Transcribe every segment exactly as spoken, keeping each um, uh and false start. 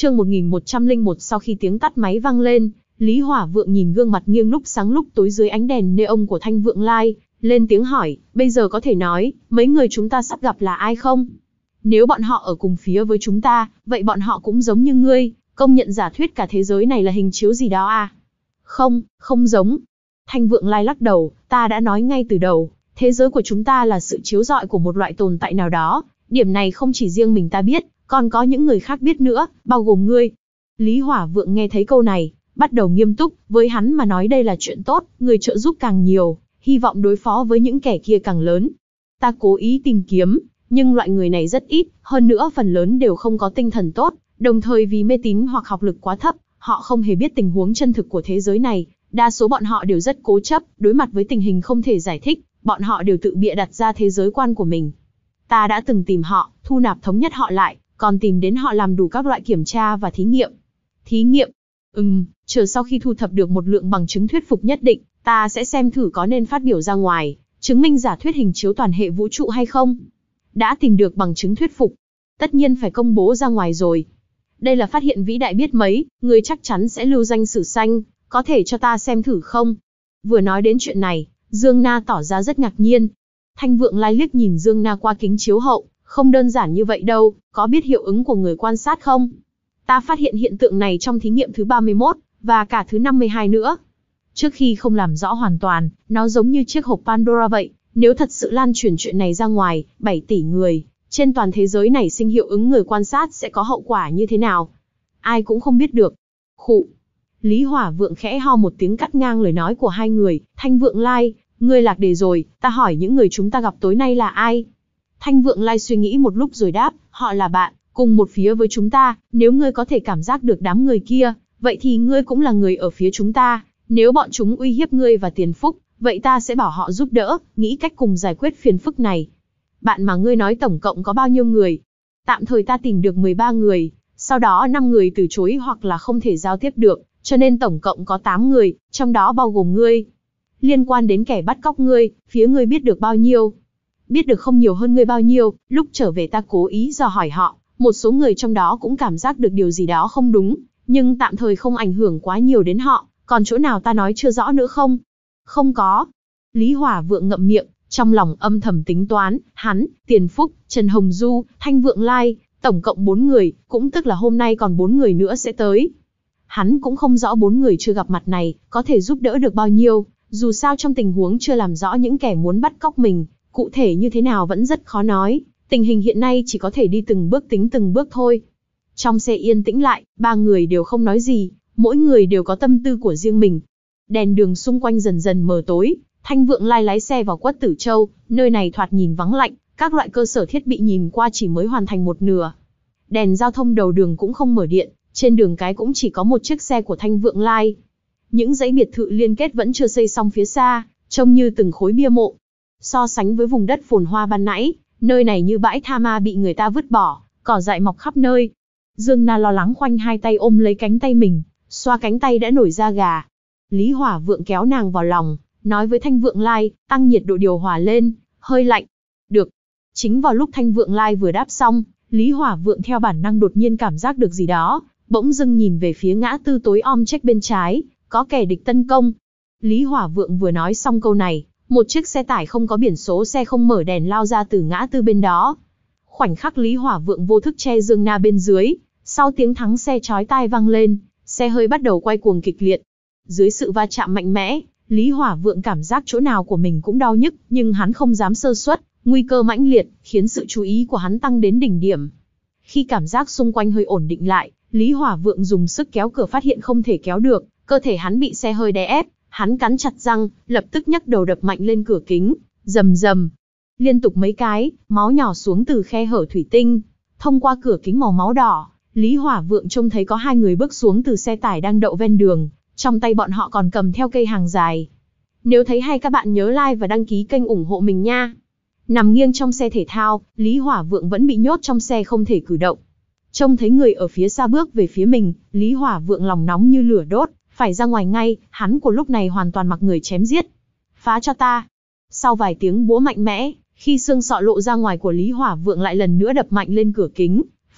Chương một nghìn một trăm lẻ một. Sau khi tiếng tắt máy vang lên, Lý Hỏa Vượng nhìn gương mặt nghiêng lúc sáng lúc tối dưới ánh đèn neon của Thanh Vượng Lai, lên tiếng hỏi, bây giờ có thể nói, mấy người chúng ta sắp gặp là ai không? Nếu bọn họ ở cùng phía với chúng ta, vậy bọn họ cũng giống như ngươi, công nhận giả thuyết cả thế giới này là hình chiếu gì đó à? Không, không giống. Thanh Vượng Lai lắc đầu, ta đã nói ngay từ đầu, thế giới của chúng ta là sự chiếu rọi của một loại tồn tại nào đó, điểm này không chỉ riêng mình ta biết, còn có những người khác biết nữa, bao gồm ngươi. Lý Hỏa Vượng nghe thấy câu này, bắt đầu nghiêm túc, với hắn mà nói đây là chuyện tốt, người trợ giúp càng nhiều, hy vọng đối phó với những kẻ kia càng lớn. Ta cố ý tìm kiếm, nhưng loại người này rất ít, hơn nữa phần lớn đều không có tinh thần tốt, đồng thời vì mê tín hoặc học lực quá thấp, họ không hề biết tình huống chân thực của thế giới này, đa số bọn họ đều rất cố chấp, đối mặt với tình hình không thể giải thích, bọn họ đều tự bịa đặt ra thế giới quan của mình. Ta đã từng tìm họ, thu nạp thống nhất họ lại, còn tìm đến họ làm đủ các loại kiểm tra và thí nghiệm. Thí nghiệm? Ừm, chờ sau khi thu thập được một lượng bằng chứng thuyết phục nhất định, ta sẽ xem thử có nên phát biểu ra ngoài, chứng minh giả thuyết hình chiếu toàn hệ vũ trụ hay không. Đã tìm được bằng chứng thuyết phục, tất nhiên phải công bố ra ngoài rồi. Đây là phát hiện vĩ đại biết mấy, người chắc chắn sẽ lưu danh sử xanh, có thể cho ta xem thử không? Vừa nói đến chuyện này, Dương Na tỏ ra rất ngạc nhiên. Thanh Vượng Lai liếc nhìn Dương Na qua kính chiếu hậu, không đơn giản như vậy đâu, có biết hiệu ứng của người quan sát không? Ta phát hiện hiện tượng này trong thí nghiệm thứ ba mươi mốt, và cả thứ năm mươi hai nữa. Trước khi không làm rõ hoàn toàn, nó giống như chiếc hộp Pandora vậy, nếu thật sự lan truyền chuyện này ra ngoài, bảy tỷ người, trên toàn thế giới này sinh hiệu ứng người quan sát sẽ có hậu quả như thế nào? Ai cũng không biết được. Khụ. Lý Hỏa Vượng khẽ ho một tiếng cắt ngang lời nói của hai người, Thanh Vượng Lai, ngươi lạc đề rồi, ta hỏi những người chúng ta gặp tối nay là ai? Thanh Vượng Lai suy nghĩ một lúc rồi đáp, họ là bạn, cùng một phía với chúng ta, nếu ngươi có thể cảm giác được đám người kia, vậy thì ngươi cũng là người ở phía chúng ta, nếu bọn chúng uy hiếp ngươi và Tiền Phúc, vậy ta sẽ bảo họ giúp đỡ, nghĩ cách cùng giải quyết phiền phức này. Bạn mà ngươi nói tổng cộng có bao nhiêu người? Tạm thời ta tìm được mười ba người, sau đó năm người từ chối hoặc là không thể giao tiếp được, cho nên tổng cộng có tám người, trong đó bao gồm ngươi. Liên quan đến kẻ bắt cóc ngươi, phía ngươi biết được bao nhiêu? Biết được không nhiều hơn ngươi bao nhiêu, lúc trở về ta cố ý dò hỏi họ, một số người trong đó cũng cảm giác được điều gì đó không đúng, nhưng tạm thời không ảnh hưởng quá nhiều đến họ, còn chỗ nào ta nói chưa rõ nữa không? Không có. Lý Hỏa Vượng ngậm miệng, trong lòng âm thầm tính toán, hắn, Tiền Phúc, Trần Hồng Du, Thanh Vượng Lai, tổng cộng bốn người, cũng tức là hôm nay còn bốn người nữa sẽ tới. Hắn cũng không rõ bốn người chưa gặp mặt này, có thể giúp đỡ được bao nhiêu, dù sao trong tình huống chưa làm rõ những kẻ muốn bắt cóc mình, cụ thể như thế nào vẫn rất khó nói, tình hình hiện nay chỉ có thể đi từng bước tính từng bước thôi. Trong xe yên tĩnh lại, ba người đều không nói gì, mỗi người đều có tâm tư của riêng mình. Đèn đường xung quanh dần dần mờ tối, Thanh Vượng Lai lái xe vào Quất Tử Châu, nơi này thoạt nhìn vắng lạnh, các loại cơ sở thiết bị nhìn qua chỉ mới hoàn thành một nửa. Đèn giao thông đầu đường cũng không mở điện, trên đường cái cũng chỉ có một chiếc xe của Thanh Vượng Lai. Những dãy biệt thự liên kết vẫn chưa xây xong phía xa, trông như từng khối bia mộ. So sánh với vùng đất phồn hoa ban nãy, nơi này như bãi tha ma bị người ta vứt bỏ, cỏ dại mọc khắp nơi. Dương Na lo lắng khoanh hai tay ôm lấy cánh tay mình, xoa cánh tay đã nổi da gà. Lý Hỏa Vượng kéo nàng vào lòng, nói với Thanh Vượng Lai, tăng nhiệt độ điều hòa lên, hơi lạnh. Được. Chính vào lúc Thanh Vượng Lai vừa đáp xong, Lý Hỏa Vượng theo bản năng đột nhiên cảm giác được gì đó, bỗng dưng nhìn về phía ngã tư tối om trách bên trái, có kẻ địch tấn công. Lý Hỏa Vượng vừa nói xong câu này, một chiếc xe tải không có biển số xe không mở đèn lao ra từ ngã tư bên đó. Khoảnh khắc Lý Hỏa Vượng vô thức che Dương Na bên dưới, sau tiếng thắng xe chói tai vang lên, xe hơi bắt đầu quay cuồng kịch liệt. Dưới sự va chạm mạnh mẽ, Lý Hỏa Vượng cảm giác chỗ nào của mình cũng đau nhức, nhưng hắn không dám sơ suất, nguy cơ mãnh liệt, khiến sự chú ý của hắn tăng đến đỉnh điểm. Khi cảm giác xung quanh hơi ổn định lại, Lý Hỏa Vượng dùng sức kéo cửa phát hiện không thể kéo được, cơ thể hắn bị xe hơi đè ép, hắn cắn chặt răng, lập tức nhấc đầu đập mạnh lên cửa kính, rầm rầm. Liên tục mấy cái, máu nhỏ xuống từ khe hở thủy tinh. Thông qua cửa kính màu máu đỏ, Lý Hỏa Vượng trông thấy có hai người bước xuống từ xe tải đang đậu ven đường, trong tay bọn họ còn cầm theo cây hàng dài. Nếu thấy hay các bạn nhớ like và đăng ký kênh ủng hộ mình nha. Nằm nghiêng trong xe thể thao, Lý Hỏa Vượng vẫn bị nhốt trong xe không thể cử động. Trông thấy người ở phía xa bước về phía mình, Lý Hỏa Vượng lòng nóng như lửa đốt, phải ra ngoài ngay, hắn của lúc này hoàn toàn mặc người chém giết. Phá cho ta. Sau vài tiếng búa mạnh mẽ, khi xương sọ lộ ra ngoài của Lý Hỏa Vượng lại lần nữa đập mạnh lên cửa kính,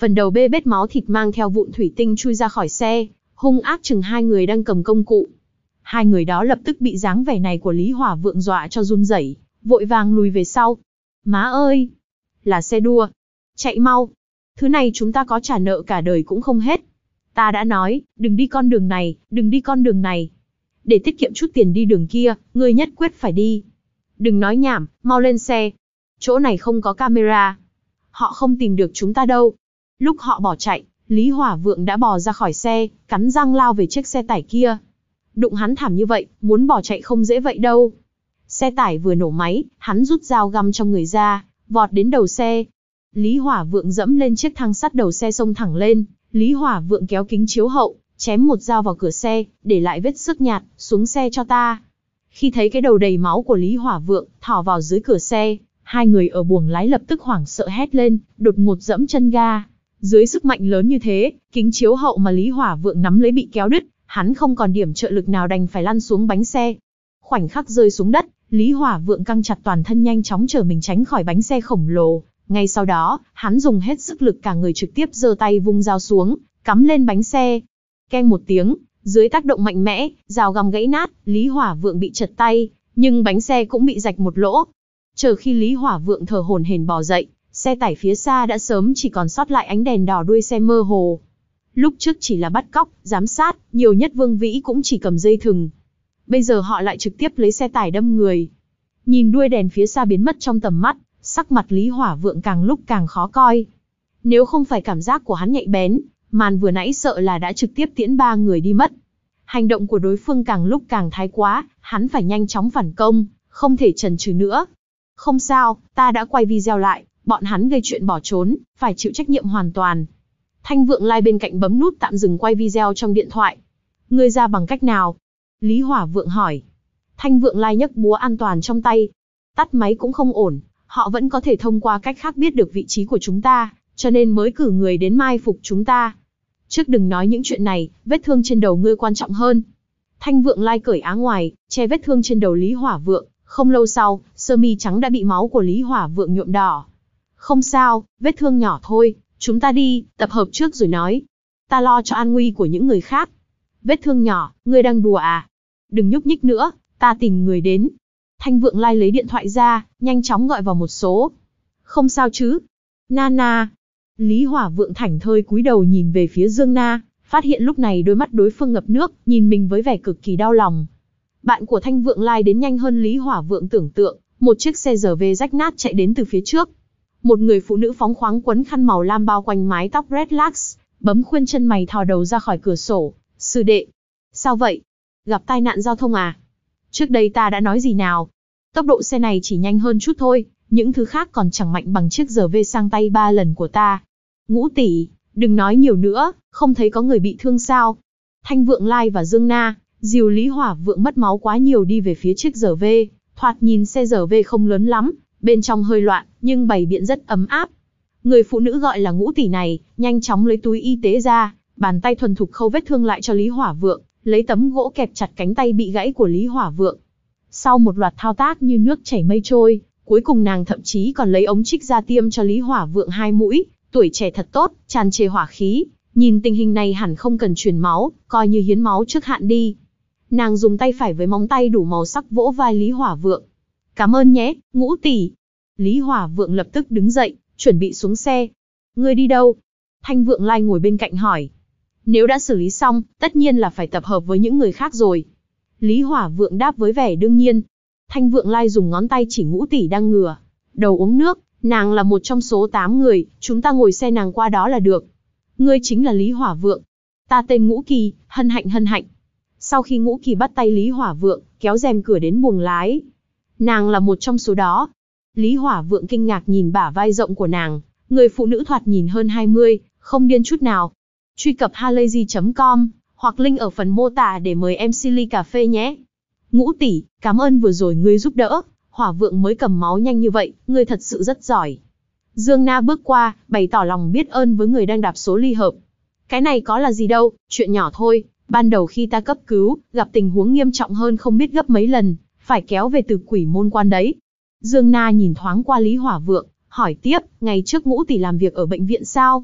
phần đầu bê bết máu thịt mang theo vụn thủy tinh chui ra khỏi xe, hung ác chừng hai người đang cầm công cụ. Hai người đó lập tức bị dáng vẻ này của Lý Hỏa Vượng dọa cho run rẩy, vội vàng lùi về sau. Má ơi! Là xe đua! Chạy mau! Thứ này chúng ta có trả nợ cả đời cũng không hết. Ta đã nói, đừng đi con đường này, đừng đi con đường này. Để tiết kiệm chút tiền đi đường kia, ngươi nhất quyết phải đi. Đừng nói nhảm, mau lên xe. Chỗ này không có camera. Họ không tìm được chúng ta đâu. Lúc họ bỏ chạy, Lý Hỏa Vượng đã bò ra khỏi xe, cắn răng lao về chiếc xe tải kia. Đụng hắn thảm như vậy, muốn bỏ chạy không dễ vậy đâu. Xe tải vừa nổ máy, hắn rút dao găm trong người ra, vọt đến đầu xe. Lý Hỏa Vượng dẫm lên chiếc thang sắt đầu xe xông thẳng lên. Lý Hỏa Vượng kéo kính chiếu hậu, chém một dao vào cửa xe, để lại vết xước nhạt, xuống xe cho ta. Khi thấy cái đầu đầy máu của Lý Hỏa Vượng thò vào dưới cửa xe, hai người ở buồng lái lập tức hoảng sợ hét lên, đột ngột dẫm chân ga. Dưới sức mạnh lớn như thế, kính chiếu hậu mà Lý Hỏa Vượng nắm lấy bị kéo đứt, hắn không còn điểm trợ lực nào đành phải lăn xuống bánh xe. Khoảnh khắc rơi xuống đất, Lý Hỏa Vượng căng chặt toàn thân nhanh chóng trở mình tránh khỏi bánh xe khổng lồ. Ngay sau đó, hắn dùng hết sức lực cả người trực tiếp giơ tay vung dao xuống, cắm lên bánh xe. Keng một tiếng, dưới tác động mạnh mẽ, dao găm gãy nát, Lý Hỏa Vượng bị trật tay, nhưng bánh xe cũng bị rạch một lỗ. Chờ khi Lý Hỏa Vượng thở hổn hển bò dậy, xe tải phía xa đã sớm chỉ còn sót lại ánh đèn đỏ đuôi xe mơ hồ. Lúc trước chỉ là bắt cóc, giám sát, nhiều nhất Vương Vĩ cũng chỉ cầm dây thừng. Bây giờ họ lại trực tiếp lấy xe tải đâm người. Nhìn đuôi đèn phía xa biến mất trong tầm mắt, sắc mặt Lý Hỏa Vượng càng lúc càng khó coi. Nếu không phải cảm giác của hắn nhạy bén, màn vừa nãy sợ là đã trực tiếp tiễn ba người đi mất. Hành động của đối phương càng lúc càng thái quá, hắn phải nhanh chóng phản công, không thể chần chừ nữa. Không sao, ta đã quay video lại, bọn hắn gây chuyện bỏ trốn, phải chịu trách nhiệm hoàn toàn. Thanh Vượng Lai bên cạnh bấm nút tạm dừng quay video trong điện thoại. Ngươi ra bằng cách nào? Lý Hỏa Vượng hỏi. Thanh Vượng Lai nhấc búa an toàn trong tay. Tắt máy cũng không ổn, họ vẫn có thể thông qua cách khác biết được vị trí của chúng ta, cho nên mới cử người đến mai phục chúng ta. Trước đừng nói những chuyện này, vết thương trên đầu ngươi quan trọng hơn. Thanh Vượng Lai cởi áo ngoài, che vết thương trên đầu Lý Hỏa Vượng. Không lâu sau, sơ mi trắng đã bị máu của Lý Hỏa Vượng nhuộm đỏ. Không sao, vết thương nhỏ thôi, chúng ta đi, tập hợp trước rồi nói. Ta lo cho an nguy của những người khác. Vết thương nhỏ, ngươi đang đùa à? Đừng nhúc nhích nữa, ta tìm người đến. Thanh Vượng Lai lấy điện thoại ra, nhanh chóng gọi vào một số. Không sao chứ? Nana. Lý Hỏa Vượng thảnh thơi cúi đầu nhìn về phía Dương Na, phát hiện lúc này đôi mắt đối phương ngập nước, nhìn mình với vẻ cực kỳ đau lòng. Bạn của Thanh Vượng Lai đến nhanh hơn Lý Hỏa Vượng tưởng tượng, một chiếc xe rờ vê rách nát chạy đến từ phía trước. Một người phụ nữ phóng khoáng quấn khăn màu lam bao quanh mái tóc red lax, bấm khuyên chân mày thò đầu ra khỏi cửa sổ. Sư đệ. Sao vậy? Gặp tai nạn giao thông à? Trước đây ta đã nói gì nào? Tốc độ xe này chỉ nhanh hơn chút thôi, những thứ khác còn chẳng mạnh bằng chiếc rờ vê sang tay ba lần của ta. Ngũ tỷ, đừng nói nhiều nữa, không thấy có người bị thương sao? Thanh Vượng Lai và Dương Na dìu Lý Hỏa Vượng mất máu quá nhiều đi về phía chiếc rờ vê, thoạt nhìn xe rờ vê không lớn lắm, bên trong hơi loạn, nhưng bày biện rất ấm áp. Người phụ nữ gọi là Ngũ tỷ này, nhanh chóng lấy túi y tế ra, bàn tay thuần thục khâu vết thương lại cho Lý Hỏa Vượng, lấy tấm gỗ kẹp chặt cánh tay bị gãy của Lý Hỏa Vượng. Sau một loạt thao tác như nước chảy mây trôi, cuối cùng nàng thậm chí còn lấy ống trích ra tiêm cho Lý Hỏa Vượng hai mũi, tuổi trẻ thật tốt, tràn trề hỏa khí, nhìn tình hình này hẳn không cần truyền máu, coi như hiến máu trước hạn đi. Nàng dùng tay phải với móng tay đủ màu sắc vỗ vai Lý Hỏa Vượng. Cảm ơn nhé, Ngũ tỷ. Lý Hỏa Vượng lập tức đứng dậy, chuẩn bị xuống xe. Ngươi đi đâu? Thanh Vượng Lai ngồi bên cạnh hỏi. Nếu đã xử lý xong, tất nhiên là phải tập hợp với những người khác rồi. Lý Hỏa Vượng đáp với vẻ đương nhiên. Thanh Vượng Lai dùng ngón tay chỉ Ngũ tỷ đang ngửa đầu uống nước. Nàng là một trong số tám người, chúng ta ngồi xe nàng qua đó là được. Ngươi chính là Lý Hỏa Vượng. Ta tên Ngũ Kỳ, hân hạnh hân hạnh. Sau khi Ngũ Kỳ bắt tay Lý Hỏa Vượng, kéo rèm cửa đến buồng lái. Nàng là một trong số đó. Lý Hỏa Vượng kinh ngạc nhìn bả vai rộng của nàng, người phụ nữ thoạt nhìn hơn hai mươi, không điên chút nào. Truy cập halayzi chấm com, hoặc link ở phần mô tả để mời em xê ly cà phê nhé. Ngũ tỷ, cảm ơn vừa rồi ngươi giúp đỡ, Hỏa Vượng mới cầm máu nhanh như vậy, ngươi thật sự rất giỏi. Dương Na bước qua, bày tỏ lòng biết ơn với người đang đạp số ly hợp. Cái này có là gì đâu, chuyện nhỏ thôi. Ban đầu khi ta cấp cứu, gặp tình huống nghiêm trọng hơn không biết gấp mấy lần, phải kéo về từ Quỷ Môn Quan đấy. Dương Na nhìn thoáng qua Lý Hỏa Vượng, hỏi tiếp, ngày trước Ngũ tỷ làm việc ở bệnh viện sao?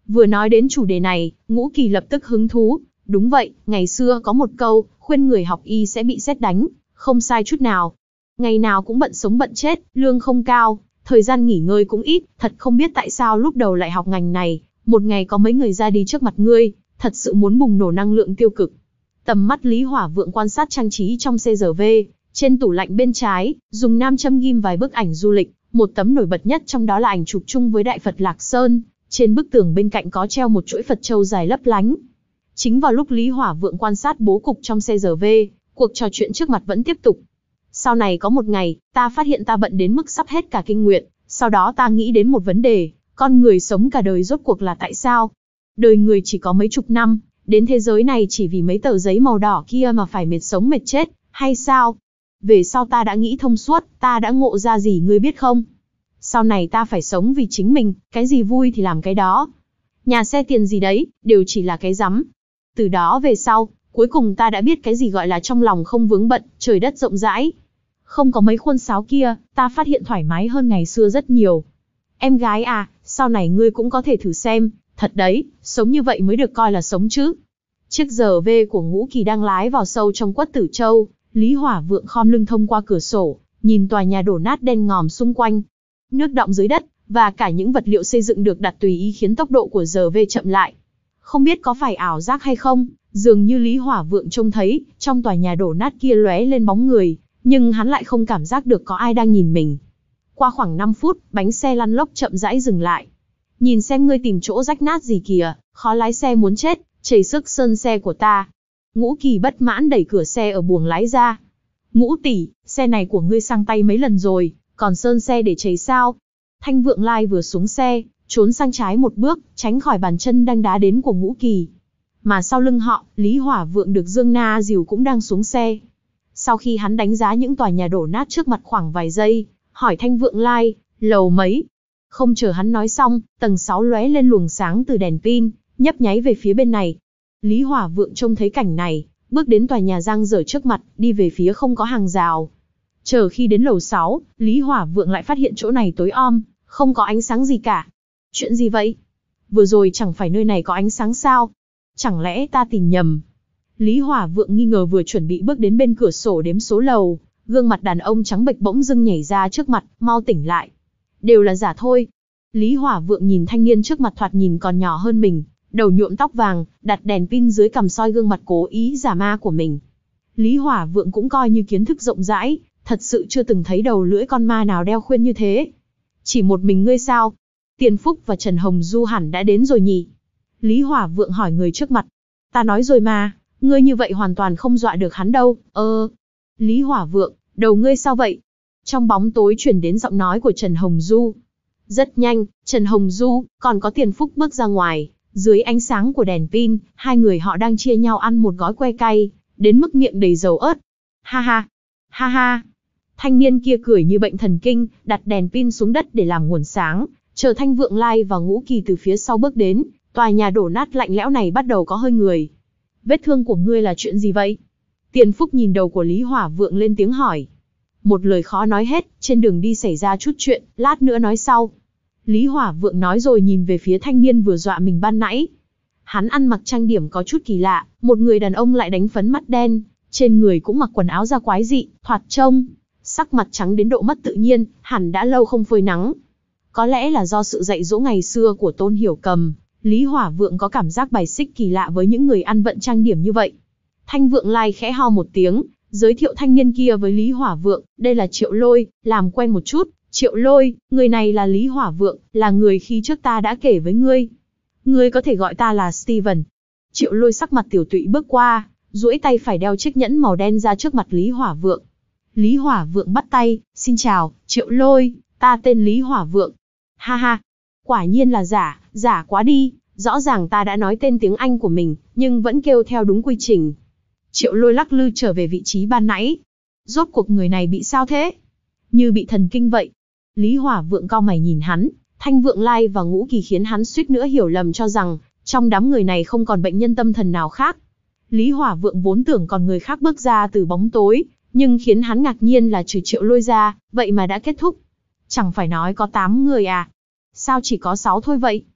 Vừa nói đến chủ đề này, Ngũ Kỳ lập tức hứng thú. Đúng vậy, ngày xưa có một câu, khuyên người học y sẽ bị sét đánh, không sai chút nào. Ngày nào cũng bận sống bận chết, lương không cao, thời gian nghỉ ngơi cũng ít, thật không biết tại sao lúc đầu lại học ngành này, một ngày có mấy người ra đi trước mặt ngươi, thật sự muốn bùng nổ năng lượng tiêu cực. Tầm mắt Lý Hỏa Vượng quan sát trang trí trong xê giê vê, trên tủ lạnh bên trái, dùng nam châm ghim vài bức ảnh du lịch, một tấm nổi bật nhất trong đó là ảnh chụp chung với Đại Phật Lạc Sơn, trên bức tường bên cạnh có treo một chuỗi Phật châu dài lấp lánh. Chính vào lúc Lý Hỏa Vượng quan sát bố cục trong xê giê vê, cuộc trò chuyện trước mặt vẫn tiếp tục. Sau này có một ngày, ta phát hiện ta bận đến mức sắp hết cả kinh nguyệt, sau đó ta nghĩ đến một vấn đề, con người sống cả đời rốt cuộc là tại sao? Đời người chỉ có mấy chục năm, đến thế giới này chỉ vì mấy tờ giấy màu đỏ kia mà phải mệt sống mệt chết, hay sao? Về sau ta đã nghĩ thông suốt, ta đã ngộ ra gì ngươi biết không? Sau này ta phải sống vì chính mình, cái gì vui thì làm cái đó. Nhà xe tiền gì đấy, đều chỉ là cái rắm. Từ đó về sau, cuối cùng ta đã biết cái gì gọi là trong lòng không vướng bận, trời đất rộng rãi. Không có mấy khuôn sáo kia, ta phát hiện thoải mái hơn ngày xưa rất nhiều. Em gái à, sau này ngươi cũng có thể thử xem, thật đấy, sống như vậy mới được coi là sống chứ. Chiếc giê vê của Ngũ Kỳ đang lái vào sâu trong Quất Tử Châu, Lý Hỏa Vượng khom lưng thông qua cửa sổ, nhìn tòa nhà đổ nát đen ngòm xung quanh. Nước đọng dưới đất, và cả những vật liệu xây dựng được đặt tùy ý khiến tốc độ của giê vê chậm lại. Không biết có phải ảo giác hay không, dường như Lý Hỏa Vượng trông thấy, trong tòa nhà đổ nát kia lóe lên bóng người, nhưng hắn lại không cảm giác được có ai đang nhìn mình. Qua khoảng năm phút, bánh xe lăn lóc chậm rãi dừng lại. Nhìn xem ngươi tìm chỗ rách nát gì kìa, khó lái xe muốn chết, chảy sức sơn xe của ta. Ngũ Kỳ bất mãn đẩy cửa xe ở buồng lái ra. Ngũ tỷ, xe này của ngươi sang tay mấy lần rồi, còn sơn xe để chảy sao? Thanh Vượng Lai vừa xuống xe, trốn sang trái một bước, tránh khỏi bàn chân đang đá đến của Ngũ Kỳ. Mà sau lưng họ, Lý Hỏa Vượng được Dương Na dìu cũng đang xuống xe. Sau khi hắn đánh giá những tòa nhà đổ nát trước mặt khoảng vài giây, hỏi Thanh Vượng Lai, lầu mấy? Không chờ hắn nói xong, tầng sáu lóe lên luồng sáng từ đèn pin, nhấp nháy về phía bên này. Lý Hỏa Vượng trông thấy cảnh này, bước đến tòa nhà giang dở trước mặt, đi về phía không có hàng rào. Chờ khi đến lầu sáu, Lý Hỏa Vượng lại phát hiện chỗ này tối om, không có ánh sáng gì cả. Chuyện gì vậy? Vừa rồi chẳng phải nơi này có ánh sáng sao? Chẳng lẽ ta tìm nhầm? Lý Hỏa Vượng nghi ngờ vừa chuẩn bị bước đến bên cửa sổ đếm số lầu, gương mặt đàn ông trắng bệch bỗng dưng nhảy ra trước mặt, mau tỉnh lại. Đều là giả thôi. Lý Hỏa Vượng nhìn thanh niên trước mặt thoạt nhìn còn nhỏ hơn mình, đầu nhuộm tóc vàng, đặt đèn pin dưới cằm soi gương mặt cố ý giả ma của mình. Lý Hỏa Vượng cũng coi như kiến thức rộng rãi, thật sự chưa từng thấy đầu lưỡi con ma nào đeo khuyên như thế. Chỉ một mình ngươi sao? Tiền Phúc và Trần Hồng Du hẳn đã đến rồi nhỉ? Lý Hỏa Vượng hỏi người trước mặt. Ta nói rồi mà, ngươi như vậy hoàn toàn không dọa được hắn đâu. Ơ, Lý Hỏa Vượng, đầu ngươi sao vậy? Trong bóng tối truyền đến giọng nói của Trần Hồng Du. Rất nhanh, Trần Hồng Du, còn có Tiền Phúc bước ra ngoài, dưới ánh sáng của đèn pin, hai người họ đang chia nhau ăn một gói que cay, đến mức miệng đầy dầu ớt. Ha ha, ha ha. Thanh niên kia cười như bệnh thần kinh, đặt đèn pin xuống đất để làm nguồn sáng, chờ Thanh Vượng Lai và Ngũ Kỳ từ phía sau bước đến, tòa nhà đổ nát lạnh lẽo này bắt đầu có hơi người. Vết thương của ngươi là chuyện gì vậy? Tiền Phúc nhìn đầu của Lý Hỏa Vượng lên tiếng hỏi. Một lời khó nói hết, trên đường đi xảy ra chút chuyện, lát nữa nói sau. Lý Hỏa Vượng nói rồi nhìn về phía thanh niên vừa dọa mình ban nãy. Hắn ăn mặc trang điểm có chút kỳ lạ, một người đàn ông lại đánh phấn mắt đen, trên người cũng mặc quần áo da quái dị, thoạt trông sắc mặt trắng đến độ mất tự nhiên, hẳn đã lâu không phơi nắng. Có lẽ là do sự dạy dỗ ngày xưa của Tôn Hiểu Cầm, Lý Hỏa Vượng có cảm giác bài xích kỳ lạ với những người ăn vận trang điểm như vậy. Thanh Vượng Lai khẽ ho một tiếng, giới thiệu thanh niên kia với Lý Hỏa Vượng, đây là Triệu Lôi, làm quen một chút. Triệu Lôi, người này là Lý Hỏa Vượng, là người khi trước ta đã kể với ngươi. Ngươi có thể gọi ta là Steven. Triệu Lôi sắc mặt tiểu tụy bước qua, duỗi tay phải đeo chiếc nhẫn màu đen ra trước mặt Lý Hỏa Vượng. Lý Hỏa Vượng bắt tay, xin chào, Triệu Lôi, ta tên Lý Hỏa Vượng. Ha ha, quả nhiên là giả, giả quá đi, rõ ràng ta đã nói tên tiếng Anh của mình, nhưng vẫn kêu theo đúng quy trình. Triệu Lôi lắc lư trở về vị trí ban nãy. Rốt cuộc người này bị sao thế? Như bị thần kinh vậy. Lý Hỏa Vượng cau mày nhìn hắn, Thanh Vượng Lai và Ngũ Kỳ khiến hắn suýt nữa hiểu lầm cho rằng, trong đám người này không còn bệnh nhân tâm thần nào khác. Lý Hỏa Vượng vốn tưởng còn người khác bước ra từ bóng tối, nhưng khiến hắn ngạc nhiên là trừ Triệu Lôi ra, vậy mà đã kết thúc. Chẳng phải nói có tám người à? Sao chỉ có sáu thôi vậy?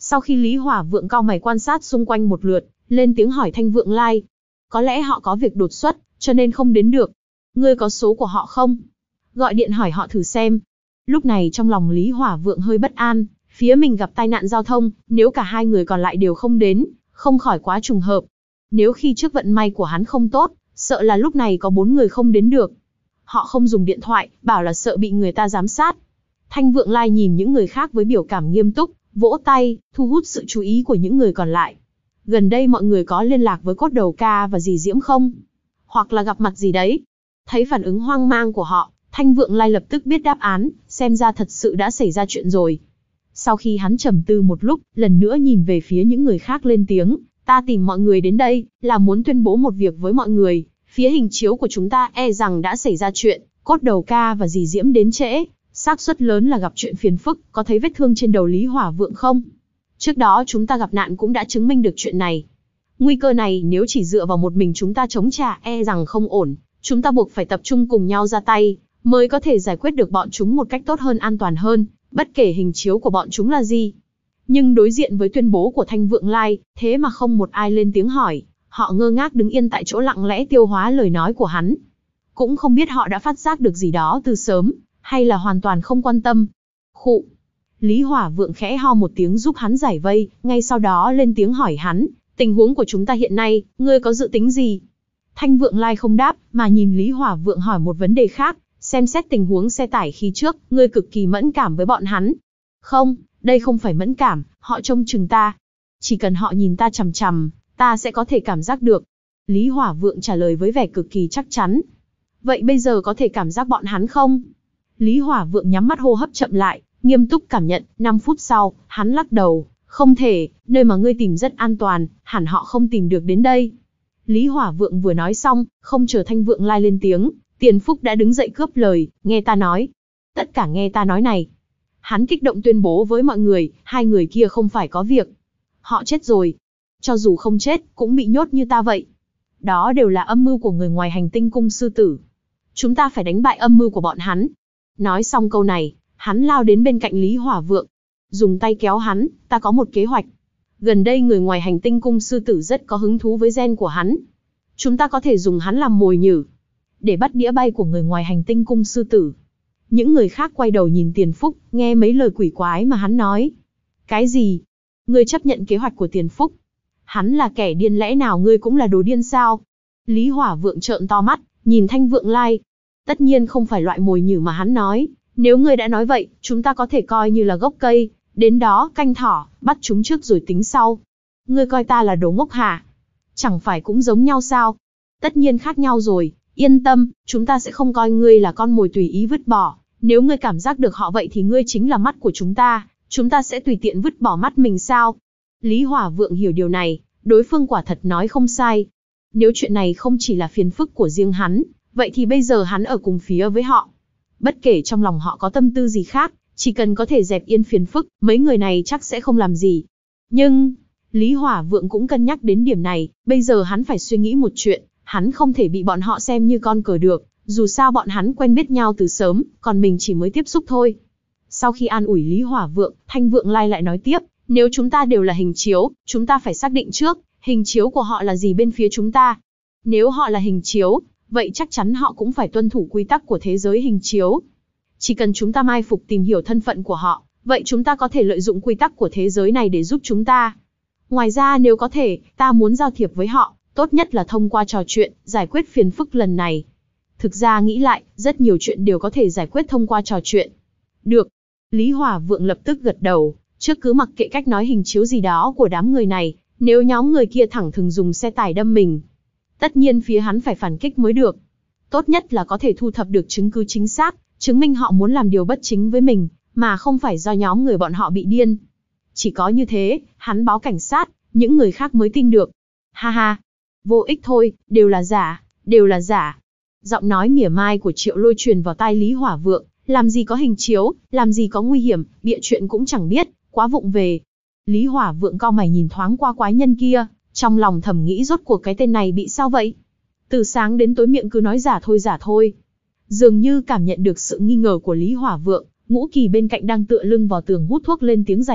Sau khi Lý Hỏa Vượng cau mày quan sát xung quanh một lượt, lên tiếng hỏi Thanh Vượng Lai. Có lẽ họ có việc đột xuất, cho nên không đến được. Ngươi có số của họ không? Gọi điện hỏi họ thử xem. Lúc này trong lòng Lý Hỏa Vượng hơi bất an, phía mình gặp tai nạn giao thông, nếu cả hai người còn lại đều không đến, không khỏi quá trùng hợp. Nếu khi trước vận may của hắn không tốt, sợ là lúc này có bốn người không đến được. Họ không dùng điện thoại, bảo là sợ bị người ta giám sát. Thanh Vượng Lai nhìn những người khác với biểu cảm nghiêm túc, vỗ tay, thu hút sự chú ý của những người còn lại. Gần đây mọi người có liên lạc với Cốt Đầu Ca và dì Diễm không? Hoặc là gặp mặt gì đấy? Thấy phản ứng hoang mang của họ, Thanh Vượng Lai lập tức biết đáp án, xem ra thật sự đã xảy ra chuyện rồi. Sau khi hắn trầm tư một lúc, lần nữa nhìn về phía những người khác lên tiếng, ta tìm mọi người đến đây, là muốn tuyên bố một việc với mọi người. Phía hình chiếu của chúng ta e rằng đã xảy ra chuyện, Cốt Đầu Ca và dì Diễm đến trễ, xác suất lớn là gặp chuyện phiền phức, có thấy vết thương trên đầu Lý Hỏa Vượng không? Trước đó chúng ta gặp nạn cũng đã chứng minh được chuyện này. Nguy cơ này nếu chỉ dựa vào một mình chúng ta chống trả e rằng không ổn, chúng ta buộc phải tập trung cùng nhau ra tay, mới có thể giải quyết được bọn chúng một cách tốt hơn, an toàn hơn, bất kể hình chiếu của bọn chúng là gì. Nhưng đối diện với tuyên bố của Thanh Vượng Lai, thế mà không một ai lên tiếng hỏi, họ ngơ ngác đứng yên tại chỗ lặng lẽ tiêu hóa lời nói của hắn. Cũng không biết họ đã phát giác được gì đó từ sớm, hay là hoàn toàn không quan tâm. Khụ. Lý Hỏa Vượng khẽ ho một tiếng giúp hắn giải vây, ngay sau đó lên tiếng hỏi hắn, tình huống của chúng ta hiện nay, ngươi có dự tính gì? Thanh Vượng Lai không đáp, mà nhìn Lý Hỏa Vượng hỏi một vấn đề khác, xem xét tình huống xe tải khi trước, ngươi cực kỳ mẫn cảm với bọn hắn. Không, đây không phải mẫn cảm, họ trông chừng ta. Chỉ cần họ nhìn ta chằm chằm, ta sẽ có thể cảm giác được. Lý Hỏa Vượng trả lời với vẻ cực kỳ chắc chắn. Vậy bây giờ có thể cảm giác bọn hắn không? Lý Hỏa Vượng nhắm mắt hô hấp chậm lại, nghiêm túc cảm nhận, năm phút sau, hắn lắc đầu, không thể, nơi mà ngươi tìm rất an toàn, hẳn họ không tìm được đến đây. Lý Hỏa Vượng vừa nói xong, không chờ Thanh Vượng Lai lên tiếng, Tiền Phúc đã đứng dậy cướp lời, nghe ta nói. Tất cả nghe ta nói này. Hắn kích động tuyên bố với mọi người, hai người kia không phải có việc. Họ chết rồi. Cho dù không chết, cũng bị nhốt như ta vậy. Đó đều là âm mưu của người ngoài hành tinh cung sư tử. Chúng ta phải đánh bại âm mưu của bọn hắn. Nói xong câu này, hắn lao đến bên cạnh Lý Hỏa Vượng. Dùng tay kéo hắn, ta có một kế hoạch. Gần đây người ngoài hành tinh cung sư tử rất có hứng thú với gen của hắn. Chúng ta có thể dùng hắn làm mồi nhử, để bắt đĩa bay của người ngoài hành tinh cung sư tử. Những người khác quay đầu nhìn Tiền Phúc, nghe mấy lời quỷ quái mà hắn nói. Cái gì? Ngươi chấp nhận kế hoạch của Tiền Phúc? Hắn là kẻ điên, lẽ nào ngươi cũng là đồ điên sao? Lý Hỏa Vượng trợn to mắt, nhìn Thanh Vượng Lai. Tất nhiên không phải loại mồi nhử mà hắn nói. Nếu ngươi đã nói vậy, chúng ta có thể coi như là gốc cây, đến đó canh thỏ, bắt chúng trước rồi tính sau. Ngươi coi ta là đồ ngốc hả? Chẳng phải cũng giống nhau sao? Tất nhiên khác nhau rồi, yên tâm, chúng ta sẽ không coi ngươi là con mồi tùy ý vứt bỏ. Nếu ngươi cảm giác được họ vậy thì ngươi chính là mắt của chúng ta, chúng ta sẽ tùy tiện vứt bỏ mắt mình sao? Lý Hỏa Vượng hiểu điều này, đối phương quả thật nói không sai. Nếu chuyện này không chỉ là phiền phức của riêng hắn, vậy thì bây giờ hắn ở cùng phía với họ. Bất kể trong lòng họ có tâm tư gì khác, chỉ cần có thể dẹp yên phiền phức, mấy người này chắc sẽ không làm gì. Nhưng, Lý Hỏa Vượng cũng cân nhắc đến điểm này, bây giờ hắn phải suy nghĩ một chuyện, hắn không thể bị bọn họ xem như con cờ được, dù sao bọn hắn quen biết nhau từ sớm, còn mình chỉ mới tiếp xúc thôi. Sau khi an ủi Lý Hỏa Vượng, Thanh Vượng Lai lại nói tiếp, nếu chúng ta đều là hình chiếu, chúng ta phải xác định trước, hình chiếu của họ là gì bên phía chúng ta. Nếu họ là hình chiếu, vậy chắc chắn họ cũng phải tuân thủ quy tắc của thế giới hình chiếu. Chỉ cần chúng ta mai phục tìm hiểu thân phận của họ, vậy chúng ta có thể lợi dụng quy tắc của thế giới này để giúp chúng ta. Ngoài ra nếu có thể, ta muốn giao thiệp với họ, tốt nhất là thông qua trò chuyện, giải quyết phiền phức lần này. Thực ra nghĩ lại, rất nhiều chuyện đều có thể giải quyết thông qua trò chuyện. Được. Lý Hỏa Vượng lập tức gật đầu, trước cứ mặc kệ cách nói hình chiếu gì đó của đám người này, nếu nhóm người kia thẳng thừng dùng xe tải đâm mình, tất nhiên phía hắn phải phản kích mới được. Tốt nhất là có thể thu thập được chứng cứ chính xác, chứng minh họ muốn làm điều bất chính với mình, mà không phải do nhóm người bọn họ bị điên. Chỉ có như thế, hắn báo cảnh sát, những người khác mới tin được. Ha ha, vô ích thôi, đều là giả, đều là giả. Giọng nói mỉa mai của Triệu Lôi truyền vào tai Lý Hỏa Vượng, làm gì có hình chiếu, làm gì có nguy hiểm, bịa chuyện cũng chẳng biết, quá vụng về. Lý Hỏa Vượng cau mày nhìn thoáng qua quái nhân kia, trong lòng thầm nghĩ rốt cuộc cái tên này bị sao vậy? Từ sáng đến tối miệng cứ nói giả thôi giả thôi. Dường như cảm nhận được sự nghi ngờ của Lý Hỏa Vượng, Ngũ Kỳ bên cạnh đang tựa lưng vào tường hút thuốc lên tiếng giải thích,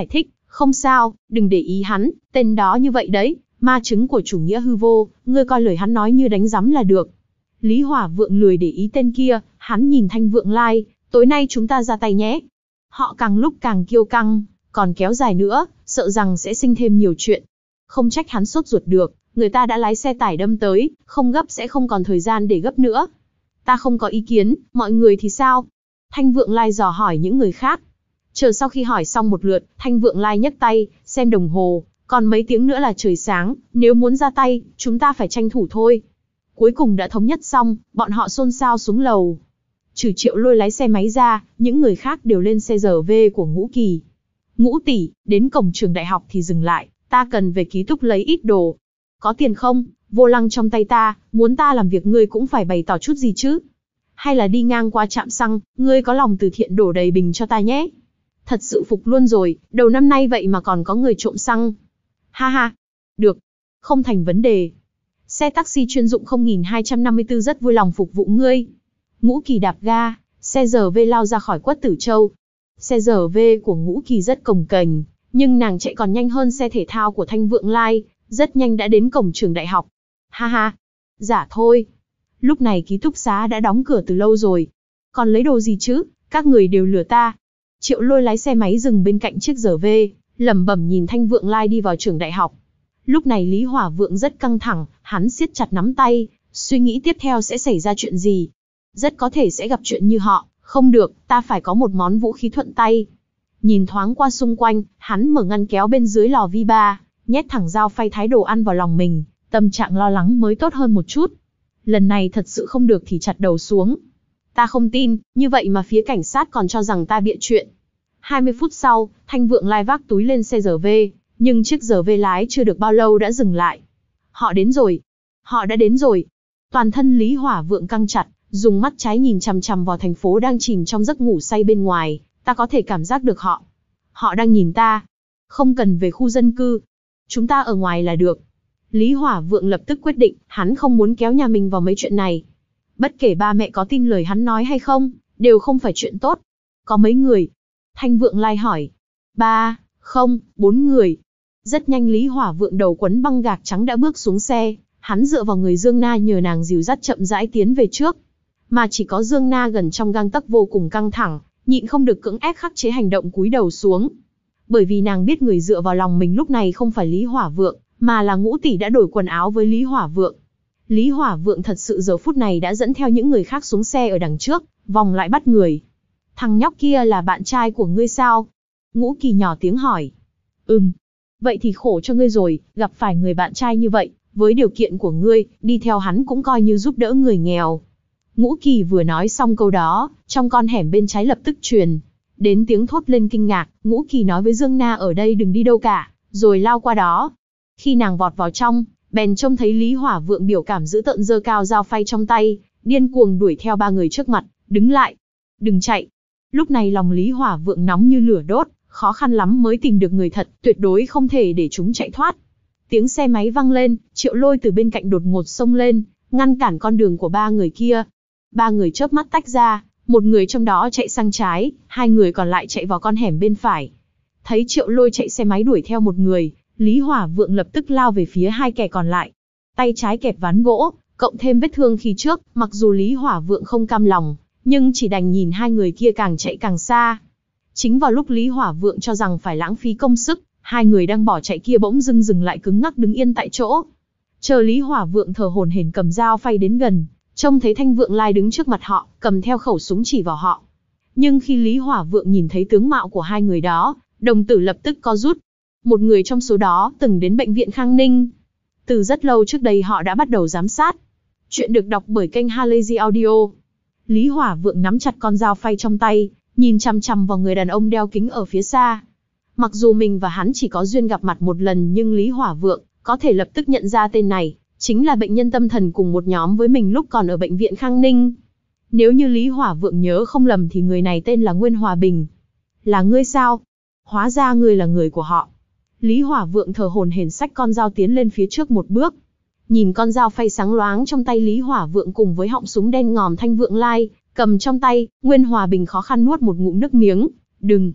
Không sao, đừng để ý hắn, tên đó như vậy đấy, ma chứng của chủ nghĩa hư vô, ngươi coi lời hắn nói như đánh giấm là được. Lý Hỏa Vượng lười để ý tên kia, hắn nhìn Thanh Vượng Lai, tối nay chúng ta ra tay nhé. Họ càng lúc càng kiêu căng, còn kéo dài nữa, sợ rằng sẽ sinh thêm nhiều chuyện. Không trách hắn sốt ruột được, người ta đã lái xe tải đâm tới, không gấp sẽ không còn thời gian để gấp nữa. Ta không có ý kiến, mọi người thì sao? Thanh Vượng Lai dò hỏi những người khác. Chờ sau khi hỏi xong một lượt, Thanh Vượng Lai nhấc tay, xem đồng hồ, còn mấy tiếng nữa là trời sáng, nếu muốn ra tay, chúng ta phải tranh thủ thôi. Cuối cùng đã thống nhất xong, bọn họ xôn xao xuống lầu. Trừ Triệu Lôi lái xe máy ra, những người khác đều lên xe rờ vê của Ngũ Kỳ. Ngũ tỷ, đến cổng trường đại học thì dừng lại, ta cần về ký túc lấy ít đồ. Có tiền không? Vô lăng trong tay ta, muốn ta làm việc ngươi cũng phải bày tỏ chút gì chứ. Hay là đi ngang qua trạm xăng, ngươi có lòng từ thiện đổ đầy bình cho ta nhé. Thật sự phục luôn rồi, đầu năm nay vậy mà còn có người trộm xăng. Ha ha, được, không thành vấn đề. Xe taxi chuyên dụng không nghìn hai trăm năm mươi tư rất vui lòng phục vụ ngươi. Ngũ Kỳ đạp ga, xe rờ vê lao ra khỏi Quất Tử Châu. Xe rờ vê của Ngũ Kỳ rất cồng kềnh, nhưng nàng chạy còn nhanh hơn xe thể thao của Thanh Vượng Lai, rất nhanh đã đến cổng trường đại học. Ha ha, giả thôi. Lúc này ký túc xá đã đóng cửa từ lâu rồi. Còn lấy đồ gì chứ, các người đều lừa ta. Triệu Lôi lái xe máy dừng bên cạnh chiếc rờ vê, lẩm bẩm nhìn Thanh Vượng Lai đi vào trường đại học. Lúc này Lý Hỏa Vượng rất căng thẳng, hắn siết chặt nắm tay, suy nghĩ tiếp theo sẽ xảy ra chuyện gì. Rất có thể sẽ gặp chuyện như họ, không được, ta phải có một món vũ khí thuận tay. Nhìn thoáng qua xung quanh, hắn mở ngăn kéo bên dưới lò vi ba, nhét thẳng dao phay thái đồ ăn vào lòng mình, tâm trạng lo lắng mới tốt hơn một chút. Lần này thật sự không được thì chặt đầu xuống. Ta không tin, như vậy mà phía cảnh sát còn cho rằng ta bịa chuyện. hai mươi phút sau, Thanh Vượng Lai vác túi lên xe rờ vê, nhưng chiếc rờ vê lái chưa được bao lâu đã dừng lại. Họ đến rồi. Họ đã đến rồi. Toàn thân Lý Hỏa Vượng căng chặt, dùng mắt trái nhìn chằm chằm vào thành phố đang chìm trong giấc ngủ say bên ngoài. Ta có thể cảm giác được họ. Họ đang nhìn ta. Không cần về khu dân cư. Chúng ta ở ngoài là được. Lý Hỏa Vượng lập tức quyết định, hắn không muốn kéo nhà mình vào mấy chuyện này. Bất kể ba mẹ có tin lời hắn nói hay không, đều không phải chuyện tốt. Có mấy người? Thanh Vượng Lai hỏi. Ba, không, bốn người. Rất nhanh Lý Hỏa Vượng đầu quấn băng gạc trắng đã bước xuống xe, hắn dựa vào người Dương Na nhờ nàng dìu dắt chậm rãi tiến về trước. Mà chỉ có Dương Na gần trong gang tấc vô cùng căng thẳng, nhịn không được cưỡng ép khắc chế hành động cúi đầu xuống. Bởi vì nàng biết người dựa vào lòng mình lúc này không phải Lý Hỏa Vượng, mà là Ngũ tỷ đã đổi quần áo với Lý Hỏa Vượng. Lý Hỏa Vượng thật sự giờ phút này đã dẫn theo những người khác xuống xe ở đằng trước, vòng lại bắt người. Thằng nhóc kia là bạn trai của ngươi sao? Ngũ Kỳ nhỏ tiếng hỏi. Ừm. Vậy thì khổ cho ngươi rồi, gặp phải người bạn trai như vậy, với điều kiện của ngươi, đi theo hắn cũng coi như giúp đỡ người nghèo. Ngũ Kỳ vừa nói xong câu đó, trong con hẻm bên trái lập tức truyền đến tiếng thốt lên kinh ngạc. Ngũ Kỳ nói với Dương Na ở đây đừng đi đâu cả, rồi lao qua đó. Khi nàng vọt vào trong, bèn trông thấy Lý Hỏa Vượng biểu cảm dữ tợn giơ cao dao phay trong tay, điên cuồng đuổi theo ba người trước mặt. Đứng lại, đừng chạy. Lúc này lòng Lý Hỏa Vượng nóng như lửa đốt, khó khăn lắm mới tìm được người thật, tuyệt đối không thể để chúng chạy thoát. Tiếng xe máy vang lên, Triệu Lôi từ bên cạnh đột ngột xông lên, ngăn cản con đường của ba người kia. Ba người chớp mắt tách ra, một người trong đó chạy sang trái, hai người còn lại chạy vào con hẻm bên phải. Thấy Triệu Lôi chạy xe máy đuổi theo một người, Lý Hỏa Vượng lập tức lao về phía hai kẻ còn lại. Tay trái kẹp ván gỗ, cộng thêm vết thương khi trước, mặc dù Lý Hỏa Vượng không cam lòng, nhưng chỉ đành nhìn hai người kia càng chạy càng xa. Chính vào lúc Lý Hỏa Vượng cho rằng phải lãng phí công sức, hai người đang bỏ chạy kia bỗng dưng dừng lại cứng ngắc đứng yên tại chỗ. Chờ Lý Hỏa Vượng thở hổn hển cầm dao phay đến gần, trông thấy Thanh Vượng Lai đứng trước mặt họ, cầm theo khẩu súng chỉ vào họ. Nhưng khi Lý Hỏa Vượng nhìn thấy tướng mạo của hai người đó, đồng tử lập tức co rút. Một người trong số đó từng đến bệnh viện Khang Ninh. Từ rất lâu trước đây họ đã bắt đầu giám sát. Chuyện được đọc bởi kênh Halazy Audio. Lý Hỏa Vượng nắm chặt con dao phay trong tay, nhìn chằm chằm vào người đàn ông đeo kính ở phía xa. Mặc dù mình và hắn chỉ có duyên gặp mặt một lần, nhưng Lý Hỏa Vượng có thể lập tức nhận ra tên này, chính là bệnh nhân tâm thần cùng một nhóm với mình lúc còn ở bệnh viện Khang Ninh. Nếu như Lý Hỏa Vượng nhớ không lầm thì người này tên là Nguyên Hòa Bình. Là ngươi sao? Hóa ra ngươi là người của họ. Lý Hỏa Vượng thở hổn hển xách con dao tiến lên phía trước một bước. Nhìn con dao phay sáng loáng trong tay Lý Hỏa Vượng cùng với họng súng đen ngòm Thanh Vượng Lai cầm trong tay, Nguyên Hòa Bình khó khăn nuốt một ngụm nước miếng. Đừng,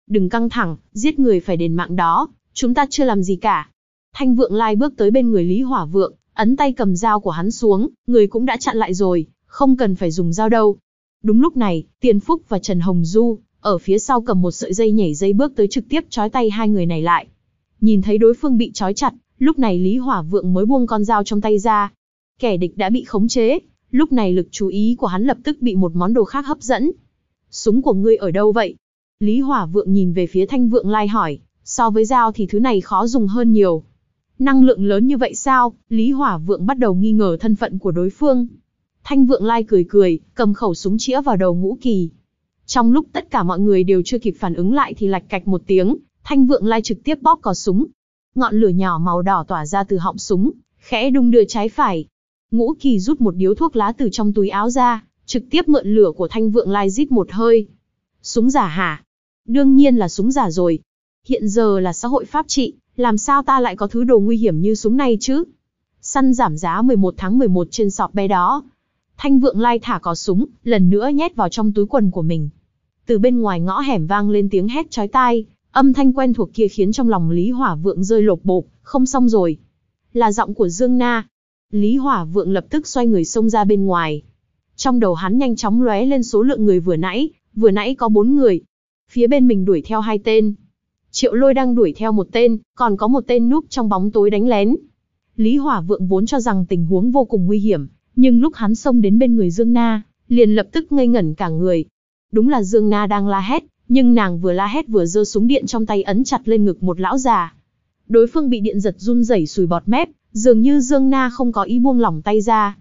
Đừng căng thẳng, giết người phải đền mạng đó, chúng ta chưa làm gì cả. Thanh Vượng Lai bước tới bên người Lý Hỏa Vượng, ấn tay cầm dao của hắn xuống, người cũng đã chặn lại rồi, không cần phải dùng dao đâu. Đúng lúc này, Tiền Phúc và Trần Hồng Du, ở phía sau cầm một sợi dây nhảy dây bước tới trực tiếp trói tay hai người này lại. Nhìn thấy đối phương bị trói chặt, lúc này Lý Hỏa Vượng mới buông con dao trong tay ra. Kẻ địch đã bị khống chế, lúc này lực chú ý của hắn lập tức bị một món đồ khác hấp dẫn. Súng của ngươi ở đâu vậy? Lý Hỏa Vượng nhìn về phía Thanh Vượng Lai hỏi, so với dao thì thứ này khó dùng hơn nhiều. Năng lượng lớn như vậy sao? Lý Hỏa Vượng bắt đầu nghi ngờ thân phận của đối phương. Thanh Vượng Lai cười cười, cầm khẩu súng chĩa vào đầu Ngũ Kỳ. Trong lúc tất cả mọi người đều chưa kịp phản ứng lại thì lạch cạch một tiếng, Thanh Vượng Lai trực tiếp bóp cò súng. Ngọn lửa nhỏ màu đỏ tỏa ra từ họng súng, khẽ đung đưa trái phải. Ngũ Kỳ rút một điếu thuốc lá từ trong túi áo ra, trực tiếp mượn lửa của Thanh Vượng Lai rít một hơi. Súng giả hả? Đương nhiên là súng giả rồi. Hiện giờ là xã hội pháp trị, làm sao ta lại có thứ đồ nguy hiểm như súng này chứ? Săn giảm giá mười một tháng mười một trên shop bé đó. Thanh Vượng Lai thả cò súng, lần nữa nhét vào trong túi quần của mình. Từ bên ngoài ngõ hẻm vang lên tiếng hét chói tai, âm thanh quen thuộc kia khiến trong lòng Lý Hỏa Vượng rơi lột bột, không xong rồi. Là giọng của Dương Na. Lý Hỏa Vượng lập tức xoay người xông ra bên ngoài. Trong đầu hắn nhanh chóng lóe lên số lượng người vừa nãy, vừa nãy có bốn người. Phía bên mình đuổi theo hai tên. Triệu Lôi đang đuổi theo một tên, còn có một tên núp trong bóng tối đánh lén. Lý Hỏa Vượng vốn cho rằng tình huống vô cùng nguy hiểm, nhưng lúc hắn xông đến bên người Dương Na, liền lập tức ngây ngẩn cả người. Đúng là Dương Na đang la hét, nhưng nàng vừa la hét vừa giơ súng điện trong tay ấn chặt lên ngực một lão già. Đối phương bị điện giật run rẩy sùi bọt mép, dường như Dương Na không có ý buông lỏng tay ra.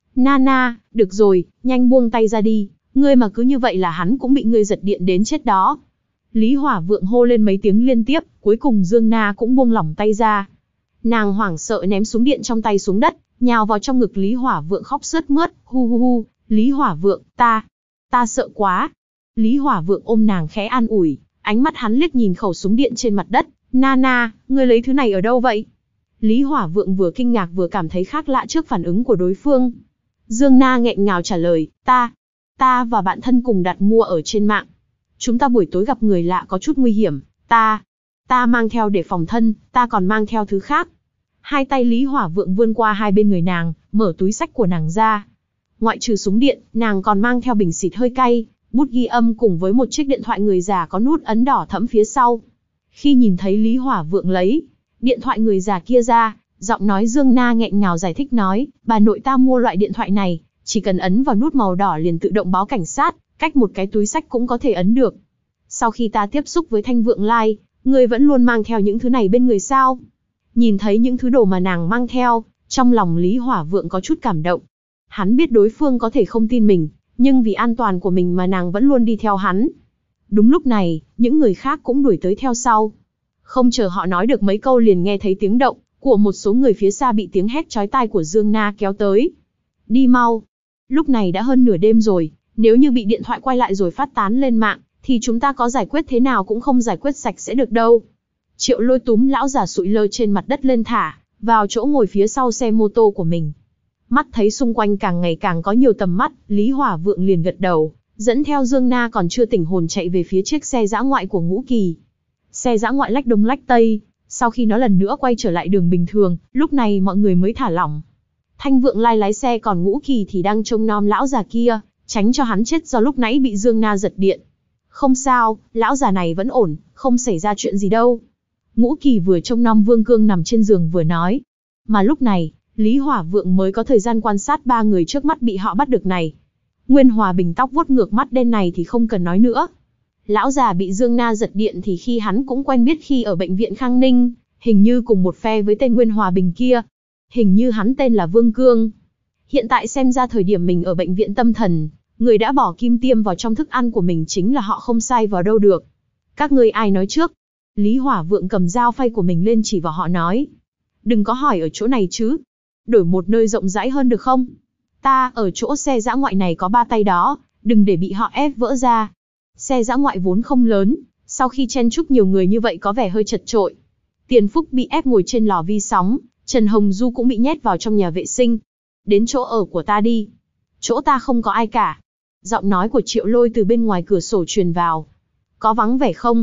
Nana, được rồi, nhanh buông tay ra đi, ngươi mà cứ như vậy là hắn cũng bị ngươi giật điện đến chết đó. Lý Hỏa Vượng hô lên mấy tiếng liên tiếp, cuối cùng Dương Na cũng buông lỏng tay ra. Nàng hoảng sợ ném súng điện trong tay xuống đất, nhào vào trong ngực Lý Hỏa Vượng khóc sướt mướt, hu hu hu, Lý Hỏa Vượng, ta, ta sợ quá. Lý Hỏa Vượng ôm nàng khẽ an ủi, ánh mắt hắn liếc nhìn khẩu súng điện trên mặt đất, Nana, ngươi lấy thứ này ở đâu vậy? Lý Hỏa Vượng vừa kinh ngạc vừa cảm thấy khác lạ trước phản ứng của đối phương. Dương Na nghẹn ngào trả lời, ta, ta và bạn thân cùng đặt mua ở trên mạng. Chúng ta buổi tối gặp người lạ có chút nguy hiểm, ta, ta mang theo để phòng thân, ta còn mang theo thứ khác. Hai tay Lý Hỏa Vượng vươn qua hai bên người nàng, mở túi xách của nàng ra. Ngoại trừ súng điện, nàng còn mang theo bình xịt hơi cay, bút ghi âm cùng với một chiếc điện thoại người già có nút ấn đỏ thẫm phía sau. Khi nhìn thấy Lý Hỏa Vượng lấy điện thoại người già kia ra, giọng nói Dương Na nghẹn ngào giải thích nói, bà nội ta mua loại điện thoại này, chỉ cần ấn vào nút màu đỏ liền tự động báo cảnh sát, cách một cái túi xách cũng có thể ấn được. Sau khi ta tiếp xúc với Thanh Vượng Lai, ngươi vẫn luôn mang theo những thứ này bên người sao? Nhìn thấy những thứ đồ mà nàng mang theo, trong lòng Lý Hỏa Vượng có chút cảm động. Hắn biết đối phương có thể không tin mình, nhưng vì an toàn của mình mà nàng vẫn luôn đi theo hắn. Đúng lúc này, những người khác cũng đuổi tới theo sau. Không chờ họ nói được mấy câu liền nghe thấy tiếng động của một số người phía xa bị tiếng hét chói tai của Dương Na kéo tới. Đi mau. Lúc này đã hơn nửa đêm rồi, nếu như bị điện thoại quay lại rồi phát tán lên mạng, thì chúng ta có giải quyết thế nào cũng không giải quyết sạch sẽ được đâu. Triệu Lôi túm lão già sụi lơ trên mặt đất lên thả vào chỗ ngồi phía sau xe mô tô của mình. Mắt thấy xung quanh càng ngày càng có nhiều tầm mắt, Lý Hỏa Vượng liền gật đầu, dẫn theo Dương Na còn chưa tỉnh hồn chạy về phía chiếc xe dã ngoại của Ngũ Kỳ. Xe dã ngoại lách đông lách tây, sau khi nó lần nữa quay trở lại đường bình thường, lúc này mọi người mới thả lỏng. Thanh Vượng Lai lái xe còn Ngũ Kỳ thì đang trông nom lão già kia, tránh cho hắn chết do lúc nãy bị Dương Na giật điện. Không sao, lão già này vẫn ổn, không xảy ra chuyện gì đâu. Ngũ Kỳ vừa trông nom Vương Cương nằm trên giường vừa nói. Mà lúc này, Lý Hỏa Vượng mới có thời gian quan sát ba người trước mắt bị họ bắt được này. Nguyên Hòa Bình tóc vuốt ngược mắt đen này thì không cần nói nữa. Lão già bị Dương Na giật điện thì khi hắn cũng quen biết khi ở bệnh viện Khang Ninh, hình như cùng một phe với tên Nguyên Hòa Bình kia. Hình như hắn tên là Vương Cương. Hiện tại xem ra thời điểm mình ở bệnh viện tâm thần, người đã bỏ kim tiêm vào trong thức ăn của mình chính là họ không sai vào đâu được. Các ngươi ai nói trước? Lý Hỏa Vượng cầm dao phay của mình lên chỉ vào họ nói. Đừng có hỏi ở chỗ này chứ. Đổi một nơi rộng rãi hơn được không? Ta ở chỗ xe dã ngoại này có ba tay đó, đừng để bị họ ép vỡ ra. Xe dã ngoại vốn không lớn, sau khi chen chúc nhiều người như vậy có vẻ hơi chật chội. Tiền Phúc bị ép ngồi trên lò vi sóng, Trần Hồng Du cũng bị nhét vào trong nhà vệ sinh. Đến chỗ ở của ta đi. Chỗ ta không có ai cả. Giọng nói của Triệu Lôi từ bên ngoài cửa sổ truyền vào. Có vắng vẻ không?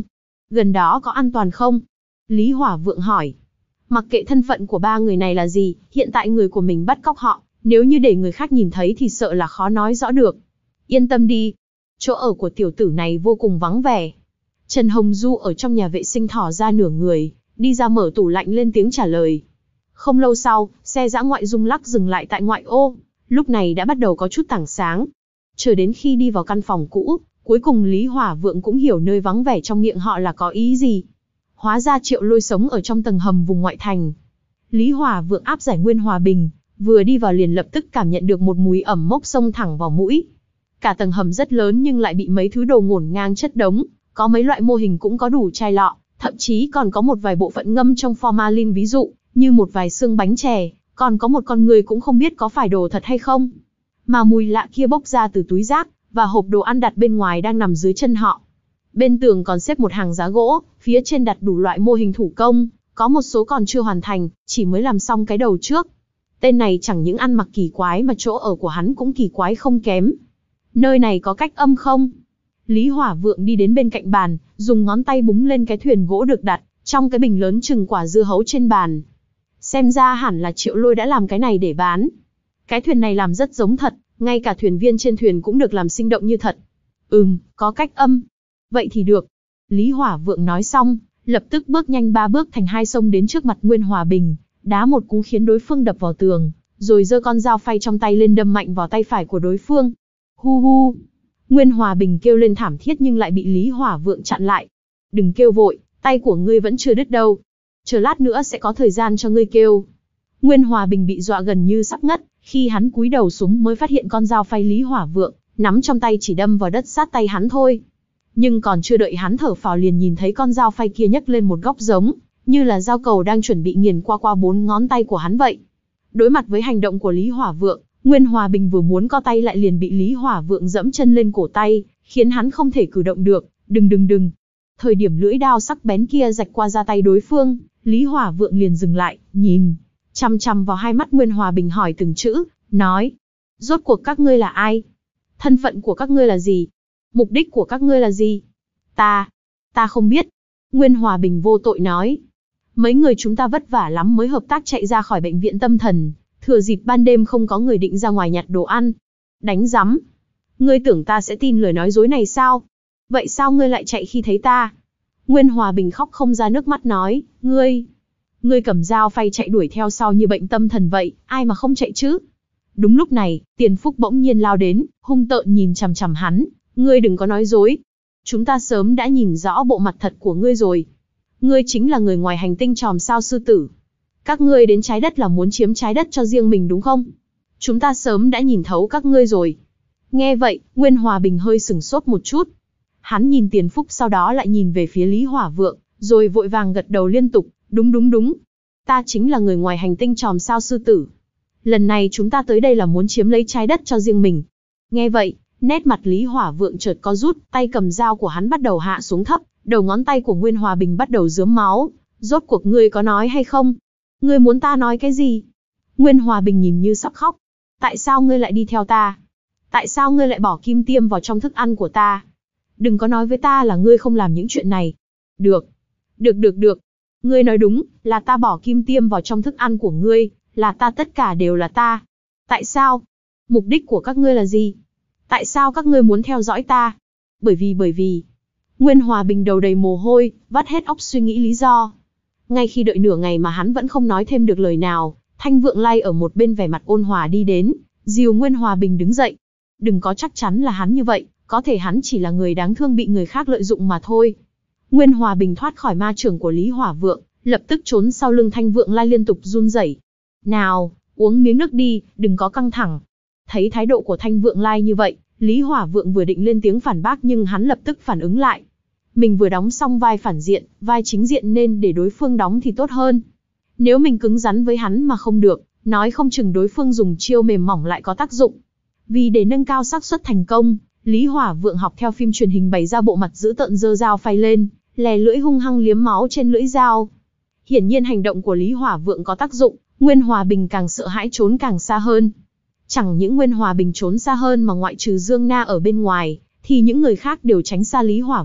Gần đó có an toàn không? Lý Hỏa Vượng hỏi. Mặc kệ thân phận của ba người này là gì, hiện tại người của mình bắt cóc họ, nếu như để người khác nhìn thấy thì sợ là khó nói rõ được. Yên tâm đi, chỗ ở của tiểu tử này vô cùng vắng vẻ. Trần Hồng Du ở trong nhà vệ sinh thỏ ra nửa người, đi ra mở tủ lạnh lên tiếng trả lời. Không lâu sau, xe dã ngoại rung lắc dừng lại tại ngoại ô, lúc này đã bắt đầu có chút tảng sáng. Chờ đến khi đi vào căn phòng cũ, cuối cùng Lý Hỏa Vượng cũng hiểu nơi vắng vẻ trong miệng họ là có ý gì. Hóa ra Triệu Lôi sống ở trong tầng hầm vùng ngoại thành. Lý Hỏa Vượng áp giải Nguyên Hòa Bình, vừa đi vào liền lập tức cảm nhận được một mùi ẩm mốc xông thẳng vào mũi. Cả tầng hầm rất lớn nhưng lại bị mấy thứ đồ ngổn ngang chất đống, có mấy loại mô hình cũng có đủ chai lọ, thậm chí còn có một vài bộ phận ngâm trong formalin, ví dụ như một vài xương bánh chè, còn có một con người cũng không biết có phải đồ thật hay không. Mà mùi lạ kia bốc ra từ túi rác và hộp đồ ăn đặt bên ngoài đang nằm dưới chân họ. Bên tường còn xếp một hàng giá gỗ, phía trên đặt đủ loại mô hình thủ công, có một số còn chưa hoàn thành, chỉ mới làm xong cái đầu trước. Tên này chẳng những ăn mặc kỳ quái mà chỗ ở của hắn cũng kỳ quái không kém. Nơi này có cách âm không? Lý Hỏa Vượng đi đến bên cạnh bàn, dùng ngón tay búng lên cái thuyền gỗ được đặt trong cái bình lớn chừng quả dưa hấu trên bàn. Xem ra hẳn là Triệu Lôi đã làm cái này để bán. Cái thuyền này làm rất giống thật, ngay cả thuyền viên trên thuyền cũng được làm sinh động như thật. Ừm, có cách âm. Vậy thì được. Lý Hỏa Vượng nói xong, lập tức bước nhanh ba bước thành hai xông đến trước mặt Nguyên Hòa Bình, đá một cú khiến đối phương đập vào tường, rồi giơ con dao phay trong tay lên đâm mạnh vào tay phải của đối phương. Hu hu. Nguyên Hòa Bình kêu lên thảm thiết nhưng lại bị Lý Hỏa Vượng chặn lại. Đừng kêu vội, tay của ngươi vẫn chưa đứt đâu. Chờ lát nữa sẽ có thời gian cho ngươi kêu. Nguyên Hòa Bình bị dọa gần như sắp ngất, khi hắn cúi đầu xuống mới phát hiện con dao phay Lý Hỏa Vượng nắm trong tay chỉ đâm vào đất sát tay hắn thôi. Nhưng còn chưa đợi hắn thở phào liền nhìn thấy con dao phay kia nhấc lên một góc giống như là dao cầu đang chuẩn bị nghiền qua qua bốn ngón tay của hắn vậy. Đối mặt với hành động của Lý Hỏa Vượng, Nguyên Hòa Bình vừa muốn co tay lại liền bị Lý Hỏa Vượng dẫm chân lên cổ tay, khiến hắn không thể cử động được. Đừng đừng đừng. Thời điểm lưỡi đao sắc bén kia rạch qua da tay đối phương, Lý Hỏa Vượng liền dừng lại, nhìn chằm chằm vào hai mắt Nguyên Hòa Bình hỏi từng chữ, nói: rốt cuộc các ngươi là ai? Thân phận của các ngươi là gì? Mục đích của các ngươi là gì? Ta, ta không biết. Nguyên Hòa Bình vô tội nói. Mấy người chúng ta vất vả lắm mới hợp tác chạy ra khỏi bệnh viện tâm thần, thừa dịp ban đêm không có người định ra ngoài nhặt đồ ăn. Đánh rắm. Ngươi tưởng ta sẽ tin lời nói dối này sao? Vậy sao ngươi lại chạy khi thấy ta? Nguyên Hòa Bình khóc không ra nước mắt nói, ngươi, ngươi cầm dao phay chạy đuổi theo sau như bệnh tâm thần vậy, ai mà không chạy chứ? Đúng lúc này, Tiền Phúc bỗng nhiên lao đến, hung tợn nhìn chằm chằm hắn, ngươi đừng có nói dối. Chúng ta sớm đã nhìn rõ bộ mặt thật của ngươi rồi. Ngươi chính là người ngoài hành tinh Chòm Sao Sư Tử. Các ngươi đến trái đất là muốn chiếm trái đất cho riêng mình đúng không? Chúng ta sớm đã nhìn thấu các ngươi rồi. Nghe vậy, Nguyên Hòa Bình hơi sửng sốt một chút. Hắn nhìn Tiền Phúc sau đó lại nhìn về phía Lý Hỏa Vượng, rồi vội vàng gật đầu liên tục, đúng đúng đúng. Ta chính là người ngoài hành tinh Chòm Sao Sư Tử. Lần này chúng ta tới đây là muốn chiếm lấy trái đất cho riêng mình. Nghe vậy, nét mặt Lý Hỏa Vượng chợt co rút, tay cầm dao của hắn bắt đầu hạ xuống thấp, đầu ngón tay của Nguyên Hòa Bình bắt đầu rớm máu. Rốt cuộc ngươi có nói hay không? Ngươi muốn ta nói cái gì? Nguyên Hòa Bình nhìn như sắp khóc. Tại sao ngươi lại đi theo ta? Tại sao ngươi lại bỏ kim tiêm vào trong thức ăn của ta? Đừng có nói với ta là ngươi không làm những chuyện này. Được. Được được được. Ngươi nói đúng, là ta bỏ kim tiêm vào trong thức ăn của ngươi, là ta, tất cả đều là ta. Tại sao? Mục đích của các ngươi là gì? Tại sao các ngươi muốn theo dõi ta? Bởi vì bởi vì... Nguyên Hòa Bình đầu đầy mồ hôi, vắt hết óc suy nghĩ lý do. Ngay khi đợi nửa ngày mà hắn vẫn không nói thêm được lời nào, Thanh Vượng Lai ở một bên vẻ mặt ôn hòa đi đến, dìu Nguyên Hòa Bình đứng dậy. Đừng có chắc chắn là hắn như vậy, có thể hắn chỉ là người đáng thương bị người khác lợi dụng mà thôi. Nguyên Hòa Bình thoát khỏi ma chưởng của Lý Hỏa Vượng, lập tức trốn sau lưng Thanh Vượng Lai liên tục run rẩy. Nào, uống miếng nước đi, đừng có căng thẳng. Thấy thái độ của Thanh Vượng Lai như vậy, Lý Hỏa Vượng vừa định lên tiếng phản bác nhưng hắn lập tức phản ứng lại. Mình vừa đóng xong vai phản diện, vai chính diện nên để đối phương đóng thì tốt hơn. Nếu mình cứng rắn với hắn mà không được, nói không chừng đối phương dùng chiêu mềm mỏng lại có tác dụng. Vì để nâng cao xác suất thành công, Lý Hỏa Vượng học theo phim truyền hình bày ra bộ mặt dữ tợn giơ dao phay lên, lè lưỡi hung hăng liếm máu trên lưỡi dao. Hiển nhiên hành động của Lý Hỏa Vượng có tác dụng, Nguyên Hòa Bình càng sợ hãi trốn càng xa hơn. Chẳng những Nguyên Hòa Bình trốn xa hơn mà ngoại trừ Dương Na ở bên ngoài, thì những người khác đều tránh xa Lý Hỏa Vượng,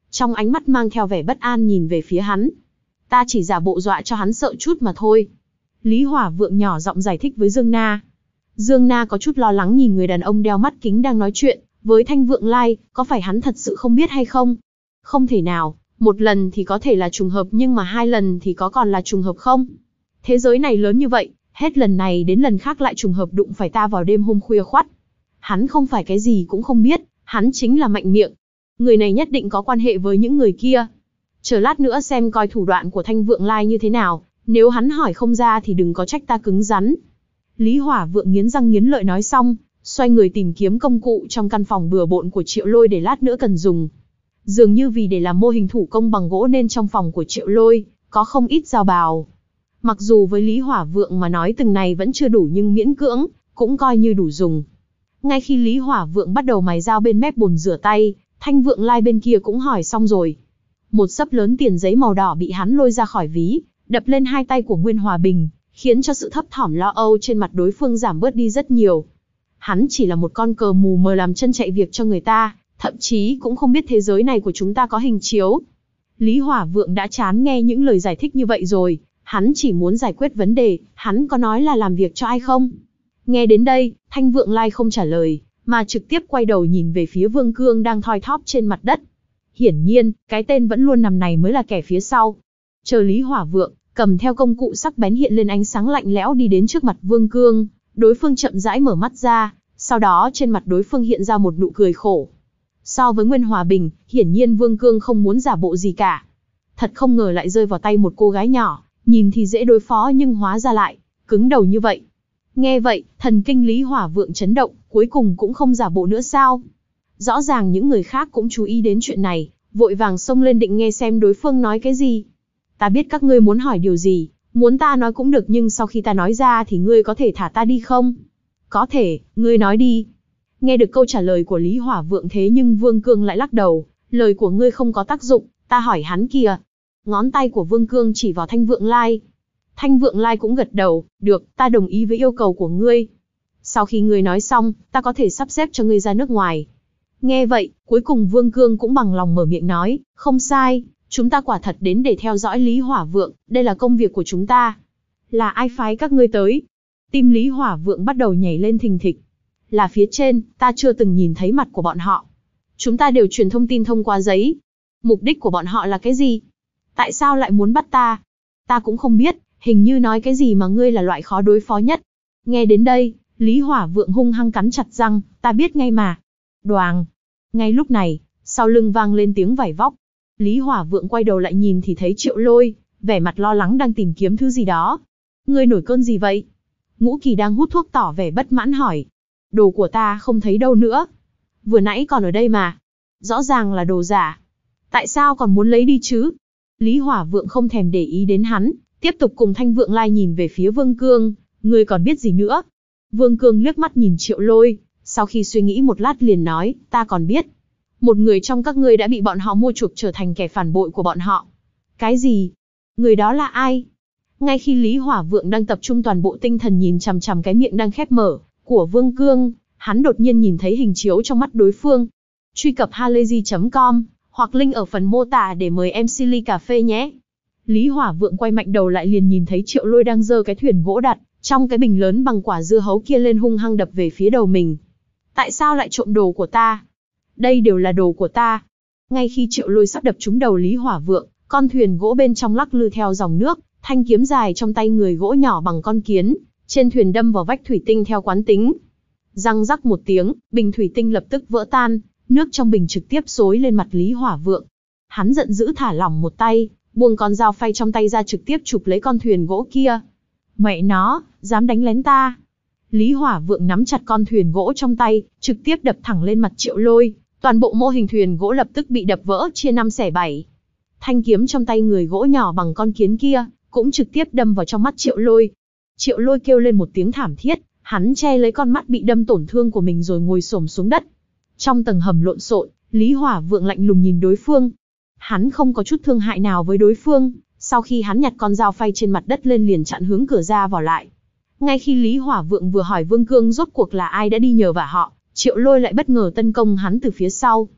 trong ánh mắt mang theo vẻ bất an nhìn về phía hắn. Ta chỉ giả bộ dọa cho hắn sợ chút mà thôi. Lý Hỏa Vượng nhỏ giọng giải thích với Dương Na. Dương Na có chút lo lắng nhìn người đàn ông đeo mắt kính đang nói chuyện với Thanh Vượng Lai, có phải hắn thật sự không biết hay không? Không thể nào, một lần thì có thể là trùng hợp nhưng mà hai lần thì có còn là trùng hợp không? Thế giới này lớn như vậy, hết lần này đến lần khác lại trùng hợp đụng phải ta vào đêm hôm khuya khoắt. Hắn không phải cái gì cũng không biết, hắn chính là mạnh miệng. Người này nhất định có quan hệ với những người kia. Chờ lát nữa xem coi thủ đoạn của Thanh Vượng Lai như thế nào, nếu hắn hỏi không ra thì đừng có trách ta cứng rắn. Lý Hỏa Vượng nghiến răng nghiến lợi nói xong, xoay người tìm kiếm công cụ trong căn phòng bừa bộn của Triệu Lôi để lát nữa cần dùng. Dường như vì để làm mô hình thủ công bằng gỗ nên trong phòng của Triệu Lôi có không ít dao bào. Mặc dù với Lý Hỏa Vượng mà nói từng này vẫn chưa đủ nhưng miễn cưỡng, cũng coi như đủ dùng. Ngay khi Lý Hỏa Vượng bắt đầu mài dao bên mép bồn rửa tay, Thanh Vượng Lai bên kia cũng hỏi xong rồi. Một xấp lớn tiền giấy màu đỏ bị hắn lôi ra khỏi ví, đập lên hai tay của Nguyên Hòa Bình, khiến cho sự thấp thỏm lo âu trên mặt đối phương giảm bớt đi rất nhiều. Hắn chỉ là một con cờ mù mờ làm chân chạy việc cho người ta, thậm chí cũng không biết thế giới này của chúng ta có hình chiếu. Lý Hỏa Vượng đã chán nghe những lời giải thích như vậy rồi, hắn chỉ muốn giải quyết vấn đề, hắn có nói là làm việc cho ai không? Nghe đến đây, Thanh Vượng Lai không trả lời, mà trực tiếp quay đầu nhìn về phía Vương Cương đang thoi thóp trên mặt đất. Hiển nhiên, cái tên vẫn luôn nằm này mới là kẻ phía sau. Chờ Lý Hỏa Vượng cầm theo công cụ sắc bén hiện lên ánh sáng lạnh lẽo đi đến trước mặt Vương Cương, đối phương chậm rãi mở mắt ra, sau đó trên mặt đối phương hiện ra một nụ cười khổ. So với Nguyên Hòa Bình, hiển nhiên Vương Cương không muốn giả bộ gì cả. Thật không ngờ lại rơi vào tay một cô gái nhỏ, nhìn thì dễ đối phó nhưng hóa ra lại cứng đầu như vậy. Nghe vậy, thần kinh Lý Hỏa Vượng chấn động, cuối cùng cũng không giả bộ nữa sao? Rõ ràng những người khác cũng chú ý đến chuyện này, vội vàng xông lên định nghe xem đối phương nói cái gì. Ta biết các ngươi muốn hỏi điều gì, muốn ta nói cũng được nhưng sau khi ta nói ra thì ngươi có thể thả ta đi không? Có thể, ngươi nói đi. Nghe được câu trả lời của Lý Hỏa Vượng thế nhưng Vương Cương lại lắc đầu, lời của ngươi không có tác dụng, ta hỏi hắn kìa. Ngón tay của Vương Cương chỉ vào Thanh Vượng Lai. Thanh Vượng Lai cũng gật đầu, được, ta đồng ý với yêu cầu của ngươi. Sau khi ngươi nói xong, ta có thể sắp xếp cho ngươi ra nước ngoài. Nghe vậy, cuối cùng Vương Cương cũng bằng lòng mở miệng nói, không sai, chúng ta quả thật đến để theo dõi Lý Hỏa Vượng, đây là công việc của chúng ta. Là ai phái các ngươi tới? Tim Lý Hỏa Vượng bắt đầu nhảy lên thình thịch. Là phía trên, ta chưa từng nhìn thấy mặt của bọn họ. Chúng ta đều truyền thông tin thông qua giấy. Mục đích của bọn họ là cái gì? Tại sao lại muốn bắt ta? Ta cũng không biết, hình như nói cái gì mà ngươi là loại khó đối phó nhất. Nghe đến đây, Lý Hỏa Vượng hung hăng cắn chặt răng, ta biết ngay mà. Đoàng. Ngay lúc này, sau lưng vang lên tiếng vải vóc. Lý Hỏa Vượng quay đầu lại nhìn thì thấy Triệu Lôi, vẻ mặt lo lắng đang tìm kiếm thứ gì đó. Ngươi nổi cơn gì vậy? Ngũ Kỳ đang hút thuốc tỏ vẻ bất mãn hỏi. Đồ của ta không thấy đâu nữa. Vừa nãy còn ở đây mà. Rõ ràng là đồ giả. Tại sao còn muốn lấy đi chứ? Lý Hỏa Vượng không thèm để ý đến hắn, tiếp tục cùng Thanh Vượng Lai nhìn về phía Vương Cương. Ngươi còn biết gì nữa? Vương Cương liếc mắt nhìn Triệu Lôi, sau khi suy nghĩ một lát liền nói, ta còn biết. Một người trong các ngươi đã bị bọn họ mua chuộc trở thành kẻ phản bội của bọn họ. Cái gì? Người đó là ai? Ngay khi Lý Hỏa Vượng đang tập trung toàn bộ tinh thần nhìn chằm chằm cái miệng đang khép mở của Vương Cương, hắn đột nhiên nhìn thấy hình chiếu trong mắt đối phương. Truy cập halayzi chấm com hoặc link ở phần mô tả để mời em xê ly cà phê nhé. Lý Hỏa Vượng quay mạnh đầu lại liền nhìn thấy Triệu Lôi đang giơ cái thuyền gỗ đặt trong cái bình lớn bằng quả dưa hấu kia lên hung hăng đập về phía đầu mình. Tại sao lại trộm đồ của ta? Đây đều là đồ của ta. Ngay khi Triệu Lôi sắp đập trúng đầu Lý Hỏa Vượng, con thuyền gỗ bên trong lắc lư theo dòng nước, thanh kiếm dài trong tay người gỗ nhỏ bằng con kiến, trên thuyền đâm vào vách thủy tinh theo quán tính. Răng rắc một tiếng, bình thủy tinh lập tức vỡ tan, nước trong bình trực tiếp xối lên mặt Lý Hỏa Vượng. Hắn giận dữ thả lỏng một tay, buông con dao phay trong tay ra trực tiếp chụp lấy con thuyền gỗ kia. Mẹ nó, dám đánh lén ta. Lý Hỏa Vượng nắm chặt con thuyền gỗ trong tay, trực tiếp đập thẳng lên mặt Triệu Lôi, toàn bộ mô hình thuyền gỗ lập tức bị đập vỡ chia năm xẻ bảy. Thanh kiếm trong tay người gỗ nhỏ bằng con kiến kia, cũng trực tiếp đâm vào trong mắt Triệu Lôi. Triệu Lôi kêu lên một tiếng thảm thiết, hắn che lấy con mắt bị đâm tổn thương của mình rồi ngồi xổm xuống đất. Trong tầng hầm lộn xộn, Lý Hỏa Vượng lạnh lùng nhìn đối phương. Hắn không có chút thương hại nào với đối phương, sau khi hắn nhặt con dao phay trên mặt đất lên liền chặn hướng cửa ra vào lại. Ngay khi Lý Hỏa Vượng vừa hỏi Vương Cương rốt cuộc là ai đã đi nhờ vả họ, Triệu Lôi lại bất ngờ tấn công hắn từ phía sau.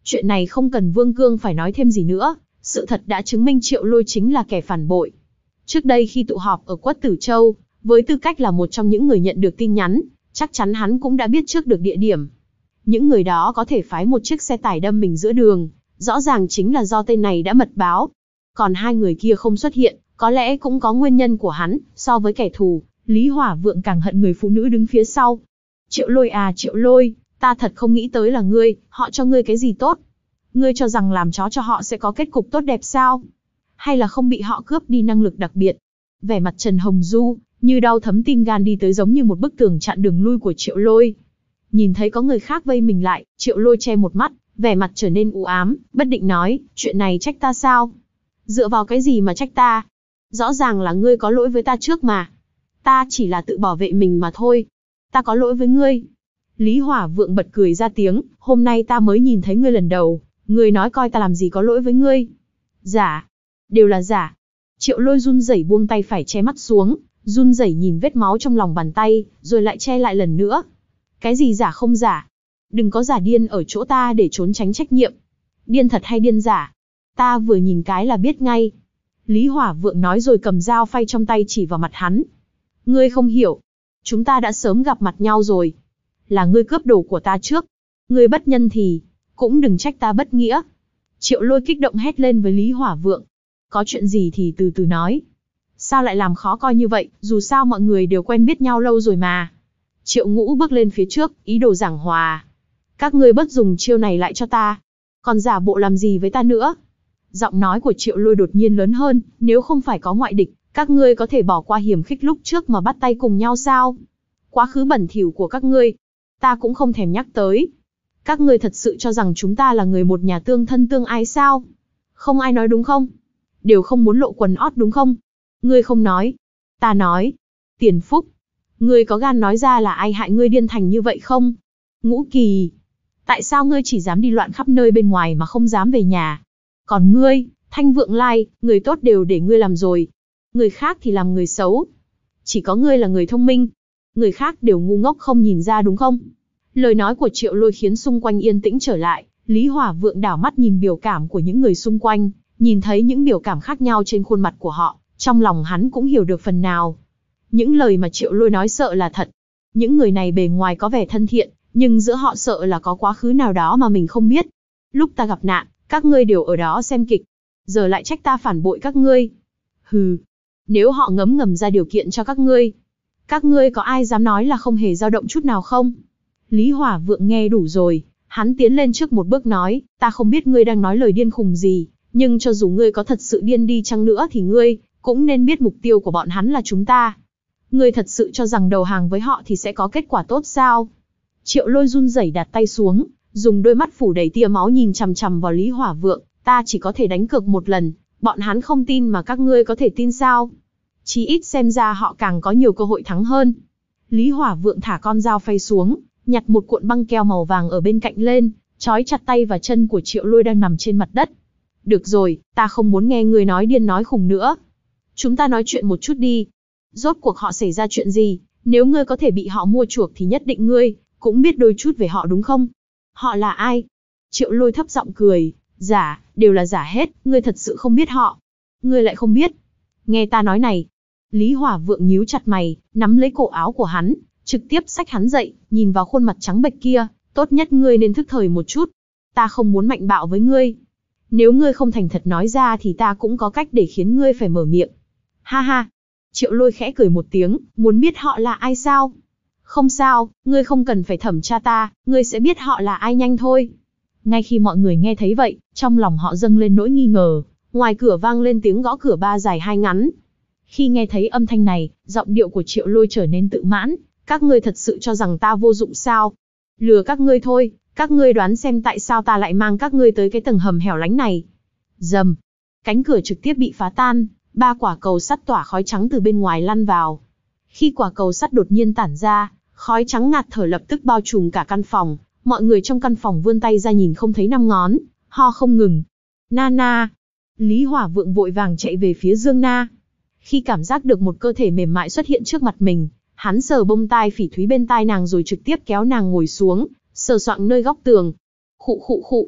Chuyện này không cần Vương Cương phải nói thêm gì nữa, sự thật đã chứng minh Triệu Lôi chính là kẻ phản bội. Trước đây khi tụ họp ở Quất Tử Châu, với tư cách là một trong những người nhận được tin nhắn, chắc chắn hắn cũng đã biết trước được địa điểm. Những người đó có thể phái một chiếc xe tải đâm mình giữa đường, rõ ràng chính là do tên này đã mật báo. Còn hai người kia không xuất hiện, có lẽ cũng có nguyên nhân của hắn, so với kẻ thù, Lý Hỏa Vượng càng hận người phụ nữ đứng phía sau. Triệu Lôi à Triệu Lôi, ta thật không nghĩ tới là ngươi, họ cho ngươi cái gì tốt? Ngươi cho rằng làm chó cho họ sẽ có kết cục tốt đẹp sao? Hay là không bị họ cướp đi năng lực đặc biệt? Vẻ mặt Trần Hồng Du, như đau thấm tim gan đi tới giống như một bức tường chặn đường lui của Triệu Lôi. Nhìn thấy có người khác vây mình lại, Triệu Lôi che một mắt, vẻ mặt trở nên u ám, bất định nói, chuyện này trách ta sao? Dựa vào cái gì mà trách ta? Rõ ràng là ngươi có lỗi với ta trước mà. Ta chỉ là tự bảo vệ mình mà thôi. Ta có lỗi với ngươi. Lý Hỏa Vượng bật cười ra tiếng, hôm nay ta mới nhìn thấy ngươi lần đầu, ngươi nói coi ta làm gì có lỗi với ngươi. Giả. Đều là giả. Triệu Lôi run rẩy buông tay phải che mắt xuống, run rẩy nhìn vết máu trong lòng bàn tay, rồi lại che lại lần nữa. Cái gì giả không giả? Đừng có giả điên ở chỗ ta để trốn tránh trách nhiệm. Điên thật hay điên giả? Ta vừa nhìn cái là biết ngay. Lý Hỏa Vượng nói rồi cầm dao phay trong tay chỉ vào mặt hắn. Ngươi không hiểu. Chúng ta đã sớm gặp mặt nhau rồi. Là ngươi cướp đồ của ta trước. Ngươi bất nhân thì, cũng đừng trách ta bất nghĩa. Triệu Lôi kích động hét lên với Lý Hỏa Vượng. Có chuyện gì thì từ từ nói. Sao lại làm khó coi như vậy, dù sao mọi người đều quen biết nhau lâu rồi mà. Triệu Ngũ bước lên phía trước, ý đồ giảng hòa. Các ngươi bất dùng chiêu này lại cho ta. Còn giả bộ làm gì với ta nữa? Giọng nói của Triệu Lôi đột nhiên lớn hơn, nếu không phải có ngoại địch, các ngươi có thể bỏ qua hiểm khích lúc trước mà bắt tay cùng nhau sao? Quá khứ bẩn thỉu của các ngươi, ta cũng không thèm nhắc tới. Các ngươi thật sự cho rằng chúng ta là người một nhà tương thân tương ái sao? Không ai nói đúng không? Đều không muốn lộ quần ót đúng không? Ngươi không nói. Ta nói. Tiền Phúc. Ngươi có gan nói ra là ai hại ngươi điên thành như vậy không? Ngũ Kỳ. Tại sao ngươi chỉ dám đi loạn khắp nơi bên ngoài mà không dám về nhà? Còn ngươi, Thanh Vượng Lai, người tốt đều để ngươi làm rồi. Người khác thì làm người xấu. Chỉ có ngươi là người thông minh. Người khác đều ngu ngốc không nhìn ra đúng không? Lời nói của Triệu Lôi khiến xung quanh yên tĩnh trở lại. Lý Hỏa Vượng đảo mắt nhìn biểu cảm của những người xung quanh. Nhìn thấy những biểu cảm khác nhau trên khuôn mặt của họ. Trong lòng hắn cũng hiểu được phần nào. Những lời mà Triệu Lôi nói sợ là thật. Những người này bề ngoài có vẻ thân thiện, nhưng giữa họ sợ là có quá khứ nào đó mà mình không biết. Lúc ta gặp nạn, các ngươi đều ở đó xem kịch. Giờ lại trách ta phản bội các ngươi. Hừ. Nếu họ ngấm ngầm ra điều kiện cho các ngươi, các ngươi có ai dám nói là không hề dao động chút nào không? Lý Hỏa Vượng nghe đủ rồi. Hắn tiến lên trước một bước nói, ta không biết ngươi đang nói lời điên khùng gì, nhưng cho dù ngươi có thật sự điên đi chăng nữa thì ngươi cũng nên biết mục tiêu của bọn hắn là chúng ta. Ngươi thật sự cho rằng đầu hàng với họ thì sẽ có kết quả tốt sao? Triệu Lôi run rẩy đặt tay xuống, dùng đôi mắt phủ đầy tia máu nhìn chằm chằm vào Lý Hỏa Vượng, ta chỉ có thể đánh cược một lần, bọn hắn không tin mà các ngươi có thể tin sao? Chí ít xem ra họ càng có nhiều cơ hội thắng hơn. Lý Hỏa Vượng thả con dao phay xuống, nhặt một cuộn băng keo màu vàng ở bên cạnh lên, trói chặt tay và chân của Triệu Lôi đang nằm trên mặt đất. Được rồi, ta không muốn nghe người nói điên nói khùng nữa. Chúng ta nói chuyện một chút đi. Rốt cuộc họ xảy ra chuyện gì? Nếu ngươi có thể bị họ mua chuộc thì nhất định ngươi cũng biết đôi chút về họ đúng không? Họ là ai? Triệu Lôi thấp giọng cười, giả, đều là giả hết, ngươi thật sự không biết họ. Ngươi lại không biết. Nghe ta nói này. Lý Hỏa Vượng nhíu chặt mày, nắm lấy cổ áo của hắn, trực tiếp xách hắn dậy, nhìn vào khuôn mặt trắng bệch kia, tốt nhất ngươi nên thức thời một chút. Ta không muốn mạnh bạo với ngươi. Nếu ngươi không thành thật nói ra thì ta cũng có cách để khiến ngươi phải mở miệng. Ha ha. Triệu Lôi khẽ cười một tiếng, muốn biết họ là ai sao? Không sao, ngươi không cần phải thẩm tra ta, ngươi sẽ biết họ là ai nhanh thôi. Ngay khi mọi người nghe thấy vậy, trong lòng họ dâng lên nỗi nghi ngờ, ngoài cửa vang lên tiếng gõ cửa ba dài hai ngắn. Khi nghe thấy âm thanh này, giọng điệu của Triệu Lôi trở nên tự mãn, các ngươi thật sự cho rằng ta vô dụng sao? Lừa các ngươi thôi, các ngươi đoán xem tại sao ta lại mang các ngươi tới cái tầng hầm hẻo lánh này. Rầm, cánh cửa trực tiếp bị phá tan, ba quả cầu sắt tỏa khói trắng từ bên ngoài lăn vào. Khi quả cầu sắt đột nhiên tản ra, khói trắng ngạt thở lập tức bao trùm cả căn phòng, mọi người trong căn phòng vươn tay ra nhìn không thấy năm ngón, ho không ngừng. Nana. Lý Hỏa Vượng vội vàng chạy về phía Dương Na. Khi cảm giác được một cơ thể mềm mại xuất hiện trước mặt mình, hắn sờ bông tai phỉ thúy bên tai nàng rồi trực tiếp kéo nàng ngồi xuống, sờ soạng nơi góc tường. Khụ khụ khụ.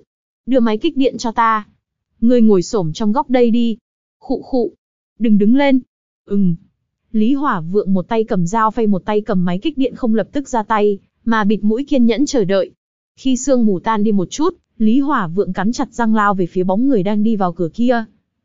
đưa máy kích điện cho ta. Ngươi ngồi xổm trong góc đây đi. Khụ khụ. Đừng đứng lên. Ừm. Lý Hỏa Vượng một tay cầm dao phay một tay cầm máy kích điện không lập tức ra tay, mà bịt mũi kiên nhẫn chờ đợi. Khi sương mù tan đi một chút, Lý Hỏa Vượng cắn chặt răng lao về phía bóng người đang đi vào cửa kia.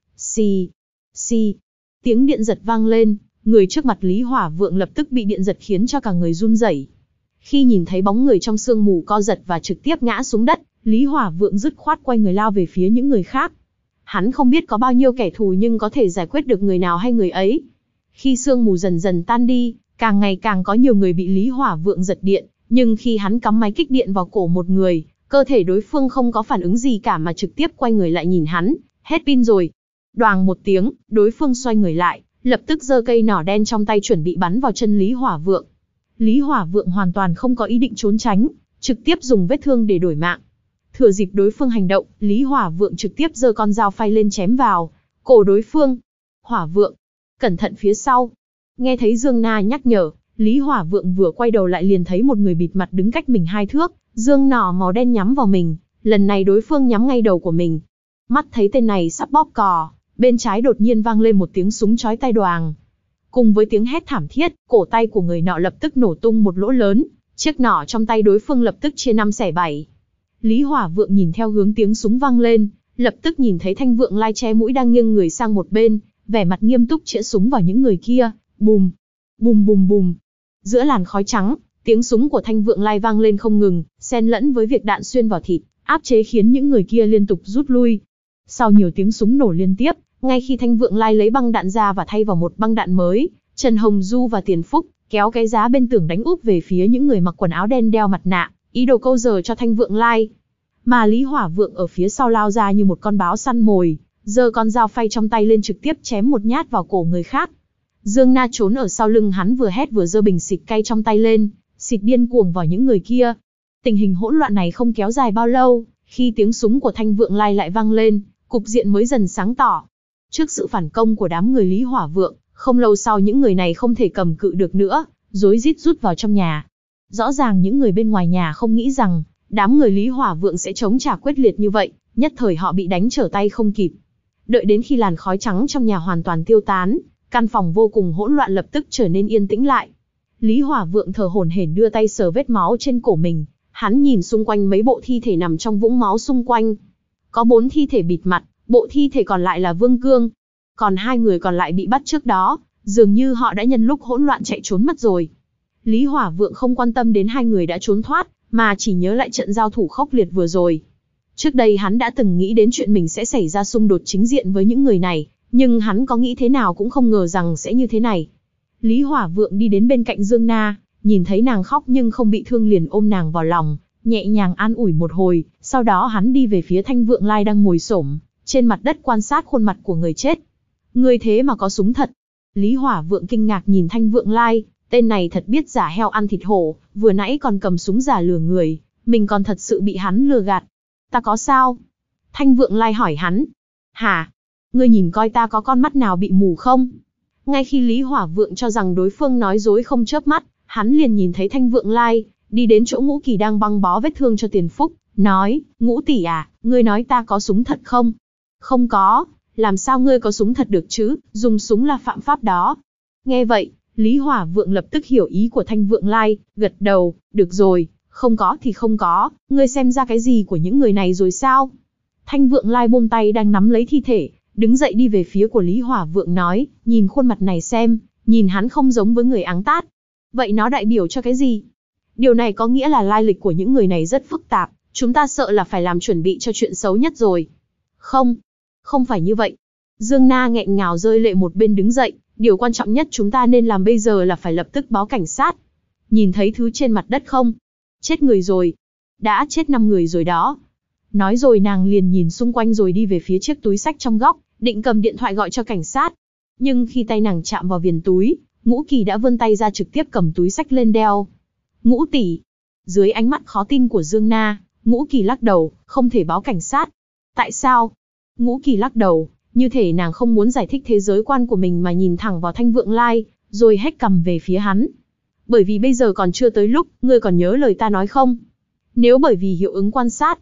Xì, xì. Tiếng điện giật vang lên, người trước mặt Lý Hỏa Vượng lập tức bị điện giật khiến cho cả người run rẩy. Khi nhìn thấy bóng người trong sương mù co giật và trực tiếp ngã xuống đất, Lý Hỏa Vượng dứt khoát quay người lao về phía những người khác. Hắn không biết có bao nhiêu kẻ thù nhưng có thể giải quyết được người nào hay người ấy. Khi sương mù dần dần tan đi, càng ngày càng có nhiều người bị Lý Hỏa Vượng giật điện, nhưng khi hắn cắm máy kích điện vào cổ một người, cơ thể đối phương không có phản ứng gì cả mà trực tiếp quay người lại nhìn hắn, hết pin rồi. Đoàng một tiếng, đối phương xoay người lại, lập tức giơ cây nỏ đen trong tay chuẩn bị bắn vào chân Lý Hỏa Vượng. Lý Hỏa Vượng hoàn toàn không có ý định trốn tránh, trực tiếp dùng vết thương để đổi mạng. Thừa dịp đối phương hành động, Lý Hỏa Vượng trực tiếp giơ con dao phay lên chém vào cổ đối phương. Hỏa Vượng, cẩn thận phía sau. Nghe thấy Dương Na nhắc nhở, Lý Hỏa Vượng vừa quay đầu lại liền thấy một người bịt mặt đứng cách mình hai thước, dương nỏ màu đen nhắm vào mình, lần này đối phương nhắm ngay đầu của mình. Mắt thấy tên này sắp bóp cò, bên trái đột nhiên vang lên một tiếng súng chói tai đoàng. Cùng với tiếng hét thảm thiết, cổ tay của người nọ lập tức nổ tung một lỗ lớn, chiếc nỏ trong tay đối phương lập tức chia năm xẻ bảy. Lý Hỏa Vượng nhìn theo hướng tiếng súng vang lên, lập tức nhìn thấy Thanh Vượng Lai che mũi đang nghiêng người sang một bên, vẻ mặt nghiêm túc chĩa súng vào những người kia. Bùm, bùm bùm bùm. Giữa làn khói trắng, tiếng súng của Thanh Vượng Lai vang lên không ngừng, xen lẫn với việc đạn xuyên vào thịt, áp chế khiến những người kia liên tục rút lui. Sau nhiều tiếng súng nổ liên tiếp, ngay khi Thanh Vượng Lai lấy băng đạn ra và thay vào một băng đạn mới, Trần Hồng Du và Tiền Phúc kéo cái giá bên tường đánh úp về phía những người mặc quần áo đen đeo mặt nạ, ý đồ câu giờ cho Thanh Vượng Lai. Mà Lý Hỏa Vượng ở phía sau lao ra như một con báo săn mồi, giơ con dao phay trong tay lên trực tiếp chém một nhát vào cổ người khác. Dương Na trốn ở sau lưng hắn vừa hét vừa giơ bình xịt cay trong tay lên, xịt điên cuồng vào những người kia. Tình hình hỗn loạn này không kéo dài bao lâu, khi tiếng súng của Thanh Vượng Lai lại vang lên, cục diện mới dần sáng tỏ. Trước sự phản công của đám người Lý Hỏa Vượng, không lâu sau những người này không thể cầm cự được nữa, rối rít rút vào trong nhà. Rõ ràng những người bên ngoài nhà không nghĩ rằng đám người Lý Hỏa Vượng sẽ chống trả quyết liệt như vậy, nhất thời họ bị đánh trở tay không kịp. Đợi đến khi làn khói trắng trong nhà hoàn toàn tiêu tán, căn phòng vô cùng hỗn loạn lập tức trở nên yên tĩnh lại. Lý Hỏa Vượng thở hổn hển đưa tay sờ vết máu trên cổ mình, hắn nhìn xung quanh mấy bộ thi thể nằm trong vũng máu xung quanh. Có bốn thi thể bịt mặt, bộ thi thể còn lại là Vương Cương. Còn hai người còn lại bị bắt trước đó, dường như họ đã nhân lúc hỗn loạn chạy trốn mất rồi. Lý Hỏa Vượng không quan tâm đến hai người đã trốn thoát, mà chỉ nhớ lại trận giao thủ khốc liệt vừa rồi. Trước đây hắn đã từng nghĩ đến chuyện mình sẽ xảy ra xung đột chính diện với những người này, nhưng hắn có nghĩ thế nào cũng không ngờ rằng sẽ như thế này. Lý Hỏa Vượng đi đến bên cạnh Dương Na, nhìn thấy nàng khóc nhưng không bị thương liền ôm nàng vào lòng, nhẹ nhàng an ủi một hồi, sau đó hắn đi về phía Thanh Vượng Lai đang ngồi xổm trên mặt đất quan sát khuôn mặt của người chết. Người thế mà có súng thật. Lý Hỏa Vượng kinh ngạc nhìn Thanh Vượng Lai, tên này thật biết giả heo ăn thịt hổ, vừa nãy còn cầm súng giả lừa người, mình còn thật sự bị hắn lừa gạt. Ta có sao? Thanh Vượng Lai hỏi hắn. Hả? Ngươi nhìn coi ta có con mắt nào bị mù không? Ngay khi Lý Hỏa Vượng cho rằng đối phương nói dối không chớp mắt, hắn liền nhìn thấy Thanh Vượng Lai đi đến chỗ Ngũ Kỳ đang băng bó vết thương cho Tiền Phúc, nói, Ngũ tỷ à, ngươi nói ta có súng thật không? Không có, làm sao ngươi có súng thật được chứ, dùng súng là phạm pháp đó. Nghe vậy, Lý Hỏa Vượng lập tức hiểu ý của Thanh Vượng Lai, gật đầu, được rồi, không có thì không có, ngươi xem ra cái gì của những người này rồi sao? Thanh Vượng Lai buông tay đang nắm lấy thi thể, đứng dậy đi về phía của Lý Hỏa Vượng nói, nhìn khuôn mặt này xem, nhìn hắn không giống với người áng tát. Vậy nó đại biểu cho cái gì? Điều này có nghĩa là lai lịch của những người này rất phức tạp, chúng ta sợ là phải làm chuẩn bị cho chuyện xấu nhất rồi. Không, không phải như vậy. Dương Na nghẹn ngào rơi lệ một bên đứng dậy, điều quan trọng nhất chúng ta nên làm bây giờ là phải lập tức báo cảnh sát. Nhìn thấy thứ trên mặt đất không? Chết người rồi. Đã chết năm người rồi đó. Nói rồi nàng liền nhìn xung quanh rồi đi về phía chiếc túi xách trong góc, định cầm điện thoại gọi cho cảnh sát. Nhưng khi tay nàng chạm vào viền túi, Ngũ Kỳ đã vươn tay ra trực tiếp cầm túi xách lên đeo. Ngũ tỷ. Dưới ánh mắt khó tin của Dương Na, Ngũ Kỳ lắc đầu, không thể báo cảnh sát. Tại sao? Ngũ Kỳ lắc đầu, như thể nàng không muốn giải thích thế giới quan của mình mà nhìn thẳng vào Thanh Vượng Lai, rồi hét cầm về phía hắn. Bởi vì bây giờ còn chưa tới lúc, ngươi còn nhớ lời ta nói không? Nếu bởi vì hiệu ứng quan sát,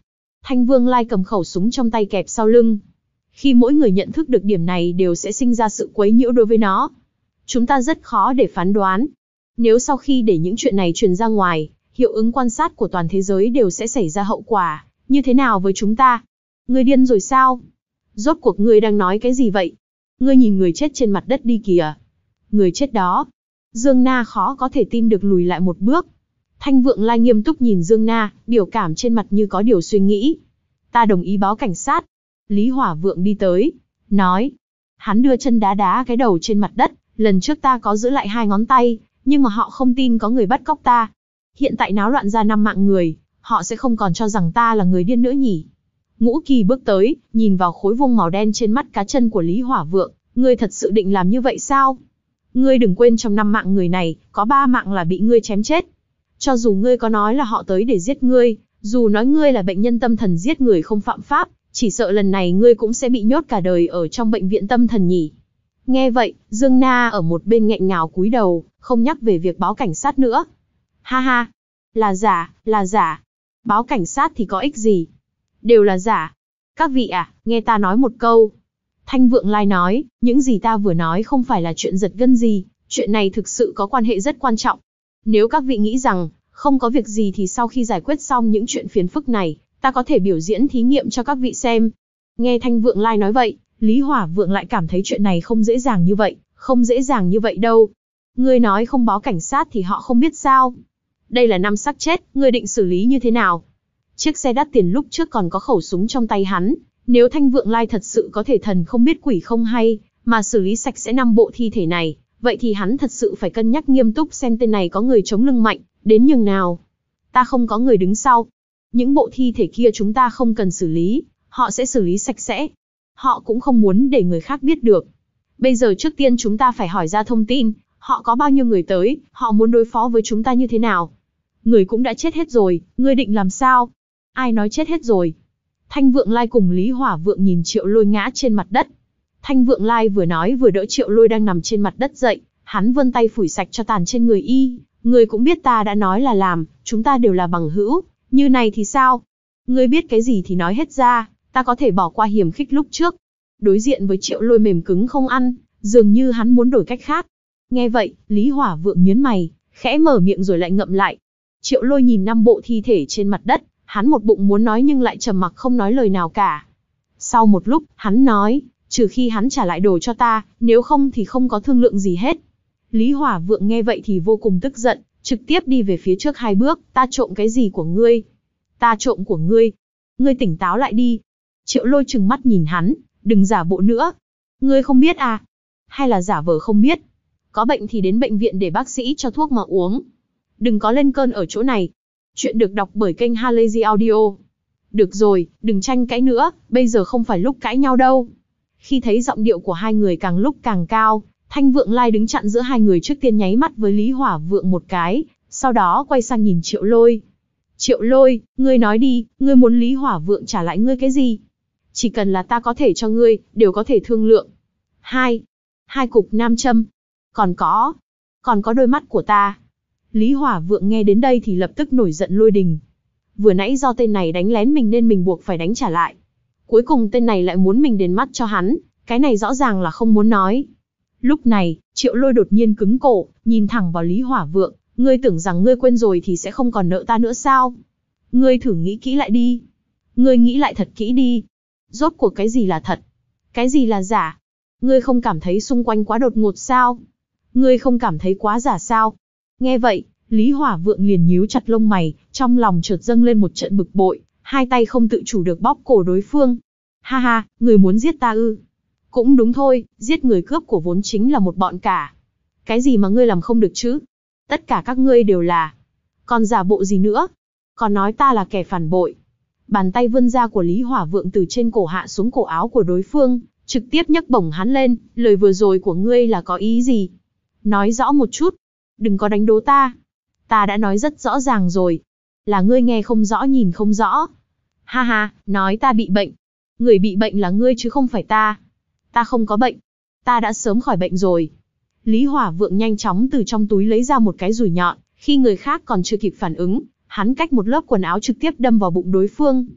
Thanh Vương Lai cầm khẩu súng trong tay kẹp sau lưng. Khi mỗi người nhận thức được điểm này đều sẽ sinh ra sự quấy nhiễu đối với nó. Chúng ta rất khó để phán đoán. Nếu sau khi để những chuyện này truyền ra ngoài, hiệu ứng quan sát của toàn thế giới đều sẽ xảy ra hậu quả, như thế nào với chúng ta? Ngươi điên rồi sao? Rốt cuộc ngươi đang nói cái gì vậy? Ngươi nhìn người chết trên mặt đất đi kìa. Người chết đó. Dương Na khó có thể tin được lùi lại một bước. Thanh Vượng Lai nghiêm túc nhìn Dương Na, biểu cảm trên mặt như có điều suy nghĩ. Ta đồng ý báo cảnh sát. Lý Hỏa Vượng đi tới, nói. Hắn đưa chân đá đá cái đầu trên mặt đất, lần trước ta có giữ lại hai ngón tay, nhưng mà họ không tin có người bắt cóc ta. Hiện tại náo loạn ra năm mạng người, họ sẽ không còn cho rằng ta là người điên nữa nhỉ. Ngũ Kỳ bước tới, nhìn vào khối vuông màu đen trên mắt cá chân của Lý Hỏa Vượng, ngươi thật sự định làm như vậy sao? Ngươi đừng quên trong năm mạng người này, có ba mạng là bị ngươi chém chết. Cho dù ngươi có nói là họ tới để giết ngươi, dù nói ngươi là bệnh nhân tâm thần giết người không phạm pháp, chỉ sợ lần này ngươi cũng sẽ bị nhốt cả đời ở trong bệnh viện tâm thần nhỉ. Nghe vậy, Dương Na ở một bên nghẹn ngào cúi đầu, không nhắc về việc báo cảnh sát nữa. Ha ha, là giả, là giả. Báo cảnh sát thì có ích gì? Đều là giả. Các vị à, nghe ta nói một câu. Thanh Vượng Lai nói, những gì ta vừa nói không phải là chuyện giật gân gì, chuyện này thực sự có quan hệ rất quan trọng. Nếu các vị nghĩ rằng, không có việc gì thì sau khi giải quyết xong những chuyện phiền phức này, ta có thể biểu diễn thí nghiệm cho các vị xem. Nghe Thanh Vượng Lai nói vậy, Lý Hỏa Vượng lại cảm thấy chuyện này không dễ dàng như vậy, không dễ dàng như vậy đâu. Ngươi nói không báo cảnh sát thì họ không biết sao? Đây là năm xác chết, ngươi định xử lý như thế nào? Chiếc xe đắt tiền lúc trước còn có khẩu súng trong tay hắn, nếu Thanh Vượng Lai thật sự có thể thần không biết quỷ không hay, mà xử lý sạch sẽ năm bộ thi thể này, vậy thì hắn thật sự phải cân nhắc nghiêm túc xem tên này có người chống lưng mạnh, đến nhường nào. Ta không có người đứng sau. Những bộ thi thể kia chúng ta không cần xử lý, họ sẽ xử lý sạch sẽ. Họ cũng không muốn để người khác biết được. Bây giờ trước tiên chúng ta phải hỏi ra thông tin, họ có bao nhiêu người tới, họ muốn đối phó với chúng ta như thế nào. Người cũng đã chết hết rồi, ngươi định làm sao? Ai nói chết hết rồi? Thanh Vượng Lai cùng Lý Hỏa Vượng nhìn Triệu Lôi ngã trên mặt đất. Thanh Vượng Lai vừa nói vừa đỡ Triệu Lôi đang nằm trên mặt đất dậy, hắn vươn tay phủi sạch cho tàn trên người y. Ngươi cũng biết ta đã nói là làm, chúng ta đều là bằng hữu, như này thì sao? Ngươi biết cái gì thì nói hết ra, ta có thể bỏ qua hiểm khích lúc trước. Đối diện với Triệu Lôi mềm cứng không ăn, dường như hắn muốn đổi cách khác. Nghe vậy, Lý Hỏa Vượng nhướng mày, khẽ mở miệng rồi lại ngậm lại. Triệu Lôi nhìn năm bộ thi thể trên mặt đất, hắn một bụng muốn nói nhưng lại trầm mặc không nói lời nào cả. Sau một lúc, hắn nói, trừ khi hắn trả lại đồ cho ta, nếu không thì không có thương lượng gì hết. Lý Hỏa Vượng nghe vậy thì vô cùng tức giận, trực tiếp đi về phía trước hai bước, ta trộm cái gì của ngươi? Ta trộm của ngươi? Ngươi tỉnh táo lại đi. Triệu Lôi trừng mắt nhìn hắn, đừng giả bộ nữa. Ngươi không biết à? Hay là giả vờ không biết? Có bệnh thì đến bệnh viện để bác sĩ cho thuốc mà uống. Đừng có lên cơn ở chỗ này. Chuyện được đọc bởi kênh Halazy Audio. Được rồi, đừng tranh cãi nữa, bây giờ không phải lúc cãi nhau đâu. Khi thấy giọng điệu của hai người càng lúc càng cao, Thanh Vượng Lai đứng chặn giữa hai người trước tiên nháy mắt với Lý Hỏa Vượng một cái, sau đó quay sang nhìn Triệu Lôi. Triệu Lôi, ngươi nói đi, ngươi muốn Lý Hỏa Vượng trả lại ngươi cái gì? Chỉ cần là ta có thể cho ngươi, đều có thể thương lượng. Hai. Hai cục nam châm. Còn có. Còn có đôi mắt của ta. Lý Hỏa Vượng nghe đến đây thì lập tức nổi giận lôi đình. Vừa nãy do tên này đánh lén mình nên mình buộc phải đánh trả lại. Cuối cùng tên này lại muốn mình đền mắt cho hắn, cái này rõ ràng là không muốn nói. Lúc này, Triệu Lôi đột nhiên cứng cổ, nhìn thẳng vào Lý Hỏa Vượng, ngươi tưởng rằng ngươi quên rồi thì sẽ không còn nợ ta nữa sao? Ngươi thử nghĩ kỹ lại đi. Ngươi nghĩ lại thật kỹ đi. Rốt cuộc cái gì là thật? Cái gì là giả? Ngươi không cảm thấy xung quanh quá đột ngột sao? Ngươi không cảm thấy quá giả sao? Nghe vậy, Lý Hỏa Vượng liền nhíu chặt lông mày, trong lòng chợt dâng lên một trận bực bội, hai tay không tự chủ được bóp cổ đối phương. Ha ha, người muốn giết ta ư? Cũng đúng thôi, giết người cướp của vốn chính là một bọn cả. Cái gì mà ngươi làm không được chứ? Tất cả các ngươi đều là. Còn giả bộ gì nữa? Còn nói ta là kẻ phản bội. Bàn tay vươn ra của Lý Hỏa Vượng từ trên cổ hạ xuống cổ áo của đối phương, trực tiếp nhấc bổng hắn lên, lời vừa rồi của ngươi là có ý gì? Nói rõ một chút. Đừng có đánh đố ta. Ta đã nói rất rõ ràng rồi. Là ngươi nghe không rõ nhìn không rõ. Ha ha, nói ta bị bệnh. Người bị bệnh là ngươi chứ không phải ta. Ta không có bệnh. Ta đã sớm khỏi bệnh rồi. Lý Hỏa Vượng nhanh chóng từ trong túi lấy ra một cái dùi nhọn, khi người khác còn chưa kịp phản ứng, hắn cách một lớp quần áo trực tiếp đâm vào bụng đối phương.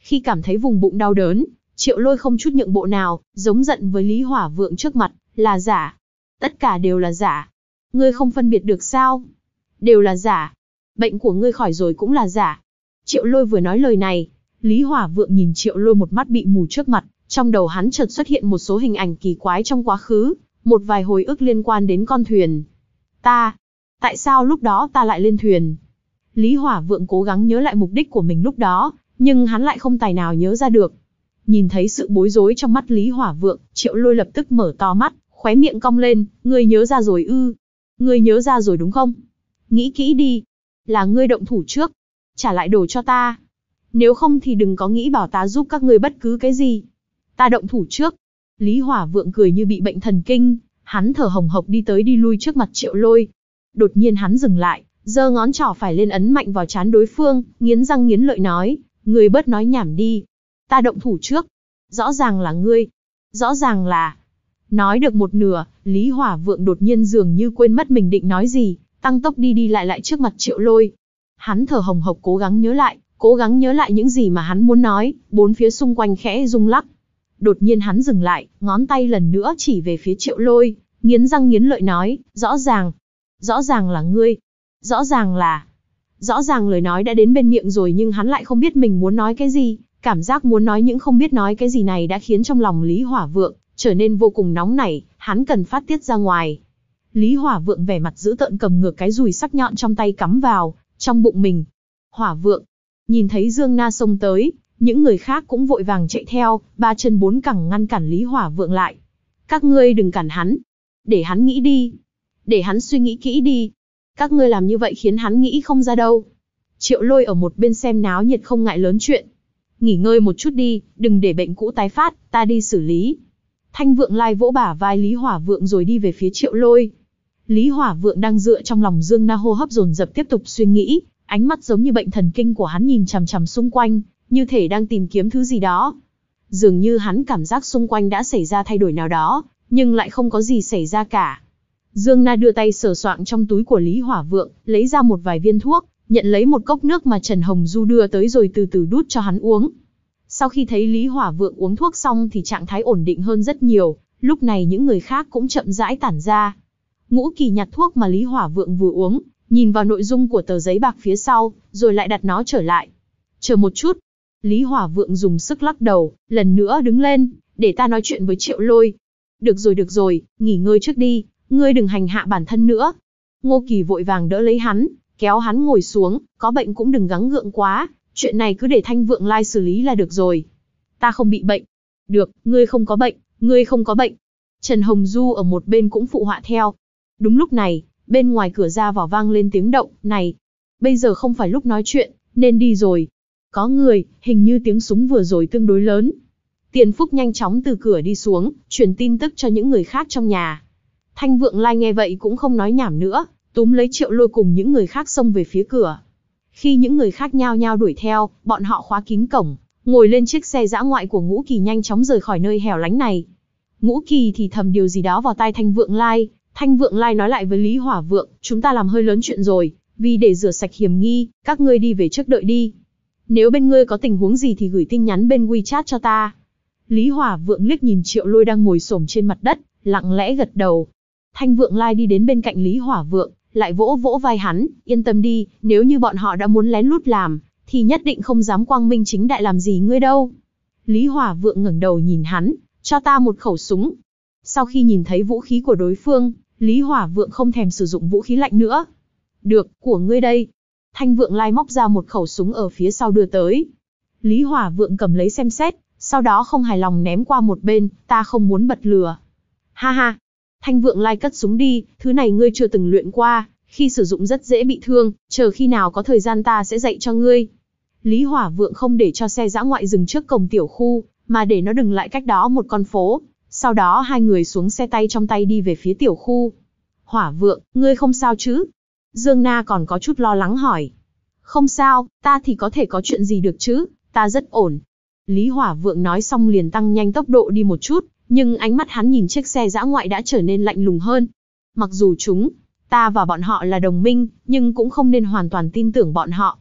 Khi cảm thấy vùng bụng đau đớn, Triệu Lôi không chút nhượng bộ nào, giống giận với Lý Hỏa Vượng trước mặt, là giả. Tất cả đều là giả. Ngươi không phân biệt được sao? Đều là giả. Bệnh của ngươi khỏi rồi cũng là giả. Triệu Lôi vừa nói lời này, Lý Hỏa Vượng nhìn Triệu Lôi một mắt bị mù trước mặt, trong đầu hắn chợt xuất hiện một số hình ảnh kỳ quái trong quá khứ, một vài hồi ức liên quan đến con thuyền. Ta, tại sao lúc đó ta lại lên thuyền? Lý Hỏa Vượng cố gắng nhớ lại mục đích của mình lúc đó, nhưng hắn lại không tài nào nhớ ra được. Nhìn thấy sự bối rối trong mắt Lý Hỏa Vượng, Triệu Lôi lập tức mở to mắt, khóe miệng cong lên, ngươi nhớ ra rồi ư? Ngươi nhớ ra rồi đúng không? Nghĩ kỹ đi. Là ngươi động thủ trước. Trả lại đồ cho ta. Nếu không thì đừng có nghĩ bảo ta giúp các ngươi bất cứ cái gì. Ta động thủ trước. Lý Hỏa Vượng cười như bị bệnh thần kinh, hắn thở hồng hộc đi tới đi lui trước mặt Triệu Lôi. Đột nhiên hắn dừng lại, giơ ngón trỏ phải lên ấn mạnh vào trán đối phương, nghiến răng nghiến lợi nói, ngươi bớt nói nhảm đi. Ta động thủ trước. Rõ ràng là ngươi. Rõ ràng là... Nói được một nửa, Lý Hỏa Vượng đột nhiên dường như quên mất mình định nói gì, tăng tốc đi đi lại lại trước mặt Triệu Lôi. Hắn thở hồng hộc cố gắng nhớ lại, cố gắng nhớ lại những gì mà hắn muốn nói, bốn phía xung quanh khẽ rung lắc. Đột nhiên hắn dừng lại, ngón tay lần nữa chỉ về phía Triệu Lôi, nghiến răng nghiến lợi nói, rõ ràng, rõ ràng là ngươi, rõ ràng là... Rõ ràng lời nói đã đến bên miệng rồi nhưng hắn lại không biết mình muốn nói cái gì, cảm giác muốn nói những không biết nói cái gì này đã khiến trong lòng Lý Hỏa Vượng trở nên vô cùng nóng nảy, hắn cần phát tiết ra ngoài. Lý Hỏa Vượng vẻ mặt dữ tợn cầm ngược cái dùi sắc nhọn trong tay cắm vào trong bụng mình. Hỏa Vượng, nhìn thấy Dương Na xông tới, những người khác cũng vội vàng chạy theo, ba chân bốn cẳng ngăn cản Lý Hỏa Vượng lại. Các ngươi đừng cản hắn, để hắn nghĩ đi, để hắn suy nghĩ kỹ đi. Các ngươi làm như vậy khiến hắn nghĩ không ra đâu. Triệu Lôi ở một bên xem náo nhiệt không ngại lớn chuyện. Nghỉ ngơi một chút đi, đừng để bệnh cũ tái phát, ta đi xử lý. Thanh Vượng Lai vỗ bả vai Lý Hỏa Vượng rồi đi về phía Triệu Lôi. Lý Hỏa Vượng đang dựa trong lòng Dương Na hô hấp dồn dập tiếp tục suy nghĩ, ánh mắt giống như bệnh thần kinh của hắn nhìn chằm chằm xung quanh, như thể đang tìm kiếm thứ gì đó. Dường như hắn cảm giác xung quanh đã xảy ra thay đổi nào đó, nhưng lại không có gì xảy ra cả. Dương Na đưa tay sờ soạng trong túi của Lý Hỏa Vượng, lấy ra một vài viên thuốc, nhận lấy một cốc nước mà Trần Hồng Du đưa tới rồi từ từ đút cho hắn uống. Sau khi thấy Lý Hỏa Vượng uống thuốc xong thì trạng thái ổn định hơn rất nhiều, lúc này những người khác cũng chậm rãi tản ra. Ngũ Kỳ nhặt thuốc mà Lý Hỏa Vượng vừa uống, nhìn vào nội dung của tờ giấy bạc phía sau, rồi lại đặt nó trở lại. Chờ một chút. Lý Hỏa Vượng dùng sức lắc đầu, lần nữa đứng lên, để ta nói chuyện với Triệu Lôi. Được rồi được rồi, nghỉ ngơi trước đi, ngươi đừng hành hạ bản thân nữa. Ngô Kỳ vội vàng đỡ lấy hắn, kéo hắn ngồi xuống, có bệnh cũng đừng gắng gượng quá, chuyện này cứ để Thanh Vượng Lai xử lý là được rồi. Ta không bị bệnh. Được, ngươi không có bệnh, ngươi không có bệnh. Trần Hồng Du ở một bên cũng phụ họa theo. Đúng lúc này, bên ngoài cửa ra vào vang lên tiếng động, này, bây giờ không phải lúc nói chuyện, nên đi rồi. Có người, hình như tiếng súng vừa rồi tương đối lớn. Tiền Phúc nhanh chóng từ cửa đi xuống, truyền tin tức cho những người khác trong nhà. Thanh Vượng Lai nghe vậy cũng không nói nhảm nữa, túm lấy Triệu Lôi cùng những người khác xông về phía cửa. Khi những người khác nhao nhao đuổi theo, bọn họ khóa kín cổng, ngồi lên chiếc xe dã ngoại của Ngũ Kỳ nhanh chóng rời khỏi nơi hẻo lánh này. Ngũ Kỳ thì thầm điều gì đó vào tai Thanh Vượng Lai. Thanh Vượng Lai nói lại với Lý Hỏa Vượng, chúng ta làm hơi lớn chuyện rồi, vì để rửa sạch hiểm nghi, các ngươi đi về trước đợi đi. Nếu bên ngươi có tình huống gì thì gửi tin nhắn bên WeChat cho ta. Lý Hỏa Vượng liếc nhìn Triệu Lôi đang ngồi xổm trên mặt đất, lặng lẽ gật đầu. Thanh Vượng Lai đi đến bên cạnh Lý Hỏa Vượng, lại vỗ vỗ vai hắn, yên tâm đi, nếu như bọn họ đã muốn lén lút làm, thì nhất định không dám quang minh chính đại làm gì ngươi đâu. Lý Hỏa Vượng ngẩng đầu nhìn hắn, cho ta một khẩu súng. Sau khi nhìn thấy vũ khí của đối phương, Lý Hỏa Vượng không thèm sử dụng vũ khí lạnh nữa. Được, của ngươi đây. Thanh Vượng Lai móc ra một khẩu súng ở phía sau đưa tới. Lý Hỏa Vượng cầm lấy xem xét, sau đó không hài lòng ném qua một bên, ta không muốn bật lửa. Ha ha. Thanh Vượng Lai cất súng đi, thứ này ngươi chưa từng luyện qua, khi sử dụng rất dễ bị thương, chờ khi nào có thời gian ta sẽ dạy cho ngươi. Lý Hỏa Vượng không để cho xe dã ngoại dừng trước cổng tiểu khu, mà để nó dừng lại cách đó một con phố. Sau đó hai người xuống xe tay trong tay đi về phía tiểu khu. Hỏa Vượng, ngươi không sao chứ? Dương Na còn có chút lo lắng hỏi. Không sao, ta thì có thể có chuyện gì được chứ, ta rất ổn. Lý Hỏa Vượng nói xong liền tăng nhanh tốc độ đi một chút, nhưng ánh mắt hắn nhìn chiếc xe dã ngoại đã trở nên lạnh lùng hơn. Mặc dù chúng, ta và bọn họ là đồng minh, nhưng cũng không nên hoàn toàn tin tưởng bọn họ.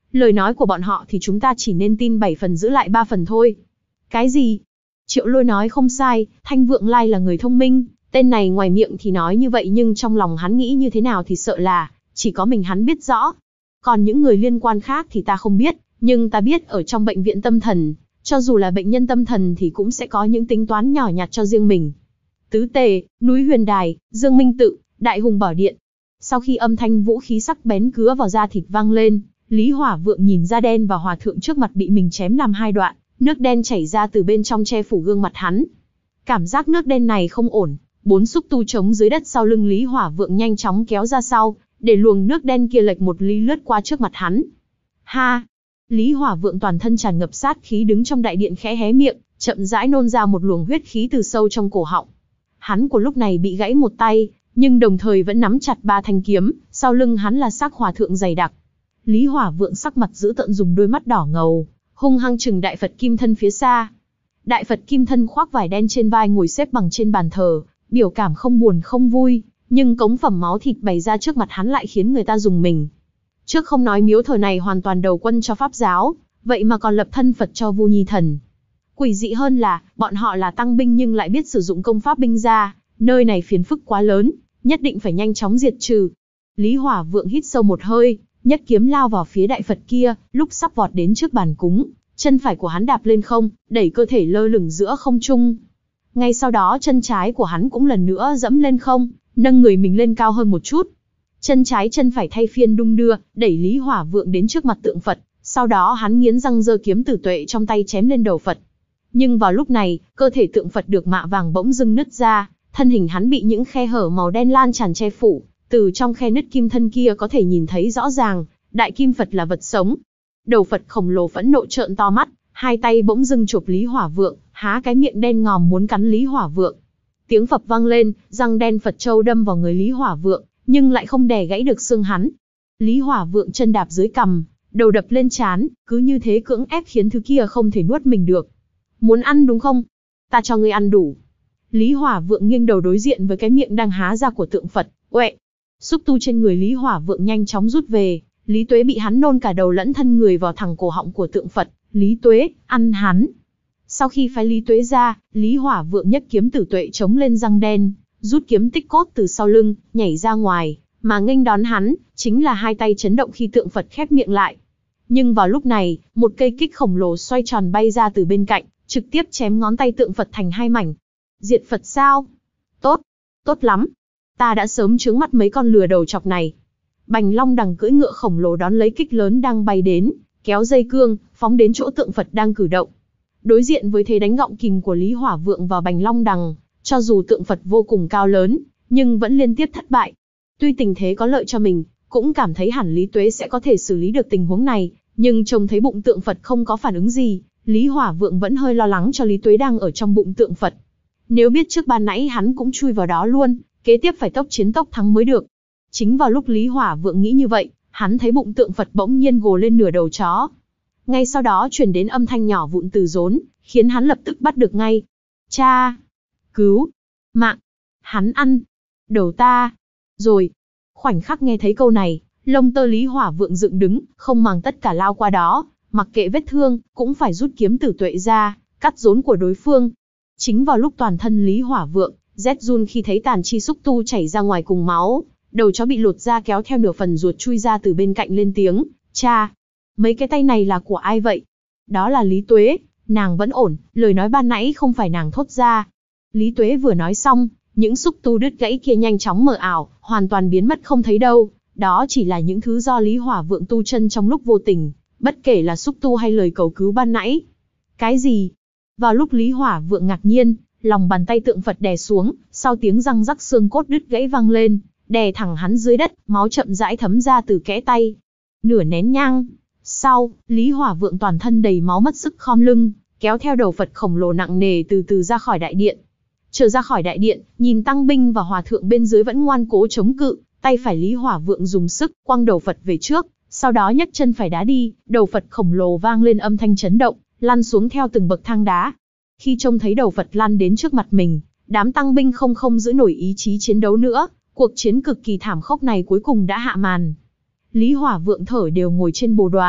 Lời nói của bọn họ thì chúng ta chỉ nên tin bảy phần giữ lại ba phần thôi. Cái gì? Triệu Lôi nói không sai, Thanh Vượng Lai là người thông minh, tên này ngoài miệng thì nói như vậy nhưng trong lòng hắn nghĩ như thế nào thì sợ là chỉ có mình hắn biết rõ. Còn những người liên quan khác thì ta không biết, nhưng ta biết ở trong bệnh viện tâm thần, cho dù là bệnh nhân tâm thần thì cũng sẽ có những tính toán nhỏ nhặt cho riêng mình. Tứ Tề, núi Huyền Đài, Dương Minh Tự, Đại Hùng Bảo Điện. Sau khi âm thanh vũ khí sắc bén cứa vào da thịt vang lên, Lý Hỏa Vượng nhìn da đen và hòa thượng trước mặt bị mình chém làm hai đoạn, nước đen chảy ra từ bên trong che phủ gương mặt hắn. Cảm giác nước đen này không ổn, bốn xúc tu chống dưới đất sau lưng Lý Hỏa Vượng nhanh chóng kéo ra sau, để luồng nước đen kia lệch một ly lướt qua trước mặt hắn. Ha! Lý Hỏa Vượng toàn thân tràn ngập sát khí đứng trong đại điện khẽ hé miệng, chậm rãi nôn ra một luồng huyết khí từ sâu trong cổ họng. Hắn của lúc này bị gãy một tay, nhưng đồng thời vẫn nắm chặt ba thanh kiếm, sau lưng hắn là xác hòa thượng dày đặc. Lý Hỏa Vượng sắc mặt dữ tợn dùng đôi mắt đỏ ngầu, hung hăng chừng Đại Phật Kim Thân phía xa. Đại Phật Kim Thân khoác vải đen trên vai ngồi xếp bằng trên bàn thờ, biểu cảm không buồn không vui, nhưng cống phẩm máu thịt bày ra trước mặt hắn lại khiến người ta rùng mình. Trước không nói miếu thờ này hoàn toàn đầu quân cho Pháp giáo, vậy mà còn lập thân Phật cho Vu Nhi Thần. Quỷ dị hơn là, bọn họ là tăng binh nhưng lại biết sử dụng công pháp binh gia, nơi này phiền phức quá lớn, nhất định phải nhanh chóng diệt trừ. Lý Hỏa Vượng hít sâu một hơi, nhất kiếm lao vào phía Đại Phật kia, lúc sắp vọt đến trước bàn cúng, chân phải của hắn đạp lên không, đẩy cơ thể lơ lửng giữa không trung. Ngay sau đó chân trái của hắn cũng lần nữa dẫm lên không, nâng người mình lên cao hơn một chút. Chân trái chân phải thay phiên đung đưa, đẩy Lý Hỏa Vượng đến trước mặt tượng Phật, sau đó hắn nghiến răng giơ kiếm tử tuệ trong tay chém lên đầu Phật. Nhưng vào lúc này, cơ thể tượng Phật được mạ vàng bỗng dưng nứt ra, thân hình hắn bị những khe hở màu đen lan tràn che phủ, từ trong khe nứt kim thân kia có thể nhìn thấy rõ ràng, Đại Kim Phật là vật sống. Đầu Phật khổng lồ phẫn nộ trợn to mắt, hai tay bỗng dưng chụp Lý Hỏa Vượng, há cái miệng đen ngòm muốn cắn Lý Hỏa Vượng. Tiếng Phật vang lên, răng đen Phật châu đâm vào người Lý Hỏa Vượng, nhưng lại không đè gãy được xương hắn. Lý Hỏa Vượng chân đạp dưới cằm, đầu đập lên trán, cứ như thế cưỡng ép khiến thứ kia không thể nuốt mình được. Muốn ăn đúng không? Ta cho ngươi ăn đủ. Lý Hỏa Vượng nghiêng đầu đối diện với cái miệng đang há ra của tượng Phật, uệ. Xúc tu trên người Lý Hỏa Vượng nhanh chóng rút về, Lý Tuế bị hắn nôn cả đầu lẫn thân người vào thẳng cổ họng của tượng Phật, Lý Tuế, ăn hắn. Sau khi phái Lý Tuế ra, Lý Hỏa Vượng nhấc kiếm tử tuệ chống lên răng đen, rút kiếm tích cốt từ sau lưng, nhảy ra ngoài, mà nghênh đón hắn, chính là hai tay chấn động khi tượng Phật khép miệng lại. Nhưng vào lúc này, một cây kích khổng lồ xoay tròn bay ra từ bên cạnh, trực tiếp chém ngón tay tượng Phật thành hai mảnh. Diệt Phật sao? Tốt, tốt lắm. Ta đã sớm trướng mắt mấy con lừa đầu chọc này. Bành Long Đằng cưỡi ngựa khổng lồ đón lấy kích lớn đang bay đến, kéo dây cương, phóng đến chỗ tượng Phật đang cử động. Đối diện với thế đánh gọng kìm của Lý Hỏa Vượng vào Bành Long Đằng, cho dù tượng Phật vô cùng cao lớn, nhưng vẫn liên tiếp thất bại. Tuy tình thế có lợi cho mình, cũng cảm thấy hẳn Lý Tuế sẽ có thể xử lý được tình huống này, nhưng trông thấy bụng tượng Phật không có phản ứng gì, Lý Hỏa Vượng vẫn hơi lo lắng cho Lý Tuế đang ở trong bụng tượng Phật. Nếu biết trước ban nãy hắn cũng chui vào đó luôn, kế tiếp phải tốc chiến tốc thắng mới được. Chính vào lúc Lý Hỏa Vượng nghĩ như vậy, hắn thấy bụng tượng Phật bỗng nhiên gồ lên nửa đầu chó. Ngay sau đó truyền đến âm thanh nhỏ vụn từ rốn, khiến hắn lập tức bắt được ngay. Cha! Cứu! Mạng! Hắn ăn! Đầu ta! Rồi! Khoảnh khắc nghe thấy câu này, lông tơ Lý Hỏa Vượng dựng đứng, không màng tất cả lao qua đó, mặc kệ vết thương, cũng phải rút kiếm tử tuệ ra, cắt rốn của đối phương. Chính vào lúc toàn thân Lý Hỏa Vượng, rét run khi thấy tàn chi xúc tu chảy ra ngoài cùng máu, đầu chó bị lột ra kéo theo nửa phần ruột chui ra từ bên cạnh lên tiếng, cha! Mấy cái tay này là của ai vậy? Đó là Lý Tuế, nàng vẫn ổn, lời nói ban nãy không phải nàng thốt ra. Lý Tuế vừa nói xong, những xúc tu đứt gãy kia nhanh chóng mờ ảo, hoàn toàn biến mất không thấy đâu. Đó chỉ là những thứ do Lý Hỏa Vượng tu chân trong lúc vô tình, bất kể là xúc tu hay lời cầu cứu ban nãy. Cái gì? Vào lúc Lý Hỏa Vượng ngạc nhiên, lòng bàn tay tượng Phật đè xuống, sau tiếng răng rắc xương cốt đứt gãy vang lên, đè thẳng hắn dưới đất, máu chậm rãi thấm ra từ kẽ tay. Nửa nén nhang sau, Lý Hỏa Vượng toàn thân đầy máu mất sức khom lưng, kéo theo đầu Phật khổng lồ nặng nề từ từ ra khỏi đại điện. Trở ra khỏi đại điện, nhìn tăng binh và hòa thượng bên dưới vẫn ngoan cố chống cự, tay phải Lý Hỏa Vượng dùng sức quăng đầu Phật về trước, sau đó nhấc chân phải đá đi, đầu Phật khổng lồ vang lên âm thanh chấn động, lăn xuống theo từng bậc thang đá. Khi trông thấy đầu Phật lăn đến trước mặt mình, đám tăng binh không không giữ nổi ý chí chiến đấu nữa, cuộc chiến cực kỳ thảm khốc này cuối cùng đã hạ màn. Lý Hỏa Vượng thở đều ngồi trên bồ đoàn,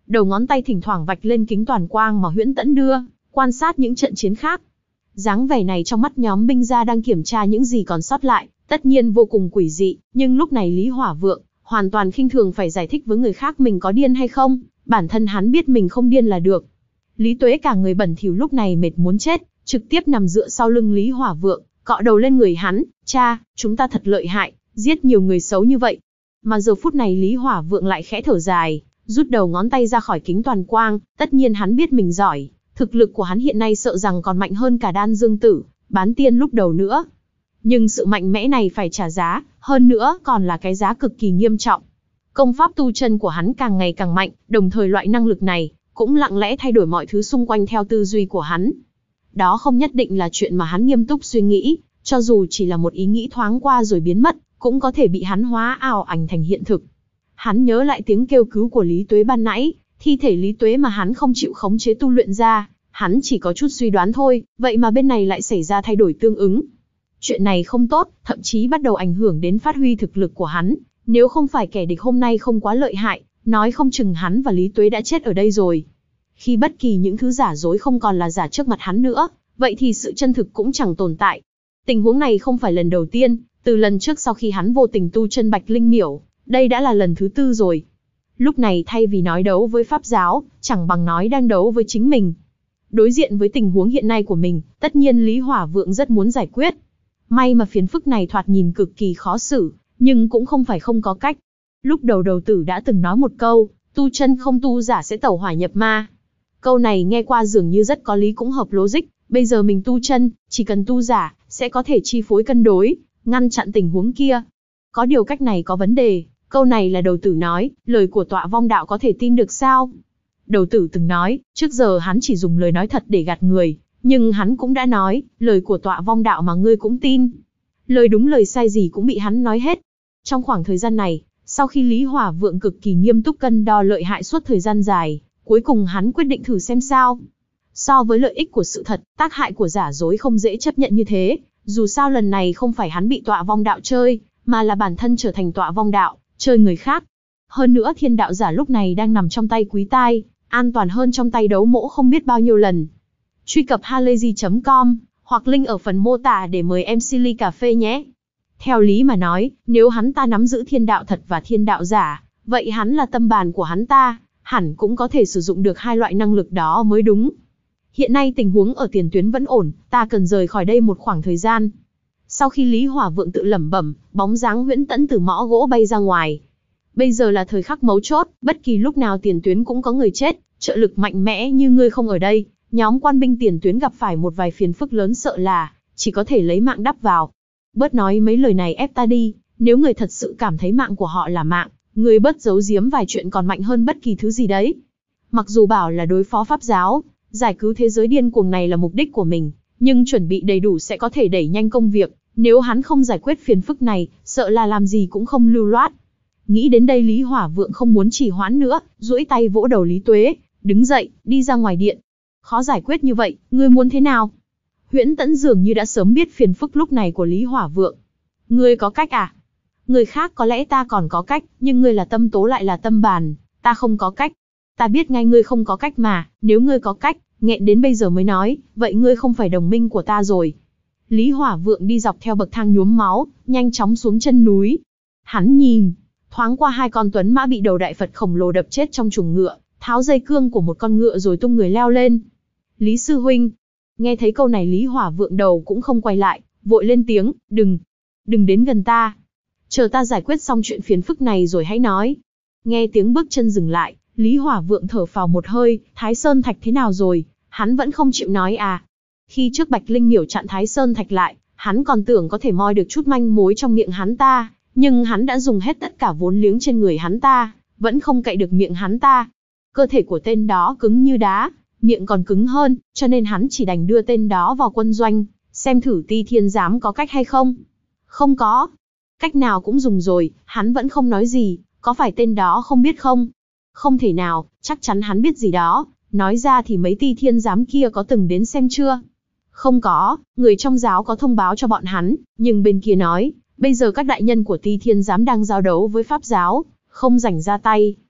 đầu ngón tay thỉnh thoảng vạch lên kính toàn quang mà Huyễn Tẫn đưa, quan sát những trận chiến khác. Dáng vẻ này trong mắt nhóm binh gia đang kiểm tra những gì còn sót lại, tất nhiên vô cùng quỷ dị, nhưng lúc này Lý Hỏa Vượng hoàn toàn khinh thường phải giải thích với người khác mình có điên hay không, bản thân hắn biết mình không điên là được. Lý Tuế cả người bẩn thỉu lúc này mệt muốn chết, trực tiếp nằm dựa sau lưng Lý Hỏa Vượng, cọ đầu lên người hắn, cha, chúng ta thật lợi hại, giết nhiều người xấu như vậy. Mà giờ phút này Lý Hỏa Vượng lại khẽ thở dài, rút đầu ngón tay ra khỏi kính toàn quang, tất nhiên hắn biết mình giỏi, thực lực của hắn hiện nay sợ rằng còn mạnh hơn cả Đan Dương Tử, Bán Tiên lúc đầu nữa. Nhưng sự mạnh mẽ này phải trả giá, hơn nữa còn là cái giá cực kỳ nghiêm trọng. Công pháp tu chân của hắn càng ngày càng mạnh, đồng thời loại năng lực này cũng lặng lẽ thay đổi mọi thứ xung quanh theo tư duy của hắn. Đó không nhất định là chuyện mà hắn nghiêm túc suy nghĩ, cho dù chỉ là một ý nghĩ thoáng qua rồi biến mất, cũng có thể bị hắn hóa ảo ảnh thành hiện thực. Hắn nhớ lại tiếng kêu cứu của Lý Tuế ban nãy, thi thể Lý Tuế mà hắn không chịu khống chế tu luyện ra, hắn chỉ có chút suy đoán thôi, vậy mà bên này lại xảy ra thay đổi tương ứng. Chuyện này không tốt, thậm chí bắt đầu ảnh hưởng đến phát huy thực lực của hắn, nếu không phải kẻ địch hôm nay không quá lợi hại, nói không chừng hắn và Lý Tuế đã chết ở đây rồi. Khi bất kỳ những thứ giả dối không còn là giả trước mặt hắn nữa, vậy thì sự chân thực cũng chẳng tồn tại. Tình huống này không phải lần đầu tiên, từ lần trước sau khi hắn vô tình tu chân Bạch Linh Miểu, đây đã là lần thứ tư rồi. Lúc này thay vì nói đấu với Pháp giáo, chẳng bằng nói đang đấu với chính mình. Đối diện với tình huống hiện nay của mình, tất nhiên Lý Hỏa Vượng rất muốn giải quyết. May mà phiền phức này thoạt nhìn cực kỳ khó xử, nhưng cũng không phải không có cách. Lúc đầu đầu tử đã từng nói một câu, tu chân không tu giả sẽ tẩu hỏa nhập ma. Câu này nghe qua dường như rất có lý cũng hợp logic, bây giờ mình tu chân, chỉ cần tu giả, sẽ có thể chi phối cân đối, ngăn chặn tình huống kia. Có điều cách này có vấn đề, câu này là đầu tử nói, lời của tọa vong đạo có thể tin được sao? Đầu tử từng nói, trước giờ hắn chỉ dùng lời nói thật để gạt người, nhưng hắn cũng đã nói, lời của tọa vong đạo mà ngươi cũng tin. Lời đúng lời sai gì cũng bị hắn nói hết. Trong khoảng thời gian này, sau khi Lý Hỏa Vượng cực kỳ nghiêm túc cân đo lợi hại suốt thời gian dài, cuối cùng hắn quyết định thử xem sao. So với lợi ích của sự thật, tác hại của giả dối không dễ chấp nhận như thế, dù sao lần này không phải hắn bị tọa vong đạo chơi, mà là bản thân trở thành tọa vong đạo, chơi người khác. Hơn nữa thiên đạo giả lúc này đang nằm trong tay Quý Tai, an toàn hơn trong tay đấu mỗ không biết bao nhiêu lần. Truy cập halayzi chấm com, hoặc link ở phần mô tả để mời em xê ly cà phê nhé. Theo lý mà nói, nếu hắn ta nắm giữ thiên đạo thật và thiên đạo giả, vậy hắn là tâm bàn của hắn ta, hẳn cũng có thể sử dụng được hai loại năng lực đó mới đúng. Hiện nay tình huống ở tiền tuyến vẫn ổn, ta cần rời khỏi đây một khoảng thời gian. Sau khi Lý Hỏa Vượng tự lẩm bẩm, bóng dáng Huyễn Tẫn từ mõ gỗ bay ra ngoài. Bây giờ là thời khắc mấu chốt, bất kỳ lúc nào tiền tuyến cũng có người chết, trợ lực mạnh mẽ như ngươi không ở đây, nhóm quan binh tiền tuyến gặp phải một vài phiền phức lớn sợ là chỉ có thể lấy mạng đắp vào. Bớt nói mấy lời này ép ta đi, nếu người thật sự cảm thấy mạng của họ là mạng, người bớt giấu giếm vài chuyện còn mạnh hơn bất kỳ thứ gì đấy. Mặc dù bảo là đối phó Pháp giáo, giải cứu thế giới điên cuồng này là mục đích của mình, nhưng chuẩn bị đầy đủ sẽ có thể đẩy nhanh công việc, nếu hắn không giải quyết phiền phức này, sợ là làm gì cũng không lưu loát. Nghĩ đến đây Lý Hỏa Vượng không muốn trì hoãn nữa, duỗi tay vỗ đầu Lý Tuế, đứng dậy, đi ra ngoài điện. Khó giải quyết như vậy, ngươi muốn thế nào? Huyễn Tẫn dường như đã sớm biết phiền phức lúc này của Lý Hỏa Vượng. Ngươi có cách à? Người khác có lẽ ta còn có cách, nhưng ngươi là tâm tố lại là tâm bàn, ta không có cách. Ta biết ngay ngươi không có cách mà, nếu ngươi có cách, nghẹn đến bây giờ mới nói, vậy ngươi không phải đồng minh của ta rồi. Lý Hỏa Vượng đi dọc theo bậc thang nhuốm máu, nhanh chóng xuống chân núi. Hắn nhìn, thoáng qua hai con tuấn mã bị đầu đại Phật khổng lồ đập chết trong chuồng ngựa, tháo dây cương của một con ngựa rồi tung người leo lên. Lý sư huynh. Nghe thấy câu này Lý Hỏa Vượng đầu cũng không quay lại, vội lên tiếng, đừng, đừng đến gần ta. Chờ ta giải quyết xong chuyện phiền phức này rồi hãy nói. Nghe tiếng bước chân dừng lại, Lý Hỏa Vượng thở phào một hơi, Thái Sơn Thạch thế nào rồi, hắn vẫn không chịu nói à. Khi trước Bạch Linh Miểu chặn Thái Sơn Thạch lại, hắn còn tưởng có thể moi được chút manh mối trong miệng hắn ta, nhưng hắn đã dùng hết tất cả vốn liếng trên người hắn ta, vẫn không cậy được miệng hắn ta. Cơ thể của tên đó cứng như đá, miệng còn cứng hơn, cho nên hắn chỉ đành đưa tên đó vào quân doanh, xem thử Ti Thiên Giám có cách hay không. Không có. Cách nào cũng dùng rồi, hắn vẫn không nói gì, có phải tên đó không biết không? Không thể nào, chắc chắn hắn biết gì đó, nói ra thì mấy Ti Thiên Giám kia có từng đến xem chưa? Không có, người trong giáo có thông báo cho bọn hắn, nhưng bên kia nói, bây giờ các đại nhân của Ti Thiên Giám đang giao đấu với Pháp giáo, không rảnh ra tay.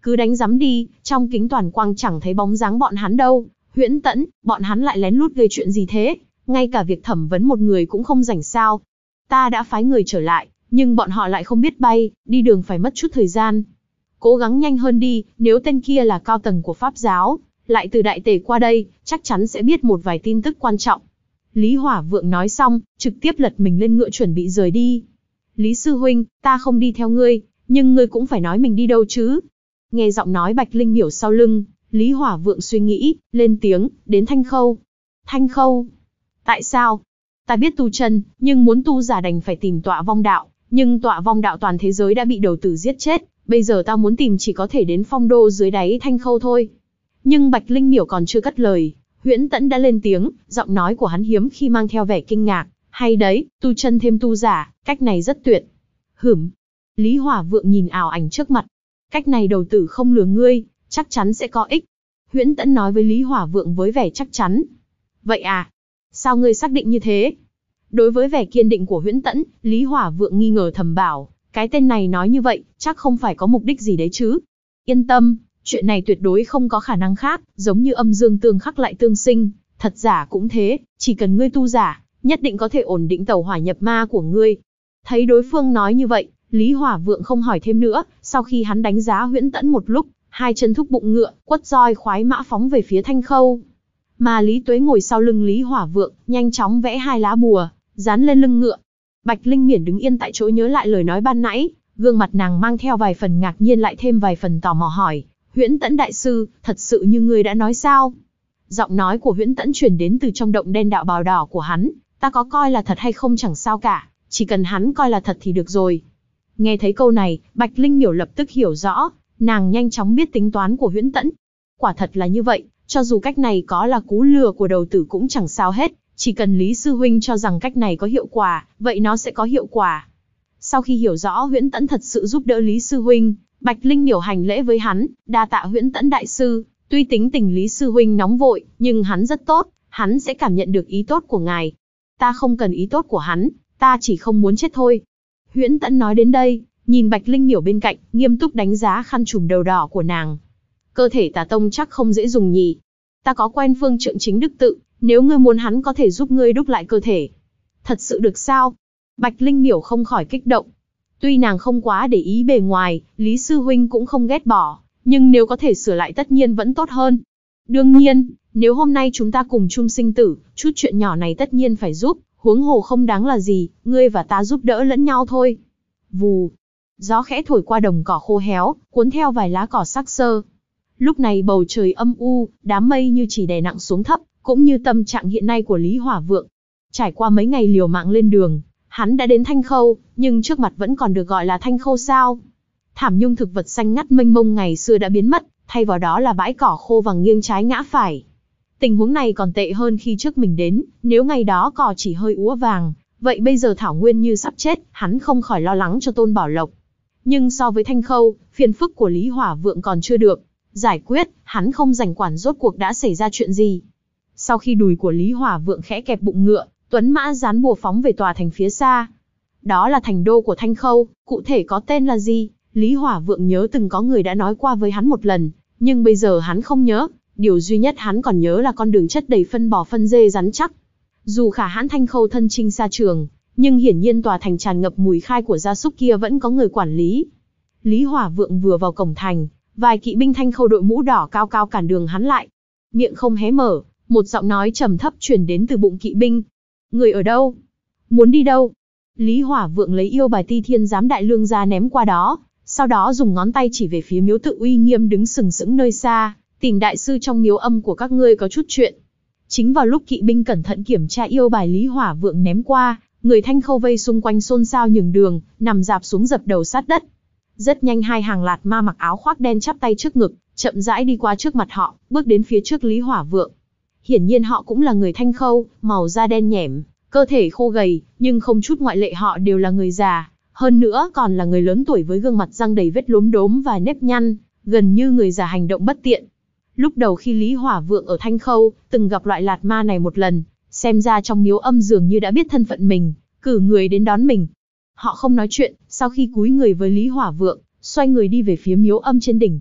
Cứ đánh rắm đi, trong kính toàn quang chẳng thấy bóng dáng bọn hắn đâu. Huyễn Tẫn, bọn hắn lại lén lút gây chuyện gì thế? Ngay cả việc thẩm vấn một người cũng không rảnh sao? Ta đã phái người trở lại, nhưng bọn họ lại không biết bay, đi đường phải mất chút thời gian. Cố gắng nhanh hơn đi, nếu tên kia là cao tầng của Pháp giáo, lại từ đại tề qua đây, chắc chắn sẽ biết một vài tin tức quan trọng. Lý Hỏa Vượng nói xong, trực tiếp lật mình lên ngựa chuẩn bị rời đi. Lý sư huynh, ta không đi theo ngươi, nhưng ngươi cũng phải nói mình đi đâu chứ. Nghe giọng nói Bạch Linh Miểu sau lưng, Lý Hỏa Vượng suy nghĩ, lên tiếng, đến Thanh Khâu. Thanh Khâu? Tại sao? Ta biết tu chân, nhưng muốn tu giả đành phải tìm tọa vong đạo, nhưng tọa vong đạo toàn thế giới đã bị đầu tử giết chết, bây giờ ta muốn tìm chỉ có thể đến phong đô dưới đáy Thanh Khâu thôi. Nhưng Bạch Linh Miểu còn chưa cất lời, Huyễn Tẫn đã lên tiếng, giọng nói của hắn hiếm khi mang theo vẻ kinh ngạc. Hay đấy, tu chân thêm tu giả, cách này rất tuyệt. Hửm. Lý Hỏa Vượng nhìn ảo ảnh trước mặt. Cách này đầu tử không lừa ngươi, chắc chắn sẽ có ích. Huyễn Tẫn nói với Lý Hỏa Vượng với vẻ chắc chắn. Vậy à? Sao ngươi xác định như thế? Đối với vẻ kiên định của Huyễn Tẫn, Lý Hỏa Vượng nghi ngờ thầm bảo, cái tên này nói như vậy, chắc không phải có mục đích gì đấy chứ. Yên tâm, chuyện này tuyệt đối không có khả năng khác, giống như âm dương tương khắc lại tương sinh, thật giả cũng thế, chỉ cần ngươi tu giả, nhất định có thể ổn định tẩu hỏa nhập ma của ngươi. Thấy đối phương nói như vậy, Lý Hỏa Vượng không hỏi thêm nữa, sau khi hắn đánh giá Huyễn Tẫn một lúc, hai chân thúc bụng ngựa, quất roi khoái mã phóng về phía Thanh Khâu. Mà Lý Tuế ngồi sau lưng Lý Hỏa Vượng, nhanh chóng vẽ hai lá bùa, dán lên lưng ngựa. Bạch Linh Miển đứng yên tại chỗ nhớ lại lời nói ban nãy, gương mặt nàng mang theo vài phần ngạc nhiên lại thêm vài phần tò mò hỏi, Huyễn Tẫn đại sư, thật sự như ngươi đã nói sao? Giọng nói của Huyễn Tẫn truyền đến từ trong động đen đạo bào đỏ của hắn, ta có coi là thật hay không chẳng sao cả, chỉ cần hắn coi là thật thì được rồi. Nghe thấy câu này, Bạch Linh Miểu lập tức hiểu rõ, nàng nhanh chóng biết tính toán của Huyễn Tẫn. Quả thật là như vậy, cho dù cách này có là cú lừa của đầu tử cũng chẳng sao hết, chỉ cần Lý sư huynh cho rằng cách này có hiệu quả, vậy nó sẽ có hiệu quả. Sau khi hiểu rõ Huyễn Tẫn thật sự giúp đỡ Lý sư huynh, Bạch Linh Miểu hành lễ với hắn, đa tạ Huyễn Tẫn đại sư, tuy tính tình Lý sư huynh nóng vội, nhưng hắn rất tốt, hắn sẽ cảm nhận được ý tốt của ngài. Ta không cần ý tốt của hắn, ta chỉ không muốn chết thôi. Huyễn Tẫn nói đến đây, nhìn Bạch Linh Miểu bên cạnh, nghiêm túc đánh giá khăn trùm đầu đỏ của nàng. Cơ thể Tà Tông chắc không dễ dùng nhỉ. Ta có quen phương trượng chính đức tự, nếu ngươi muốn hắn có thể giúp ngươi đúc lại cơ thể. Thật sự được sao? Bạch Linh Miểu không khỏi kích động. Tuy nàng không quá để ý bề ngoài, Lý sư huynh cũng không ghét bỏ, nhưng nếu có thể sửa lại tất nhiên vẫn tốt hơn. Đương nhiên, nếu hôm nay chúng ta cùng chung sinh tử, chút chuyện nhỏ này tất nhiên phải giúp, huống hồ không đáng là gì, ngươi và ta giúp đỡ lẫn nhau thôi. Vù. Gió khẽ thổi qua đồng cỏ khô héo, cuốn theo vài lá cỏ sắc sơ. Lúc này bầu trời âm u, đám mây như chỉ đè nặng xuống thấp, cũng như tâm trạng hiện nay của Lý Hỏa Vượng. Trải qua mấy ngày liều mạng lên đường, hắn đã đến Thanh Khâu, nhưng trước mặt vẫn còn được gọi là Thanh Khâu sao? Thảm nhung thực vật xanh ngắt mênh mông ngày xưa đã biến mất, thay vào đó là bãi cỏ khô vàng nghiêng trái ngã phải. Tình huống này còn tệ hơn khi trước mình đến, nếu ngày đó cỏ chỉ hơi úa vàng, vậy bây giờ thảo nguyên như sắp chết, hắn không khỏi lo lắng cho Tôn Bảo Lộc. Nhưng so với Thanh Khâu, phiền phức của Lý Hỏa Vượng còn chưa được giải quyết, hắn không rảnh quản rốt cuộc đã xảy ra chuyện gì. Sau khi đùi của Lý Hỏa Vượng khẽ kẹp bụng ngựa, tuấn mã dán bùa phóng về tòa thành phía xa. Đó là thành đô của Thanh Khâu, cụ thể có tên là gì? Lý Hỏa Vượng nhớ từng có người đã nói qua với hắn một lần, nhưng bây giờ hắn không nhớ, điều duy nhất hắn còn nhớ là con đường chất đầy phân bò phân dê rắn chắc. Dù khả hãn Thanh Khâu thân chinh xa trường, nhưng hiển nhiên tòa thành tràn ngập mùi khai của gia súc kia vẫn có người quản lý. Lý Hỏa Vượng vừa vào cổng thành, vài kỵ binh Thanh Khâu đội mũ đỏ cao cao cản đường hắn lại. Miệng không hé mở, một giọng nói trầm thấp truyền đến từ bụng kỵ binh. Người ở đâu? Muốn đi đâu? Lý Hỏa Vượng lấy yêu bài Ti Thiên Giám Đại Lương ra ném qua đó, sau đó dùng ngón tay chỉ về phía miếu tự uy nghiêm đứng sừng sững nơi xa, tìm đại sư trong miếu âm của các ngươi có chút chuyện. Chính vào lúc kỵ binh cẩn thận kiểm tra yêu bài Lý Hỏa Vượng ném qua, người Thanh Khâu vây xung quanh xôn xao nhường đường, nằm dạp xuống dập đầu sát đất. Rất nhanh hai hàng lạt ma mặc áo khoác đen chắp tay trước ngực, chậm rãi đi qua trước mặt họ, bước đến phía trước Lý Hỏa Vượng. Hiển nhiên họ cũng là người Thanh Khâu, màu da đen nhẻm, cơ thể khô gầy, nhưng không chút ngoại lệ họ đều là người già, hơn nữa còn là người lớn tuổi với gương mặt răng đầy vết lốm đốm và nếp nhăn, gần như người già hành động bất tiện. Lúc đầu khi Lý Hỏa Vượng ở Thanh Khâu, từng gặp loại lạt ma này một lần, xem ra trong miếu âm dường như đã biết thân phận mình, cử người đến đón mình. Họ không nói chuyện, sau khi cúi người với Lý Hỏa Vượng, xoay người đi về phía miếu âm trên đỉnh.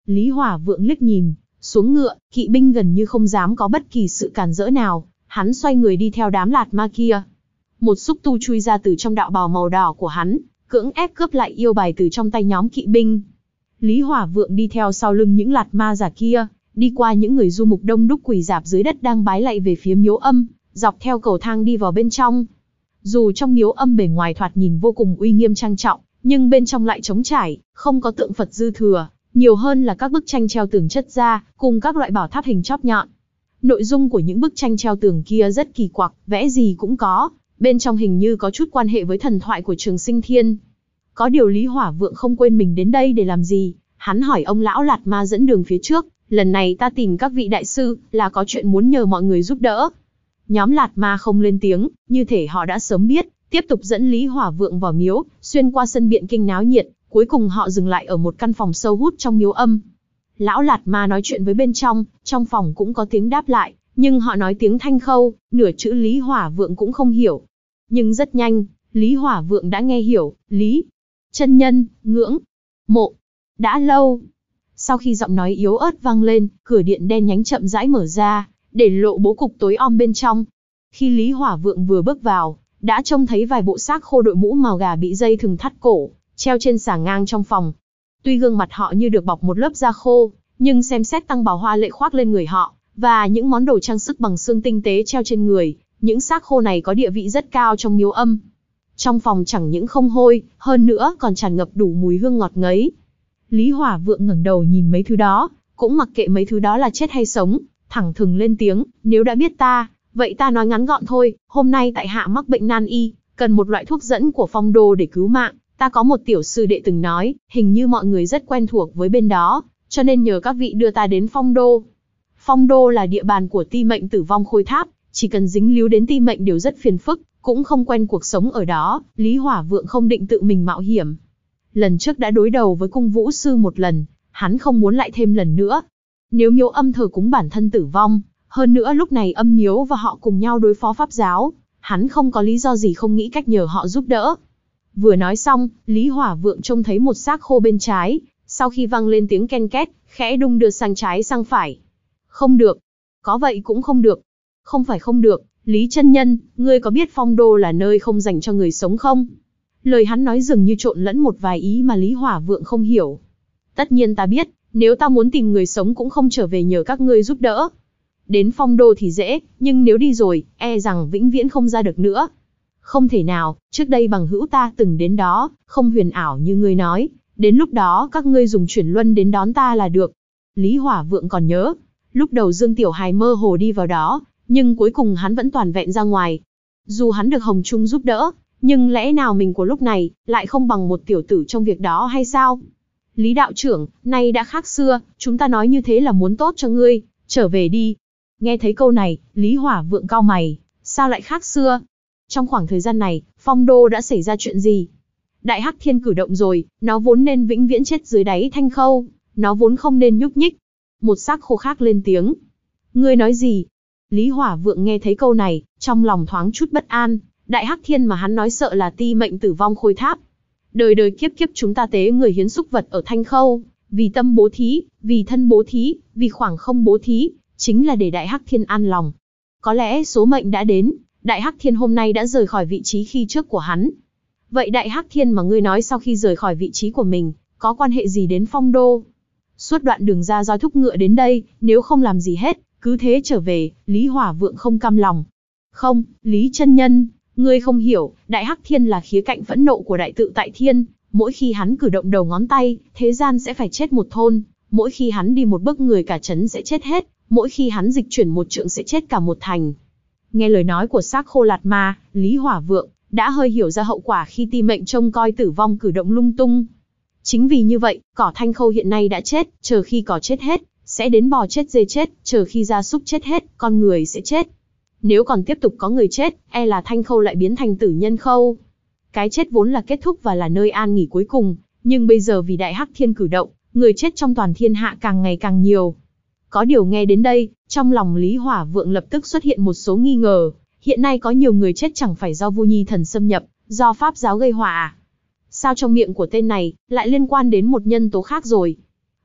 Lý Hỏa Vượng liếc nhìn, xuống ngựa, kỵ binh gần như không dám có bất kỳ sự cản rỡ nào, hắn xoay người đi theo đám lạt ma kia. Một xúc tu chui ra từ trong đạo bào màu đỏ của hắn, cưỡng ép cướp lại yêu bài từ trong tay nhóm kỵ binh. Lý Hỏa Vượng đi theo sau lưng những lạt ma giả kia, đi qua những người du mục đông đúc quỳ rạp dưới đất đang bái lạy về phía miếu âm, dọc theo cầu thang đi vào bên trong. Dù trong miếu âm bề ngoài thoạt nhìn vô cùng uy nghiêm trang trọng, nhưng bên trong lại trống trải, không có tượng Phật dư thừa, nhiều hơn là các bức tranh treo tường chất ra, cùng các loại bảo tháp hình chóp nhọn. Nội dung của những bức tranh treo tường kia rất kỳ quặc, vẽ gì cũng có, bên trong hình như có chút quan hệ với thần thoại của Trường Sinh Thiên. Có điều Lý Hỏa Vượng không quên mình đến đây để làm gì, hắn hỏi ông lão lạt ma dẫn đường phía trước, lần này ta tìm các vị đại sư, là có chuyện muốn nhờ mọi người giúp đỡ. Nhóm lạt ma không lên tiếng, như thể họ đã sớm biết, tiếp tục dẫn Lý Hỏa Vượng vào miếu, xuyên qua sân biện kinh náo nhiệt, cuối cùng họ dừng lại ở một căn phòng sâu hút trong miếu âm. Lão lạt ma nói chuyện với bên trong, trong phòng cũng có tiếng đáp lại, nhưng họ nói tiếng Thanh Khâu, nửa chữ Lý Hỏa Vượng cũng không hiểu. Nhưng rất nhanh, Lý Hỏa Vượng đã nghe hiểu, Lý chân nhân, ngưỡng, mộ, đã lâu. Sau khi giọng nói yếu ớt vang lên, cửa điện đen nhánh chậm rãi mở ra, để lộ bố cục tối om bên trong. Khi Lý Hỏa Vượng vừa bước vào, đã trông thấy vài bộ xác khô đội mũ màu gà bị dây thừng thắt cổ, treo trên xà ngang trong phòng. Tuy gương mặt họ như được bọc một lớp da khô, nhưng xem xét tăng bào hoa lệ khoác lên người họ, và những món đồ trang sức bằng xương tinh tế treo trên người, những xác khô này có địa vị rất cao trong miếu âm. Trong phòng chẳng những không hôi, hơn nữa còn tràn ngập đủ mùi hương ngọt ngấy. Lý Hỏa Vượng ngẩng đầu nhìn mấy thứ đó, cũng mặc kệ mấy thứ đó là chết hay sống, thẳng thừng lên tiếng, nếu đã biết ta, vậy ta nói ngắn gọn thôi, hôm nay tại hạ mắc bệnh nan y, cần một loại thuốc dẫn của Phong Đô để cứu mạng, ta có một tiểu sư đệ từng nói, hình như mọi người rất quen thuộc với bên đó, cho nên nhờ các vị đưa ta đến Phong Đô. Phong Đô là địa bàn của Ti Mệnh Tử Vong Khôi Tháp, chỉ cần dính líu đến Ti Mệnh đều rất phiền phức, cũng không quen cuộc sống ở đó, Lý Hỏa Vượng không định tự mình mạo hiểm. Lần trước đã đối đầu với cung vũ sư một lần, hắn không muốn lại thêm lần nữa. Nếu miếu âm thờ cúng bản thân tử vong, hơn nữa lúc này âm miếu và họ cùng nhau đối phó pháp giáo, hắn không có lý do gì không nghĩ cách nhờ họ giúp đỡ. Vừa nói xong, Lý Hỏa Vượng trông thấy một xác khô bên trái, sau khi vang lên tiếng ken két, khẽ đung đưa sang trái sang phải. Không được. Có vậy cũng không được. Không phải không được, Lý chân nhân, ngươi có biết Phong Đô là nơi không dành cho người sống không? Lời hắn nói dường như trộn lẫn một vài ý mà Lý Hỏa Vượng không hiểu. Tất nhiên ta biết, nếu ta muốn tìm người sống cũng không trở về nhờ các ngươi giúp đỡ. Đến Phong Đô thì dễ, nhưng nếu đi rồi, e rằng vĩnh viễn không ra được nữa. Không thể nào, trước đây bằng hữu ta từng đến đó, không huyền ảo như ngươi nói, đến lúc đó các ngươi dùng chuyển luân đến đón ta là được. Lý Hỏa Vượng còn nhớ, lúc đầu Dương Tiểu Hài mơ hồ đi vào đó, nhưng cuối cùng hắn vẫn toàn vẹn ra ngoài. Dù hắn được Hồng Trung giúp đỡ, nhưng lẽ nào mình của lúc này lại không bằng một tiểu tử trong việc đó hay sao? Lý đạo trưởng, nay đã khác xưa, chúng ta nói như thế là muốn tốt cho ngươi, trở về đi. Nghe thấy câu này, Lý Hỏa Vượng cau mày, sao lại khác xưa? Trong khoảng thời gian này, Phong Đô đã xảy ra chuyện gì? Đại Hắc Thiên cử động rồi, nó vốn nên vĩnh viễn chết dưới đáy Thanh Khâu, nó vốn không nên nhúc nhích. Một xác khô khác lên tiếng. Ngươi nói gì? Lý Hỏa Vượng nghe thấy câu này, trong lòng thoáng chút bất an. Đại Hắc Thiên mà hắn nói sợ là Ti Mệnh Tử Vong Khôi Tháp. Đời đời kiếp kiếp chúng ta tế người hiến xúc vật ở Thanh Khâu, vì tâm bố thí, vì thân bố thí, vì khoảng không bố thí, chính là để Đại Hắc Thiên an lòng. Có lẽ số mệnh đã đến, Đại Hắc Thiên hôm nay đã rời khỏi vị trí khi trước của hắn. Vậy Đại Hắc Thiên mà ngươi nói sau khi rời khỏi vị trí của mình, có quan hệ gì đến Phong Đô? Suốt đoạn đường ra roi thúc ngựa đến đây, nếu không làm gì hết, cứ thế trở về, Lý Hỏa Vượng không cam lòng. Không, Lý chân nhân, ngươi không hiểu, Đại Hắc Thiên là khía cạnh phẫn nộ của Đại Tự Tại Thiên, mỗi khi hắn cử động đầu ngón tay, thế gian sẽ phải chết một thôn, mỗi khi hắn đi một bước người cả trấn sẽ chết hết, mỗi khi hắn dịch chuyển một trượng sẽ chết cả một thành. Nghe lời nói của xác khô lạt ma, Lý Hỏa Vượng đã hơi hiểu ra hậu quả khi Ti Mệnh trông coi tử vong cử động lung tung. Chính vì như vậy, cỏ Thanh Khâu hiện nay đã chết, chờ khi cỏ chết hết, sẽ đến bò chết dê chết, chờ khi gia súc chết hết, con người sẽ chết. Nếu còn tiếp tục có người chết, e là Thanh Khâu lại biến thành Tử Nhân Khâu. Cái chết vốn là kết thúc và là nơi an nghỉ cuối cùng, nhưng bây giờ vì Đại Hắc Thiên cử động, người chết trong toàn thiên hạ càng ngày càng nhiều. Có điều nghe đến đây, trong lòng Lý Hỏa Vượng lập tức xuất hiện một số nghi ngờ, hiện nay có nhiều người chết chẳng phải do Vu Nhi Thần xâm nhập, do pháp giáo gây họa à? Sao trong miệng của tên này lại liên quan đến một nhân tố khác rồi?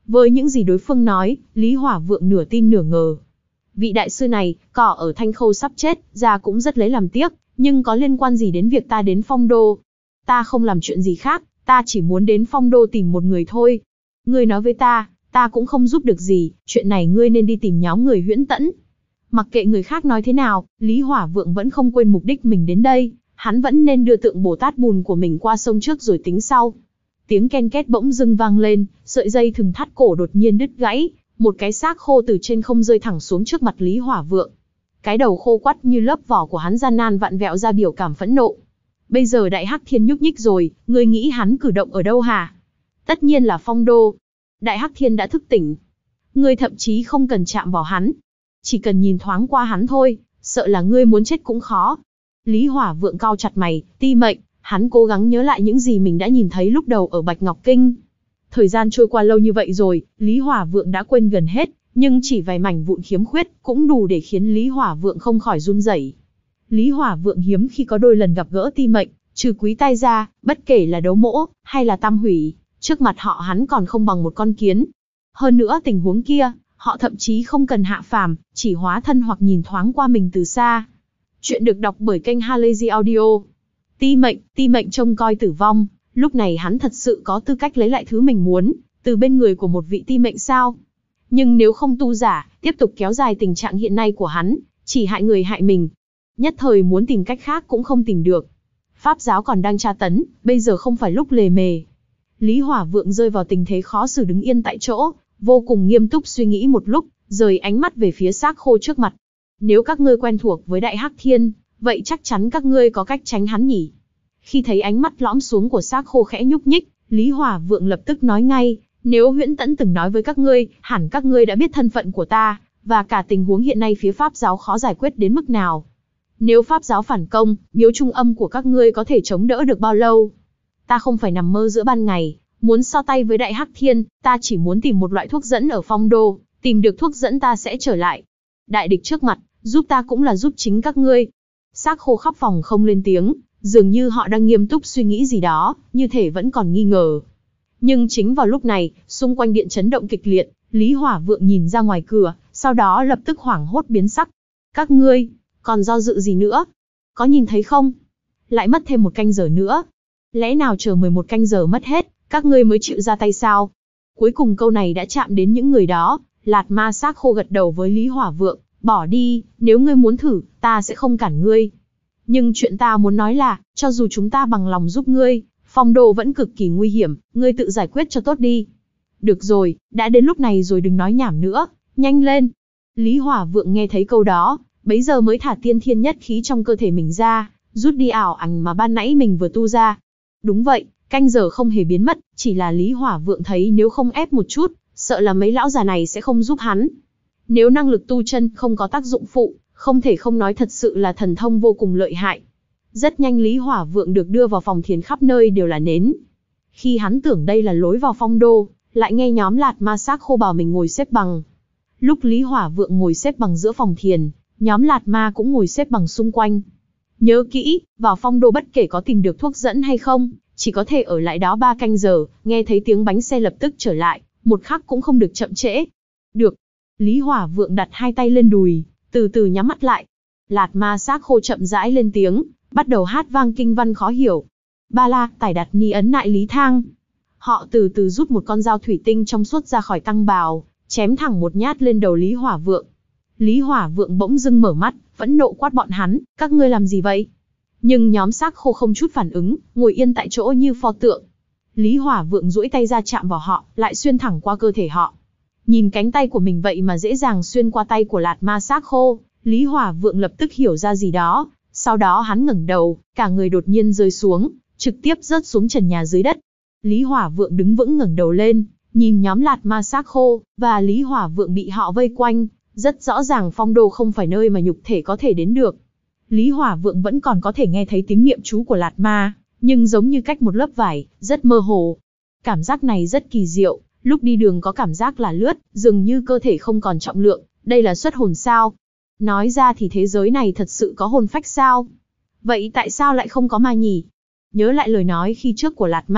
Với những gì đối phương nói, Lý Hỏa Vượng nửa tin nửa ngờ. Vị đại sư này, cỏ ở Thanh Khâu sắp chết, ra cũng rất lấy làm tiếc, nhưng có liên quan gì đến việc ta đến Phong Đô? Ta không làm chuyện gì khác, ta chỉ muốn đến Phong Đô tìm một người thôi. Ngươi nói với ta, ta cũng không giúp được gì, chuyện này ngươi nên đi tìm nhóm người Huyễn Tẫn. Mặc kệ người khác nói thế nào, Lý Hỏa Vượng vẫn không quên mục đích mình đến đây, hắn vẫn nên đưa tượng Bồ Tát bùn của mình qua sông trước rồi tính sau. Tiếng ken két bỗng dưng vang lên, sợi dây thừng thắt cổ đột nhiên đứt gãy, một cái xác khô từ trên không rơi thẳng xuống trước mặt Lý Hỏa Vượng. Cái đầu khô quắt như lớp vỏ của hắn gian nan vặn vẹo ra biểu cảm phẫn nộ. Bây giờ Đại Hắc Thiên nhúc nhích rồi, ngươi nghĩ hắn cử động ở đâu hả? Tất nhiên là Phong Đô. Đại Hắc Thiên đã thức tỉnh. Ngươi thậm chí không cần chạm vào hắn, chỉ cần nhìn thoáng qua hắn thôi, sợ là ngươi muốn chết cũng khó. Lý Hỏa Vượng cau chặt mày, Ti Mệnh, hắn cố gắng nhớ lại những gì mình đã nhìn thấy lúc đầu ở Bạch Ngọc Kinh. Thời gian trôi qua lâu như vậy rồi, Lý Hỏa Vượng đã quên gần hết, nhưng chỉ vài mảnh vụn khiếm khuyết cũng đủ để khiến Lý Hỏa Vượng không khỏi run rẩy. Lý Hỏa Vượng hiếm khi có đôi lần gặp gỡ Ti Mệnh, trừ quý tai ra, bất kể là đấu mỗ hay là tam hủy, trước mặt họ hắn còn không bằng một con kiến. Hơn nữa tình huống kia, họ thậm chí không cần hạ phàm, chỉ hóa thân hoặc nhìn thoáng qua mình từ xa. Chuyện được đọc bởi kênh Halazy Audio. Ti Mệnh, Ti Mệnh trông coi tử vong, lúc này hắn thật sự có tư cách lấy lại thứ mình muốn, từ bên người của một vị Ti Mệnh sao? Nhưng nếu không tu giả, tiếp tục kéo dài tình trạng hiện nay của hắn, chỉ hại người hại mình. Nhất thời muốn tìm cách khác cũng không tìm được. Pháp giáo còn đang tra tấn, bây giờ không phải lúc lề mề. Lý Hỏa Vượng rơi vào tình thế khó xử đứng yên tại chỗ, vô cùng nghiêm túc suy nghĩ một lúc, rời ánh mắt về phía xác khô trước mặt. Nếu các ngươi quen thuộc với Đại Hắc Thiên, vậy chắc chắn các ngươi có cách tránh hắn nhỉ? Khi thấy ánh mắt lõm xuống của xác khô khẽ nhúc nhích, Lý Hỏa Vượng lập tức nói ngay, nếu Huyễn Tẫn từng nói với các ngươi, hẳn các ngươi đã biết thân phận của ta, và cả tình huống hiện nay phía Pháp giáo khó giải quyết đến mức nào. Nếu Pháp giáo phản công, miếu trung âm của các ngươi có thể chống đỡ được bao lâu? Ta không phải nằm mơ giữa ban ngày, muốn so tay với Đại Hắc Thiên, ta chỉ muốn tìm một loại thuốc dẫn ở Phong Đô, tìm được thuốc dẫn ta sẽ trở lại. Đại địch trước mặt, giúp ta cũng là giúp chính các ngươi. Xác khô khắp phòng không lên tiếng, dường như họ đang nghiêm túc suy nghĩ gì đó, như thể vẫn còn nghi ngờ. Nhưng chính vào lúc này, xung quanh điện chấn động kịch liệt, Lý Hỏa Vượng nhìn ra ngoài cửa, sau đó lập tức hoảng hốt biến sắc. Các ngươi, còn do dự gì nữa? Có nhìn thấy không? Lại mất thêm một canh giờ nữa. Lẽ nào chờ mười một canh giờ mất hết, các ngươi mới chịu ra tay sao? Cuối cùng câu này đã chạm đến những người đó, Lạt Ma xác khô gật đầu với Lý Hỏa Vượng, bỏ đi, nếu ngươi muốn thử, ta sẽ không cản ngươi. Nhưng chuyện ta muốn nói là, cho dù chúng ta bằng lòng giúp ngươi, Phong Đô vẫn cực kỳ nguy hiểm, ngươi tự giải quyết cho tốt đi. Được rồi, đã đến lúc này rồi đừng nói nhảm nữa, nhanh lên. Lý Hỏa Vượng nghe thấy câu đó, bấy giờ mới thả tiên thiên nhất khí trong cơ thể mình ra, rút đi ảo ảnh mà ban nãy mình vừa tu ra. Đúng vậy, canh giờ không hề biến mất, chỉ là Lý Hỏa Vượng thấy nếu không ép một chút, sợ là mấy lão già này sẽ không giúp hắn. Nếu năng lực tu chân không có tác dụng phụ, không thể không nói thật sự là thần thông vô cùng lợi hại. Rất nhanh Lý Hỏa Vượng được đưa vào phòng thiền khắp nơi đều là nến. Khi hắn tưởng đây là lối vào Phong Đô, lại nghe nhóm Lạt Ma xác khô bảo mình ngồi xếp bằng. Lúc Lý Hỏa Vượng ngồi xếp bằng giữa phòng thiền, nhóm Lạt Ma cũng ngồi xếp bằng xung quanh. Nhớ kỹ, vào Phong Đô bất kể có tìm được thuốc dẫn hay không, chỉ có thể ở lại đó ba canh giờ, nghe thấy tiếng bánh xe lập tức trở lại, một khắc cũng không được chậm trễ. Được. Lý Hỏa Vượng đặt hai tay lên đùi, từ từ nhắm mắt lại. Lạt Ma xác khô chậm rãi lên tiếng, bắt đầu hát vang kinh văn khó hiểu. Ba la, tải đặt ni ấn nại lý thang. Họ từ từ rút một con dao thủy tinh trong suốt ra khỏi tăng bào, chém thẳng một nhát lên đầu Lý Hỏa Vượng. Lý Hỏa Vượng bỗng dưng mở mắt, phẫn nộ quát bọn hắn, các ngươi làm gì vậy? Nhưng nhóm xác khô không chút phản ứng, ngồi yên tại chỗ như pho tượng. Lý Hỏa Vượng duỗi tay ra chạm vào họ, lại xuyên thẳng qua cơ thể họ. Nhìn cánh tay của mình vậy mà dễ dàng xuyên qua tay của Lạt Ma xác khô, Lý Hỏa Vượng lập tức hiểu ra gì đó. Sau đó hắn ngẩng đầu, cả người đột nhiên rơi xuống, trực tiếp rớt xuống trần nhà dưới đất. Lý Hỏa Vượng đứng vững ngẩng đầu lên, nhìn nhóm Lạt Ma xác khô, và Lý Hỏa Vượng bị họ vây quanh. Rất rõ ràng Phong Đô không phải nơi mà nhục thể có thể đến được. Lý Hỏa Vượng vẫn còn có thể nghe thấy tiếng niệm chú của Lạt Ma, nhưng giống như cách một lớp vải, rất mơ hồ. Cảm giác này rất kỳ diệu, lúc đi đường có cảm giác là lướt, dường như cơ thể không còn trọng lượng, đây là xuất hồn sao? Nói ra thì thế giới này thật sự có hồn phách sao? Vậy tại sao lại không có ma nhỉ? Nhớ lại lời nói khi trước của Lạt Ma,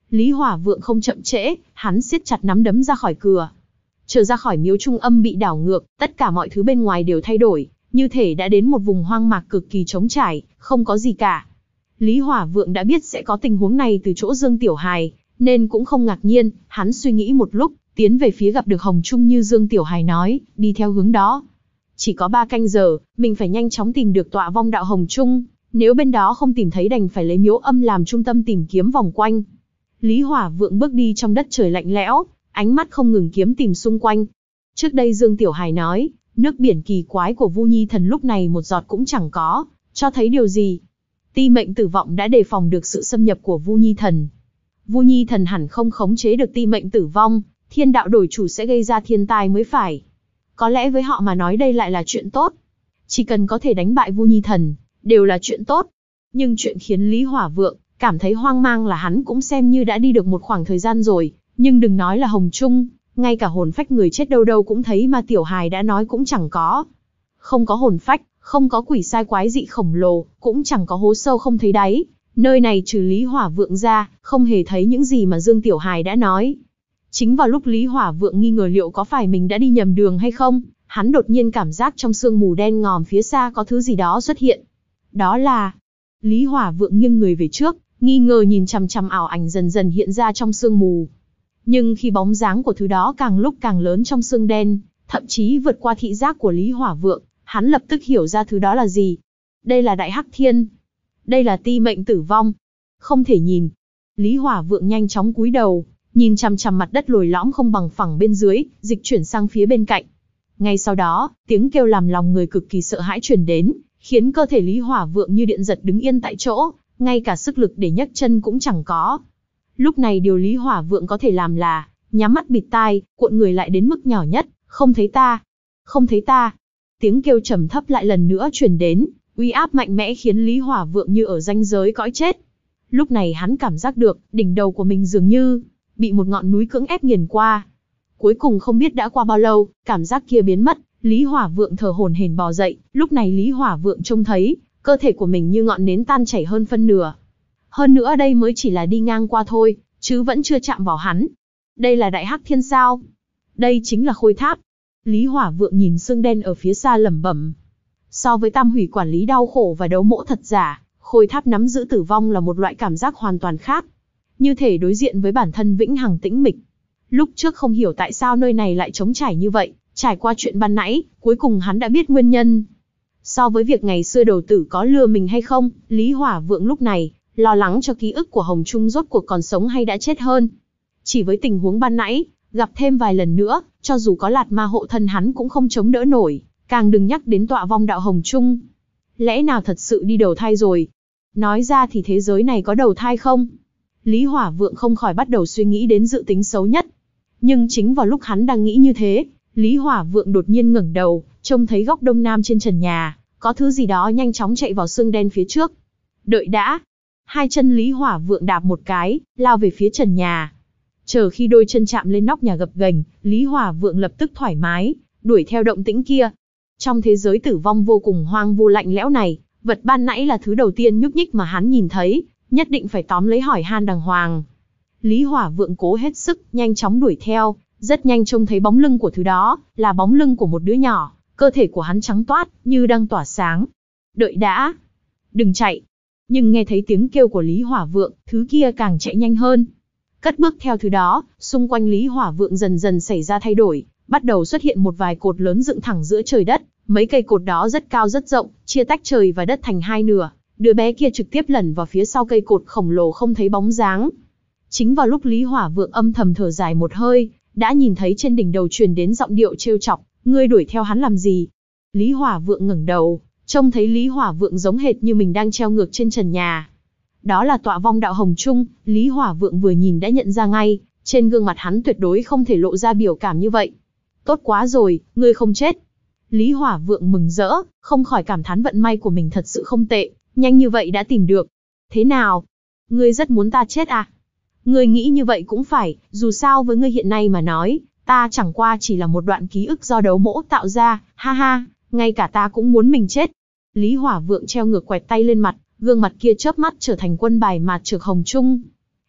Lý Hỏa Vượng không chậm trễ, hắn siết chặt nắm đấm ra khỏi cửa. Trở ra khỏi miếu trung âm bị đảo ngược, tất cả mọi thứ bên ngoài đều thay đổi, như thể đã đến một vùng hoang mạc cực kỳ trống trải, không có gì cả. Lý Hỏa Vượng đã biết sẽ có tình huống này từ chỗ Dương Tiểu Hài, nên cũng không ngạc nhiên, hắn suy nghĩ một lúc, tiến về phía gặp được Hồng Trung như Dương Tiểu Hài nói, đi theo hướng đó. Chỉ có ba canh giờ, mình phải nhanh chóng tìm được tọa vong đạo Hồng Trung, nếu bên đó không tìm thấy đành phải lấy miếu âm làm trung tâm tìm kiếm vòng quanh. Lý Hỏa Vượng bước đi trong đất trời lạnh lẽo, ánh mắt không ngừng kiếm tìm xung quanh. Trước đây Dương Tiểu Hài nói, nước biển kỳ quái của Vu Nhi Thần lúc này một giọt cũng chẳng có, cho thấy điều gì? Ti mệnh tử vọng đã đề phòng được sự xâm nhập của Vu Nhi Thần. Vu Nhi Thần hẳn không khống chế được ti mệnh tử vong, thiên đạo đổi chủ sẽ gây ra thiên tai mới phải. Có lẽ với họ mà nói đây lại là chuyện tốt. Chỉ cần có thể đánh bại Vu Nhi Thần, đều là chuyện tốt. Nhưng chuyện khiến Lý Hỏa Vượng cảm thấy hoang mang là hắn cũng xem như đã đi được một khoảng thời gian rồi, nhưng đừng nói là Hồng Trung, ngay cả hồn phách người chết đâu đâu cũng thấy mà Tiểu Hài đã nói cũng chẳng có. Không có hồn phách, không có quỷ sai quái dị khổng lồ, cũng chẳng có hố sâu không thấy đáy. Nơi này trừ Lý Hỏa Vượng ra, không hề thấy những gì mà Dương Tiểu Hài đã nói. Chính vào lúc Lý Hỏa Vượng nghi ngờ liệu có phải mình đã đi nhầm đường hay không, hắn đột nhiên cảm giác trong sương mù đen ngòm phía xa có thứ gì đó xuất hiện. Đó là... Lý Hỏa Vượng nghiêng người về trước, nghi ngờ nhìn chằm chằm ảo ảnh dần dần hiện ra trong sương mù. Nhưng khi bóng dáng của thứ đó càng lúc càng lớn trong sương đen, thậm chí vượt qua thị giác của Lý Hỏa Vượng, hắn lập tức hiểu ra thứ đó là gì. Đây là Đại Hắc Thiên. Đây là ti mệnh tử vong. Không thể nhìn. Lý Hỏa Vượng nhanh chóng cúi đầu, nhìn chằm chằm mặt đất lồi lõm không bằng phẳng bên dưới, dịch chuyển sang phía bên cạnh. Ngay sau đó, tiếng kêu làm lòng người cực kỳ sợ hãi truyền đến, khiến cơ thể Lý Hỏa Vượng như điện giật đứng yên tại chỗ, ngay cả sức lực để nhấc chân cũng chẳng có. Lúc này điều Lý Hỏa Vượng có thể làm là nhắm mắt bịt tai, cuộn người lại đến mức nhỏ nhất, không thấy ta, không thấy ta. Tiếng kêu trầm thấp lại lần nữa truyền đến, uy áp mạnh mẽ khiến Lý Hỏa Vượng như ở ranh giới cõi chết. Lúc này hắn cảm giác được, đỉnh đầu của mình dường như bị một ngọn núi cưỡng ép nghiền qua. Cuối cùng không biết đã qua bao lâu, cảm giác kia biến mất, Lý Hỏa Vượng thở hổn hển bò dậy, lúc này Lý Hỏa Vượng trông thấy, cơ thể của mình như ngọn nến tan chảy hơn phân nửa. Hơn nữa đây mới chỉ là đi ngang qua thôi, chứ vẫn chưa chạm vào hắn. Đây là Đại Hắc Thiên sao? Đây chính là Khôi Tháp. Lý Hỏa Vượng nhìn sương đen ở phía xa lẩm bẩm. So với Tam Hủy quản lý đau khổ và đấu mỗ thật giả, Khôi Tháp nắm giữ tử vong là một loại cảm giác hoàn toàn khác. Như thể đối diện với bản thân vĩnh hằng tĩnh mịch. Lúc trước không hiểu tại sao nơi này lại trống trải như vậy, trải qua chuyện ban nãy, cuối cùng hắn đã biết nguyên nhân. So với việc ngày xưa đầu tử có lừa mình hay không, Lý Hỏa Vượng lúc này lo lắng cho ký ức của Hồng Trung rốt cuộc còn sống hay đã chết hơn. Chỉ với tình huống ban nãy, gặp thêm vài lần nữa, cho dù có Lạt Ma hộ thân hắn cũng không chống đỡ nổi, càng đừng nhắc đến tọa vong đạo Hồng Trung. Lẽ nào thật sự đi đầu thai rồi? Nói ra thì thế giới này có đầu thai không? Lý Hỏa Vượng không khỏi bắt đầu suy nghĩ đến dự tính xấu nhất. Nhưng chính vào lúc hắn đang nghĩ như thế, Lý Hỏa Vượng đột nhiên ngẩng đầu, trông thấy góc đông nam trên trần nhà, có thứ gì đó nhanh chóng chạy vào sương đen phía trước. Đợi đã! Hai chân Lý Hỏa Vượng đạp một cái, lao về phía trần nhà. Chờ khi đôi chân chạm lên nóc nhà gập ghềnh, Lý Hỏa Vượng lập tức thoải mái, đuổi theo động tĩnh kia. Trong thế giới tử vong vô cùng hoang vu lạnh lẽo này, vật ban nãy là thứ đầu tiên nhúc nhích mà hắn nhìn thấy, nhất định phải tóm lấy hỏi han đàng hoàng. Lý Hỏa Vượng cố hết sức, nhanh chóng đuổi theo, rất nhanh trông thấy bóng lưng của thứ đó, là bóng lưng của một đứa nhỏ, cơ thể của hắn trắng toát, như đang tỏa sáng. Đợi đã! Đừng chạy! Nhưng nghe thấy tiếng kêu của Lý Hỏa Vượng, thứ kia càng chạy nhanh hơn. Cất bước theo thứ đó, xung quanh Lý Hỏa Vượng dần dần xảy ra thay đổi, bắt đầu xuất hiện một vài cột lớn dựng thẳng giữa trời đất, mấy cây cột đó rất cao rất rộng, chia tách trời và đất thành hai nửa, đứa bé kia trực tiếp lẩn vào phía sau cây cột khổng lồ không thấy bóng dáng. Chính vào lúc Lý Hỏa Vượng âm thầm thở dài một hơi, đã nhìn thấy trên đỉnh đầu truyền đến giọng điệu trêu chọc, ngươi đuổi theo hắn làm gì? Lý Hỏa Vượng ngẩng đầu, trông thấy Lý Hỏa Vượng giống hệt như mình đang treo ngược trên trần nhà. Đó là tọa vong đạo Hồng Trung, Lý Hỏa Vượng vừa nhìn đã nhận ra ngay, trên gương mặt hắn tuyệt đối không thể lộ ra biểu cảm như vậy. Tốt quá rồi, ngươi không chết. Lý Hỏa Vượng mừng rỡ, không khỏi cảm thán vận may của mình thật sự không tệ, nhanh như vậy đã tìm được. Thế nào? Ngươi rất muốn ta chết à? Ngươi nghĩ như vậy cũng phải, dù sao với ngươi hiện nay mà nói, ta chẳng qua chỉ là một đoạn ký ức do đấu mỗ tạo ra, ha ha, ngay cả ta cũng muốn mình chết. Lý Hỏa Vượng treo ngược quẹt tay lên mặt, gương mặt kia chớp mắt trở thành quân bài mạt trược Hồng Trung.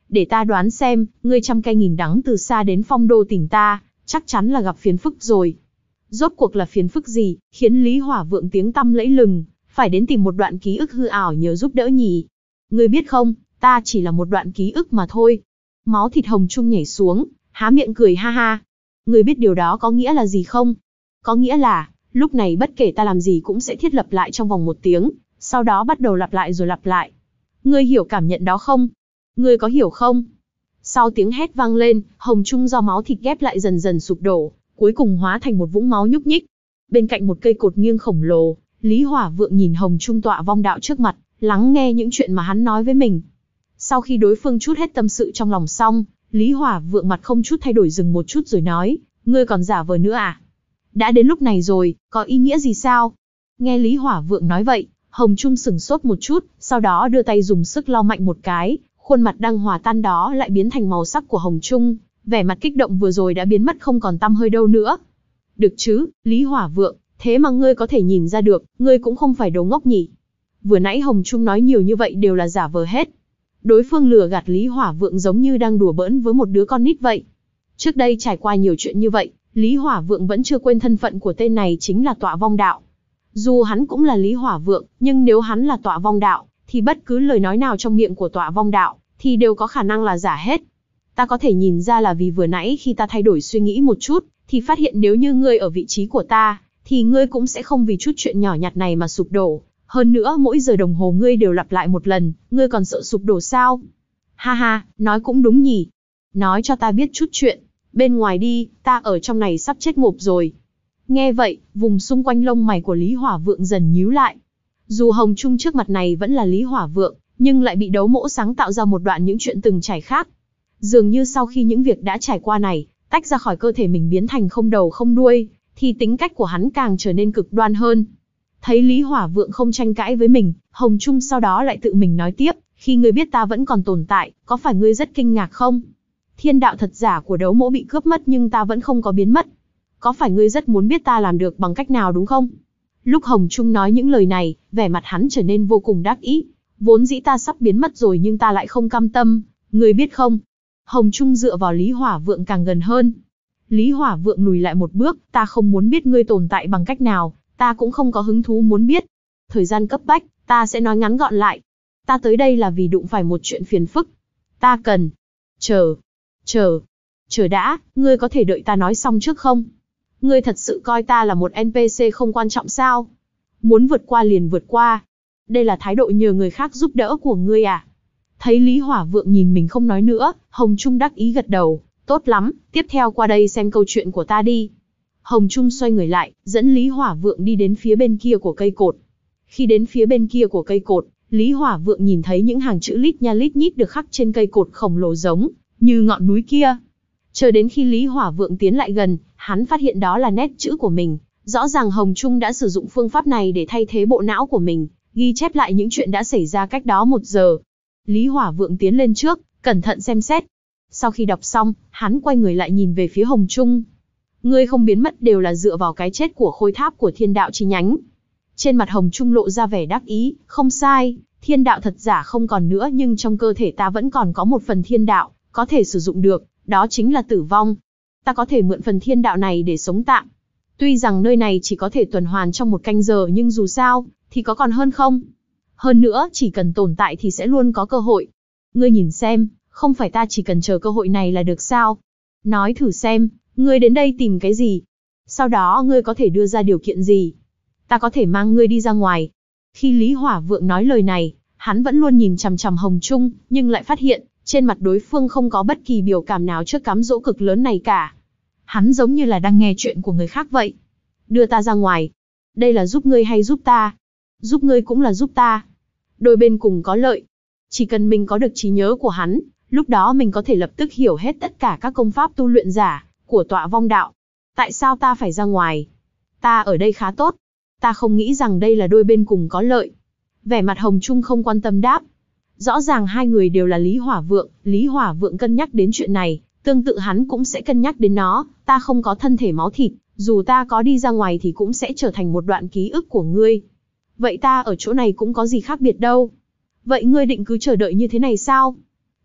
để ta đoán xem, ngươi trăm cây nghìn đắng từ xa đến Phong Đô tìm ta, chắc chắn là gặp phiền phức rồi. Rốt cuộc là phiền phức gì, khiến Lý Hỏa Vượng tiếng tăm lẫy lừng, phải đến tìm một đoạn ký ức hư ảo nhờ giúp đỡ nhỉ? Ngươi biết không, ta chỉ là một đoạn ký ức mà thôi. Máu thịt Hồng Trung nhảy xuống, há miệng cười ha ha. Ngươi biết điều đó có nghĩa là gì không? Có nghĩa là, lúc này bất kể ta làm gì cũng sẽ thiết lập lại trong vòng một tiếng, sau đó bắt đầu lặp lại rồi lặp lại. Ngươi hiểu cảm nhận đó không? Ngươi có hiểu không? Sau tiếng hét vang lên, Hồng Trung do máu thịt ghép lại dần dần sụp đổ, cuối cùng hóa thành một vũng máu nhúc nhích. Bên cạnh một cây cột nghiêng khổng lồ, Lý Hỏa Vượng nhìn Hồng Trung tọa vong đạo trước mặt, lắng nghe những chuyện mà hắn nói với mình. Sau khi đối phương trút hết tâm sự trong lòng xong, Lý Hỏa Vượng mặt không chút thay đổi dừng một chút rồi nói, ngươi còn giả vờ nữa à? Đã đến lúc này rồi, có ý nghĩa gì sao? Nghe Lý Hỏa Vượng nói vậy, Hồng Trung sửng sốt một chút, sau đó đưa tay dùng sức lau mạnh một cái, khuôn mặt đang hòa tan đó lại biến thành màu sắc của Hồng Trung, vẻ mặt kích động vừa rồi đã biến mất không còn tăm hơi đâu nữa. Được chứ, Lý Hỏa Vượng, thế mà ngươi có thể nhìn ra được, ngươi cũng không phải đồ ngốc nhỉ? Vừa nãy Hồng Trung nói nhiều như vậy đều là giả vờ hết. Đối phương lừa gạt Lý Hỏa Vượng giống như đang đùa bỡn với một đứa con nít vậy. Trước đây trải qua nhiều chuyện như vậy, Lý Hỏa Vượng vẫn chưa quên thân phận của tên này chính là Tọa Vong Đạo. Dù hắn cũng là Lý Hỏa Vượng, nhưng nếu hắn là Tọa Vong Đạo, thì bất cứ lời nói nào trong miệng của Tọa Vong Đạo, thì đều có khả năng là giả hết. Ta có thể nhìn ra là vì vừa nãy khi ta thay đổi suy nghĩ một chút, thì phát hiện nếu như ngươi ở vị trí của ta, thì ngươi cũng sẽ không vì chút chuyện nhỏ nhặt này mà sụp đổ. Hơn nữa mỗi giờ đồng hồ ngươi đều lặp lại một lần, ngươi còn sợ sụp đổ sao? Ha ha, nói cũng đúng nhỉ. Nói cho ta biết chút chuyện. Bên ngoài đi, ta ở trong này sắp chết ngộp rồi. Nghe vậy, vùng xung quanh lông mày của Lý Hỏa Vượng dần nhíu lại. Dù Hồng Trung trước mặt này vẫn là Lý Hỏa Vượng, nhưng lại bị đấu mỗ sáng tạo ra một đoạn những chuyện từng trải khác. Dường như sau khi những việc đã trải qua này, tách ra khỏi cơ thể mình biến thành không đầu không đuôi, thì tính cách của hắn càng trở nên cực đoan hơn. Thấy Lý Hỏa Vượng không tranh cãi với mình, Hồng Trung sau đó lại tự mình nói tiếp, khi ngươi biết ta vẫn còn tồn tại, có phải ngươi rất kinh ngạc không? Thiên đạo thật giả của đấu mỗ bị cướp mất nhưng ta vẫn không có biến mất. Có phải ngươi rất muốn biết ta làm được bằng cách nào đúng không? Lúc Hồng Trung nói những lời này, vẻ mặt hắn trở nên vô cùng đắc ý. Vốn dĩ ta sắp biến mất rồi nhưng ta lại không cam tâm, ngươi biết không? Hồng Trung dựa vào Lý Hỏa Vượng càng gần hơn. Lý Hỏa Vượng lùi lại một bước, ta không muốn biết ngươi tồn tại bằng cách nào, ta cũng không có hứng thú muốn biết. Thời gian cấp bách, ta sẽ nói ngắn gọn lại. Ta tới đây là vì đụng phải một chuyện phiền phức. Ta cần... Chờ... Chờ... Chờ đã, ngươi có thể đợi ta nói xong trước không? Ngươi thật sự coi ta là một en pê xê không quan trọng sao? Muốn vượt qua liền vượt qua. Đây là thái độ nhờ người khác giúp đỡ của ngươi à? Thấy Lý Hỏa Vượng nhìn mình không nói nữa, Hồng Trung đắc ý gật đầu. Tốt lắm, tiếp theo qua đây xem câu chuyện của ta đi. Hồng Trung xoay người lại, dẫn Lý Hỏa Vượng đi đến phía bên kia của cây cột. Khi đến phía bên kia của cây cột, Lý Hỏa Vượng nhìn thấy những hàng chữ lít nha lít nhít được khắc trên cây cột khổng lồ giống như ngọn núi kia. Chờ đến khi Lý Hỏa Vượng tiến lại gần, hắn phát hiện đó là nét chữ của mình. Rõ ràng Hồng Trung đã sử dụng phương pháp này để thay thế bộ não của mình, ghi chép lại những chuyện đã xảy ra cách đó một giờ. Lý Hỏa Vượng tiến lên trước, cẩn thận xem xét. Sau khi đọc xong, hắn quay người lại nhìn về phía Hồng Trung. Ngươi không biến mất đều là dựa vào cái chết của khôi tháp của thiên đạo chi nhánh. Trên mặt Hồng Trung lộ ra vẻ đắc ý, không sai, thiên đạo thật giả không còn nữa nhưng trong cơ thể ta vẫn còn có một phần thiên đạo, có thể sử dụng được, đó chính là tử vong. Ta có thể mượn phần thiên đạo này để sống tạm. Tuy rằng nơi này chỉ có thể tuần hoàn trong một canh giờ nhưng dù sao, thì có còn hơn không? Hơn nữa, chỉ cần tồn tại thì sẽ luôn có cơ hội. Ngươi nhìn xem, không phải ta chỉ cần chờ cơ hội này là được sao? Nói thử xem, ngươi đến đây tìm cái gì? Sau đó ngươi có thể đưa ra điều kiện gì? Ta có thể mang ngươi đi ra ngoài. Khi Lý Hỏa Vượng nói lời này, hắn vẫn luôn nhìn chằm chằm Hồng Trung, nhưng lại phát hiện, trên mặt đối phương không có bất kỳ biểu cảm nào trước cám dỗ cực lớn này cả. Hắn giống như là đang nghe chuyện của người khác vậy. Đưa ta ra ngoài. Đây là giúp ngươi hay giúp ta? Giúp ngươi cũng là giúp ta. Đôi bên cùng có lợi. Chỉ cần mình có được trí nhớ của hắn, lúc đó mình có thể lập tức hiểu hết tất cả các công pháp tu luyện giả của Tọa Vong Đạo. Tại sao ta phải ra ngoài? Ta ở đây khá tốt. Ta không nghĩ rằng đây là đôi bên cùng có lợi. Vẻ mặt Hồng Trung không quan tâm đáp. Rõ ràng hai người đều là Lý Hỏa Vượng, Lý Hỏa Vượng cân nhắc đến chuyện này, tương tự hắn cũng sẽ cân nhắc đến nó. Ta không có thân thể máu thịt, dù ta có đi ra ngoài thì cũng sẽ trở thành một đoạn ký ức của ngươi. Vậy ta ở chỗ này cũng có gì khác biệt đâu. Vậy ngươi định cứ chờ đợi như thế này sao?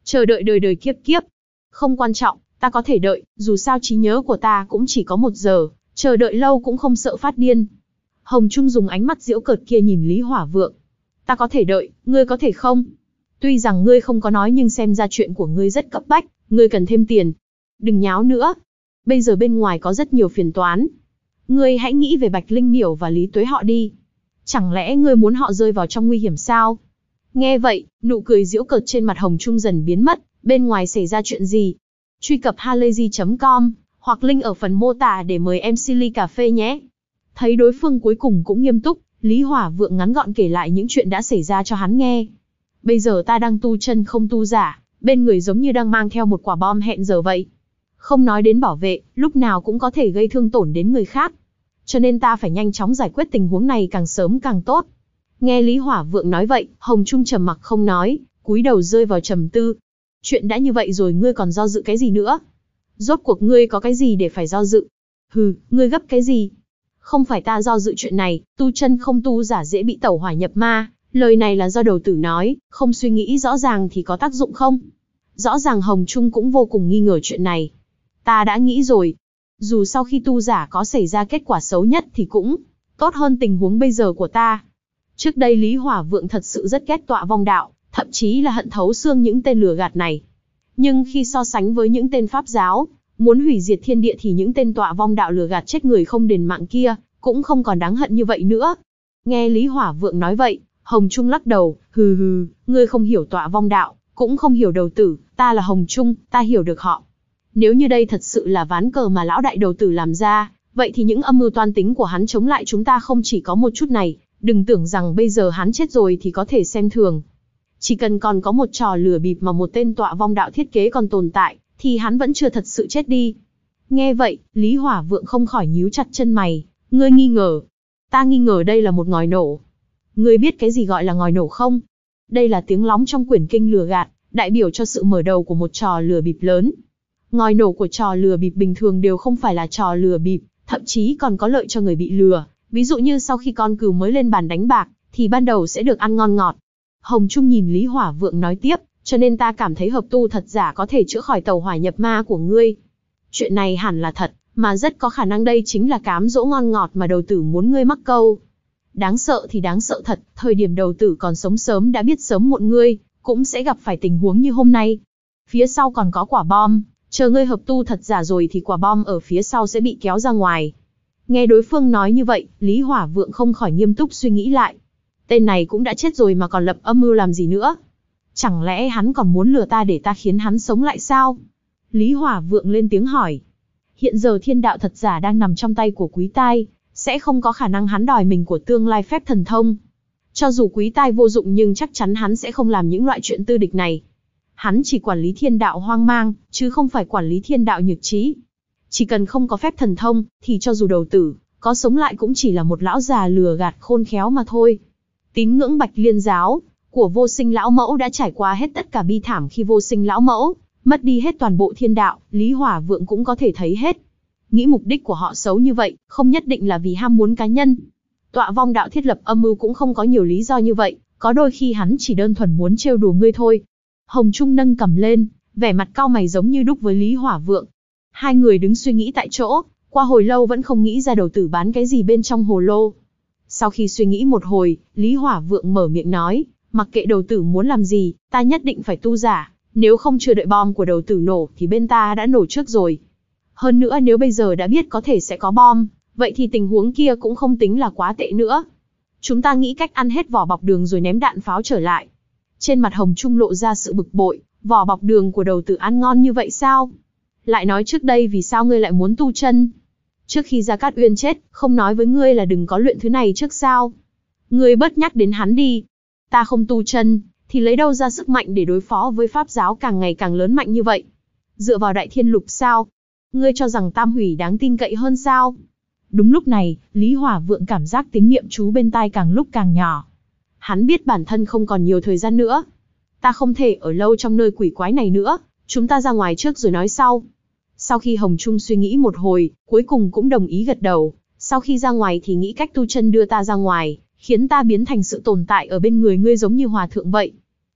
Chờ đợi đời đời kiếp kiếp. Không quan trọng, ta có thể đợi, dù sao trí nhớ của ta cũng chỉ có một giờ, chờ đợi lâu cũng không sợ phát điên. Hồng Trung dùng ánh mắt giễu cợt kia nhìn Lý Hỏa Vượng. Ta có thể đợi, ngươi có thể không? Tuy rằng ngươi không có nói nhưng xem ra chuyện của ngươi rất cấp bách, ngươi cần thêm tiền. Đừng nháo nữa. Bây giờ bên ngoài có rất nhiều phiền toán. Ngươi hãy nghĩ về Bạch Linh Miểu và Lý Tuế họ đi. Chẳng lẽ ngươi muốn họ rơi vào trong nguy hiểm sao? Nghe vậy, nụ cười giễu cợt trên mặt Hồng Trung dần biến mất, bên ngoài xảy ra chuyện gì? Truy cập halayzi chấm com, hoặc link ở phần mô tả để mời em xê ly cà phê nhé. Thấy đối phương cuối cùng cũng nghiêm túc, Lý Hỏa Vượng ngắn gọn kể lại những chuyện đã xảy ra cho hắn nghe. Bây giờ ta đang tu chân không tu giả, bên người giống như đang mang theo một quả bom hẹn giờ vậy. Không nói đến bảo vệ, lúc nào cũng có thể gây thương tổn đến người khác. Cho nên ta phải nhanh chóng giải quyết tình huống này càng sớm càng tốt. Nghe Lý Hỏa Vượng nói vậy, Hồng Trung trầm mặc không nói, cúi đầu rơi vào trầm tư. Chuyện đã như vậy rồi ngươi còn do dự cái gì nữa? Rốt cuộc ngươi có cái gì để phải do dự? Hừ, ngươi gấp cái gì? Không phải ta do dự chuyện này, tu chân không tu giả dễ bị tẩu hỏa nhập ma, lời này là do đầu tử nói, không suy nghĩ rõ ràng thì có tác dụng không? Rõ ràng Hồng Trung cũng vô cùng nghi ngờ chuyện này. Ta đã nghĩ rồi, dù sau khi tu giả có xảy ra kết quả xấu nhất thì cũng tốt hơn tình huống bây giờ của ta. Trước đây Lý Hỏa Vượng thật sự rất ghét Tọa Vong Đạo, thậm chí là hận thấu xương những tên lừa gạt này. Nhưng khi so sánh với những tên pháp giáo, muốn hủy diệt thiên địa thì những tên Tọa Vong Đạo lừa gạt chết người không đền mạng kia, cũng không còn đáng hận như vậy nữa. Nghe Lý Hỏa Vượng nói vậy, Hồng Trung lắc đầu, hừ hừ, ngươi không hiểu Tọa Vong Đạo, cũng không hiểu đầu tử, ta là Hồng Trung, ta hiểu được họ. Nếu như đây thật sự là ván cờ mà lão đại đầu tử làm ra, vậy thì những âm mưu toan tính của hắn chống lại chúng ta không chỉ có một chút này, đừng tưởng rằng bây giờ hắn chết rồi thì có thể xem thường. Chỉ cần còn có một trò lừa bịp mà một tên Tọa Vong Đạo thiết kế còn tồn tại, thì hắn vẫn chưa thật sự chết đi. Nghe vậy, Lý Hỏa Vượng không khỏi nhíu chặt chân mày, ngươi nghi ngờ. Ta nghi ngờ đây là một ngòi nổ. Ngươi biết cái gì gọi là ngòi nổ không? Đây là tiếng lóng trong quyển kinh lừa gạt, đại biểu cho sự mở đầu của một trò lừa bịp lớn. Ngòi nổ của trò lừa bịp bình thường đều không phải là trò lừa bịp, thậm chí còn có lợi cho người bị lừa. Ví dụ như sau khi con cừu mới lên bàn đánh bạc, thì ban đầu sẽ được ăn ngon ngọt. Hồng Trung nhìn Lý Hỏa Vượng nói tiếp, cho nên ta cảm thấy hợp tu thật giả có thể chữa khỏi tẩu hỏa nhập ma của ngươi. Chuyện này hẳn là thật, mà rất có khả năng đây chính là cám dỗ ngon ngọt mà đầu tử muốn ngươi mắc câu. Đáng sợ thì đáng sợ thật, thời điểm đầu tử còn sống sớm đã biết sớm muộn ngươi cũng sẽ gặp phải tình huống như hôm nay. Phía sau còn có quả bom, chờ ngươi hợp tu thật giả rồi thì quả bom ở phía sau sẽ bị kéo ra ngoài. Nghe đối phương nói như vậy, Lý Hỏa Vượng không khỏi nghiêm túc suy nghĩ lại. Tên này cũng đã chết rồi mà còn lập âm mưu làm gì nữa? Chẳng lẽ hắn còn muốn lừa ta để ta khiến hắn sống lại sao? Lý Hỏa Vượng lên tiếng hỏi. Hiện giờ thiên đạo thật giả đang nằm trong tay của Quý Tai, sẽ không có khả năng hắn đòi mình của tương lai phép thần thông. Cho dù Quý Tai vô dụng nhưng chắc chắn hắn sẽ không làm những loại chuyện tư địch này. Hắn chỉ quản lý thiên đạo hoang mang, chứ không phải quản lý thiên đạo nhược trí. Chỉ cần không có phép thần thông, thì cho dù đầu tử có sống lại cũng chỉ là một lão già lừa gạt khôn khéo mà thôi. Tín ngưỡng Bạch Liên giáo của Vô Sinh lão mẫu đã trải qua hết tất cả bi thảm khi Vô Sinh lão mẫu mất đi hết toàn bộ thiên đạo, Lý Hỏa Vượng cũng có thể thấy hết. Nghĩ mục đích của họ xấu như vậy, không nhất định là vì ham muốn cá nhân. Tọa Vong Đạo thiết lập âm mưu cũng không có nhiều lý do như vậy, có đôi khi hắn chỉ đơn thuần muốn trêu đùa ngươi thôi. Hồng Trung nâng cằm lên, vẻ mặt cau mày giống như đúc với Lý Hỏa Vượng. Hai người đứng suy nghĩ tại chỗ, qua hồi lâu vẫn không nghĩ ra đầu tử bán cái gì bên trong hồ lô. Sau khi suy nghĩ một hồi, Lý Hỏa Vượng mở miệng nói, mặc kệ đầu tử muốn làm gì, ta nhất định phải tu giả, nếu không chưa đợi bom của đầu tử nổ thì bên ta đã nổ trước rồi. Hơn nữa nếu bây giờ đã biết có thể sẽ có bom, vậy thì tình huống kia cũng không tính là quá tệ nữa. Chúng ta nghĩ cách ăn hết vỏ bọc đường rồi ném đạn pháo trở lại. Trên mặt Hồng Trung lộ ra sự bực bội, vỏ bọc đường của đầu tử ăn ngon như vậy sao? Lại nói trước đây vì sao ngươi lại muốn tu chân? Trước khi Gia Cát Uyên chết, không nói với ngươi là đừng có luyện thứ này trước sao? Ngươi bớt nhắc đến hắn đi. Ta không tu chân, thì lấy đâu ra sức mạnh để đối phó với pháp giáo càng ngày càng lớn mạnh như vậy? Dựa vào Đại Thiên Lục sao? Ngươi cho rằng Tam Hủy đáng tin cậy hơn sao? Đúng lúc này, Lý Hỏa Vượng cảm giác tiếng niệm chú bên tai càng lúc càng nhỏ. Hắn biết bản thân không còn nhiều thời gian nữa. Ta không thể ở lâu trong nơi quỷ quái này nữa, chúng ta ra ngoài trước rồi nói sau. Sau khi Hồng Trung suy nghĩ một hồi, cuối cùng cũng đồng ý gật đầu. Sau khi ra ngoài thì nghĩ cách tu chân đưa ta ra ngoài, khiến ta biến thành sự tồn tại ở bên người ngươi giống như hòa thượng vậy.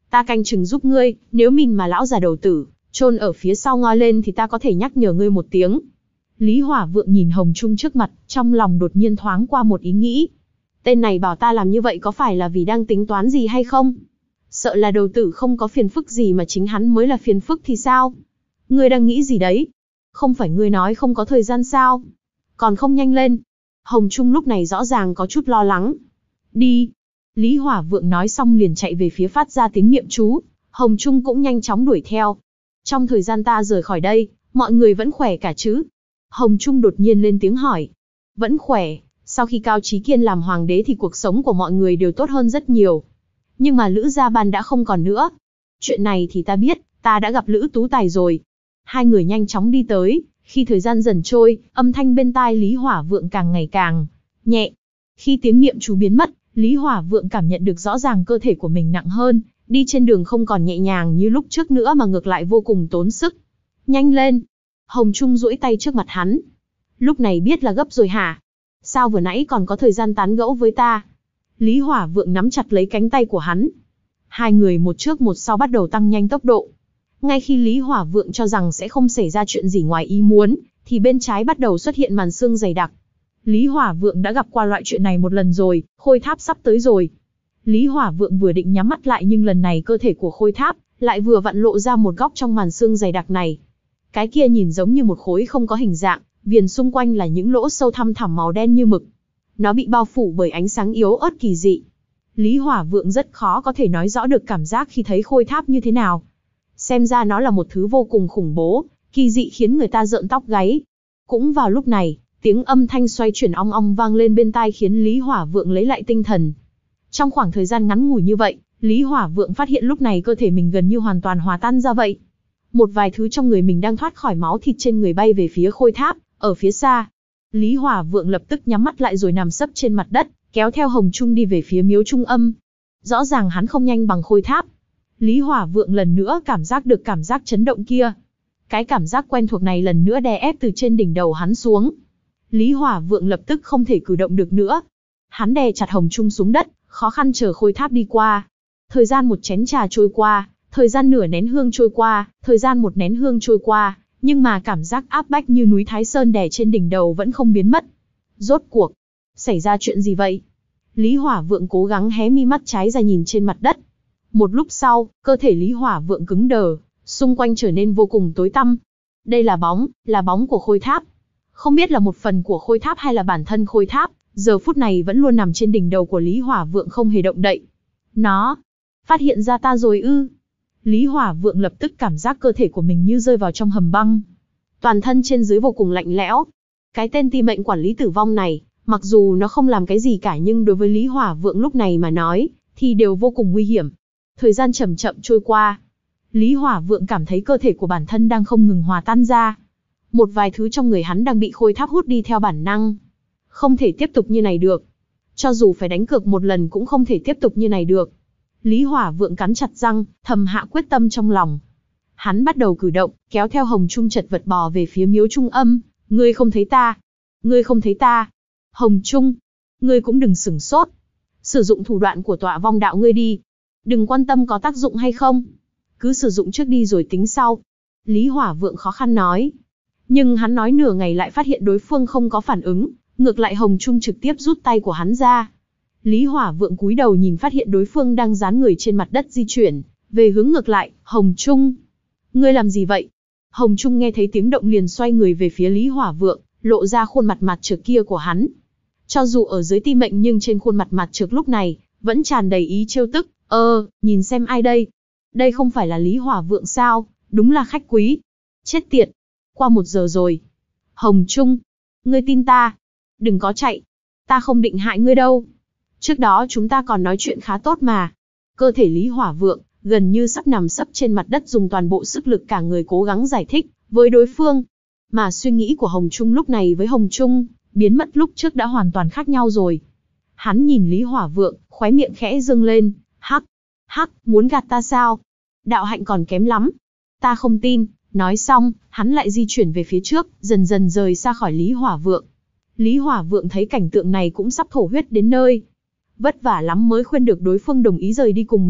Ta canh chừng giúp ngươi, nếu mình mà lão già đầu tử, chôn ở phía sau ngoi lên thì ta có thể nhắc nhở ngươi một tiếng. Lý Hỏa Vượng nhìn Hồng Trung trước mặt, trong lòng đột nhiên thoáng qua một ý nghĩ. Tên này bảo ta làm như vậy có phải là vì đang tính toán gì hay không? Sợ là đầu tử không có phiền phức gì mà chính hắn mới là phiền phức thì sao? Ngươi đang nghĩ gì đấy? Không phải ngươi nói không có thời gian sao? Còn không nhanh lên. Hồng Trung lúc này rõ ràng có chút lo lắng. Đi. Lý Hỏa Vượng nói xong liền chạy về phía phát ra tiếng niệm chú. Hồng Trung cũng nhanh chóng đuổi theo. Trong thời gian ta rời khỏi đây, mọi người vẫn khỏe cả chứ? Hồng Trung đột nhiên lên tiếng hỏi. Vẫn khỏe, sau khi Cao Chí Kiên làm hoàng đế thì cuộc sống của mọi người đều tốt hơn rất nhiều. Nhưng mà Lữ Gia Ban đã không còn nữa. Chuyện này thì ta biết, ta đã gặp Lữ Tú Tài rồi. Hai người nhanh chóng đi tới, khi thời gian dần trôi, âm thanh bên tai Lý Hỏa Vượng càng ngày càng nhẹ. Khi tiếng niệm chú biến mất, Lý Hỏa Vượng cảm nhận được rõ ràng cơ thể của mình nặng hơn, đi trên đường không còn nhẹ nhàng như lúc trước nữa mà ngược lại vô cùng tốn sức. Nhanh lên! Hồng Trung duỗi tay trước mặt hắn. Lúc này biết là gấp rồi hả? Sao vừa nãy còn có thời gian tán gẫu với ta? Lý Hỏa Vượng nắm chặt lấy cánh tay của hắn. Hai người một trước một sau bắt đầu tăng nhanh tốc độ. Ngay khi Lý Hỏa Vượng cho rằng sẽ không xảy ra chuyện gì ngoài ý muốn, thì bên trái bắt đầu xuất hiện màn sương dày đặc. Lý Hỏa Vượng đã gặp qua loại chuyện này một lần rồi, Khôi Tháp sắp tới rồi. Lý Hỏa Vượng vừa định nhắm mắt lại nhưng lần này cơ thể của Khôi Tháp lại vừa vặn lộ ra một góc trong màn sương dày đặc này. Cái kia nhìn giống như một khối không có hình dạng, viền xung quanh là những lỗ sâu thăm thẳm màu đen như mực. Nó bị bao phủ bởi ánh sáng yếu ớt kỳ dị. Lý Hỏa Vượng rất khó có thể nói rõ được cảm giác khi thấy Khôi Tháp như thế nào. Xem ra nó là một thứ vô cùng khủng bố, kỳ dị khiến người ta rợn tóc gáy. Cũng vào lúc này, tiếng âm thanh xoay chuyển ong ong vang lên bên tai khiến Lý Hỏa Vượng lấy lại tinh thần. Trong khoảng thời gian ngắn ngủi như vậy, Lý Hỏa Vượng phát hiện lúc này cơ thể mình gần như hoàn toàn hòa tan ra vậy. Một vài thứ trong người mình đang thoát khỏi máu thịt trên người bay về phía Khôi Tháp, ở phía xa. Lý Hỏa Vượng lập tức nhắm mắt lại rồi nằm sấp trên mặt đất, kéo theo Hồng Trung đi về phía miếu trung âm. Rõ ràng hắn không nhanh bằng Khôi Tháp. Lý Hỏa Vượng lần nữa cảm giác được cảm giác chấn động kia. Cái cảm giác quen thuộc này lần nữa đè ép từ trên đỉnh đầu hắn xuống. Lý Hỏa Vượng lập tức không thể cử động được nữa. Hắn đè chặt Hồng Trung xuống đất, khó khăn chờ Khôi Tháp đi qua. Thời gian một chén trà trôi qua, thời gian nửa nén hương trôi qua, thời gian một nén hương trôi qua, nhưng mà cảm giác áp bách như núi Thái Sơn đè trên đỉnh đầu vẫn không biến mất. Rốt cuộc, xảy ra chuyện gì vậy? Lý Hỏa Vượng cố gắng hé mi mắt trái ra nhìn trên mặt đất. Một lúc sau, cơ thể Lý Hỏa Vượng cứng đờ, xung quanh trở nên vô cùng tối tăm. Đây là bóng, là bóng của Khôi Tháp. Không biết là một phần của Khôi Tháp hay là bản thân Khôi Tháp, giờ phút này vẫn luôn nằm trên đỉnh đầu của Lý Hỏa Vượng không hề động đậy. Nó, phát hiện ra ta rồi ư? Lý Hỏa Vượng lập tức cảm giác cơ thể của mình như rơi vào trong hầm băng. Toàn thân trên dưới vô cùng lạnh lẽo. Cái tên ti mệnh quản lý tử vong này, mặc dù nó không làm cái gì cả nhưng đối với Lý Hỏa Vượng lúc này mà nói, thì đều vô cùng nguy hiểm. Thời gian chậm chậm trôi qua. Lý Hỏa Vượng cảm thấy cơ thể của bản thân đang không ngừng hòa tan ra. Một vài thứ trong người hắn đang bị Khôi Tháp hút đi theo bản năng. Không thể tiếp tục như này được. Cho dù phải đánh cược một lần cũng không thể tiếp tục như này được. Lý Hỏa Vượng cắn chặt răng, thầm hạ quyết tâm trong lòng. Hắn bắt đầu cử động, kéo theo Hồng Trung chật vật bò về phía miếu trung âm. Ngươi không thấy ta. Ngươi không thấy ta. Hồng Trung. Ngươi cũng đừng sửng sốt. Sử dụng thủ đoạn của tọa vong đạo ngươi đi. Đừng quan tâm có tác dụng hay không. Cứ sử dụng trước đi rồi tính sau. Lý Hỏa Vượng khó khăn nói. Nhưng hắn nói nửa ngày lại phát hiện đối phương không có phản ứng. Ngược lại Hồng Trung trực tiếp rút tay của hắn ra. Lý Hỏa Vượng cúi đầu nhìn phát hiện đối phương đang dán người trên mặt đất di chuyển, về hướng ngược lại. Hồng Trung, ngươi làm gì vậy? Hồng Trung nghe thấy tiếng động liền xoay người về phía Lý Hỏa Vượng, lộ ra khuôn mặt mặt trược kia của hắn. Cho dù ở dưới ti mệnh nhưng trên khuôn mặt mặt trược lúc này, vẫn tràn đầy ý trêu tức. Ơ, nhìn xem ai đây? Đây không phải là Lý Hỏa Vượng sao? Đúng là khách quý. Chết tiệt. Qua một giờ rồi. Hồng Trung, ngươi tin ta. Đừng có chạy. Ta không định hại ngươi đâu. Trước đó chúng ta còn nói chuyện khá tốt mà. Cơ thể Lý Hỏa Vượng, gần như sắp nằm sấp trên mặt đất dùng toàn bộ sức lực cả người cố gắng giải thích với đối phương. Mà suy nghĩ của Hồng Trung lúc này với Hồng Trung, biến mất lúc trước đã hoàn toàn khác nhau rồi. Hắn nhìn Lý Hỏa Vượng, khóe miệng khẽ dương lên. Hắc, hắc, muốn gạt ta sao? Đạo hạnh còn kém lắm. Ta không tin. Nói xong, hắn lại di chuyển về phía trước, dần dần rời xa khỏi Lý Hỏa Vượng. Lý Hỏa Vượng thấy cảnh tượng này cũng sắp thổ huyết đến nơi. Vất vả lắm mới khuyên được đối phương đồng ý rời đi cùng mình,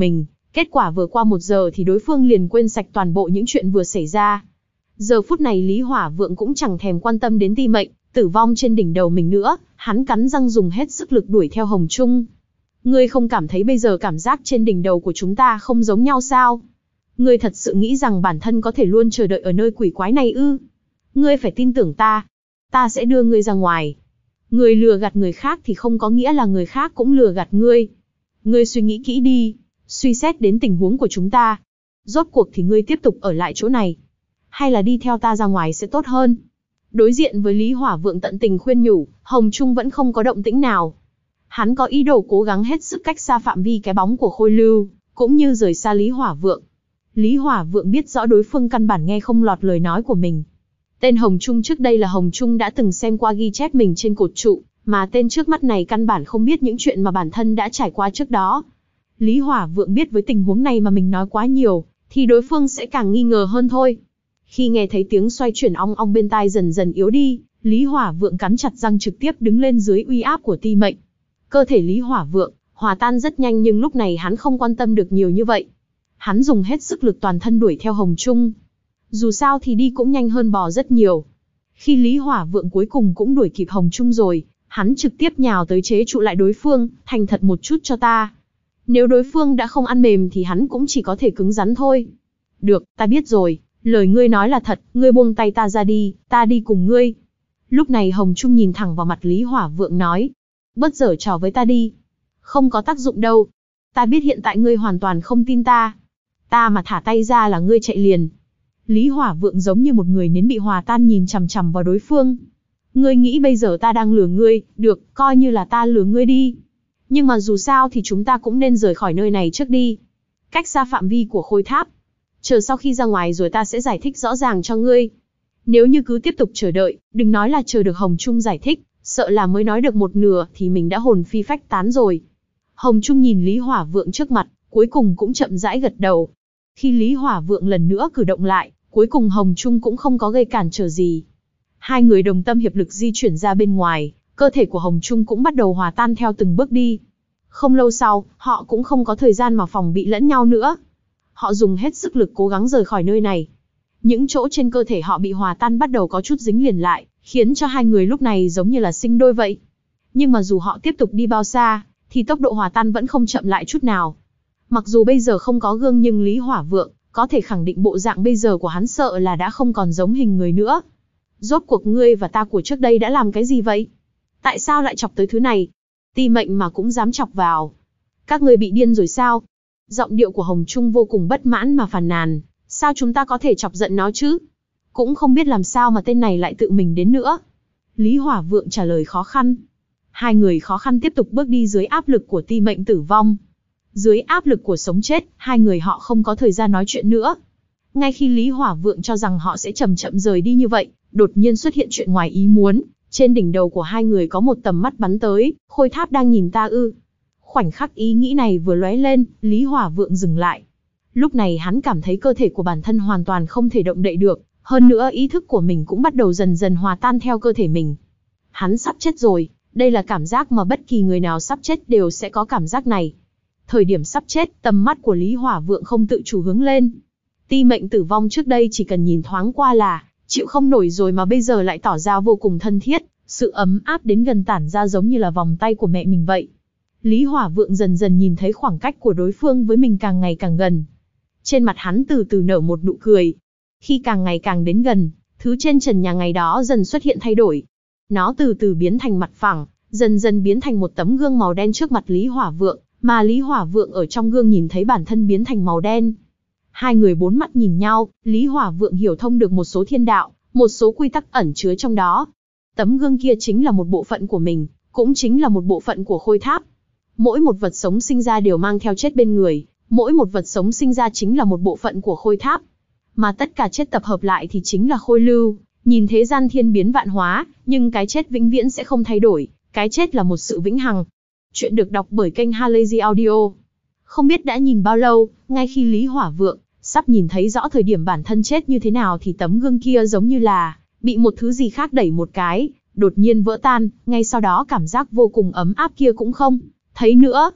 Kết quả vừa qua một giờ thì đối phương liền quên sạch toàn bộ những chuyện vừa xảy ra. Giờ phút này Lý Hỏa Vượng cũng chẳng thèm quan tâm đến Ti Mệnh tử vong trên đỉnh đầu mình nữa, hắn cắn răng dùng hết sức lực đuổi theo Hồng Trung. Ngươi không cảm thấy bây giờ cảm giác trên đỉnh đầu của chúng ta không giống nhau sao? Ngươi thật sự nghĩ rằng bản thân có thể luôn chờ đợi ở nơi quỷ quái này ư? Ngươi phải tin tưởng ta. Ta sẽ đưa ngươi ra ngoài. Ngươi lừa gạt người khác thì không có nghĩa là người khác cũng lừa gạt ngươi. Ngươi suy nghĩ kỹ đi, suy xét đến tình huống của chúng ta. Rốt cuộc thì ngươi tiếp tục ở lại chỗ này, hay là đi theo ta ra ngoài sẽ tốt hơn. Đối diện với Lý Hỏa Vượng tận tình khuyên nhủ, Hồng Trung vẫn không có động tĩnh nào. Hắn có ý đồ cố gắng hết sức cách xa phạm vi cái bóng của Khôi Lưu, cũng như rời xa Lý Hỏa Vượng. Lý Hỏa Vượng biết rõ đối phương căn bản nghe không lọt lời nói của mình. Tên Hồng Trung trước đây là Hồng Trung đã từng xem qua ghi chép mình trên cột trụ, mà tên trước mắt này căn bản không biết những chuyện mà bản thân đã trải qua trước đó. Lý Hỏa Vượng biết với tình huống này mà mình nói quá nhiều, thì đối phương sẽ càng nghi ngờ hơn thôi. Khi nghe thấy tiếng xoay chuyển ong ong bên tai dần dần yếu đi, Lý Hỏa Vượng cắn chặt răng trực tiếp đứng lên dưới uy áp của Ti Mệnh. Cơ thể Lý Hỏa Vượng hòa tan rất nhanh, nhưng lúc này hắn không quan tâm được nhiều như vậy. Hắn dùng hết sức lực toàn thân đuổi theo Hồng Trung. Dù sao thì đi cũng nhanh hơn bò rất nhiều. Khi Lý Hỏa Vượng cuối cùng cũng đuổi kịp Hồng Trung rồi, hắn trực tiếp nhào tới chế trụ lại đối phương, thành thật một chút cho ta. Nếu đối phương đã không ăn mềm thì hắn cũng chỉ có thể cứng rắn thôi. Được, ta biết rồi, lời ngươi nói là thật, ngươi buông tay ta ra đi, ta đi cùng ngươi. Lúc này Hồng Trung nhìn thẳng vào mặt Lý Hỏa Vượng nói, bớt giở trò với ta đi. Không có tác dụng đâu. Ta biết hiện tại ngươi hoàn toàn không tin ta. Ta mà thả tay ra là ngươi chạy liền. Lý Hỏa Vượng giống như một người nến bị hòa tan nhìn chằm chằm vào đối phương. Ngươi nghĩ bây giờ ta đang lừa ngươi, được, coi như là ta lừa ngươi đi. Nhưng mà dù sao thì chúng ta cũng nên rời khỏi nơi này trước đi. Cách xa phạm vi của Khôi Tháp. Chờ sau khi ra ngoài rồi ta sẽ giải thích rõ ràng cho ngươi. Nếu như cứ tiếp tục chờ đợi, đừng nói là chờ được Hồng Trung giải thích, sợ là mới nói được một nửa thì mình đã hồn phi phách tán rồi. Hồng Trung nhìn Lý Hỏa Vượng trước mặt, cuối cùng cũng chậm rãi gật đầu. Khi Lý Hỏa Vượng lần nữa cử động lại, cuối cùng Hồng Trung cũng không có gây cản trở gì. Hai người đồng tâm hiệp lực di chuyển ra bên ngoài, cơ thể của Hồng Trung cũng bắt đầu hòa tan theo từng bước đi. Không lâu sau, họ cũng không có thời gian mà phòng bị lẫn nhau nữa. Họ dùng hết sức lực cố gắng rời khỏi nơi này. Những chỗ trên cơ thể họ bị hòa tan bắt đầu có chút dính liền lại, khiến cho hai người lúc này giống như là sinh đôi vậy. Nhưng mà dù họ tiếp tục đi bao xa, thì tốc độ hòa tan vẫn không chậm lại chút nào. Mặc dù bây giờ không có gương nhưng Lý Hỏa Vượng có thể khẳng định bộ dạng bây giờ của hắn sợ là đã không còn giống hình người nữa. Rốt cuộc ngươi và ta của trước đây đã làm cái gì vậy? Tại sao lại chọc tới thứ này? Ti Mệnh mà cũng dám chọc vào. Các ngươi bị điên rồi sao? Giọng điệu của Hồng Trung vô cùng bất mãn mà phàn nàn. Sao chúng ta có thể chọc giận nó chứ? Cũng không biết làm sao mà tên này lại tự mình đến nữa. Lý Hỏa Vượng trả lời khó khăn. Hai người khó khăn tiếp tục bước đi dưới áp lực của Ti Mệnh tử vong. Dưới áp lực của sống chết, hai người họ không có thời gian nói chuyện nữa. Ngay khi Lý Hỏa Vượng cho rằng họ sẽ chậm chậm rời đi như vậy, đột nhiên xuất hiện chuyện ngoài ý muốn. Trên đỉnh đầu của hai người có một tầm mắt bắn tới, Khôi Tháp đang nhìn ta ư? Khoảnh khắc ý nghĩ này vừa lóe lên, Lý Hỏa Vượng dừng lại. Lúc này hắn cảm thấy cơ thể của bản thân hoàn toàn không thể động đậy được, hơn nữa ý thức của mình cũng bắt đầu dần dần hòa tan theo cơ thể mình. Hắn sắp chết rồi, đây là cảm giác mà bất kỳ người nào sắp chết đều sẽ có cảm giác này. Thời điểm sắp chết, tầm mắt của Lý Hỏa Vượng không tự chủ hướng lên. Ti Mệnh tử vong trước đây chỉ cần nhìn thoáng qua là chịu không nổi rồi, mà bây giờ lại tỏ ra vô cùng thân thiết, sự ấm áp đến gần tản ra giống như là vòng tay của mẹ mình vậy. Lý Hỏa Vượng dần dần nhìn thấy khoảng cách của đối phương với mình càng ngày càng gần. Trên mặt hắn từ từ nở một nụ cười. Khi càng ngày càng đến gần, thứ trên trần nhà ngày đó dần xuất hiện thay đổi. Nó từ từ biến thành mặt phẳng, dần dần biến thành một tấm gương màu đen trước mặt Lý Hỏa Vượng, mà Lý Hỏa Vượng ở trong gương nhìn thấy bản thân biến thành màu đen. Hai người bốn mắt nhìn nhau, Lý Hỏa Vượng hiểu thông được một số thiên đạo, một số quy tắc ẩn chứa trong đó. Tấm gương kia chính là một bộ phận của mình, cũng chính là một bộ phận của Khôi Tháp. Mỗi một vật sống sinh ra đều mang theo chết bên người, mỗi một vật sống sinh ra chính là một bộ phận của Khôi Tháp. Mà tất cả chết tập hợp lại thì chính là Khôi Lưu. Nhìn thế gian thiên biến vạn hóa, nhưng cái chết vĩnh viễn sẽ không thay đổi, cái chết là một sự vĩnh hằng. Chuyện được đọc bởi kênh Halazy Audio. Không biết đã nhìn bao lâu, ngay khi Lý Hỏa Vượng sắp nhìn thấy rõ thời điểm bản thân chết như thế nào thì tấm gương kia giống như là bị một thứ gì khác đẩy một cái, đột nhiên vỡ tan, ngay sau đó cảm giác vô cùng ấm áp kia cũng không thấy nữa.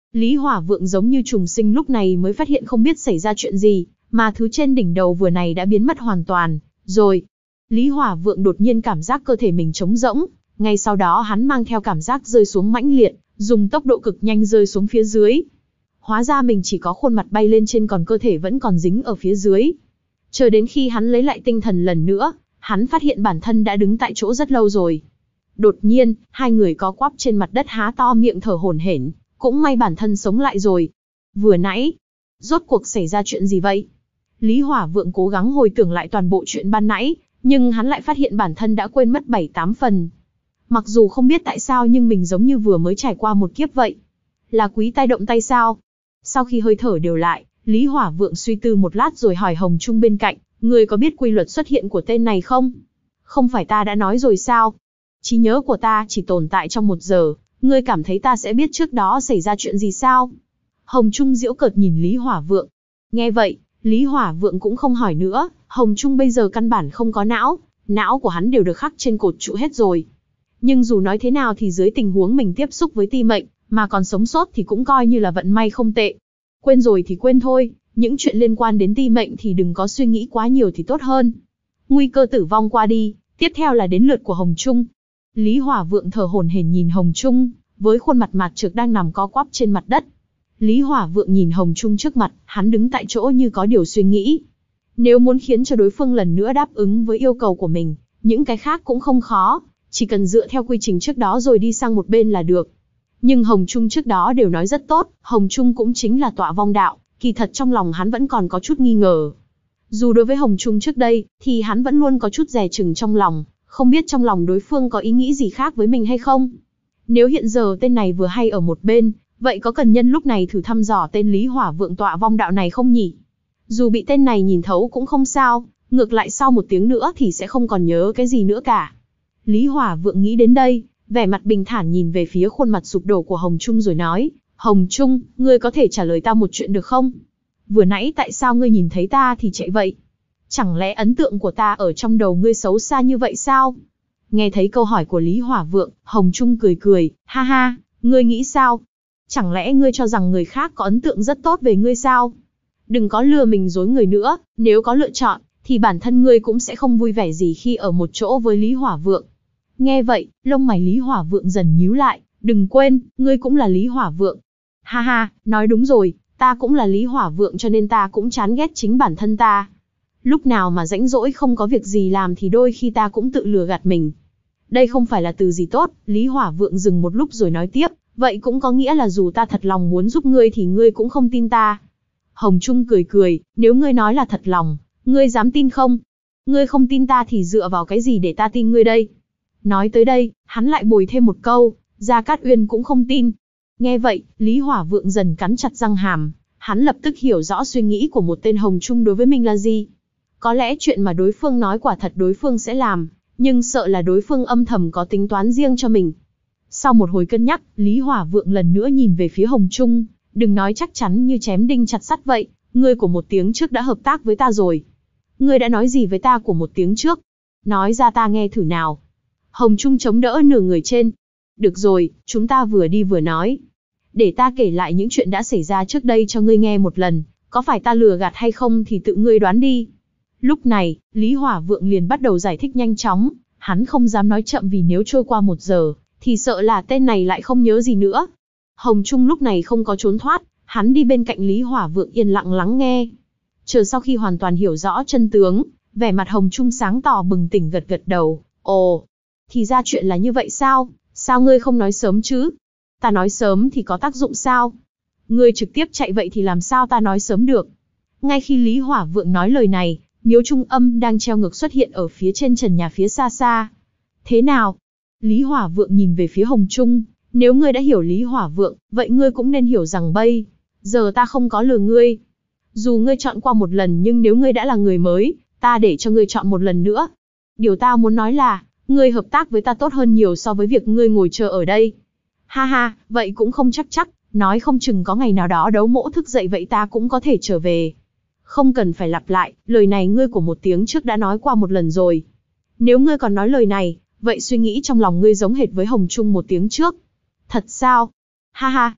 Lý Hỏa Vượng giống như trùng sinh lúc này mới phát hiện không biết xảy ra chuyện gì, mà thứ trên đỉnh đầu vừa này đã biến mất hoàn toàn, rồi. Lý Hỏa Vượng đột nhiên cảm giác cơ thể mình trống rỗng, ngay sau đó hắn mang theo cảm giác rơi xuống mãnh liệt, dùng tốc độ cực nhanh rơi xuống phía dưới. Hóa ra mình chỉ có khuôn mặt bay lên trên còn cơ thể vẫn còn dính ở phía dưới. Chờ đến khi hắn lấy lại tinh thần lần nữa, hắn phát hiện bản thân đã đứng tại chỗ rất lâu rồi. Đột nhiên, hai người co quắp trên mặt đất há to miệng thở hổn hển, cũng may bản thân sống lại rồi. Vừa nãy, rốt cuộc xảy ra chuyện gì vậy? Lý Hỏa Vượng cố gắng hồi tưởng lại toàn bộ chuyện ban nãy, nhưng hắn lại phát hiện bản thân đã quên mất bảy tám phần. Mặc dù không biết tại sao nhưng mình giống như vừa mới trải qua một kiếp vậy. Là quý tai động tay sao? Sau khi hơi thở đều lại, Lý Hỏa Vượng suy tư một lát rồi hỏi Hồng Trung bên cạnh, ngươi có biết quy luật xuất hiện của tên này không? Không phải ta đã nói rồi sao? Trí nhớ của ta chỉ tồn tại trong một giờ, ngươi cảm thấy ta sẽ biết trước đó xảy ra chuyện gì sao? Hồng Trung giễu cợt nhìn Lý Hỏa Vượng. Nghe vậy, Lý Hỏa Vượng cũng không hỏi nữa, Hồng Trung bây giờ căn bản không có não, não của hắn đều được khắc trên cột trụ hết rồi. Nhưng dù nói thế nào thì dưới tình huống mình tiếp xúc với ti mệnh, mà còn sống sót thì cũng coi như là vận may không tệ. Quên rồi thì quên thôi, những chuyện liên quan đến ti mệnh thì đừng có suy nghĩ quá nhiều thì tốt hơn. Nguy cơ tử vong qua đi, tiếp theo là đến lượt của Hồng Trung. Lý Hỏa Vượng thở hổn hển nhìn Hồng Trung, với khuôn mặt mạt trược đang nằm co quắp trên mặt đất. Lý Hỏa Vượng nhìn Hồng Trung trước mặt, hắn đứng tại chỗ như có điều suy nghĩ. Nếu muốn khiến cho đối phương lần nữa đáp ứng với yêu cầu của mình, những cái khác cũng không khó, chỉ cần dựa theo quy trình trước đó rồi đi sang một bên là được. Nhưng Hồng Trung trước đó đều nói rất tốt, Hồng Trung cũng chính là tọa vong đạo, kỳ thật trong lòng hắn vẫn còn có chút nghi ngờ. Dù đối với Hồng Trung trước đây, thì hắn vẫn luôn có chút dè chừng trong lòng, không biết trong lòng đối phương có ý nghĩ gì khác với mình hay không. Nếu hiện giờ tên này vừa hay ở một bên, vậy có cần nhân lúc này thử thăm dò tên Lý Hỏa Vượng tọa vong đạo này không nhỉ? Dù bị tên này nhìn thấu cũng không sao, ngược lại sau một tiếng nữa thì sẽ không còn nhớ cái gì nữa cả. Lý Hỏa Vượng nghĩ đến đây, vẻ mặt bình thản nhìn về phía khuôn mặt sụp đổ của Hồng Trung rồi nói, Hồng Trung, ngươi có thể trả lời ta một chuyện được không? Vừa nãy tại sao ngươi nhìn thấy ta thì chạy vậy? Chẳng lẽ ấn tượng của ta ở trong đầu ngươi xấu xa như vậy sao? Nghe thấy câu hỏi của Lý Hỏa Vượng, Hồng Trung cười cười, ha ha, ngươi nghĩ sao? Chẳng lẽ ngươi cho rằng người khác có ấn tượng rất tốt về ngươi sao? Đừng có lừa mình dối người nữa, nếu có lựa chọn, thì bản thân ngươi cũng sẽ không vui vẻ gì khi ở một chỗ với Lý Hỏa Vượng. Nghe vậy, lông mày Lý Hỏa Vượng dần nhíu lại, đừng quên, ngươi cũng là Lý Hỏa Vượng. Ha ha, nói đúng rồi, ta cũng là Lý Hỏa Vượng cho nên ta cũng chán ghét chính bản thân ta. Lúc nào mà rãnh rỗi không có việc gì làm thì đôi khi ta cũng tự lừa gạt mình. Đây không phải là từ gì tốt, Lý Hỏa Vượng dừng một lúc rồi nói tiếp, vậy cũng có nghĩa là dù ta thật lòng muốn giúp ngươi thì ngươi cũng không tin ta. Hồng Trung cười cười, nếu ngươi nói là thật lòng, ngươi dám tin không? Ngươi không tin ta thì dựa vào cái gì để ta tin ngươi đây? Nói tới đây, hắn lại bồi thêm một câu, Gia Cát Uyên cũng không tin. Nghe vậy, Lý Hỏa Vượng dần cắn chặt răng hàm, hắn lập tức hiểu rõ suy nghĩ của một tên Hồng Trung đối với mình là gì. Có lẽ chuyện mà đối phương nói quả thật đối phương sẽ làm, nhưng sợ là đối phương âm thầm có tính toán riêng cho mình. Sau một hồi cân nhắc, Lý Hỏa Vượng lần nữa nhìn về phía Hồng Trung, đừng nói chắc chắn như chém đinh chặt sắt vậy, ngươi của một tiếng trước đã hợp tác với ta rồi. Ngươi đã nói gì với ta của một tiếng trước? Nói ra ta nghe thử nào. Hồng Trung chống đỡ nửa người trên. Được rồi, chúng ta vừa đi vừa nói. Để ta kể lại những chuyện đã xảy ra trước đây cho ngươi nghe một lần, có phải ta lừa gạt hay không thì tự ngươi đoán đi. Lúc này, Lý Hỏa Vượng liền bắt đầu giải thích nhanh chóng, hắn không dám nói chậm vì nếu trôi qua một giờ, thì sợ là tên này lại không nhớ gì nữa. Hồng Trung lúc này không có trốn thoát, hắn đi bên cạnh Lý Hỏa Vượng yên lặng lắng nghe. Chờ sau khi hoàn toàn hiểu rõ chân tướng, vẻ mặt Hồng Trung sáng tỏ bừng tỉnh gật gật đầu, ồ, thì ra chuyện là như vậy sao, sao ngươi không nói sớm chứ? Ta nói sớm thì có tác dụng sao? Ngươi trực tiếp chạy vậy thì làm sao ta nói sớm được? Ngay khi Lý Hỏa Vượng nói lời này, miếu trung âm đang treo ngược xuất hiện ở phía trên trần nhà phía xa xa. Thế nào? Lý Hỏa Vượng nhìn về phía Hồng Trung, nếu ngươi đã hiểu Lý Hỏa Vượng, vậy ngươi cũng nên hiểu rằng bây giờ ta không có lừa ngươi. Dù ngươi chọn qua một lần nhưng nếu ngươi đã là người mới, ta để cho ngươi chọn một lần nữa. Điều ta muốn nói là, ngươi hợp tác với ta tốt hơn nhiều so với việc ngươi ngồi chờ ở đây. Ha ha, vậy cũng không chắc chắc, nói không chừng có ngày nào đó đấu mỗ thức dậy vậy ta cũng có thể trở về. Không cần phải lặp lại, lời này ngươi của một tiếng trước đã nói qua một lần rồi. Nếu ngươi còn nói lời này, vậy suy nghĩ trong lòng ngươi giống hệt với Hồng Trung một tiếng trước. Thật sao? Ha ha.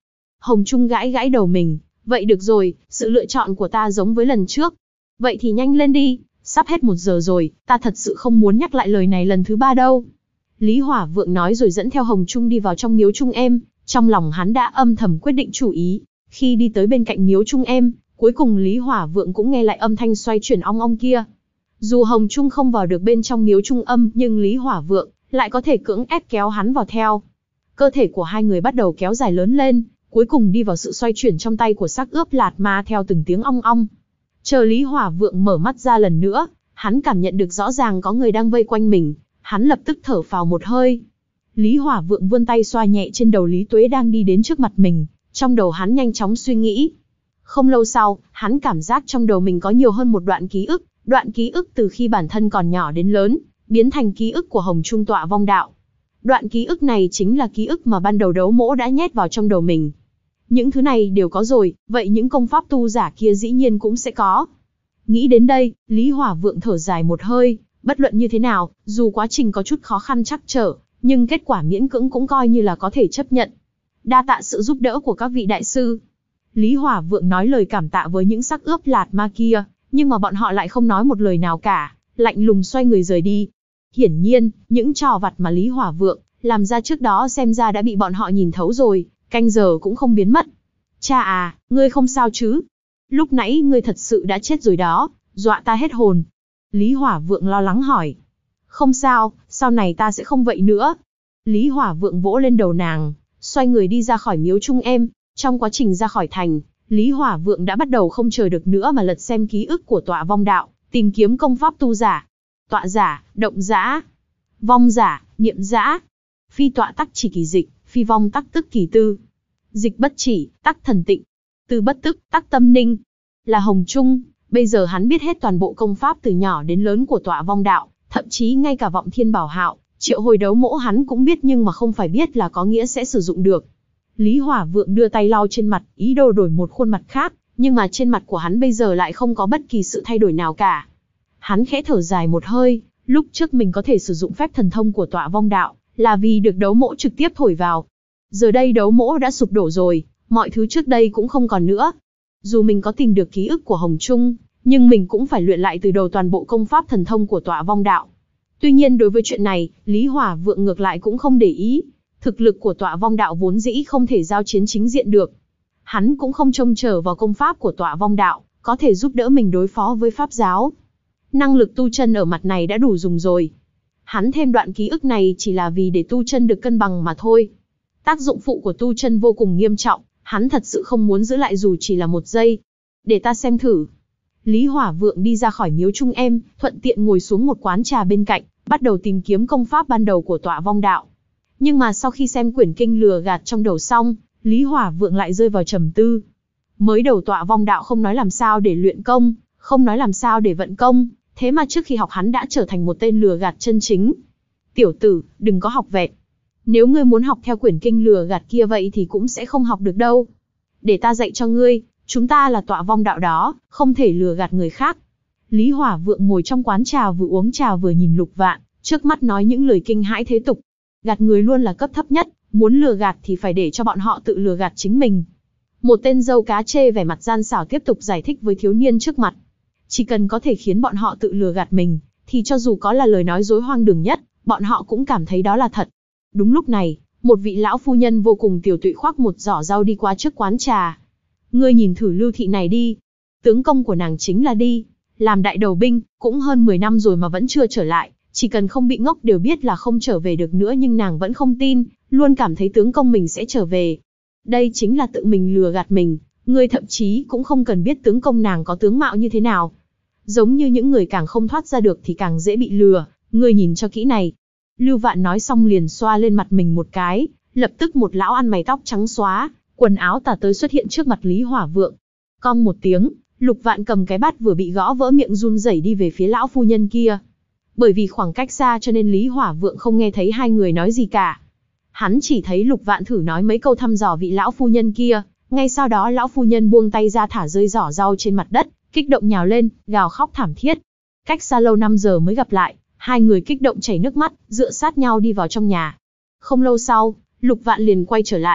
Hồng Trung gãi gãi đầu mình, vậy được rồi, sự lựa chọn của ta giống với lần trước. Vậy thì nhanh lên đi, sắp hết một giờ rồi, ta thật sự không muốn nhắc lại lời này lần thứ ba đâu. Lý Hỏa Vượng nói rồi dẫn theo Hồng Trung đi vào trong miếu Trung Em, trong lòng hắn đã âm thầm quyết định chủ ý. Khi đi tới bên cạnh miếu Trung Em, cuối cùng Lý Hỏa Vượng cũng nghe lại âm thanh xoay chuyển ong ong kia. Dù Hồng Trung không vào được bên trong miếu Trung Âm, nhưng Lý Hỏa Vượng lại có thể cưỡng ép kéo hắn vào theo. Cơ thể của hai người bắt đầu kéo dài lớn lên, cuối cùng đi vào sự xoay chuyển trong tay của xác ướp lạt ma theo từng tiếng ong ong. Chờ Lý Hỏa Vượng mở mắt ra lần nữa, hắn cảm nhận được rõ ràng có người đang vây quanh mình, hắn lập tức thở phào một hơi. Lý Hỏa Vượng vươn tay xoa nhẹ trên đầu Lý Tuế đang đi đến trước mặt mình, trong đầu hắn nhanh chóng suy nghĩ. Không lâu sau, hắn cảm giác trong đầu mình có nhiều hơn một đoạn ký ức, đoạn ký ức từ khi bản thân còn nhỏ đến lớn, biến thành ký ức của Hồng Trung Tọa Vong Đạo. Đoạn ký ức này chính là ký ức mà ban đầu Đấu Mỗ đã nhét vào trong đầu mình. Những thứ này đều có rồi, vậy những công pháp tu giả kia dĩ nhiên cũng sẽ có. Nghĩ đến đây, Lý Hỏa Vượng thở dài một hơi, bất luận như thế nào, dù quá trình có chút khó khăn trắc trở, nhưng kết quả miễn cưỡng cũng coi như là có thể chấp nhận. Đa tạ sự giúp đỡ của các vị đại sư. Lý Hỏa Vượng nói lời cảm tạ với những xác ướp lạt ma kia, nhưng mà bọn họ lại không nói một lời nào cả, lạnh lùng xoay người rời đi. Hiển nhiên, những trò vặt mà Lý Hỏa Vượng làm ra trước đó xem ra đã bị bọn họ nhìn thấu rồi, canh giờ cũng không biến mất. Cha à, ngươi không sao chứ? Lúc nãy ngươi thật sự đã chết rồi đó, dọa ta hết hồn. Lý Hỏa Vượng lo lắng hỏi. Không sao, sau này ta sẽ không vậy nữa. Lý Hỏa Vượng vỗ lên đầu nàng, xoay người đi ra khỏi miếu Trung Em. Trong quá trình ra khỏi thành, Lý Hỏa Vượng đã bắt đầu không chờ được nữa mà lật xem ký ức của Tọa Vong Đạo, tìm kiếm công pháp tu giả. Tọa giả, động dã. Vong giả, niệm dã. Phi tọa tắc chỉ kỳ dịch, phi vong tắc tức kỳ tư. Dịch bất chỉ, tắc thần tịnh. Tư bất tức, tắc tâm ninh. Là Hồng Trung, bây giờ hắn biết hết toàn bộ công pháp từ nhỏ đến lớn của Tọa Vong Đạo, thậm chí ngay cả Vọng Thiên Bảo Hạo, Triệu Hồi Đấu Mỗ hắn cũng biết, nhưng mà không phải biết là có nghĩa sẽ sử dụng được. Lý Hỏa Vượng đưa tay lau trên mặt, ý đồ đổi một khuôn mặt khác, nhưng mà trên mặt của hắn bây giờ lại không có bất kỳ sự thay đổi nào cả. Hắn khẽ thở dài một hơi, lúc trước mình có thể sử dụng phép thần thông của Tọa Vong Đạo, là vì được Đấu Mỗ trực tiếp thổi vào. Giờ đây Đấu Mỗ đã sụp đổ rồi, mọi thứ trước đây cũng không còn nữa. Dù mình có tìm được ký ức của Hồng Trung, nhưng mình cũng phải luyện lại từ đầu toàn bộ công pháp thần thông của Tọa Vong Đạo. Tuy nhiên đối với chuyện này, Lý Hỏa Vượng ngược lại cũng không để ý. Thực lực của Tọa Vong Đạo vốn dĩ không thể giao chiến chính diện được. Hắn cũng không trông chờ vào công pháp của Tọa Vong Đạo, có thể giúp đỡ mình đối phó với pháp giáo. Năng lực tu chân ở mặt này đã đủ dùng rồi. Hắn thêm đoạn ký ức này chỉ là vì để tu chân được cân bằng mà thôi. Tác dụng phụ của tu chân vô cùng nghiêm trọng, hắn thật sự không muốn giữ lại dù chỉ là một giây. Để ta xem thử. Lý Hỏa Vượng đi ra khỏi miếu Trung Em, thuận tiện ngồi xuống một quán trà bên cạnh, bắt đầu tìm kiếm công pháp ban đầu của Tọa Vong Đạo. Nhưng mà sau khi xem quyển kinh lừa gạt trong đầu xong, Lý Hỏa Vượng lại rơi vào trầm tư. Mới đầu Tọa Vong Đạo không nói làm sao để luyện công, không nói làm sao để vận công, thế mà trước khi học hắn đã trở thành một tên lừa gạt chân chính. Tiểu tử, đừng có học vẹt. Nếu ngươi muốn học theo quyển kinh lừa gạt kia vậy thì cũng sẽ không học được đâu. Để ta dạy cho ngươi, chúng ta là Tọa Vong Đạo đó, không thể lừa gạt người khác. Lý Hỏa Vượng ngồi trong quán trà vừa uống trà vừa nhìn Lục Vạn, trước mắt nói những lời kinh hãi thế tục. Gạt người luôn là cấp thấp nhất, muốn lừa gạt thì phải để cho bọn họ tự lừa gạt chính mình. Một tên dâu cá chê vẻ mặt gian xảo tiếp tục giải thích với thiếu niên trước mặt. Chỉ cần có thể khiến bọn họ tự lừa gạt mình, thì cho dù có là lời nói dối hoang đường nhất, bọn họ cũng cảm thấy đó là thật. Đúng lúc này, một vị lão phu nhân vô cùng tiểu tụy khoác một giỏ rau đi qua trước quán trà. Ngươi nhìn thử Lưu thị này đi. Tướng công của nàng chính là đi làm đại đầu binh, cũng hơn mười năm rồi mà vẫn chưa trở lại. Chỉ cần không bị ngốc đều biết là không trở về được nữa, nhưng nàng vẫn không tin, luôn cảm thấy tướng công mình sẽ trở về. Đây chính là tự mình lừa gạt mình, ngươi thậm chí cũng không cần biết tướng công nàng có tướng mạo như thế nào. Giống như những người càng không thoát ra được thì càng dễ bị lừa, ngươi nhìn cho kỹ này. Lưu Vạn nói xong liền xoa lên mặt mình một cái, lập tức một lão ăn mày tóc trắng xóa, quần áo tả tơi xuất hiện trước mặt Lý Hỏa Vượng. Cong một tiếng, Lục Vạn cầm cái bát vừa bị gõ vỡ miệng run rẩy đi về phía lão phu nhân kia. Bởi vì khoảng cách xa cho nên Lý Hỏa Vượng không nghe thấy hai người nói gì cả. Hắn chỉ thấy Lục Vạn thử nói mấy câu thăm dò vị lão phu nhân kia, ngay sau đó lão phu nhân buông tay ra thả rơi giỏ rau trên mặt đất, kích động nhào lên, gào khóc thảm thiết. Cách xa lâu năm giờ mới gặp lại, hai người kích động chảy nước mắt, dựa sát nhau đi vào trong nhà. Không lâu sau, Lục Vạn liền quay trở lại.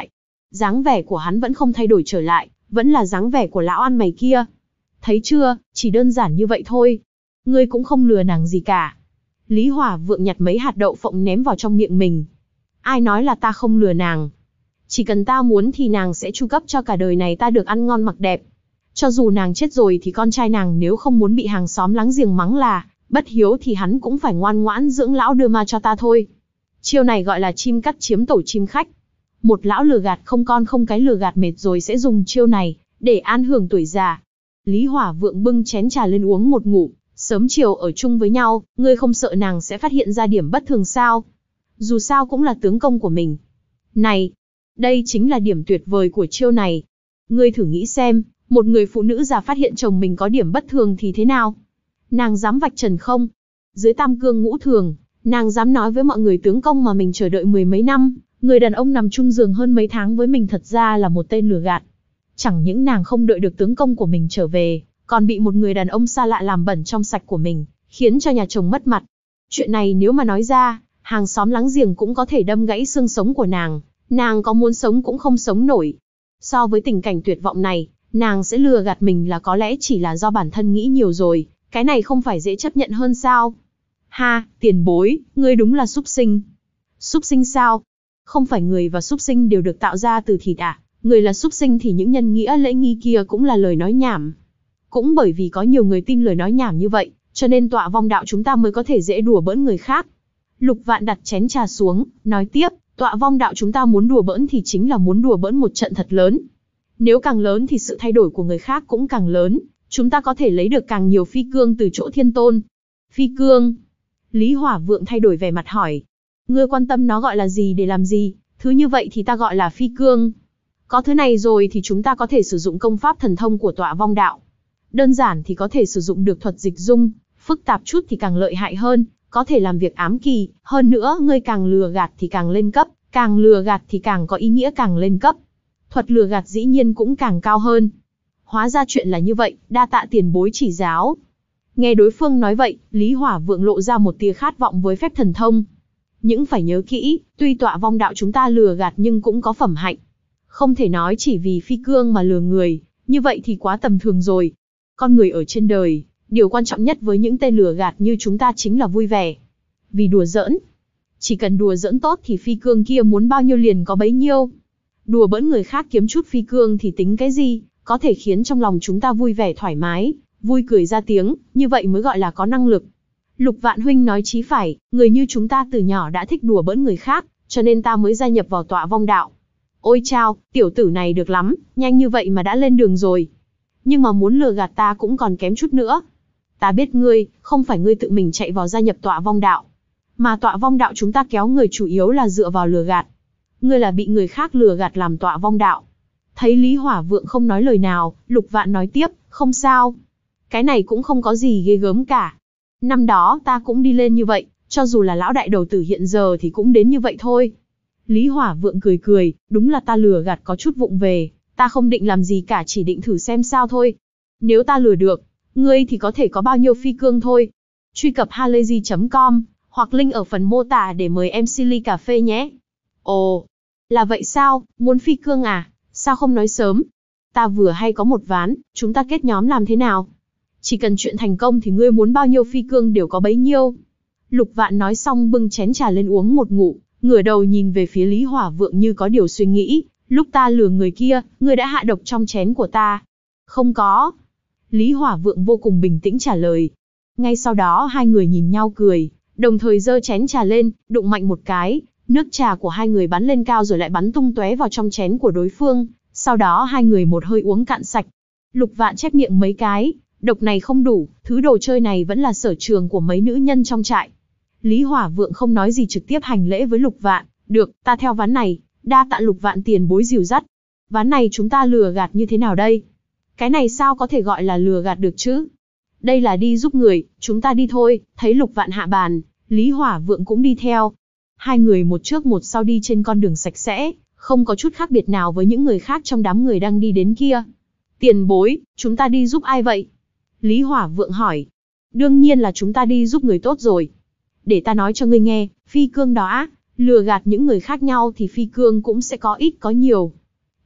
dáng vẻ của hắn vẫn không thay đổi trở lại, vẫn là dáng vẻ của lão ăn mày kia. Thấy chưa, chỉ đơn giản như vậy thôi. Ngươi cũng không lừa nàng gì cả. Lý Hỏa Vượng nhặt mấy hạt đậu phộng ném vào trong miệng mình. Ai nói là ta không lừa nàng? Chỉ cần ta muốn thì nàng sẽ chu cấp cho cả đời này ta được ăn ngon mặc đẹp. Cho dù nàng chết rồi thì con trai nàng nếu không muốn bị hàng xóm láng giềng mắng là bất hiếu thì hắn cũng phải ngoan ngoãn dưỡng lão đưa ma cho ta thôi. Chiêu này gọi là chim cắt chiếm tổ chim khách. Một lão lừa gạt không con không cái lừa gạt mệt rồi sẽ dùng chiêu này để an hưởng tuổi già. Lý Hỏa Vượng bưng chén trà lên uống một ngụm, sớm chiều ở chung với nhau, ngươi không sợ nàng sẽ phát hiện ra điểm bất thường sao? Dù sao cũng là tướng công của mình. Này, đây chính là điểm tuyệt vời của chiêu này. Ngươi thử nghĩ xem, một người phụ nữ già phát hiện chồng mình có điểm bất thường thì thế nào? Nàng dám vạch trần không? Dưới tam cương ngũ thường, nàng dám nói với mọi người tướng công mà mình chờ đợi mười mấy năm, người đàn ông nằm chung giường hơn mấy tháng với mình thật ra là một tên lừa gạt. Chẳng những nàng không đợi được tướng công của mình trở về, còn bị một người đàn ông xa lạ làm bẩn trong sạch của mình, khiến cho nhà chồng mất mặt. Chuyện này nếu mà nói ra, hàng xóm láng giềng cũng có thể đâm gãy xương sống của nàng, nàng có muốn sống cũng không sống nổi. So với tình cảnh tuyệt vọng này, nàng sẽ lừa gạt mình là có lẽ chỉ là do bản thân nghĩ nhiều rồi, cái này không phải dễ chấp nhận hơn sao? Ha, tiền bối, ngươi đúng là súc sinh. Súc sinh sao? Không phải người và súc sinh đều được tạo ra từ thịt à? Người là súc sinh thì những nhân nghĩa lễ nghi kia cũng là lời nói nhảm. Cũng bởi vì có nhiều người tin lời nói nhảm như vậy, cho nên tọa vong đạo chúng ta mới có thể dễ đùa bỡn người khác. Lục Vạn đặt chén trà xuống, nói tiếp, tọa vong đạo chúng ta muốn đùa bỡn thì chính là muốn đùa bỡn một trận thật lớn. Nếu càng lớn thì sự thay đổi của người khác cũng càng lớn, chúng ta có thể lấy được càng nhiều phi cương từ chỗ thiên tôn. Phi cương? Lý Hỏa Vượng thay đổi vẻ mặt hỏi. Ngươi quan tâm nó gọi là gì để làm gì, thứ như vậy thì ta gọi là phi cương. Có thứ này rồi thì chúng ta có thể sử dụng công pháp thần thông của tọa vong đạo. Đơn giản thì có thể sử dụng được thuật dịch dung, phức tạp chút thì càng lợi hại hơn, có thể làm việc ám kỳ, hơn nữa ngươi càng lừa gạt thì càng lên cấp, càng lừa gạt thì càng có ý nghĩa càng lên cấp. Thuật lừa gạt dĩ nhiên cũng càng cao hơn. Hóa ra chuyện là như vậy, đa tạ tiền bối chỉ giáo. Nghe đối phương nói vậy, Lý Hỏa Vượng lộ ra một tia khát vọng với phép thần thông. Nhưng phải nhớ kỹ, tuy tọa vong đạo chúng ta lừa gạt nhưng cũng có phẩm hạnh. Không thể nói chỉ vì phi cương mà lừa người, như vậy thì quá tầm thường rồi. Con người ở trên đời, điều quan trọng nhất với những tên lừa gạt như chúng ta chính là vui vẻ. Vì đùa giỡn. Chỉ cần đùa giỡn tốt thì phi cương kia muốn bao nhiêu liền có bấy nhiêu. Đùa bỡn người khác kiếm chút phi cương thì tính cái gì, có thể khiến trong lòng chúng ta vui vẻ thoải mái, vui cười ra tiếng, như vậy mới gọi là có năng lực. Lục Vạn huynh nói chí phải, người như chúng ta từ nhỏ đã thích đùa bỡn người khác, cho nên ta mới gia nhập vào tọa vong đạo. Ôi chao, tiểu tử này được lắm, nhanh như vậy mà đã lên đường rồi. Nhưng mà muốn lừa gạt ta cũng còn kém chút nữa. Ta biết ngươi, không phải ngươi tự mình chạy vào gia nhập tọa vong đạo. Mà tọa vong đạo chúng ta kéo người chủ yếu là dựa vào lừa gạt. Ngươi là bị người khác lừa gạt làm tọa vong đạo. Thấy Lý Hỏa Vượng không nói lời nào, Lục Vạn nói tiếp, không sao. Cái này cũng không có gì ghê gớm cả. Năm đó ta cũng đi lên như vậy, cho dù là lão đại đầu tử hiện giờ thì cũng đến như vậy thôi. Lý Hỏa Vượng cười cười, đúng là ta lừa gạt có chút vụng về, ta không định làm gì cả, chỉ định thử xem sao thôi. Nếu ta lừa được, ngươi thì có thể có bao nhiêu phi cương thôi. Truy cập halayzi chấm com, hoặc link ở phần mô tả để mời em xê ly cà phê nhé. Ồ, là vậy sao, muốn phi cương à, sao không nói sớm? Ta vừa hay có một ván, chúng ta kết nhóm làm thế nào? Chỉ cần chuyện thành công thì ngươi muốn bao nhiêu phi cương đều có bấy nhiêu. Lục Vạn nói xong bưng chén trà lên uống một ngụm, ngửa đầu nhìn về phía Lý Hỏa Vượng như có điều suy nghĩ. Lúc ta lừa người kia, ngươi đã hạ độc trong chén của ta. Không có. Lý Hỏa Vượng vô cùng bình tĩnh trả lời. Ngay sau đó hai người nhìn nhau cười, đồng thời giơ chén trà lên, đụng mạnh một cái, nước trà của hai người bắn lên cao rồi lại bắn tung tóe vào trong chén của đối phương, sau đó hai người một hơi uống cạn sạch. Lục Vạn chép miệng mấy cái, độc này không đủ, thứ đồ chơi này vẫn là sở trường của mấy nữ nhân trong trại. Lý Hỏa Vượng không nói gì trực tiếp hành lễ với Lục Vạn, được, ta theo ván này, đa tạ Lục Vạn tiền bối dìu dắt. Ván này chúng ta lừa gạt như thế nào đây? Cái này sao có thể gọi là lừa gạt được chứ? Đây là đi giúp người, chúng ta đi thôi. Thấy Lục Vạn hạ bàn, Lý Hỏa Vượng cũng đi theo. Hai người một trước một sau đi trên con đường sạch sẽ, không có chút khác biệt nào với những người khác trong đám người đang đi đến kia. Tiền bối, chúng ta đi giúp ai vậy? Lý Hỏa Vượng hỏi. Đương nhiên là chúng ta đi giúp người tốt rồi. Để ta nói cho ngươi nghe, phi cương đó á, lừa gạt những người khác nhau thì phi cương cũng sẽ có ít có nhiều.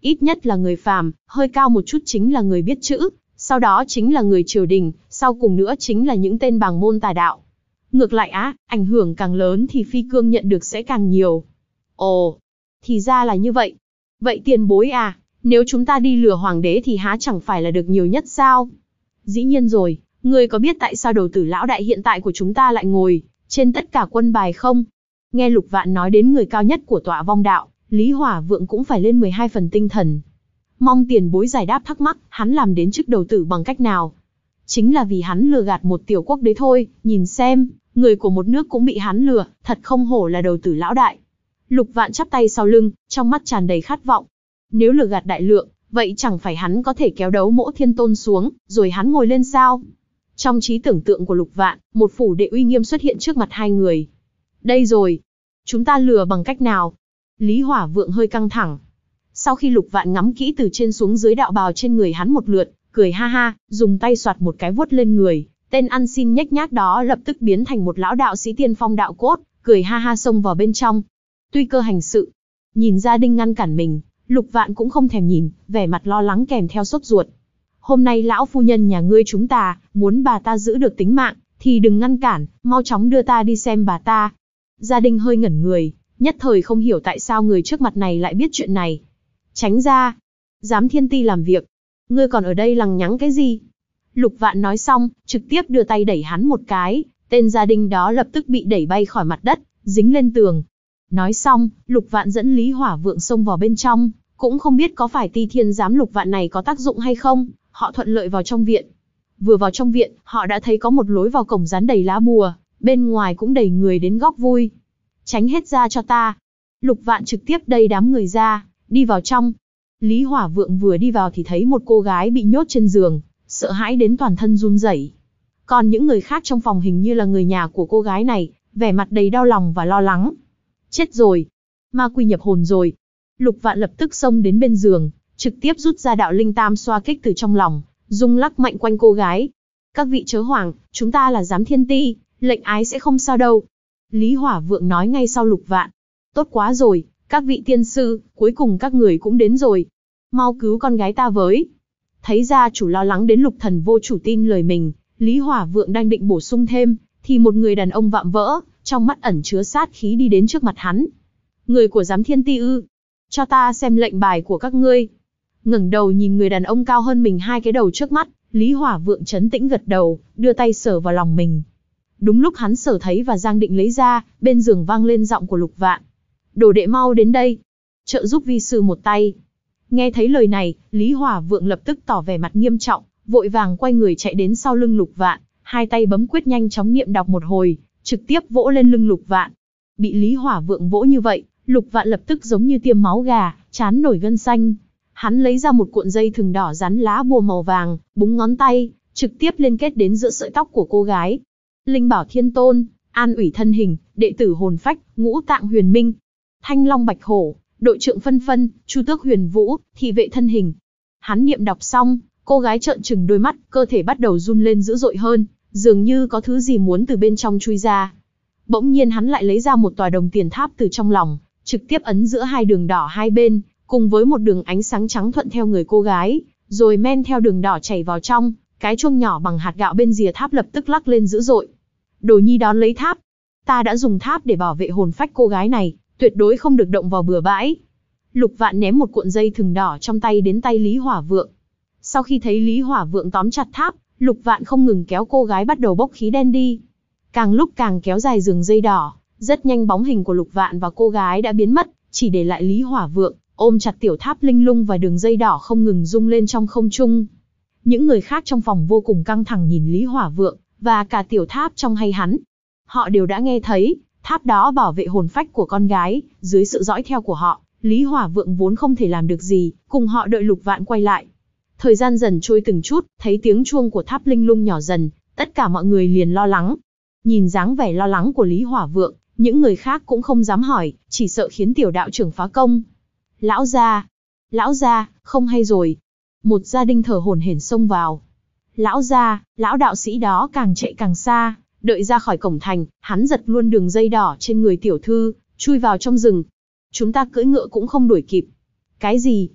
Ít nhất là người phàm, hơi cao một chút chính là người biết chữ, sau đó chính là người triều đình, sau cùng nữa chính là những tên bàng môn tà đạo. Ngược lại á, ảnh hưởng càng lớn thì phi cương nhận được sẽ càng nhiều. Ồ, thì ra là như vậy. Vậy tiền bối à, nếu chúng ta đi lừa hoàng đế thì há chẳng phải là được nhiều nhất sao? Dĩ nhiên rồi, ngươi có biết tại sao đầu tử lão đại hiện tại của chúng ta lại ngồi trên tất cả quân bài không? Nghe Lục Vạn nói đến người cao nhất của tọa vong đạo, Lý Hỏa Vượng cũng phải lên mười hai phần tinh thần. Mong tiền bối giải đáp thắc mắc, hắn làm đến chức đầu tử bằng cách nào? Chính là vì hắn lừa gạt một tiểu quốc đấy thôi, nhìn xem, người của một nước cũng bị hắn lừa, thật không hổ là đầu tử lão đại. Lục Vạn chắp tay sau lưng, trong mắt tràn đầy khát vọng. Nếu lừa gạt đại lượng, vậy chẳng phải hắn có thể kéo đấu Mỗ Thiên Tôn xuống, rồi hắn ngồi lên sao? Trong trí tưởng tượng của Lục Vạn, một phủ đệ uy nghiêm xuất hiện trước mặt hai người. Đây rồi, chúng ta lừa bằng cách nào? Lý Hỏa Vượng hơi căng thẳng. Sau khi Lục Vạn ngắm kỹ từ trên xuống dưới đạo bào trên người hắn một lượt, cười ha ha, dùng tay xoạt một cái vuốt lên người, tên ăn xin nhếch nhác đó lập tức biến thành một lão đạo sĩ tiên phong đạo cốt, cười ha ha xông vào bên trong. Tuy cơ hành sự, nhìn Gia Đinh ngăn cản mình, Lục Vạn cũng không thèm nhìn, vẻ mặt lo lắng kèm theo sốt ruột. Hôm nay lão phu nhân nhà ngươi chúng ta, muốn bà ta giữ được tính mạng, thì đừng ngăn cản, mau chóng đưa ta đi xem bà ta. Gia Đinh hơi ngẩn người, nhất thời không hiểu tại sao người trước mặt này lại biết chuyện này. Tránh ra, dám thiên ti làm việc, ngươi còn ở đây lằng nhắng cái gì? Lục Vạn nói xong, trực tiếp đưa tay đẩy hắn một cái, tên Gia Đinh đó lập tức bị đẩy bay khỏi mặt đất, dính lên tường. Nói xong, Lục Vạn dẫn Lý Hỏa Vượng xông vào bên trong, cũng không biết có phải Ti Thiên giám Lục Vạn này có tác dụng hay không, họ thuận lợi vào trong viện. Vừa vào trong viện, họ đã thấy có một lối vào cổng dán đầy lá bùa, bên ngoài cũng đầy người đến góp vui. Tránh hết ra cho ta. Lục Vạn trực tiếp đẩy đám người ra, đi vào trong. Lý Hỏa Vượng vừa đi vào thì thấy một cô gái bị nhốt trên giường, sợ hãi đến toàn thân run rẩy. Còn những người khác trong phòng hình như là người nhà của cô gái này, vẻ mặt đầy đau lòng và lo lắng. Chết rồi, ma quỷ nhập hồn rồi. Lục Vạn lập tức xông đến bên giường, trực tiếp rút ra đạo linh tam xoa kích từ trong lòng, rung lắc mạnh quanh cô gái. Các vị chớ hoảng, chúng ta là giám thiên ti, lệnh ái sẽ không sao đâu. Lý Hỏa Vượng nói ngay sau Lục Vạn. Tốt quá rồi, các vị tiên sư, cuối cùng các người cũng đến rồi. Mau cứu con gái ta với. Thấy gia chủ lo lắng đến Lục Thần vô chủ tin lời mình, Lý Hỏa Vượng đang định bổ sung thêm, thì một người đàn ông vạm vỡ, trong mắt ẩn chứa sát khí đi đến trước mặt hắn. Người của giám thiên ti ư? Cho ta xem lệnh bài của các ngươi. Ngẩng đầu nhìn người đàn ông cao hơn mình hai cái đầu trước mắt, Lý Hỏa Vượng trấn tĩnh gật đầu, đưa tay sờ vào lòng mình. Đúng lúc hắn sờ thấy và giang định lấy ra, bên giường vang lên giọng của Lục Vạn. Đồ đệ mau đến đây, trợ giúp vi sư một tay. Nghe thấy lời này, Lý Hỏa Vượng lập tức tỏ vẻ mặt nghiêm trọng, vội vàng quay người chạy đến sau lưng Lục Vạn, hai tay bấm quyết nhanh chóng niệm đọc một hồi, trực tiếp vỗ lên lưng Lục Vạn. Bị Lý Hỏa Vượng vỗ như vậy, Lục Vạn lập tức giống như tiêm máu gà, trán nổi gân xanh. Hắn lấy ra một cuộn dây thừng đỏ dán lá bùa màu vàng, búng ngón tay, trực tiếp liên kết đến giữa sợi tóc của cô gái. Linh bảo thiên tôn, an ủy thân hình, đệ tử hồn phách, ngũ tạng huyền minh, thanh long bạch hổ, đội trượng phân phân, chu tước huyền vũ, thị vệ thân hình. Hắn niệm đọc xong, cô gái trợn trừng đôi mắt, cơ thể bắt đầu run lên dữ dội hơn, dường như có thứ gì muốn từ bên trong chui ra. Bỗng nhiên hắn lại lấy ra một tòa đồng tiền tháp từ trong lòng, trực tiếp ấn giữa hai đường đỏ hai bên, cùng với một đường ánh sáng trắng thuận theo người cô gái, rồi men theo đường đỏ chảy vào trong, cái chuông nhỏ bằng hạt gạo bên rìa tháp lập tức lắc lên dữ dội. Đồ nhi đón lấy tháp. Ta đã dùng tháp để bảo vệ hồn phách cô gái này, tuyệt đối không được động vào bừa bãi. Lục Vạn ném một cuộn dây thừng đỏ trong tay đến tay Lý Hỏa Vượng. Sau khi thấy Lý Hỏa Vượng tóm chặt tháp, Lục Vạn không ngừng kéo cô gái bắt đầu bốc khí đen đi. Càng lúc càng kéo dài đường dây đỏ, rất nhanh bóng hình của Lục Vạn và cô gái đã biến mất, chỉ để lại Lý Hỏa Vượng ôm chặt tiểu tháp linh lung và đường dây đỏ không ngừng rung lên trong không trung. Những người khác trong phòng vô cùng căng thẳng nhìn Lý Hỏa Vượng và cả tiểu tháp trong hay hắn. Họ đều đã nghe thấy, tháp đó bảo vệ hồn phách của con gái, dưới sự dõi theo của họ, Lý Hỏa Vượng vốn không thể làm được gì, cùng họ đợi Lục Vạn quay lại. Thời gian dần trôi từng chút, thấy tiếng chuông của tháp linh lung nhỏ dần, tất cả mọi người liền lo lắng. Nhìn dáng vẻ lo lắng của Lý Hỏa Vượng, những người khác cũng không dám hỏi, chỉ sợ khiến tiểu đạo trưởng phá công. Lão gia, lão gia, không hay rồi. Một gia đình thở hổn hển xông vào. Lão gia, lão đạo sĩ đó càng chạy càng xa, đợi ra khỏi cổng thành, hắn giật luôn đường dây đỏ trên người tiểu thư, chui vào trong rừng. Chúng ta cưỡi ngựa cũng không đuổi kịp. Cái gì?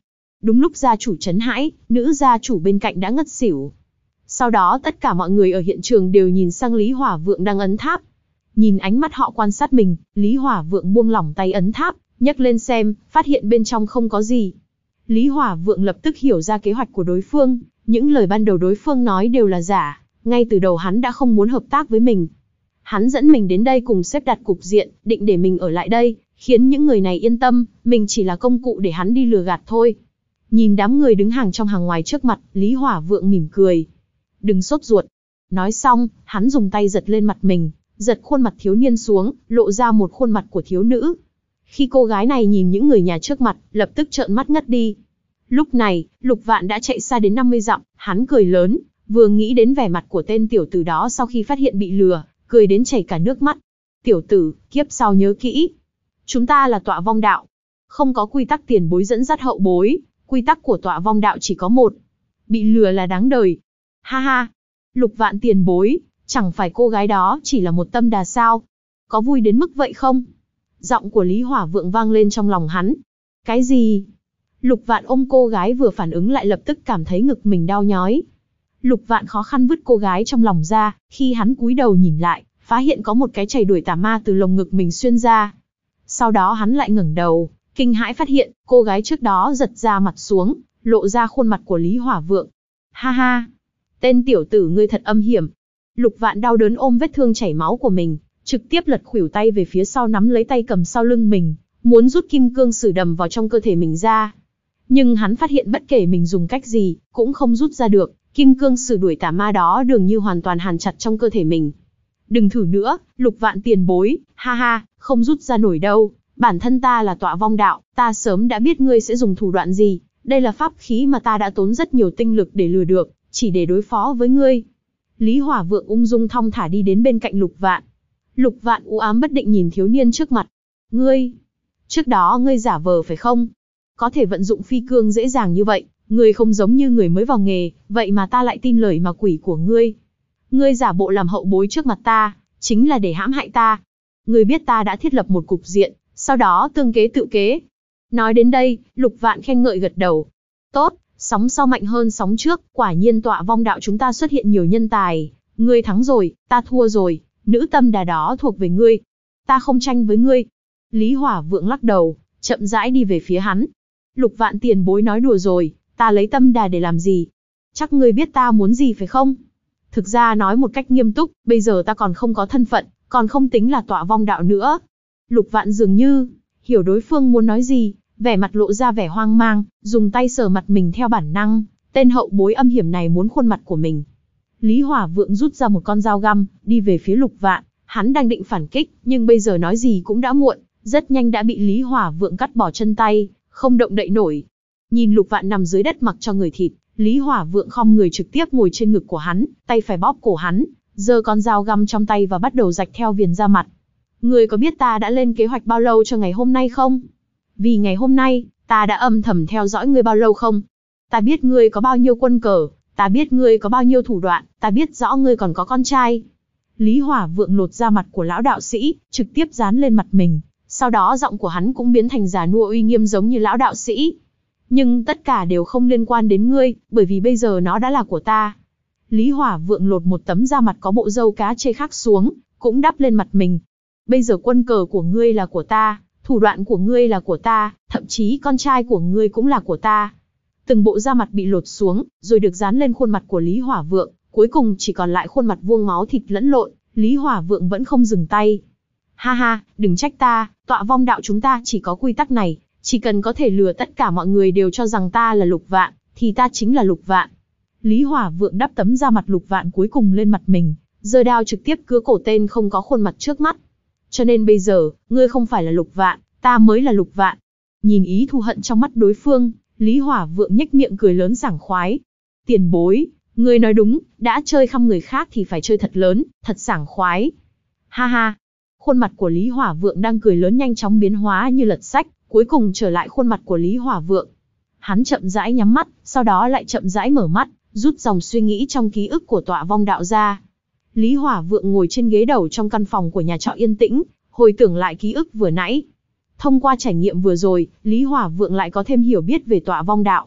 Đúng lúc gia chủ chấn hãi, nữ gia chủ bên cạnh đã ngất xỉu. Sau đó tất cả mọi người ở hiện trường đều nhìn sang Lý Hỏa Vượng đang ấn tháp. Nhìn ánh mắt họ quan sát mình, Lý Hỏa Vượng buông lỏng tay ấn tháp, nhấc lên xem, phát hiện bên trong không có gì. Lý Hỏa Vượng lập tức hiểu ra kế hoạch của đối phương, những lời ban đầu đối phương nói đều là giả, ngay từ đầu hắn đã không muốn hợp tác với mình. Hắn dẫn mình đến đây cùng xếp đặt cục diện, định để mình ở lại đây, khiến những người này yên tâm, mình chỉ là công cụ để hắn đi lừa gạt thôi. Nhìn đám người đứng hàng trong hàng ngoài trước mặt, Lý Hỏa Vượng mỉm cười. Đừng sốt ruột. Nói xong, hắn dùng tay giật lên mặt mình, giật khuôn mặt thiếu niên xuống, lộ ra một khuôn mặt của thiếu nữ. Khi cô gái này nhìn những người nhà trước mặt, lập tức trợn mắt ngất đi. Lúc này, Lục Vạn đã chạy xa đến năm mươi dặm, hắn cười lớn, vừa nghĩ đến vẻ mặt của tên tiểu tử đó sau khi phát hiện bị lừa, cười đến chảy cả nước mắt. Tiểu tử, kiếp sau nhớ kỹ. Chúng ta là Tọa Vong Đạo. Không có quy tắc tiền bối dẫn dắt hậu bối, quy tắc của Tọa Vong Đạo chỉ có một. Bị lừa là đáng đời. Ha ha, Lục Vạn tiền bối, chẳng phải cô gái đó chỉ là một tâm đà sao? Có vui đến mức vậy không? Giọng của Lý Hỏa Vượng vang lên trong lòng hắn. Cái gì? Lục Vạn ôm cô gái vừa phản ứng lại lập tức cảm thấy ngực mình đau nhói. Lục Vạn khó khăn vứt cô gái trong lòng ra, khi hắn cúi đầu nhìn lại, phát hiện có một cái chày đuổi tà ma từ lồng ngực mình xuyên ra. Sau đó hắn lại ngẩng đầu, kinh hãi phát hiện, cô gái trước đó giật ra mặt xuống, lộ ra khuôn mặt của Lý Hỏa Vượng. Ha ha, tên tiểu tử ngươi thật âm hiểm. Lục Vạn đau đớn ôm vết thương chảy máu của mình, trực tiếp lật khuỷu tay về phía sau nắm lấy tay cầm sau lưng mình, muốn rút kim cương sử đầm vào trong cơ thể mình ra. Nhưng hắn phát hiện bất kể mình dùng cách gì, cũng không rút ra được, kim cương sử đuổi tà ma đó dường như hoàn toàn hàn chặt trong cơ thể mình. Đừng thử nữa, Lục Vạn tiền bối, ha ha, không rút ra nổi đâu, bản thân ta là Tọa Vong Đạo, ta sớm đã biết ngươi sẽ dùng thủ đoạn gì, đây là pháp khí mà ta đã tốn rất nhiều tinh lực để lừa được, chỉ để đối phó với ngươi. Lý Hỏa Vượng ung dung thong thả đi đến bên cạnh Lục Vạn. Lục Vạn u ám bất định nhìn thiếu niên trước mặt. Ngươi, trước đó ngươi giả vờ phải không? Có thể vận dụng phi cương dễ dàng như vậy, ngươi không giống như người mới vào nghề, vậy mà ta lại tin lời mà quỷ của ngươi. Ngươi giả bộ làm hậu bối trước mặt ta, chính là để hãm hại ta. Ngươi biết ta đã thiết lập một cục diện, sau đó tương kế tự kế. Nói đến đây, Lục Vạn khen ngợi gật đầu. Tốt, sóng sau mạnh hơn sóng trước, quả nhiên Tọa Vong Đạo chúng ta xuất hiện nhiều nhân tài. Ngươi thắng rồi, ta thua rồi, nữ tâm đà đó thuộc về ngươi. Ta không tranh với ngươi. Lý Hỏa Vượng lắc đầu, chậm rãi đi về phía hắn. Lục Vạn tiền bối nói đùa rồi, ta lấy tâm đà để làm gì? Chắc ngươi biết ta muốn gì phải không? Thực ra nói một cách nghiêm túc, bây giờ ta còn không có thân phận, còn không tính là Tọa Vong Đạo nữa. Lục Vạn dường như hiểu đối phương muốn nói gì, vẻ mặt lộ ra vẻ hoang mang, dùng tay sờ mặt mình theo bản năng, tên hậu bối âm hiểm này muốn khuôn mặt của mình. Lý Hỏa Vượng rút ra một con dao găm, đi về phía Lục Vạn, hắn đang định phản kích, nhưng bây giờ nói gì cũng đã muộn, rất nhanh đã bị Lý Hỏa Vượng cắt bỏ chân tay, không động đậy nổi. Nhìn Lục Vạn nằm dưới đất mặc cho người thịt, Lý Hỏa Vượng khom người trực tiếp ngồi trên ngực của hắn, tay phải bóp cổ hắn, giơ con dao găm trong tay và bắt đầu rạch theo viền da mặt. Ngươi có biết ta đã lên kế hoạch bao lâu cho ngày hôm nay không? Vì ngày hôm nay, ta đã âm thầm theo dõi ngươi bao lâu không? Ta biết ngươi có bao nhiêu quân cờ, ta biết ngươi có bao nhiêu thủ đoạn, ta biết rõ ngươi còn có con trai. Lý Hỏa Vượng lột da mặt của lão đạo sĩ, trực tiếp dán lên mặt mình, sau đó giọng của hắn cũng biến thành già nua uy nghiêm giống như lão đạo sĩ. Nhưng tất cả đều không liên quan đến ngươi, bởi vì bây giờ nó đã là của ta. Lý Hỏa Vượng lột một tấm da mặt có bộ râu cá chê khác xuống, cũng đắp lên mặt mình. Bây giờ quân cờ của ngươi là của ta, thủ đoạn của ngươi là của ta, thậm chí con trai của ngươi cũng là của ta. Từng bộ da mặt bị lột xuống, rồi được dán lên khuôn mặt của Lý Hỏa Vượng, cuối cùng chỉ còn lại khuôn mặt vuông máu thịt lẫn lộn, Lý Hỏa Vượng vẫn không dừng tay. Ha ha, đừng trách ta, Tọa Vong Đạo chúng ta chỉ có quy tắc này, chỉ cần có thể lừa tất cả mọi người đều cho rằng ta là Lục Vạn, thì ta chính là Lục Vạn. Lý Hỏa Vượng đắp tấm da mặt Lục Vạn cuối cùng lên mặt mình, giơ đao trực tiếp cứa cổ tên không có khuôn mặt trước mắt. Cho nên bây giờ, ngươi không phải là Lục Vạn, ta mới là Lục Vạn. Nhìn ý thù hận trong mắt đối phương, Lý Hỏa Vượng nhếch miệng cười lớn sảng khoái. Tiền bối, ngươi nói đúng, đã chơi khăm người khác thì phải chơi thật lớn, thật sảng khoái. Ha ha. Khuôn mặt của Lý Hỏa Vượng đang cười lớn nhanh chóng biến hóa như lật sách, cuối cùng trở lại khuôn mặt của Lý Hỏa Vượng. Hắn chậm rãi nhắm mắt, sau đó lại chậm rãi mở mắt, rút dòng suy nghĩ trong ký ức của Tọa Vong Đạo ra. Lý Hỏa Vượng ngồi trên ghế đầu trong căn phòng của nhà trọ yên tĩnh, hồi tưởng lại ký ức vừa nãy. Thông qua trải nghiệm vừa rồi, Lý Hỏa Vượng lại có thêm hiểu biết về Tọa Vong Đạo.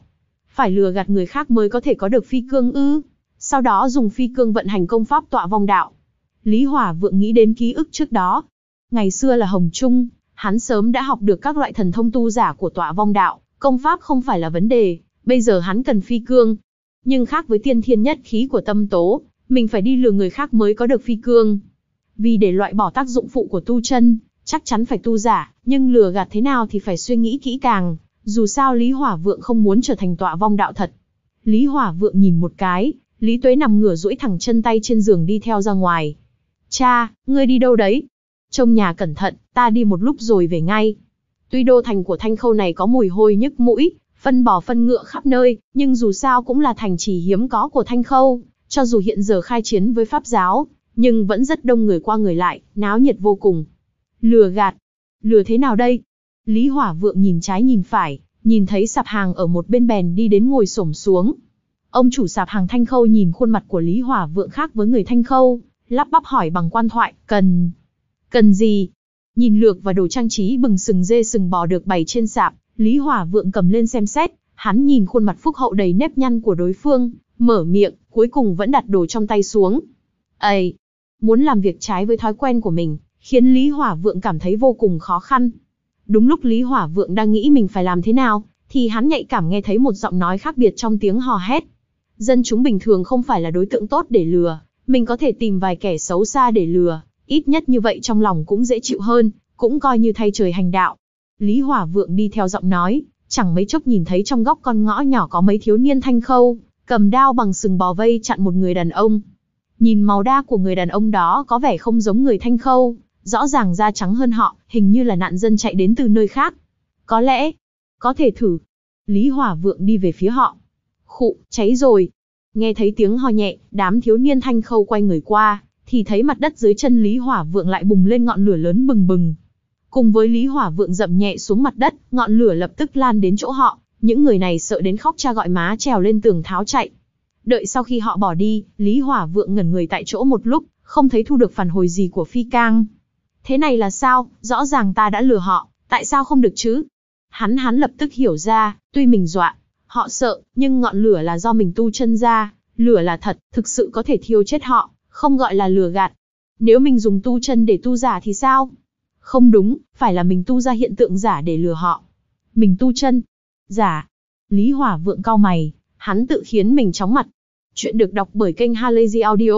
phải lừa gạt người khác mới có thể có được phi cương ư? Sau đó dùng phi cương vận hành công pháp tọa vong đạo. Lý Hỏa Vượng nghĩ đến ký ức trước đó. Ngày xưa là Hồng Trung, hắn sớm đã học được các loại thần thông tu giả của tọa vong đạo, công pháp không phải là vấn đề, bây giờ hắn cần phi cương. Nhưng khác với tiên thiên nhất khí của tâm tố, mình phải đi lừa người khác mới có được phi cương. Vì để loại bỏ tác dụng phụ của tu chân, chắc chắn phải tu giả, nhưng lừa gạt thế nào thì phải suy nghĩ kỹ càng, dù sao Lý Hỏa Vượng không muốn trở thành tọa vong đạo thật. Lý Hỏa Vượng nhìn một cái, Lý Tuế nằm ngửa duỗi thẳng chân tay trên giường đi theo ra ngoài. Cha, ngươi đi đâu đấy? Trông nhà cẩn thận, ta đi một lúc rồi về ngay. Tuy đô thành của Thanh Khâu này có mùi hôi nhức mũi, phân bò phân ngựa khắp nơi, nhưng dù sao cũng là thành trì hiếm có của Thanh Khâu, cho dù hiện giờ khai chiến với Pháp giáo, nhưng vẫn rất đông người qua người lại, náo nhiệt vô cùng. Lừa gạt? Lừa thế nào đây? Lý Hỏa Vượng nhìn trái nhìn phải, nhìn thấy sạp hàng ở một bên bèn đi đến ngồi xổm xuống. Ông chủ sạp hàng Thanh Khâu nhìn khuôn mặt của Lý Hỏa Vượng khác với người Thanh Khâu, lắp bắp hỏi bằng quan thoại, cần... Cần gì? Nhìn lược và đồ trang trí bừng sừng dê sừng bò được bày trên sạp, Lý Hỏa Vượng cầm lên xem xét, hắn nhìn khuôn mặt phúc hậu đầy nếp nhăn của đối phương, mở miệng, cuối cùng vẫn đặt đồ trong tay xuống. Ây! Muốn làm việc trái với thói quen của mình, khiến Lý Hỏa Vượng cảm thấy vô cùng khó khăn. Đúng lúc Lý Hỏa Vượng đang nghĩ mình phải làm thế nào, thì hắn nhạy cảm nghe thấy một giọng nói khác biệt trong tiếng hò hét. Dân chúng bình thường không phải là đối tượng tốt để lừa, mình có thể tìm vài kẻ xấu xa để lừa, ít nhất như vậy trong lòng cũng dễ chịu hơn, cũng coi như thay trời hành đạo. Lý Hỏa Vượng đi theo giọng nói, chẳng mấy chốc nhìn thấy trong góc con ngõ nhỏ có mấy thiếu niên Thanh Khâu, cầm đao bằng sừng bò vây chặn một người đàn ông. Nhìn màu da của người đàn ông đó có vẻ không giống người Thanh Khâu, rõ ràng da trắng hơn họ, hình như là nạn dân chạy đến từ nơi khác. Có lẽ, có thể thử. Lý Hỏa Vượng đi về phía họ. Khụ, cháy rồi. Nghe thấy tiếng ho nhẹ, đám thiếu niên Thanh Khâu quay người qua, thì thấy mặt đất dưới chân Lý Hỏa Vượng lại bùng lên ngọn lửa lớn bừng bừng. Cùng với Lý Hỏa Vượng dậm nhẹ xuống mặt đất, ngọn lửa lập tức lan đến chỗ họ, những người này sợ đến khóc cha gọi má trèo lên tường tháo chạy. Đợi sau khi họ bỏ đi, Lý Hỏa Vượng ngẩn người tại chỗ một lúc, không thấy thu được phản hồi gì của Phi Cang. Thế này là sao, rõ ràng ta đã lừa họ, tại sao không được chứ? Hắn hắn lập tức hiểu ra, tuy mình dọa, họ sợ, nhưng ngọn lửa là do mình tu chân ra, lửa là thật, thực sự có thể thiêu chết họ, không gọi là lừa gạt. Nếu mình dùng tu chân để tu giả thì sao? Không đúng, phải là mình tu ra hiện tượng giả để lừa họ. Mình tu chân, giả. Lý Hỏa Vượng cau mày, hắn tự khiến mình chóng mặt. Chuyện được đọc bởi kênh Halazy Audio.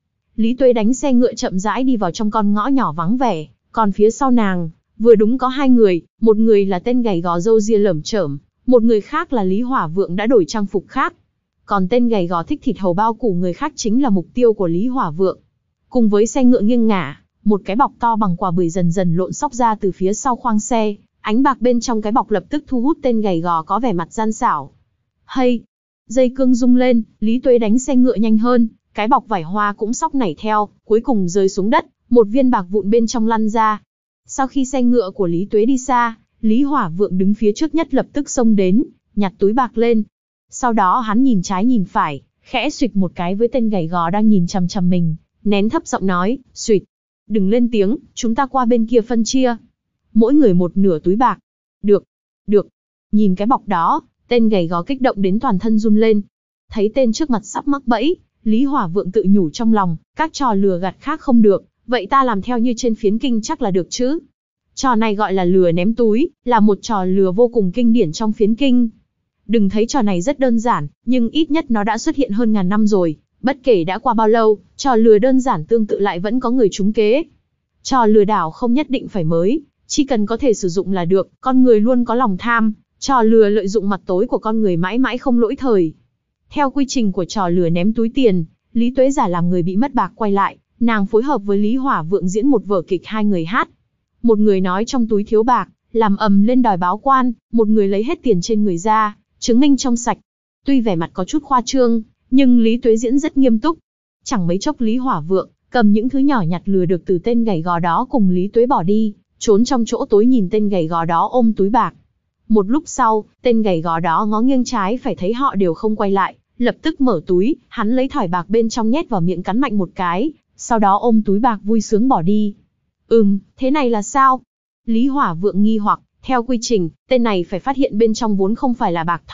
Lý Tuế đánh xe ngựa chậm rãi đi vào trong con ngõ nhỏ vắng vẻ, còn phía sau nàng, vừa đúng có hai người, một người là tên gầy gò râu ria lởm chởm, một người khác là Lý Hỏa Vượng đã đổi trang phục khác. Còn tên gầy gò thích thịt hầu bao củ người khác chính là mục tiêu của Lý Hỏa Vượng. Cùng với xe ngựa nghiêng ngả, một cái bọc to bằng quả bưởi dần dần lộn xóc ra từ phía sau khoang xe, ánh bạc bên trong cái bọc lập tức thu hút tên gầy gò có vẻ mặt gian xảo. Hay! Dây cương rung lên, Lý Tuế đánh xe ngựa nhanh hơn, cái bọc vải hoa cũng xóc nảy theo, cuối cùng rơi xuống đất, một viên bạc vụn bên trong lăn ra. Sau khi xe ngựa của Lý Tuế đi xa, Lý Hỏa Vượng đứng phía trước nhất lập tức xông đến, nhặt túi bạc lên. Sau đó hắn nhìn trái nhìn phải, khẽ xuỵt một cái với tên gầy gò đang nhìn chằm chằm mình, nén thấp giọng nói, xuỵt. Đừng lên tiếng, chúng ta qua bên kia phân chia. Mỗi người một nửa túi bạc. Được, được. Nhìn cái bọc đó, tên gầy gò kích động đến toàn thân run lên. Thấy tên trước mặt sắp mắc bẫy, Lý Hỏa Vượng tự nhủ trong lòng, các trò lừa gạt khác không được, vậy ta làm theo như trên phiến kinh chắc là được chứ. Trò này gọi là lừa ném túi, là một trò lừa vô cùng kinh điển trong phiến kinh. Đừng thấy trò này rất đơn giản, nhưng ít nhất nó đã xuất hiện hơn ngàn năm rồi. Bất kể đã qua bao lâu, trò lừa đơn giản tương tự lại vẫn có người trúng kế. Trò lừa đảo không nhất định phải mới, chỉ cần có thể sử dụng là được, con người luôn có lòng tham, trò lừa lợi dụng mặt tối của con người mãi mãi không lỗi thời. Theo quy trình của trò lừa ném túi tiền, Lý Tuế giả làm người bị mất bạc quay lại, nàng phối hợp với Lý Hỏa Vượng diễn một vở kịch hai người hát. Một người nói trong túi thiếu bạc, làm ầm lên đòi báo quan, một người lấy hết tiền trên người ra, chứng minh trong sạch. Tuy vẻ mặt có chút khoa trương, nhưng Lý Tuế diễn rất nghiêm túc. Chẳng mấy chốc Lý Hỏa Vượng cầm những thứ nhỏ nhặt lừa được từ tên gầy gò đó cùng Lý Tuế bỏ đi, trốn trong chỗ tối nhìn tên gầy gò đó ôm túi bạc. Một lúc sau, tên gầy gò đó ngó nghiêng trái phải thấy họ đều không quay lại, lập tức mở túi, hắn lấy thỏi bạc bên trong nhét vào miệng cắn mạnh một cái, sau đó ôm túi bạc vui sướng bỏ đi. Ừm, thế này là sao? Lý Hỏa Vượng nghi hoặc, theo quy trình, tên này phải phát hiện bên trong vốn không phải là bạc thỏi,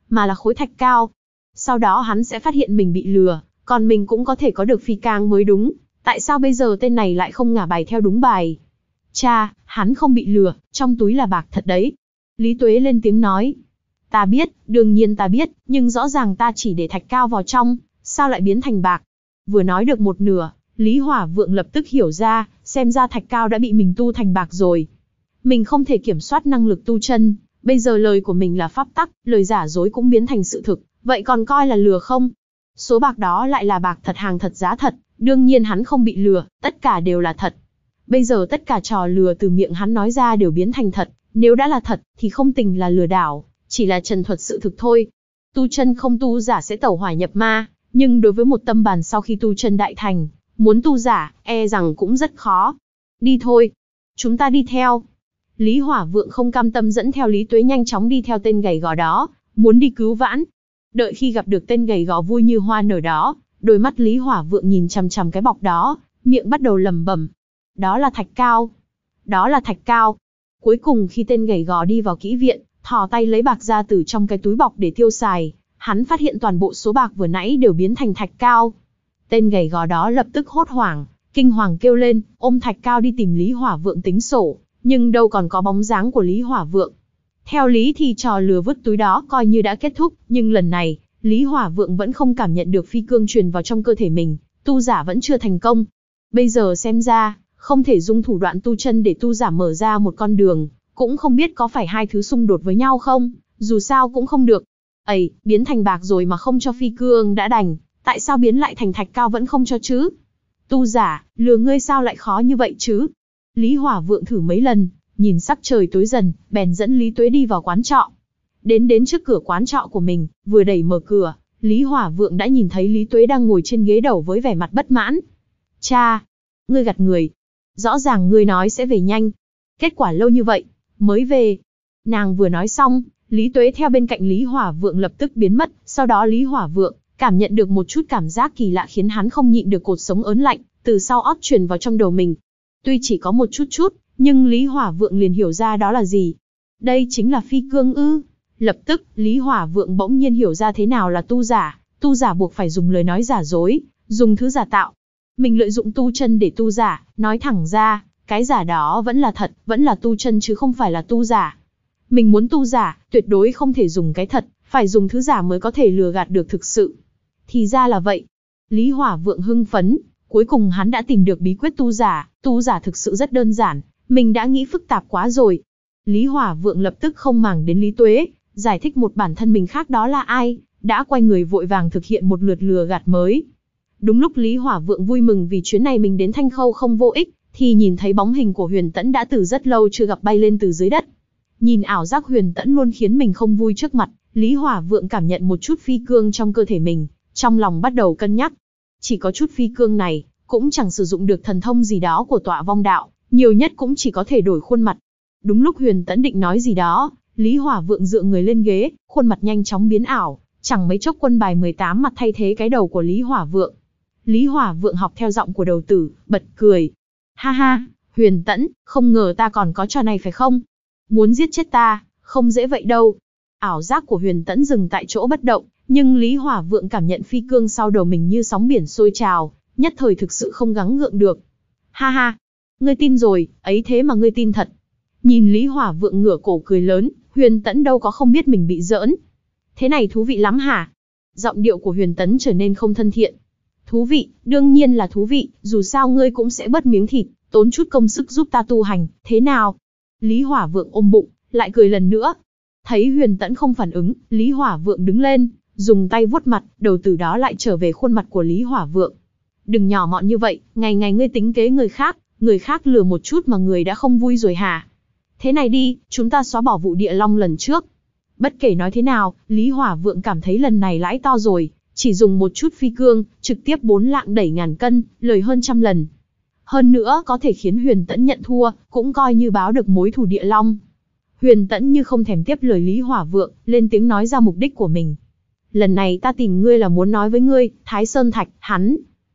mà là khối thạch cao. Sau đó hắn sẽ phát hiện mình bị lừa, còn mình cũng có thể có được phi cang mới đúng. Tại sao bây giờ tên này lại không ngả bài theo đúng bài? Cha, hắn không bị lừa, trong túi là bạc thật đấy. Lý Tuế lên tiếng nói. Ta biết, đương nhiên ta biết, nhưng rõ ràng ta chỉ để thạch cao vào trong, sao lại biến thành bạc? Vừa nói được một nửa, Lý Hỏa Vượng lập tức hiểu ra, xem ra thạch cao đã bị mình tu thành bạc rồi. Mình không thể kiểm soát năng lực tu chân, bây giờ lời của mình là pháp tắc, lời giả dối cũng biến thành sự thực, vậy còn coi là lừa không? Số bạc đó lại là bạc thật, hàng thật giá thật, đương nhiên hắn không bị lừa, tất cả đều là thật. Bây giờ tất cả trò lừa từ miệng hắn nói ra đều biến thành thật, nếu đã là thật thì không tình là lừa đảo, chỉ là trần thuật sự thực thôi. Tu chân không tu giả sẽ tẩu hỏa nhập ma, nhưng đối với một tâm bàn sau khi tu chân đại thành, muốn tu giả, e rằng cũng rất khó. Đi thôi, chúng ta đi theo. Lý Hỏa Vượng không cam tâm dẫn theo Lý Tuế nhanh chóng đi theo tên gầy gò đó, muốn đi cứu vãn. Đợi khi gặp được tên gầy gò vui như hoa nở đó, đôi mắt Lý Hỏa Vượng nhìn chằm chằm cái bọc đó, miệng bắt đầu lẩm bẩm. Đó là thạch cao. Đó là thạch cao. Cuối cùng khi tên gầy gò đi vào kỹ viện, thò tay lấy bạc ra từ trong cái túi bọc để tiêu xài, hắn phát hiện toàn bộ số bạc vừa nãy đều biến thành thạch cao. Tên gầy gò đó lập tức hốt hoảng, kinh hoàng kêu lên, ôm thạch cao đi tìm Lý Hỏa Vượng tính sổ, nhưng đâu còn có bóng dáng của Lý Hỏa Vượng. Theo lý thì trò lừa vứt túi đó coi như đã kết thúc, nhưng lần này, Lý Hỏa Vượng vẫn không cảm nhận được phi cương truyền vào trong cơ thể mình, tu giả vẫn chưa thành công. Bây giờ xem ra, không thể dùng thủ đoạn tu chân để tu giả mở ra một con đường, cũng không biết có phải hai thứ xung đột với nhau không, dù sao cũng không được. Ây, biến thành bạc rồi mà không cho phi cương đã đành, tại sao biến lại thành thạch cao vẫn không cho chứ? Tu giả, lừa ngươi sao lại khó như vậy chứ? Lý Hỏa Vượng thử mấy lần, nhìn sắc trời tối dần, bèn dẫn Lý Tuế đi vào quán trọ. Đến đến trước cửa quán trọ của mình, vừa đẩy mở cửa, Lý Hỏa Vượng đã nhìn thấy Lý Tuế đang ngồi trên ghế đầu với vẻ mặt bất mãn. Cha, ngươi gạt người. Rõ ràng ngươi nói sẽ về nhanh. Kết quả lâu như vậy, mới về. Nàng vừa nói xong, Lý Tuế theo bên cạnh Lý Hỏa Vượng lập tức biến mất, sau đó Lý Hỏa Vượng cảm nhận được một chút cảm giác kỳ lạ khiến hắn không nhịn được cột sống ớn lạnh, từ sau ót truyền vào trong đầu mình. Tuy chỉ có một chút chút, nhưng Lý Hỏa Vượng liền hiểu ra đó là gì. Đây chính là phi cương ư. Lập tức, Lý Hỏa Vượng bỗng nhiên hiểu ra thế nào là tu giả, tu giả buộc phải dùng lời nói giả dối, dùng thứ giả tạo. Mình lợi dụng tu chân để tu giả, nói thẳng ra, cái giả đó vẫn là thật, vẫn là tu chân chứ không phải là tu giả. Mình muốn tu giả, tuyệt đối không thể dùng cái thật, phải dùng thứ giả mới có thể lừa gạt được thực sự. Thì ra là vậy. Lý Hỏa Vượng hưng phấn, cuối cùng hắn đã tìm được bí quyết tu giả, tu giả thực sự rất đơn giản, mình đã nghĩ phức tạp quá rồi. Lý Hỏa Vượng lập tức không màng đến Lý Tuế, giải thích một bản thân mình khác đó là ai, đã quay người vội vàng thực hiện một lượt lừa gạt mới. Đúng lúc Lý Hỏa Vượng vui mừng vì chuyến này mình đến Thanh Khâu không vô ích, thì nhìn thấy bóng hình của Huyền Tẫn đã từ rất lâu chưa gặp bay lên từ dưới đất. Nhìn ảo giác Huyền Tẫn luôn khiến mình không vui trước mặt, Lý Hỏa Vượng cảm nhận một chút phi cương trong cơ thể mình, trong lòng bắt đầu cân nhắc. Chỉ có chút phi cương này, cũng chẳng sử dụng được thần thông gì đó của Tọa Vong Đạo, nhiều nhất cũng chỉ có thể đổi khuôn mặt. Đúng lúc Huyền Tẫn định nói gì đó, Lý Hỏa Vượng dựa người lên ghế, khuôn mặt nhanh chóng biến ảo, chẳng mấy chốc quân bài mười tám mặt thay thế cái đầu của Lý Hỏa Vượng. Lý Hỏa Vượng học theo giọng của đầu tử, bật cười. Ha ha, Huyền Tẫn, không ngờ ta còn có trò này phải không? Muốn giết chết ta, không dễ vậy đâu. Ảo giác của Huyền Tẫn dừng tại chỗ bất động, nhưng Lý Hỏa Vượng cảm nhận phi cương sau đầu mình như sóng biển sôi trào, nhất thời thực sự không gắng gượng được. Ha ha, ngươi tin rồi, ấy thế mà ngươi tin thật. Nhìn Lý Hỏa Vượng ngửa cổ cười lớn, Huyền Tẫn đâu có không biết mình bị giỡn. Thế này thú vị lắm hả? Giọng điệu của Huyền Tẫn trở nên không thân thiện. Thú vị, đương nhiên là thú vị, dù sao ngươi cũng sẽ bớt miếng thịt, tốn chút công sức giúp ta tu hành, thế nào? Lý Hỏa Vượng ôm bụng, lại cười lần nữa. Thấy Huyền Tẫn không phản ứng, Lý Hỏa Vượng đứng lên, dùng tay vuốt mặt, đầu từ đó lại trở về khuôn mặt của Lý Hỏa Vượng. Đừng nhỏ mọn như vậy, ngày ngày ngươi tính kế người khác, người khác lừa một chút mà người đã không vui rồi hả? Thế này đi, chúng ta xóa bỏ vụ địa long lần trước. Bất kể nói thế nào, Lý Hỏa Vượng cảm thấy lần này lãi to rồi, chỉ dùng một chút phi cương, trực tiếp bốn lạng đẩy ngàn cân, lời hơn trăm lần. Hơn nữa có thể khiến Huyền Tẫn nhận thua, cũng coi như báo được mối thù địa long. Huyền Tẫn như không thèm tiếp lời Lý Hỏa Vượng, lên tiếng nói ra mục đích của mình. Lần này ta tìm ngươi là muốn nói với ngươi, Thái Sơn Thạch, hắn.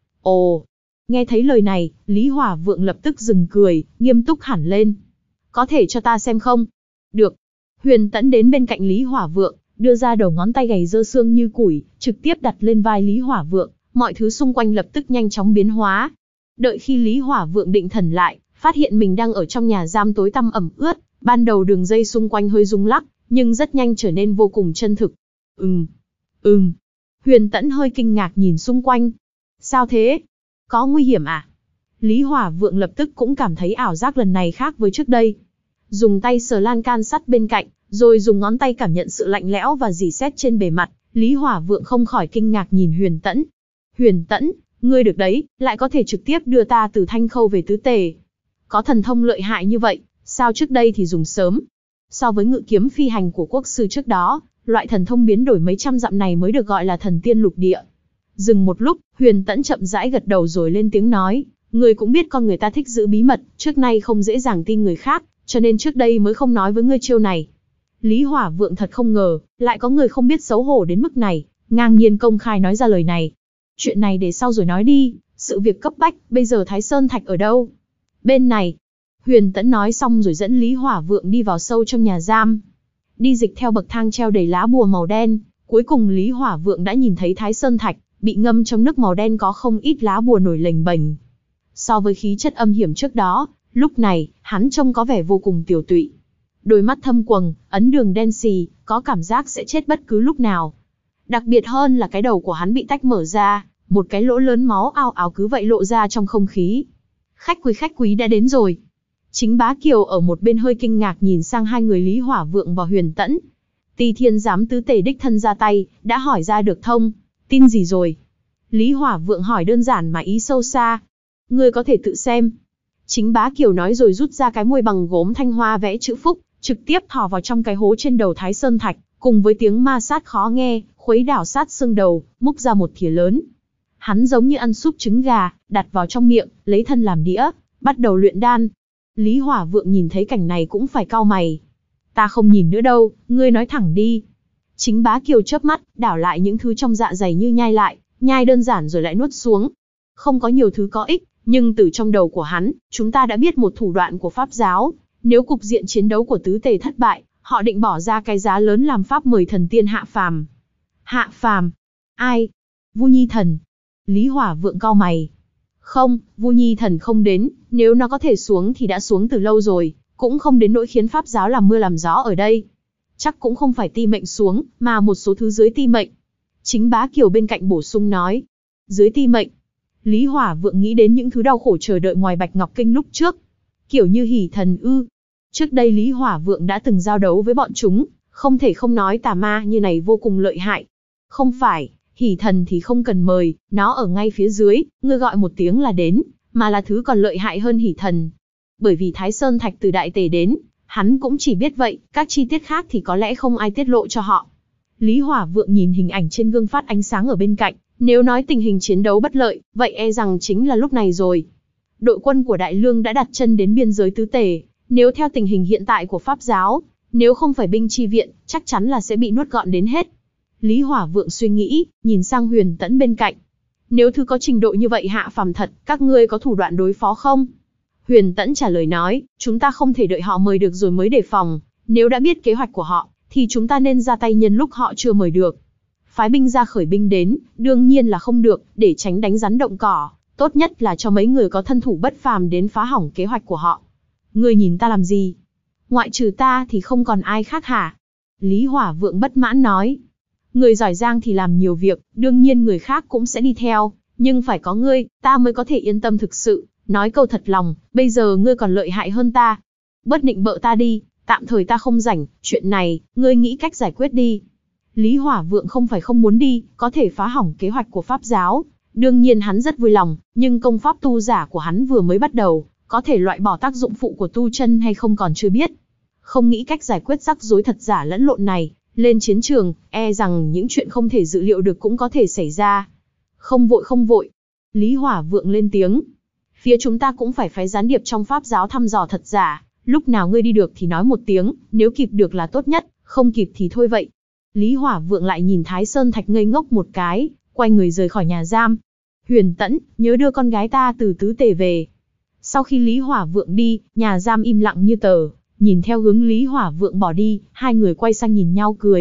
Ồ, nghe thấy lời này, Lý Hỏa Vượng lập tức dừng cười, nghiêm túc hẳn lên. Có thể cho ta xem không? Được. Huyền Tẫn đến bên cạnh Lý Hỏa Vượng, đưa ra đầu ngón tay gầy dơ xương như củi, trực tiếp đặt lên vai Lý Hỏa Vượng, mọi thứ xung quanh lập tức nhanh chóng biến hóa. Đợi khi Lý Hỏa Vượng định thần lại, phát hiện mình đang ở trong nhà giam tối tăm ẩm ướt, ban đầu đường dây xung quanh hơi rung lắc, nhưng rất nhanh trở nên vô cùng chân thực. Ừm, ừm. Huyền Tẫn hơi kinh ngạc nhìn xung quanh. Sao thế? Có nguy hiểm à? Lý Hỏa Vượng lập tức cũng cảm thấy ảo giác lần này khác với trước đây. Dùng tay sờ lan can sắt bên cạnh, rồi dùng ngón tay cảm nhận sự lạnh lẽo và rỉ sét trên bề mặt, Lý Hỏa Vượng không khỏi kinh ngạc nhìn Huyền Tẫn. Huyền Tẫn, ngươi được đấy, lại có thể trực tiếp đưa ta từ Thanh Khâu về Tứ Tề. Có thần thông lợi hại như vậy, sao trước đây thì dùng sớm? So với ngự kiếm phi hành của quốc sư trước đó, loại thần thông biến đổi mấy trăm dặm này mới được gọi là thần tiên lục địa. Dừng một lúc, Huyền Tẫn chậm rãi gật đầu rồi lên tiếng nói, ngươi cũng biết con người ta thích giữ bí mật, trước nay không dễ dàng tin người khác, cho nên trước đây mới không nói với ngươi chiêu này. Lý Hỏa Vượng thật không ngờ, lại có người không biết xấu hổ đến mức này, ngang nhiên công khai nói ra lời này. Chuyện này để sau rồi nói đi, sự việc cấp bách, bây giờ Thái Sơn Thạch ở đâu? Bên này. Huyền Tẫn nói xong rồi dẫn Lý Hỏa Vượng đi vào sâu trong nhà giam. Đi dịch theo bậc thang treo đầy lá bùa màu đen, cuối cùng Lý Hỏa Vượng đã nhìn thấy Thái Sơn Thạch, bị ngâm trong nước màu đen có không ít lá bùa nổi lềnh bềnh. So với khí chất âm hiểm trước đó, lúc này, hắn trông có vẻ vô cùng tiều tụy. Đôi mắt thâm quầng, ấn đường đen xì, có cảm giác sẽ chết bất cứ lúc nào. Đặc biệt hơn là cái đầu của hắn bị tách mở ra, một cái lỗ lớn máu ao ào cứ vậy lộ ra trong không khí. Khách quý khách quý đã đến rồi. Chính Bá Kiều ở một bên hơi kinh ngạc nhìn sang hai người Lý Hỏa Vượng và Huyền Tẫn. Tỳ Thiên giám tứ tề đích thân ra tay, đã hỏi ra được thông. Tin gì rồi? Lý Hỏa Vượng hỏi đơn giản mà ý sâu xa. Ngươi có thể tự xem. Chính Bá Kiều nói rồi rút ra cái muôi bằng gốm thanh hoa vẽ chữ phúc, trực tiếp thò vào trong cái hố trên đầu Thái Sơn Thạch, cùng với tiếng ma sát khó nghe, khuấy đảo sát xương đầu, múc ra một thìa lớn. Hắn giống như ăn súp trứng gà, đặt vào trong miệng, lấy thân làm đĩa, bắt đầu luyện đan. Lý Hỏa Vượng nhìn thấy cảnh này cũng phải cau mày. Ta không nhìn nữa đâu, ngươi nói thẳng đi. Chính Bá Kiều chớp mắt, đảo lại những thứ trong dạ dày như nhai lại, nhai đơn giản rồi lại nuốt xuống. Không có nhiều thứ có ích, nhưng từ trong đầu của hắn, chúng ta đã biết một thủ đoạn của Pháp giáo. Nếu cục diện chiến đấu của tứ tề thất bại, họ định bỏ ra cái giá lớn làm pháp mời thần tiên hạ phàm. Hạ phàm? Ai? Vu Nhi Thần. Lý Hỏa Vượng cau mày. Không, Vu Nhi Thần không đến, nếu nó có thể xuống thì đã xuống từ lâu rồi, cũng không đến nỗi khiến Pháp giáo làm mưa làm gió ở đây. Chắc cũng không phải ti mệnh xuống, mà một số thứ dưới ti mệnh. Chính Bá Kiều bên cạnh bổ sung nói. Dưới ti mệnh. Lý Hỏa Vượng nghĩ đến những thứ đau khổ chờ đợi ngoài Bạch Ngọc Kinh lúc trước. Kiểu như hỉ thần ư. Trước đây Lý Hỏa Vượng đã từng giao đấu với bọn chúng, không thể không nói tà ma như này vô cùng lợi hại. Không phải, hỉ thần thì không cần mời, nó ở ngay phía dưới, ngươi gọi một tiếng là đến, mà là thứ còn lợi hại hơn hỉ thần. Bởi vì Thái Sơn Thạch từ Đại Tề đến, hắn cũng chỉ biết vậy, các chi tiết khác thì có lẽ không ai tiết lộ cho họ. Lý Hỏa Vượng nhìn hình ảnh trên gương phát ánh sáng ở bên cạnh, nếu nói tình hình chiến đấu bất lợi, vậy e rằng chính là lúc này rồi. Đội quân của Đại Lương đã đặt chân đến biên giới tứ tề, nếu theo tình hình hiện tại của Pháp giáo, nếu không phải binh chi viện, chắc chắn là sẽ bị nuốt gọn đến hết. Lý Hỏa Vượng suy nghĩ, nhìn sang Huyền Tẫn bên cạnh. Nếu thứ có trình độ như vậy hạ phàm thật, các ngươi có thủ đoạn đối phó không? Huyền Tẫn trả lời nói, chúng ta không thể đợi họ mời được rồi mới đề phòng, nếu đã biết kế hoạch của họ, thì chúng ta nên ra tay nhân lúc họ chưa mời được. Phái binh ra khởi binh đến, đương nhiên là không được, để tránh đánh rắn động cỏ, tốt nhất là cho mấy người có thân thủ bất phàm đến phá hỏng kế hoạch của họ. Ngươi nhìn ta làm gì? Ngoại trừ ta thì không còn ai khác hả? Lý Hỏa Vượng bất mãn nói. Người giỏi giang thì làm nhiều việc, đương nhiên người khác cũng sẽ đi theo, nhưng phải có ngươi, ta mới có thể yên tâm thực sự. Nói câu thật lòng, bây giờ ngươi còn lợi hại hơn ta. Bớt nịnh bợ ta đi, tạm thời ta không rảnh, chuyện này, ngươi nghĩ cách giải quyết đi. Lý Hỏa Vượng không phải không muốn đi, có thể phá hỏng kế hoạch của Pháp giáo. Đương nhiên hắn rất vui lòng, nhưng công pháp tu giả của hắn vừa mới bắt đầu, có thể loại bỏ tác dụng phụ của tu chân hay không còn chưa biết. Không nghĩ cách giải quyết rắc rối thật giả lẫn lộn này, lên chiến trường, e rằng những chuyện không thể dự liệu được cũng có thể xảy ra. Không vội không vội. Lý Hỏa Vượng lên tiếng. Phía chúng ta cũng phải phái gián điệp trong Pháp giáo thăm dò thật giả, lúc nào ngươi đi được thì nói một tiếng, nếu kịp được là tốt nhất, không kịp thì thôi vậy. Lý Hỏa Vượng lại nhìn Thái Sơn Thạch ngây ngốc một cái, quay người rời khỏi nhà giam. Huyền Tẫn, nhớ đưa con gái ta từ tứ tề về. Sau khi Lý Hỏa Vượng đi, nhà giam im lặng như tờ, nhìn theo hướng Lý Hỏa Vượng bỏ đi, hai người quay sang nhìn nhau cười,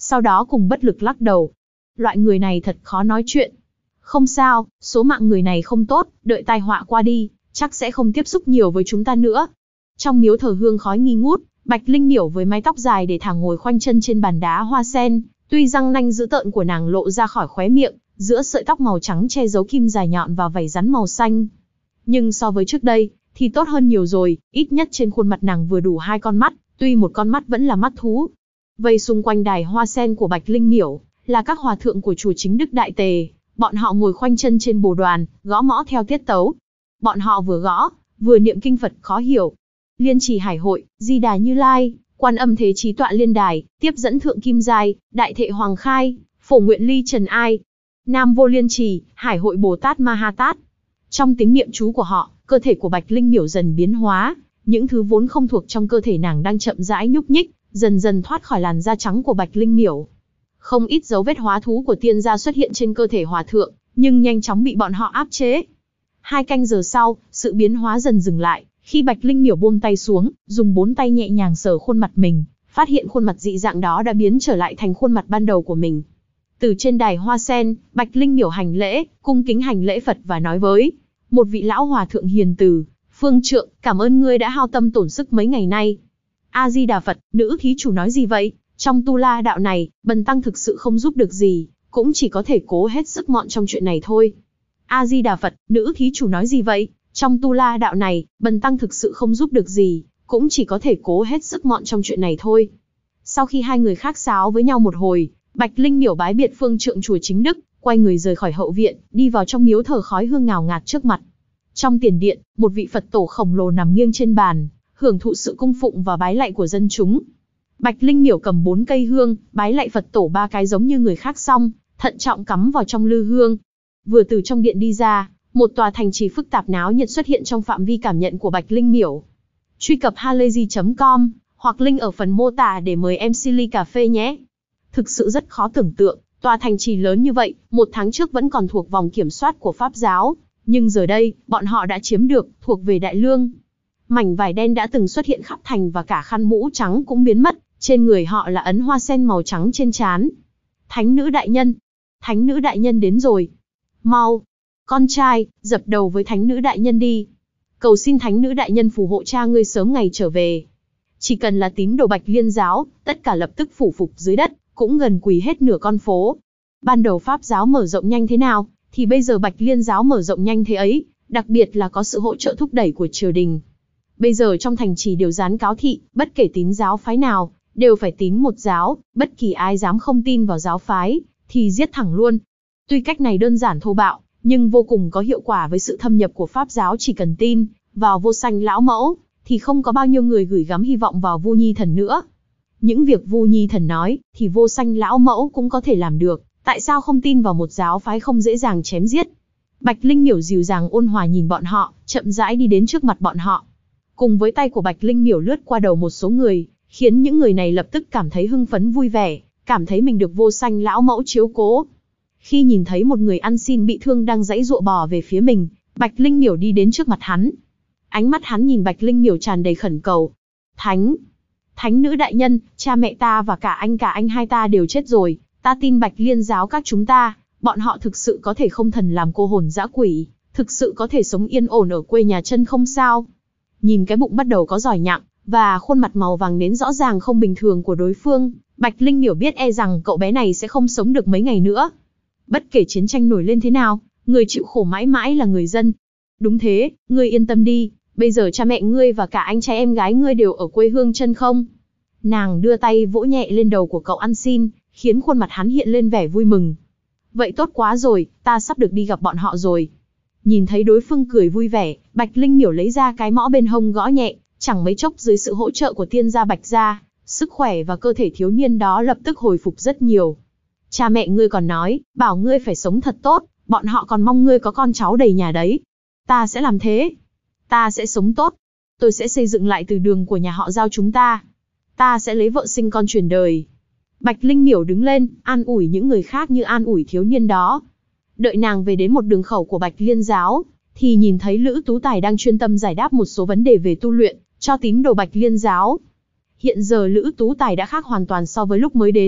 sau đó cùng bất lực lắc đầu. Loại người này thật khó nói chuyện. Không sao, số mạng người này không tốt, đợi tai họa qua đi, chắc sẽ không tiếp xúc nhiều với chúng ta nữa. Trong miếu thờ hương khói nghi ngút, Bạch Linh Miểu với mái tóc dài để thẳng ngồi khoanh chân trên bàn đá hoa sen, tuy răng nanh dữ tợn của nàng lộ ra khỏi khóe miệng, giữa sợi tóc màu trắng che giấu kim dài nhọn và vảy rắn màu xanh. Nhưng so với trước đây, thì tốt hơn nhiều rồi, ít nhất trên khuôn mặt nàng vừa đủ hai con mắt, tuy một con mắt vẫn là mắt thú. Vây xung quanh đài hoa sen của Bạch Linh Miểu, là các hòa thượng của chùa Chính Đức Đại Tề, bọn họ ngồi khoanh chân trên bồ đoàn, gõ mõ theo tiết tấu. Bọn họ vừa gõ, vừa niệm kinh Phật khó hiểu. Liên Trì Hải Hội, Di Đà Như Lai, Quan Âm Thế Chí tọa liên đài, tiếp dẫn Thượng Kim Giai, Đại Thệ Hoàng Khai, Phổ Nguyện Ly Trần Ai, Nam Vô Liên Trì, Hải Hội Bồ Tát Ma Ha Tát. Trong tiếng niệm chú của họ, cơ thể của Bạch Linh Miểu dần biến hóa, những thứ vốn không thuộc trong cơ thể nàng đang chậm rãi nhúc nhích, dần dần thoát khỏi làn da trắng của Bạch Linh Miểu. Không ít dấu vết hóa thú của tiên gia xuất hiện trên cơ thể hòa thượng, nhưng nhanh chóng bị bọn họ áp chế. Hai canh giờ sau, sự biến hóa dần dừng lại, khi Bạch Linh Miểu buông tay xuống, dùng bốn tay nhẹ nhàng sờ khuôn mặt mình, phát hiện khuôn mặt dị dạng đó đã biến trở lại thành khuôn mặt ban đầu của mình. Từ trên đài hoa sen, Bạch Linh Miểu hành lễ, cung kính hành lễ Phật và nói với một vị lão hòa thượng hiền từ, Phương Trượng, cảm ơn ngươi đã hao tâm tổn sức mấy ngày nay. A Di Đà Phật, nữ thí chủ nói gì vậy? Trong tu la đạo này, bần tăng thực sự không giúp được gì, cũng chỉ có thể cố hết sức mọn trong chuyện này thôi. A Di Đà Phật, nữ thí chủ nói gì vậy? Trong tu la đạo này, bần tăng thực sự không giúp được gì, cũng chỉ có thể cố hết sức mọn trong chuyện này thôi. Sau khi hai người khác sáo với nhau một hồi, Bạch Linh Miểu bái biệt Phương Trượng chùa Chính Đức, quay người rời khỏi hậu viện, đi vào trong miếu thờ khói hương ngào ngạt trước mặt. Trong tiền điện, một vị Phật tổ khổng lồ nằm nghiêng trên bàn, hưởng thụ sự cung phụng và bái lạy của dân chúng. Bạch Linh Miểu cầm bốn cây hương, bái lạy Phật tổ ba cái giống như người khác xong, thận trọng cắm vào trong lư hương. Vừa từ trong điện đi ra, một tòa thành trì phức tạp náo nhiệt xuất hiện trong phạm vi cảm nhận của Bạch Linh Miểu. Truy cập halayzi chấm com hoặc link ở phần mô tả để mời em xê ly cà phê nhé. Thực sự rất khó tưởng tượng, tòa thành trì lớn như vậy, một tháng trước vẫn còn thuộc vòng kiểm soát của Pháp giáo, nhưng giờ đây, bọn họ đã chiếm được, thuộc về Đại Lương. Mảnh vải đen đã từng xuất hiện khắp thành và cả khăn mũ trắng cũng biến mất, trên người họ là ấn hoa sen màu trắng trên trán. Thánh nữ đại nhân, thánh nữ đại nhân đến rồi. Mau, con trai, dập đầu với thánh nữ đại nhân đi. Cầu xin thánh nữ đại nhân phù hộ cha ngươi sớm ngày trở về. Chỉ cần là tín đồ Bạch Liên giáo, tất cả lập tức phủ phục dưới đất, cũng gần quỳ hết nửa con phố. Ban đầu Pháp giáo mở rộng nhanh thế nào, thì bây giờ Bạch Liên giáo mở rộng nhanh thế ấy, đặc biệt là có sự hỗ trợ thúc đẩy của triều đình. Bây giờ trong thành trì đều dán cáo thị, bất kể tín giáo phái nào, đều phải tín một giáo, bất kỳ ai dám không tin vào giáo phái, thì giết thẳng luôn. Tuy cách này đơn giản thô bạo, nhưng vô cùng có hiệu quả với sự thâm nhập của Pháp giáo. Chỉ cần tin vào Vô Sanh lão mẫu, thì không có bao nhiêu người gửi gắm hy vọng vào Vu Nhi thần nữa. Những việc Vu Nhi thần nói, thì Vô Sanh lão mẫu cũng có thể làm được, tại sao không tin vào một giáo phái không dễ dàng chém giết. Bạch Linh Miểu dịu dàng ôn hòa nhìn bọn họ, chậm rãi đi đến trước mặt bọn họ. Cùng với tay của Bạch Linh Miểu lướt qua đầu một số người, khiến những người này lập tức cảm thấy hưng phấn vui vẻ, cảm thấy mình được Vô Sanh lão mẫu chiếu cố. Khi nhìn thấy một người ăn xin bị thương đang giãy giụa bò về phía mình, Bạch Linh Miểu đi đến trước mặt hắn. Ánh mắt hắn nhìn Bạch Linh Miểu tràn đầy khẩn cầu. Thánh, thánh nữ đại nhân, cha mẹ ta và cả anh cả anh hai ta đều chết rồi, ta tin Bạch Liên giáo các chúng ta, bọn họ thực sự có thể không thần làm cô hồn dã quỷ, thực sự có thể sống yên ổn ở quê nhà chân không sao. Nhìn cái bụng bắt đầu có giỏi nhặng, và khuôn mặt màu vàng nến rõ ràng không bình thường của đối phương, Bạch Linh Miểu biết e rằng cậu bé này sẽ không sống được mấy ngày nữa. Bất kể chiến tranh nổi lên thế nào, người chịu khổ mãi mãi là người dân. Đúng thế, ngươi yên tâm đi, bây giờ cha mẹ ngươi và cả anh trai em gái ngươi đều ở quê hương chân không. Nàng đưa tay vỗ nhẹ lên đầu của cậu ăn xin, khiến khuôn mặt hắn hiện lên vẻ vui mừng. Vậy tốt quá rồi, ta sắp được đi gặp bọn họ rồi. Nhìn thấy đối phương cười vui vẻ, Bạch Linh Miểu lấy ra cái mõ bên hông gõ nhẹ, chẳng mấy chốc dưới sự hỗ trợ của tiên gia Bạch gia, sức khỏe và cơ thể thiếu niên đó lập tức hồi phục rất nhiều. Cha mẹ ngươi còn nói, bảo ngươi phải sống thật tốt, bọn họ còn mong ngươi có con cháu đầy nhà đấy. Ta sẽ làm thế. Ta sẽ sống tốt. Tôi sẽ xây dựng lại từ đường của nhà họ Giao chúng ta. Ta sẽ lấy vợ sinh con truyền đời. Bạch Linh Miểu đứng lên, an ủi những người khác như an ủi thiếu niên đó. Đợi nàng về đến một đường khẩu của Bạch Liên giáo, thì nhìn thấy Lữ Tú Tài đang chuyên tâm giải đáp một số vấn đề về tu luyện, cho tín đồ Bạch Liên giáo. Hiện giờ Lữ Tú Tài đã khác hoàn toàn so với lúc mới đến,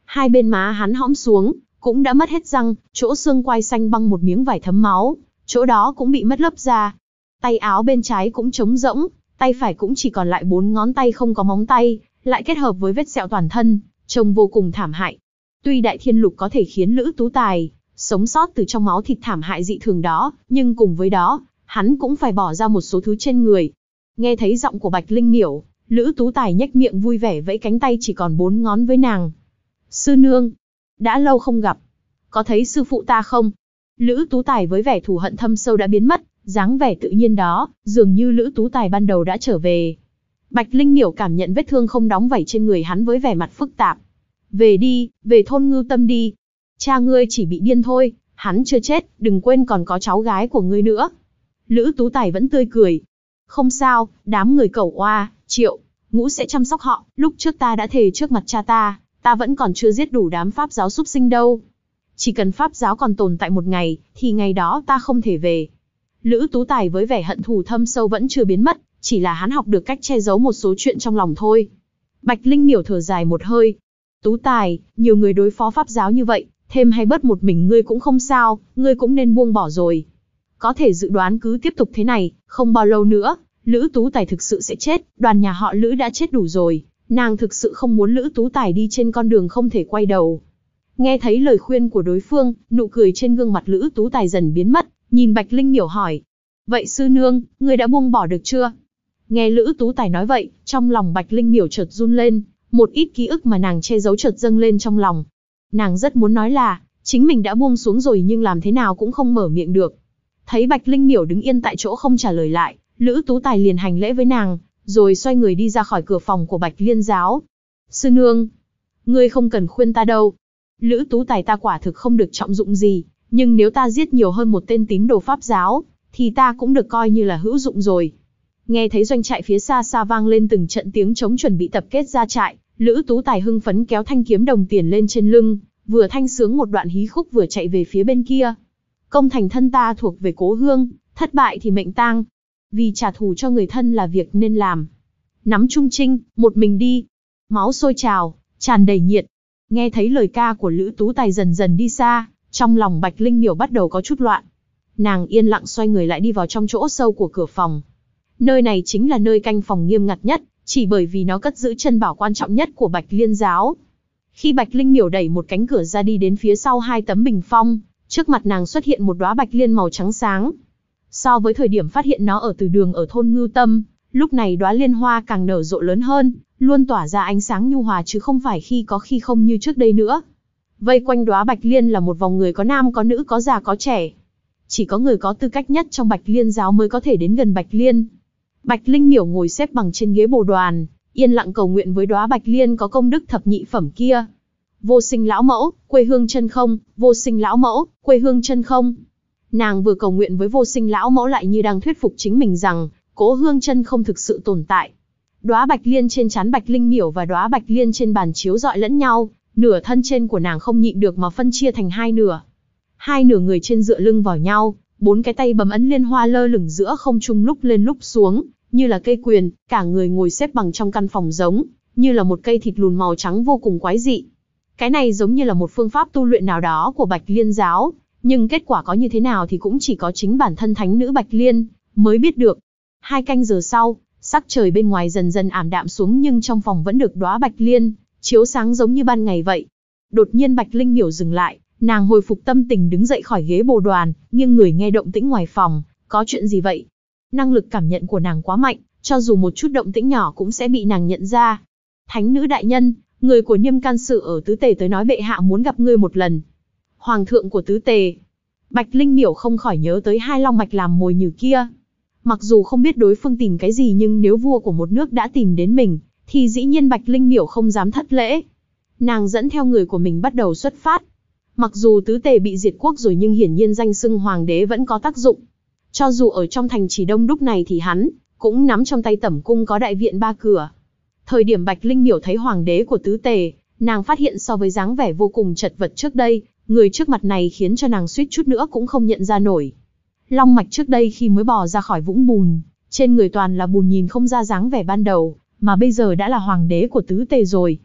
Hai bên má hắn hõm xuống, cũng đã mất hết răng, chỗ xương quai xanh băng một miếng vải thấm máu, chỗ đó cũng bị mất lớp da. Tay áo bên trái cũng trống rỗng, tay phải cũng chỉ còn lại bốn ngón tay không có móng tay, lại kết hợp với vết sẹo toàn thân, trông vô cùng thảm hại. Tuy đại thiên lục có thể khiến Lữ Tú Tài sống sót từ trong máu thịt thảm hại dị thường đó, nhưng cùng với đó, hắn cũng phải bỏ ra một số thứ trên người. Nghe thấy giọng của Bạch Linh Miểu, Lữ Tú Tài nhếch miệng vui vẻ vẫy cánh tay chỉ còn bốn ngón với nàng. Sư nương, đã lâu không gặp, có thấy sư phụ ta không? Lữ Tú Tài với vẻ thù hận thâm sâu đã biến mất, dáng vẻ tự nhiên đó, dường như Lữ Tú Tài ban đầu đã trở về. Bạch Linh Miểu cảm nhận vết thương không đóng vảy trên người hắn với vẻ mặt phức tạp. Về đi, về thôn Ngưu Tâm đi. Cha ngươi chỉ bị điên thôi, hắn chưa chết, đừng quên còn có cháu gái của ngươi nữa. Lữ Tú Tài vẫn tươi cười. Không sao, đám người Cẩu Oa, Triệu, Ngũ sẽ chăm sóc họ, lúc trước ta đã thề trước mặt cha ta, ta vẫn còn chưa giết đủ đám pháp giáo súc sinh đâu. Chỉ cần pháp giáo còn tồn tại một ngày, thì ngày đó ta không thể về. Lữ Tú Tài với vẻ hận thù thâm sâu vẫn chưa biến mất, chỉ là hắn học được cách che giấu một số chuyện trong lòng thôi. Bạch Linh Miểu thở dài một hơi. Tú Tài, nhiều người đối phó pháp giáo như vậy, thêm hay bớt một mình ngươi cũng không sao, ngươi cũng nên buông bỏ rồi. Có thể dự đoán cứ tiếp tục thế này, không bao lâu nữa, Lữ Tú Tài thực sự sẽ chết, đoàn nhà họ Lữ đã chết đủ rồi, nàng thực sự không muốn Lữ Tú Tài đi trên con đường không thể quay đầu. Nghe thấy lời khuyên của đối phương, nụ cười trên gương mặt Lữ Tú Tài dần biến mất, nhìn Bạch Linh Miểu hỏi. Vậy sư nương, ngươi đã buông bỏ được chưa? Nghe Lữ Tú Tài nói vậy, trong lòng Bạch Linh Miểu chợt run lên, một ít ký ức mà nàng che giấu chợt dâng lên trong lòng. Nàng rất muốn nói là, chính mình đã buông xuống rồi nhưng làm thế nào cũng không mở miệng được. Thấy Bạch Linh Miểu đứng yên tại chỗ không trả lời lại, Lữ Tú Tài liền hành lễ với nàng, rồi xoay người đi ra khỏi cửa phòng của Bạch Liên giáo. Sư nương, ngươi không cần khuyên ta đâu. Lữ Tú Tài ta quả thực không được trọng dụng gì, nhưng nếu ta giết nhiều hơn một tên tín đồ pháp giáo, thì ta cũng được coi như là hữu dụng rồi. Nghe thấy doanh trại phía xa xa vang lên từng trận tiếng trống chuẩn bị tập kết ra trại, Lữ Tú Tài hưng phấn kéo thanh kiếm đồng tiền lên trên lưng, vừa thanh sướng một đoạn hí khúc vừa chạy về phía bên kia. Công thành thân ta thuộc về cố hương, thất bại thì mệnh tang. Vì trả thù cho người thân là việc nên làm. Nắm trung trinh, một mình đi. Máu sôi trào, tràn đầy nhiệt. Nghe thấy lời ca của Lữ Tú Tài dần dần đi xa, trong lòng Bạch Linh Miểu bắt đầu có chút loạn. Nàng yên lặng xoay người lại đi vào trong chỗ sâu của cửa phòng. Nơi này chính là nơi canh phòng nghiêm ngặt nhất, chỉ bởi vì nó cất giữ chân bảo quan trọng nhất của Bạch Liên giáo. Khi Bạch Linh Miểu đẩy một cánh cửa ra đi đến phía sau hai tấm bình phong, trước mặt nàng xuất hiện một đóa bạch liên màu trắng sáng. So với thời điểm phát hiện nó ở từ đường ở thôn Ngưu Tâm, lúc này đóa liên hoa càng nở rộ lớn hơn, luôn tỏa ra ánh sáng nhu hòa chứ không phải khi có khi không như trước đây nữa. Vây quanh đóa bạch liên là một vòng người có nam có nữ có già có trẻ. Chỉ có người có tư cách nhất trong Bạch Liên giáo mới có thể đến gần Bạch Liên. Bạch Linh Miểu ngồi xếp bằng trên ghế bồ đoàn, yên lặng cầu nguyện với đóa bạch liên có công đức thập nhị phẩm kia. Vô sinh lão mẫu, quê hương chân không, vô sinh lão mẫu, quê hương chân không. Nàng vừa cầu nguyện với vô sinh lão mẫu lại như đang thuyết phục chính mình rằng, cố hương chân không thực sự tồn tại. Đóa bạch liên trên trán Bạch Linh Miểu và đóa bạch liên trên bàn chiếu rọi lẫn nhau, nửa thân trên của nàng không nhịn được mà phân chia thành hai nửa. Hai nửa người trên dựa lưng vào nhau, bốn cái tay bấm ấn liên hoa lơ lửng giữa không trung lúc lên lúc xuống, như là cây quyền, cả người ngồi xếp bằng trong căn phòng giống, như là một cây thịt lùn màu trắng vô cùng quái dị. Cái này giống như là một phương pháp tu luyện nào đó của Bạch Liên giáo, nhưng kết quả có như thế nào thì cũng chỉ có chính bản thân thánh nữ Bạch Liên mới biết được. Hai canh giờ sau, sắc trời bên ngoài dần dần ảm đạm xuống nhưng trong phòng vẫn được đóa bạch liên chiếu sáng giống như ban ngày vậy. Đột nhiên Bạch Linh Miểu dừng lại, nàng hồi phục tâm tình đứng dậy khỏi ghế bồ đoàn, nghiêng người nghe động tĩnh ngoài phòng. Có chuyện gì vậy? Năng lực cảm nhận của nàng quá mạnh, cho dù một chút động tĩnh nhỏ cũng sẽ bị nàng nhận ra. Thánh nữ đại nhân, người của Niêm Can Sự ở Tứ Tề tới nói bệ hạ muốn gặp ngươi một lần. Hoàng thượng của Tứ Tề. Bạch Linh Miểu không khỏi nhớ tới hai long mạch làm mồi nhử kia. Mặc dù không biết đối phương tìm cái gì nhưng nếu vua của một nước đã tìm đến mình, thì dĩ nhiên Bạch Linh Miểu không dám thất lễ. Nàng dẫn theo người của mình bắt đầu xuất phát. Mặc dù Tứ Tề bị diệt quốc rồi nhưng hiển nhiên danh xưng hoàng đế vẫn có tác dụng. Cho dù ở trong thành trì đông đúc này thì hắn cũng nắm trong tay tẩm cung có đại viện ba cửa. Thời điểm Bạch Linh Miểu thấy hoàng đế của Tứ Tề, nàng phát hiện so với dáng vẻ vô cùng chật vật trước đây, người trước mặt này khiến cho nàng suýt chút nữa cũng không nhận ra nổi. Long mạch trước đây khi mới bò ra khỏi vũng bùn, trên người toàn là bùn nhìn không ra dáng vẻ ban đầu, mà bây giờ đã là hoàng đế của Tứ Tề rồi.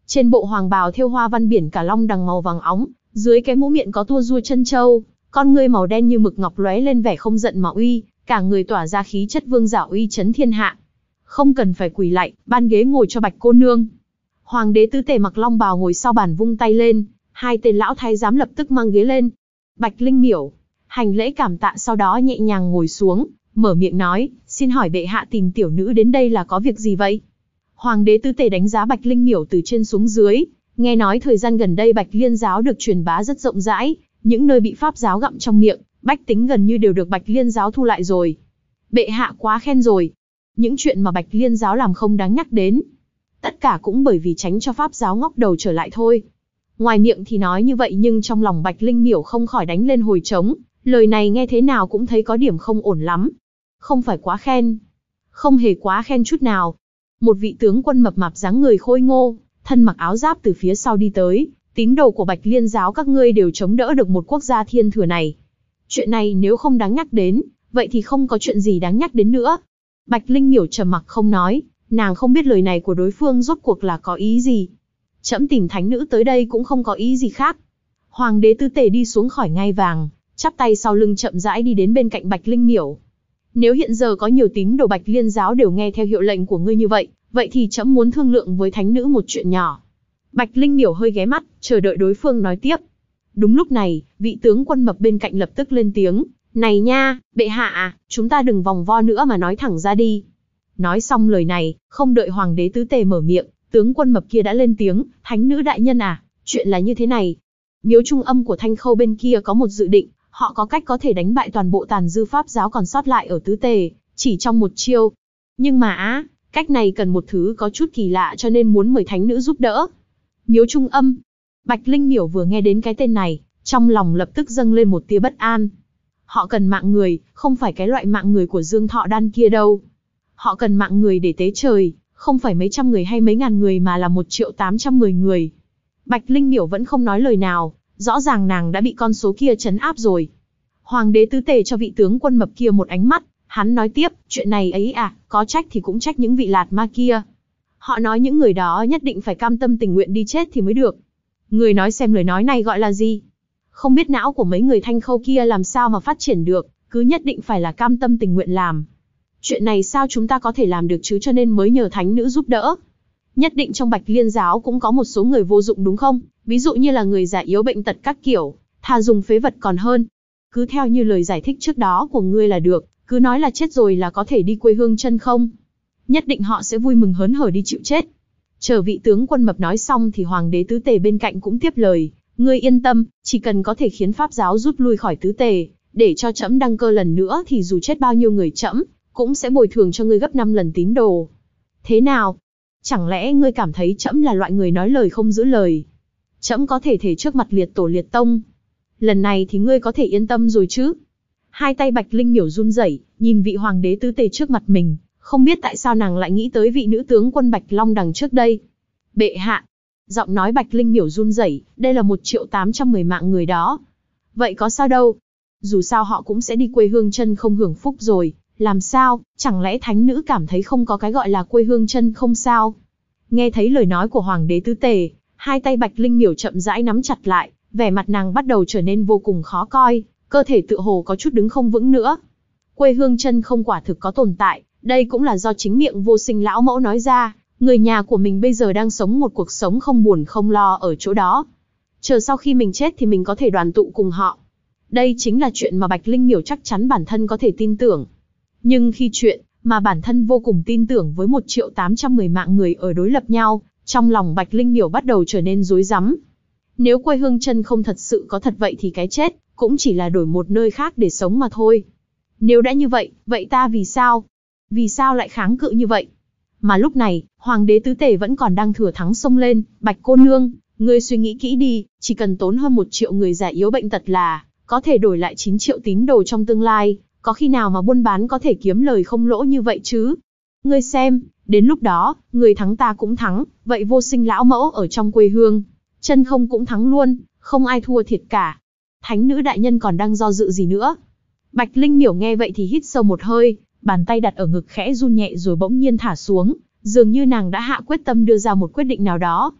Trên bộ hoàng bào thêu hoa văn biển cả long đằng màu vàng óng, dưới cái mũ miệng có tua rua chân châu, con ngươi màu đen như mực ngọc lóe lên vẻ không giận mà uy, cả người tỏa ra khí chất vương giả uy chấn thiên hạ. Không cần phải quỳ lạy, ban ghế ngồi cho Bạch cô nương. Hoàng đế tứ tề mặc long bào ngồi sau bàn vung tay lên, hai tên lão thái giám lập tức mang ghế lên. Bạch Linh Miểu hành lễ cảm tạ, sau đó nhẹ nhàng ngồi xuống, mở miệng nói, xin hỏi bệ hạ tìm tiểu nữ đến đây là có việc gì vậy? Hoàng đế tứ tề đánh giá Bạch Linh Miểu từ trên xuống dưới, nghe nói thời gian gần đây Bạch Liên giáo được truyền bá rất rộng rãi, những nơi bị pháp giáo gặm trong miệng, bách tính gần như đều được Bạch Liên giáo thu lại rồi. Bệ hạ quá khen rồi. Những chuyện mà Bạch Liên giáo làm không đáng nhắc đến. Tất cả cũng bởi vì tránh cho pháp giáo ngóc đầu trở lại thôi. Ngoài miệng thì nói như vậy nhưng trong lòng Bạch Linh Miểu không khỏi đánh lên hồi trống, lời này nghe thế nào cũng thấy có điểm không ổn lắm. Không phải quá khen. Không hề quá khen chút nào. Một vị tướng quân mập mạp dáng người khôi ngô, thân mặc áo giáp từ phía sau đi tới, tín đồ của Bạch Liên giáo các ngươi đều chống đỡ được một quốc gia thiên thừa này. Chuyện này nếu không đáng nhắc đến, vậy thì không có chuyện gì đáng nhắc đến nữa. Bạch Linh Miểu trầm mặc không nói, nàng không biết lời này của đối phương rốt cuộc là có ý gì. Trẫm tìm thánh nữ tới đây cũng không có ý gì khác. Hoàng đế tứ tề đi xuống khỏi ngai vàng, chắp tay sau lưng chậm rãi đi đến bên cạnh Bạch Linh Miểu. Nếu hiện giờ có nhiều tín đồ Bạch Liên giáo đều nghe theo hiệu lệnh của ngươi như vậy, vậy thì trẫm muốn thương lượng với thánh nữ một chuyện nhỏ. Bạch Linh Miểu hơi ghé mắt, chờ đợi đối phương nói tiếp. Đúng lúc này, vị tướng quân mập bên cạnh lập tức lên tiếng, này nha, bệ hạ à, chúng ta đừng vòng vo nữa mà nói thẳng ra đi. Nói xong lời này, không đợi hoàng đế tứ tề mở miệng, tướng quân mập kia đã lên tiếng, thánh nữ đại nhân à, chuyện là như thế này. Miếu trung âm của Thanh Khâu bên kia có một dự định, họ có cách có thể đánh bại toàn bộ tàn dư pháp giáo còn sót lại ở tứ tề, chỉ trong một chiêu. Nhưng mà á, cách này cần một thứ có chút kỳ lạ cho nên muốn mời thánh nữ giúp đỡ. Miếu trung âm. Bạch Linh Miểu vừa nghe đến cái tên này, trong lòng lập tức dâng lên một tia bất an. Họ cần mạng người, không phải cái loại mạng người của Dương Thọ Đan kia đâu. Họ cần mạng người để tế trời, không phải mấy trăm người hay mấy ngàn người mà là một triệu tám trăm mười người. Bạch Linh Miểu vẫn không nói lời nào, rõ ràng nàng đã bị con số kia trấn áp rồi. Hoàng đế tứ tề cho vị tướng quân mập kia một ánh mắt, hắn nói tiếp, chuyện này ấy à, có trách thì cũng trách những vị lạt ma kia. Họ nói những người đó nhất định phải cam tâm tình nguyện đi chết thì mới được. Người nói xem lời nói này gọi là gì? Không biết não của mấy người Thanh Khâu kia làm sao mà phát triển được, cứ nhất định phải là cam tâm tình nguyện làm. Chuyện này sao chúng ta có thể làm được chứ, cho nên mới nhờ thánh nữ giúp đỡ. Nhất định trong Bạch Liên giáo cũng có một số người vô dụng đúng không? Ví dụ như là người già yếu bệnh tật các kiểu, thà dùng phế vật còn hơn. Cứ theo như lời giải thích trước đó của ngươi là được, cứ nói là chết rồi là có thể đi quê hương chân không. Nhất định họ sẽ vui mừng hớn hở đi chịu chết. Chờ vị tướng quân mập nói xong thì hoàng đế tứ tề bên cạnh cũng tiếp lời, ngươi yên tâm, chỉ cần có thể khiến pháp giáo rút lui khỏi tứ tề, để cho trẫm đăng cơ lần nữa thì dù chết bao nhiêu người trẫm cũng sẽ bồi thường cho ngươi gấp năm lần tín đồ. Thế nào? Chẳng lẽ ngươi cảm thấy trẫm là loại người nói lời không giữ lời? Trẫm có thể thể trước mặt liệt tổ liệt tông. Lần này thì ngươi có thể yên tâm rồi chứ? Hai tay Bạch Linh Miểu run rẩy, nhìn vị hoàng đế tứ tề trước mặt mình, không biết tại sao nàng lại nghĩ tới vị nữ tướng quân Bạch Long đằng trước đây. Bệ hạ. Giọng nói Bạch Linh Miểu run rẩy, đây là một triệu tám trăm mười mạng người đó. Vậy có sao đâu? Dù sao họ cũng sẽ đi quê hương chân không hưởng phúc rồi. Làm sao, chẳng lẽ thánh nữ cảm thấy không có cái gọi là quê hương chân không sao? Nghe thấy lời nói của hoàng đế tứ tề, hai tay Bạch Linh Miểu chậm rãi nắm chặt lại, vẻ mặt nàng bắt đầu trở nên vô cùng khó coi, cơ thể tựa hồ có chút đứng không vững nữa. Quê hương chân không quả thực có tồn tại, đây cũng là do chính miệng Vô Sinh lão mẫu nói ra, người nhà của mình bây giờ đang sống một cuộc sống không buồn không lo ở chỗ đó. Chờ sau khi mình chết thì mình có thể đoàn tụ cùng họ. Đây chính là chuyện mà Bạch Linh Miểu chắc chắn bản thân có thể tin tưởng. Nhưng khi chuyện mà bản thân vô cùng tin tưởng với một triệu tám trăm mười mạng người ở đối lập nhau, trong lòng Bạch Linh Miểu bắt đầu trở nên rối rắm. Nếu quê hương chân không thật sự có thật vậy thì cái chết cũng chỉ là đổi một nơi khác để sống mà thôi. Nếu đã như vậy, vậy ta vì sao? Vì sao lại kháng cự như vậy? Mà lúc này, hoàng đế tứ tề vẫn còn đang thừa thắng xông lên, Bạch cô nương, ngươi suy nghĩ kỹ đi, chỉ cần tốn hơn một triệu người già yếu bệnh tật là có thể đổi lại chín triệu tín đồ trong tương lai, có khi nào mà buôn bán có thể kiếm lời không lỗ như vậy chứ? Ngươi xem, đến lúc đó, người thắng ta cũng thắng, vậy Vô Sinh lão mẫu ở trong quê hương, chân không cũng thắng luôn, không ai thua thiệt cả. Thánh nữ đại nhân còn đang do dự gì nữa? Bạch Linh Miểu nghe vậy thì hít sâu một hơi, bàn tay đặt ở ngực khẽ run nhẹ rồi bỗng nhiên thả xuống, dường như nàng đã hạ quyết tâm đưa ra một quyết định nào đó.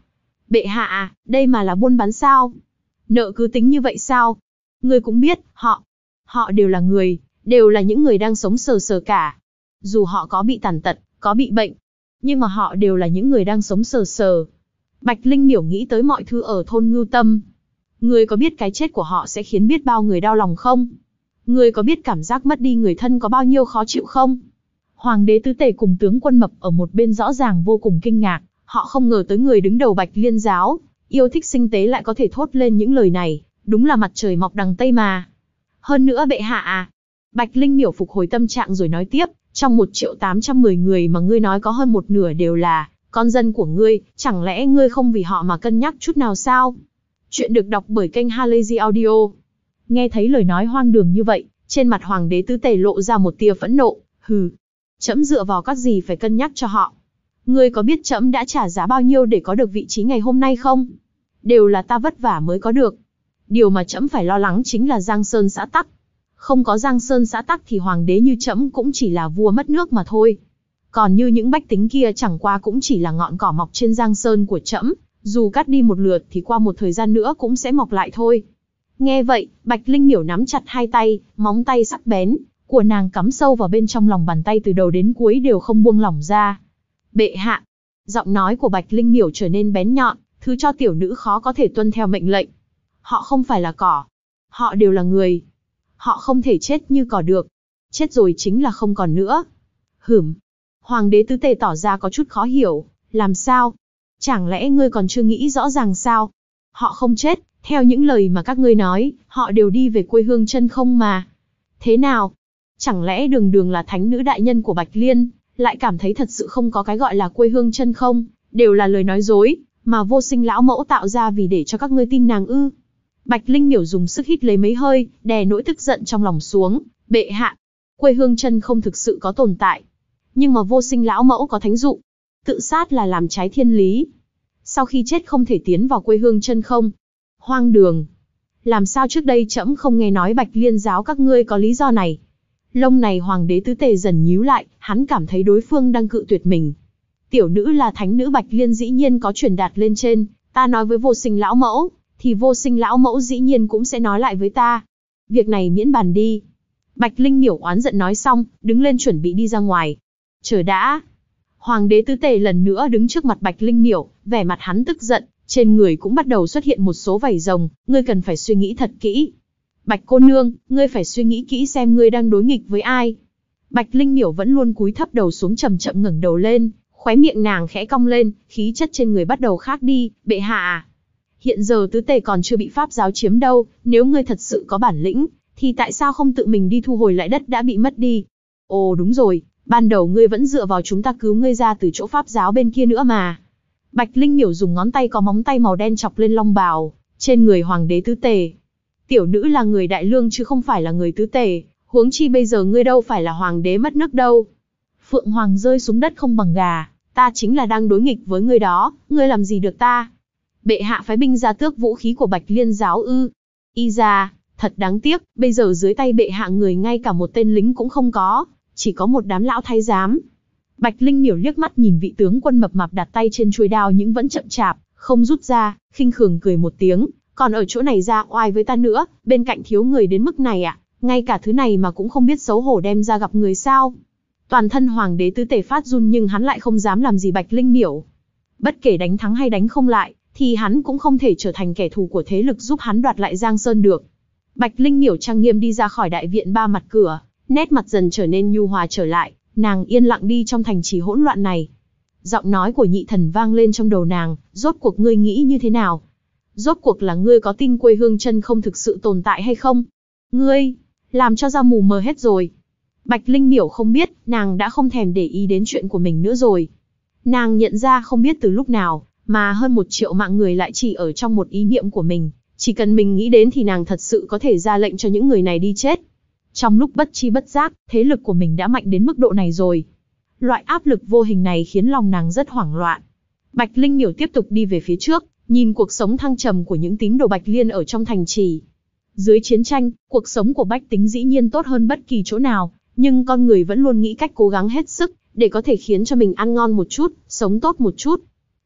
Bệ hạ à, đây mà là buôn bán sao? Nợ cứ tính như vậy sao? Ngươi cũng biết, họ, họ đều là người, đều là những người đang sống sờ sờ cả. Dù họ có bị tàn tật, có bị bệnh, nhưng mà họ đều là những người đang sống sờ sờ. Bạch Linh Miểu nghĩ tới mọi thứ ở thôn Ngưu Tâm. Ngươi có biết cái chết của họ sẽ khiến biết bao người đau lòng không? Ngươi có biết cảm giác mất đi người thân có bao nhiêu khó chịu không? Hoàng đế tứ tề cùng tướng quân Mập ở một bên rõ ràng vô cùng kinh ngạc, họ không ngờ tới người đứng đầu Bạch Liên giáo, yêu thích sinh tế lại có thể thốt lên những lời này, đúng là mặt trời mọc đằng Tây mà. Hơn nữa bệ hạ à. Bạch Linh Miểu phục hồi tâm trạng rồi nói tiếp, trong một triệu tám trăm mười người mà ngươi nói có hơn một nửa đều là con dân của ngươi, chẳng lẽ ngươi không vì họ mà cân nhắc chút nào sao? Chuyện được đọc bởi kênh Halazy Audio. Nghe thấy lời nói hoang đường như vậy, trên mặt hoàng đế tứ tề lộ ra một tia phẫn nộ, hừ. Trẫm dựa vào các gì phải cân nhắc cho họ? Ngươi có biết trẫm đã trả giá bao nhiêu để có được vị trí ngày hôm nay không? Đều là ta vất vả mới có được. Điều mà trẫm phải lo lắng chính là Giang Sơn xã tắc. Không có Giang Sơn xã tắc thì hoàng đế như trẫm cũng chỉ là vua mất nước mà thôi. Còn như những bách tính kia chẳng qua cũng chỉ là ngọn cỏ mọc trên Giang Sơn của trẫm, dù cắt đi một lượt thì qua một thời gian nữa cũng sẽ mọc lại thôi. Nghe vậy, Bạch Linh Miểu nắm chặt hai tay, móng tay sắc bén của nàng cắm sâu vào bên trong lòng bàn tay từ đầu đến cuối đều không buông lỏng ra. Bệ hạ. Giọng nói của Bạch Linh Miểu trở nên bén nhọn, thứ cho tiểu nữ khó có thể tuân theo mệnh lệnh. Họ không phải là cỏ. Họ đều là người. Họ không thể chết như cỏ được. Chết rồi chính là không còn nữa. Hửm. Hoàng đế tứ tề tỏ ra có chút khó hiểu. Làm sao? Chẳng lẽ ngươi còn chưa nghĩ rõ ràng sao? Họ không chết, theo những lời mà các ngươi nói, họ đều đi về quê hương chân không mà. Thế nào? Chẳng lẽ đường đường là thánh nữ đại nhân của Bạch Liên, lại cảm thấy thật sự không có cái gọi là quê hương chân không, đều là lời nói dối, mà Vô Sinh lão mẫu tạo ra vì để cho các ngươi tin nàng ư? Bạch Linh Miểu dùng sức hít lấy mấy hơi, đè nỗi tức giận trong lòng xuống. Bệ hạ, quê hương chân không thực sự có tồn tại, nhưng mà Vô Sinh lão mẫu có thánh dụ, tự sát là làm trái thiên lý. Sau khi chết không thể tiến vào quê hương chân không. Hoang đường. Làm sao trước đây trẫm không nghe nói Bạch Liên giáo các ngươi có lý do này? Lông này hoàng đế tứ tề dần nhíu lại, hắn cảm thấy đối phương đang cự tuyệt mình. Tiểu nữ là thánh nữ Bạch Liên dĩ nhiên có truyền đạt lên trên, ta nói với Vô Sinh lão mẫu, thì Vô Sinh lão mẫu dĩ nhiên cũng sẽ nói lại với ta. Việc này miễn bàn đi. Bạch Linh Miểu oán giận nói xong, đứng lên chuẩn bị đi ra ngoài. Chờ đã. Hoàng đế tứ tề lần nữa đứng trước mặt Bạch Linh Miểu, vẻ mặt hắn tức giận, trên người cũng bắt đầu xuất hiện một số vảy rồng, ngươi cần phải suy nghĩ thật kỹ. Bạch cô nương, ngươi phải suy nghĩ kỹ xem ngươi đang đối nghịch với ai. Bạch Linh Miểu vẫn luôn cúi thấp đầu xuống, chậm chậm ngẩng đầu lên, khóe miệng nàng khẽ cong lên, khí chất trên người bắt đầu khác đi. Bệ hạ à, hiện giờ tứ tề còn chưa bị pháp giáo chiếm đâu, nếu ngươi thật sự có bản lĩnh, thì tại sao không tự mình đi thu hồi lại đất đã bị mất đi? Ồ đúng rồi, ban đầu ngươi vẫn dựa vào chúng ta cứu ngươi ra từ chỗ pháp giáo bên kia nữa mà. Bạch Linh Miểu dùng ngón tay có móng tay màu đen chọc lên long bào trên người hoàng đế tứ tề. Tiểu nữ là người đại lương chứ không phải là người tứ tề, huống chi bây giờ ngươi đâu phải là hoàng đế mất nước đâu. Phượng hoàng rơi xuống đất không bằng gà, ta chính là đang đối nghịch với ngươi đó, ngươi làm gì được ta? Bệ hạ phái binh ra tước vũ khí của Bạch Liên giáo ư? Y ra, thật đáng tiếc, bây giờ dưới tay bệ hạ người ngay cả một tên lính cũng không có, chỉ có một đám lão thái giám. Bạch Linh Miểu liếc mắt nhìn vị tướng quân mập mạp đặt tay trên chuôi đao nhưng vẫn chậm chạp, không rút ra, khinh khường cười một tiếng, còn ở chỗ này ra oai với ta nữa, bên cạnh thiếu người đến mức này à, ngay cả thứ này mà cũng không biết xấu hổ đem ra gặp người sao? Toàn thân hoàng đế tứ tề phát run nhưng hắn lại không dám làm gì Bạch Linh Miểu. Bất kể đánh thắng hay đánh không lại, thì hắn cũng không thể trở thành kẻ thù của thế lực giúp hắn đoạt lại Giang Sơn được. Bạch Linh Miểu trang nghiêm đi ra khỏi đại viện ba mặt cửa, nét mặt dần trở nên nhu hòa trở lại, nàng yên lặng đi trong thành trì hỗn loạn này. Giọng nói của nhị thần vang lên trong đầu nàng, rốt cuộc ngươi nghĩ như thế nào? Rốt cuộc là ngươi có tin quê hương chân không thực sự tồn tại hay không? Ngươi, làm cho ra mù mờ hết rồi. Bạch Linh Miểu không biết, nàng đã không thèm để ý đến chuyện của mình nữa rồi. Nàng nhận ra không biết từ lúc nào, mà hơn một triệu mạng người lại chỉ ở trong một ý niệm của mình. Chỉ cần mình nghĩ đến thì nàng thật sự có thể ra lệnh cho những người này đi chết. Trong lúc bất chi bất giác, thế lực của mình đã mạnh đến mức độ này rồi. Loại áp lực vô hình này khiến lòng nàng rất hoảng loạn. Bạch Linh Miểu tiếp tục đi về phía trước, nhìn cuộc sống thăng trầm của những tín đồ Bạch Liên ở trong thành trì. Dưới chiến tranh, cuộc sống của bách tính dĩ nhiên tốt hơn bất kỳ chỗ nào, nhưng con người vẫn luôn nghĩ cách cố gắng hết sức, để có thể khiến cho mình ăn ngon một chút, sống tốt một chút.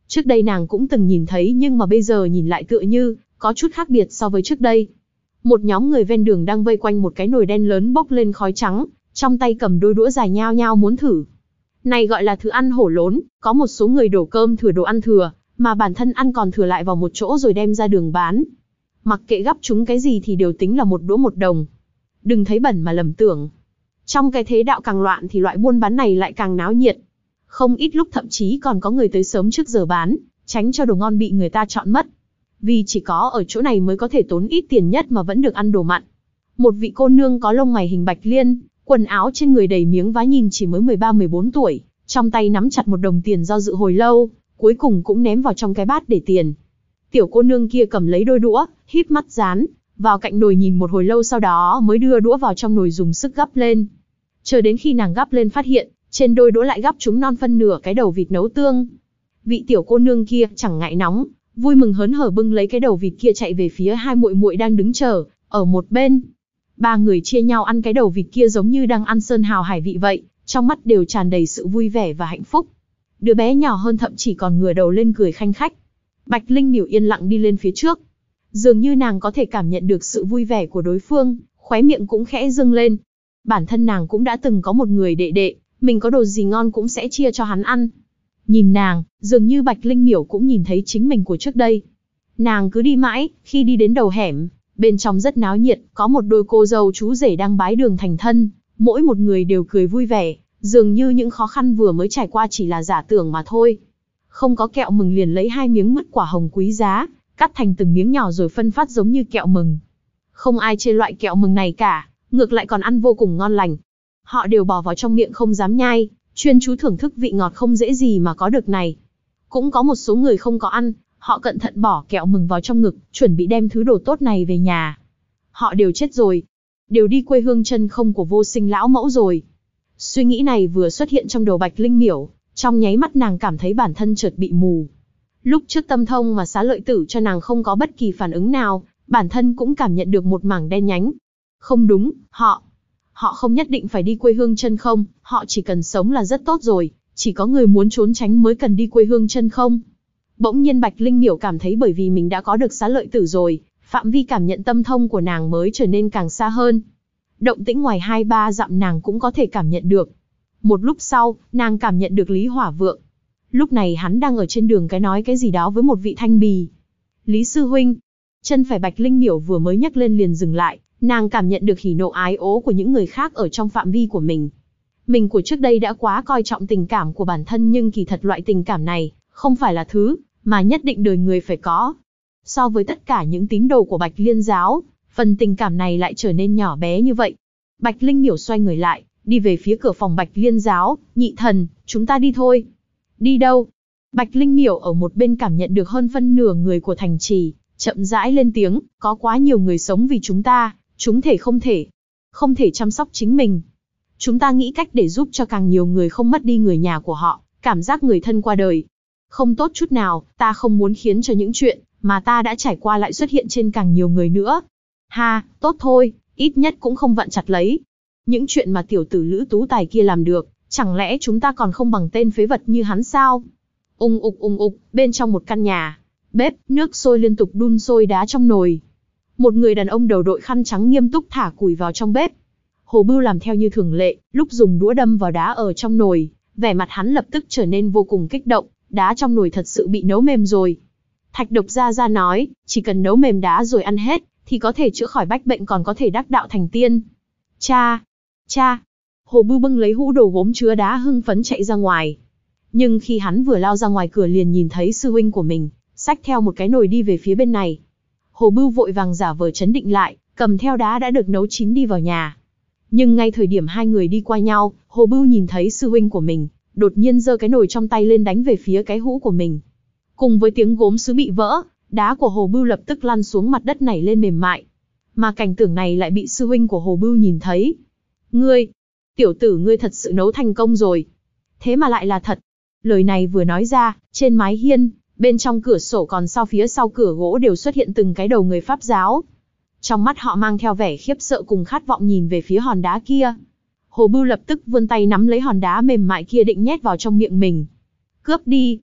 Trước đây nàng cũng từng nhìn thấy nhưng mà bây giờ nhìn lại tựa như có chút khác biệt so với trước đây. Một nhóm người ven đường đang vây quanh một cái nồi đen lớn bốc lên khói trắng, trong tay cầm đôi đũa dài nhao nhao muốn thử. Này gọi là thứ ăn hổ lốn, có một số người đổ cơm thừa đồ ăn thừa, mà bản thân ăn còn thừa lại vào một chỗ rồi đem ra đường bán. Mặc kệ gắp chúng cái gì thì đều tính là một đũa một đồng. Đừng thấy bẩn mà lầm tưởng. Trong cái thế đạo càng loạn thì loại buôn bán này lại càng náo nhiệt. Không ít lúc thậm chí còn có người tới sớm trước giờ bán, tránh cho đồ ngon bị người ta chọn mất. Vì chỉ có ở chỗ này mới có thể tốn ít tiền nhất mà vẫn được ăn đồ mặn. Một vị cô nương có lông mày hình bạch liên, quần áo trên người đầy miếng vá nhìn chỉ mới mười ba mười bốn tuổi, trong tay nắm chặt một đồng tiền do dự hồi lâu, cuối cùng cũng ném vào trong cái bát để tiền. Tiểu cô nương kia cầm lấy đôi đũa, híp mắt dán vào cạnh nồi nhìn một hồi lâu, sau đó mới đưa đũa vào trong nồi dùng sức gắp lên. Chờ đến khi nàng gắp lên phát hiện, trên đôi đũa lại gắp trúng non phân nửa cái đầu vịt nấu tương. Vị tiểu cô nương kia chẳng ngại nóng, vui mừng hớn hở bưng lấy cái đầu vịt kia chạy về phía hai muội muội đang đứng chờ ở một bên. Ba người chia nhau ăn cái đầu vịt kia giống như đang ăn sơn hào hải vị vậy, trong mắt đều tràn đầy sự vui vẻ và hạnh phúc. Đứa bé nhỏ hơn thậm chí còn ngửa đầu lên cười khanh khách. Bạch Linh Miểu yên lặng đi lên phía trước. Dường như nàng có thể cảm nhận được sự vui vẻ của đối phương, khóe miệng cũng khẽ dâng lên. Bản thân nàng cũng đã từng có một người đệ đệ, mình có đồ gì ngon cũng sẽ chia cho hắn ăn. Nhìn nàng, dường như Bạch Linh Miểu cũng nhìn thấy chính mình của trước đây. Nàng cứ đi mãi, khi đi đến đầu hẻm, bên trong rất náo nhiệt, có một đôi cô dâu chú rể đang bái đường thành thân, mỗi một người đều cười vui vẻ, dường như những khó khăn vừa mới trải qua chỉ là giả tưởng mà thôi. Không có kẹo mừng liền lấy hai miếng mứt quả hồng quý giá, cắt thành từng miếng nhỏ rồi phân phát giống như kẹo mừng. Không ai chê loại kẹo mừng này cả, ngược lại còn ăn vô cùng ngon lành. Họ đều bỏ vào trong miệng không dám nhai, chuyên chú thưởng thức vị ngọt không dễ gì mà có được này. Cũng có một số người không có ăn, họ cẩn thận bỏ kẹo mừng vào trong ngực, chuẩn bị đem thứ đồ tốt này về nhà. Họ đều chết rồi, đều đi quê hương chân không của vô sinh lão mẫu rồi. Suy nghĩ này vừa xuất hiện trong đầu Bạch Linh Miểu, trong nháy mắt nàng cảm thấy bản thân chợt bị mù. Lúc trước tâm thông mà xá lợi tử cho nàng không có bất kỳ phản ứng nào, bản thân cũng cảm nhận được một mảng đen nhánh. Không đúng, họ, họ không nhất định phải đi quê hương chân không, họ chỉ cần sống là rất tốt rồi, chỉ có người muốn trốn tránh mới cần đi quê hương chân không. Bỗng nhiên Bạch Linh Miểu cảm thấy bởi vì mình đã có được xá lợi tử rồi, phạm vi cảm nhận tâm thông của nàng mới trở nên càng xa hơn. Động tĩnh ngoài hai ba dặm nàng cũng có thể cảm nhận được. Một lúc sau, nàng cảm nhận được Lý Hỏa Vượng. Lúc này hắn đang ở trên đường cái nói cái gì đó với một vị thanh bì. Lý sư huynh. Chân phải Bạch Linh Miểu vừa mới nhấc lên liền dừng lại, nàng cảm nhận được hỉ nộ ái ố của những người khác ở trong phạm vi của mình. Mình của trước đây đã quá coi trọng tình cảm của bản thân, nhưng kỳ thật loại tình cảm này không phải là thứ mà nhất định đời người phải có. So với tất cả những tín đồ của Bạch Liên giáo, phần tình cảm này lại trở nên nhỏ bé như vậy. Bạch Linh Miểu xoay người lại, đi về phía cửa phòng Bạch Liên giáo. Nhị thần, chúng ta đi thôi. Đi đâu? Bạch Linh Miểu ở một bên cảm nhận được hơn phân nửa người của thành trì, chậm rãi lên tiếng, có quá nhiều người sống vì chúng ta, chúng thể không thể, không thể chăm sóc chính mình. Chúng ta nghĩ cách để giúp cho càng nhiều người không mất đi người nhà của họ, cảm giác người thân qua đời. Không tốt chút nào, ta không muốn khiến cho những chuyện mà ta đã trải qua lại xuất hiện trên càng nhiều người nữa. Ha, tốt thôi, ít nhất cũng không vặn chặt lấy. Những chuyện mà tiểu tử Lữ Tú Tài kia làm được, chẳng lẽ chúng ta còn không bằng tên phế vật như hắn sao? Ung ục ung ục, bên trong một căn nhà, bếp, nước sôi liên tục đun sôi đá trong nồi. Một người đàn ông đầu đội khăn trắng nghiêm túc thả củi vào trong bếp. Hồ Bưu làm theo như thường lệ, lúc dùng đũa đâm vào đá ở trong nồi, vẻ mặt hắn lập tức trở nên vô cùng kích động, đá trong nồi thật sự bị nấu mềm rồi. Thạch Độc Gia Gia nói, chỉ cần nấu mềm đá rồi ăn hết, thì có thể chữa khỏi bách bệnh, còn có thể đắc đạo thành tiên. Cha! Cha! Hồ Bưu bưng lấy hũ đồ gốm chứa đá hưng phấn chạy ra ngoài. Nhưng khi hắn vừa lao ra ngoài cửa liền nhìn thấy sư huynh của mình, xách theo một cái nồi đi về phía bên này. Hồ Bưu vội vàng giả vờ trấn định lại, cầm theo đá đã được nấu chín đi vào nhà. Nhưng ngay thời điểm hai người đi qua nhau, Hồ Bưu nhìn thấy sư huynh của mình, đột nhiên giơ cái nồi trong tay lên đánh về phía cái hũ của mình. Cùng với tiếng gốm sứ bị vỡ, đá của Hồ Bưu lập tức lăn xuống mặt đất nảy lên mềm mại. Mà cảnh tượng này lại bị sư huynh của Hồ Bưu nhìn thấy. Ngươi, tiểu tử ngươi thật sự nấu thành công rồi. Thế mà lại là thật. Lời này vừa nói ra, trên mái hiên, bên trong cửa sổ còn sau phía sau cửa gỗ đều xuất hiện từng cái đầu người Pháp giáo. Trong mắt họ mang theo vẻ khiếp sợ cùng khát vọng nhìn về phía hòn đá kia. Hồ Bưu lập tức vươn tay nắm lấy hòn đá mềm mại kia định nhét vào trong miệng mình. Cướp đi!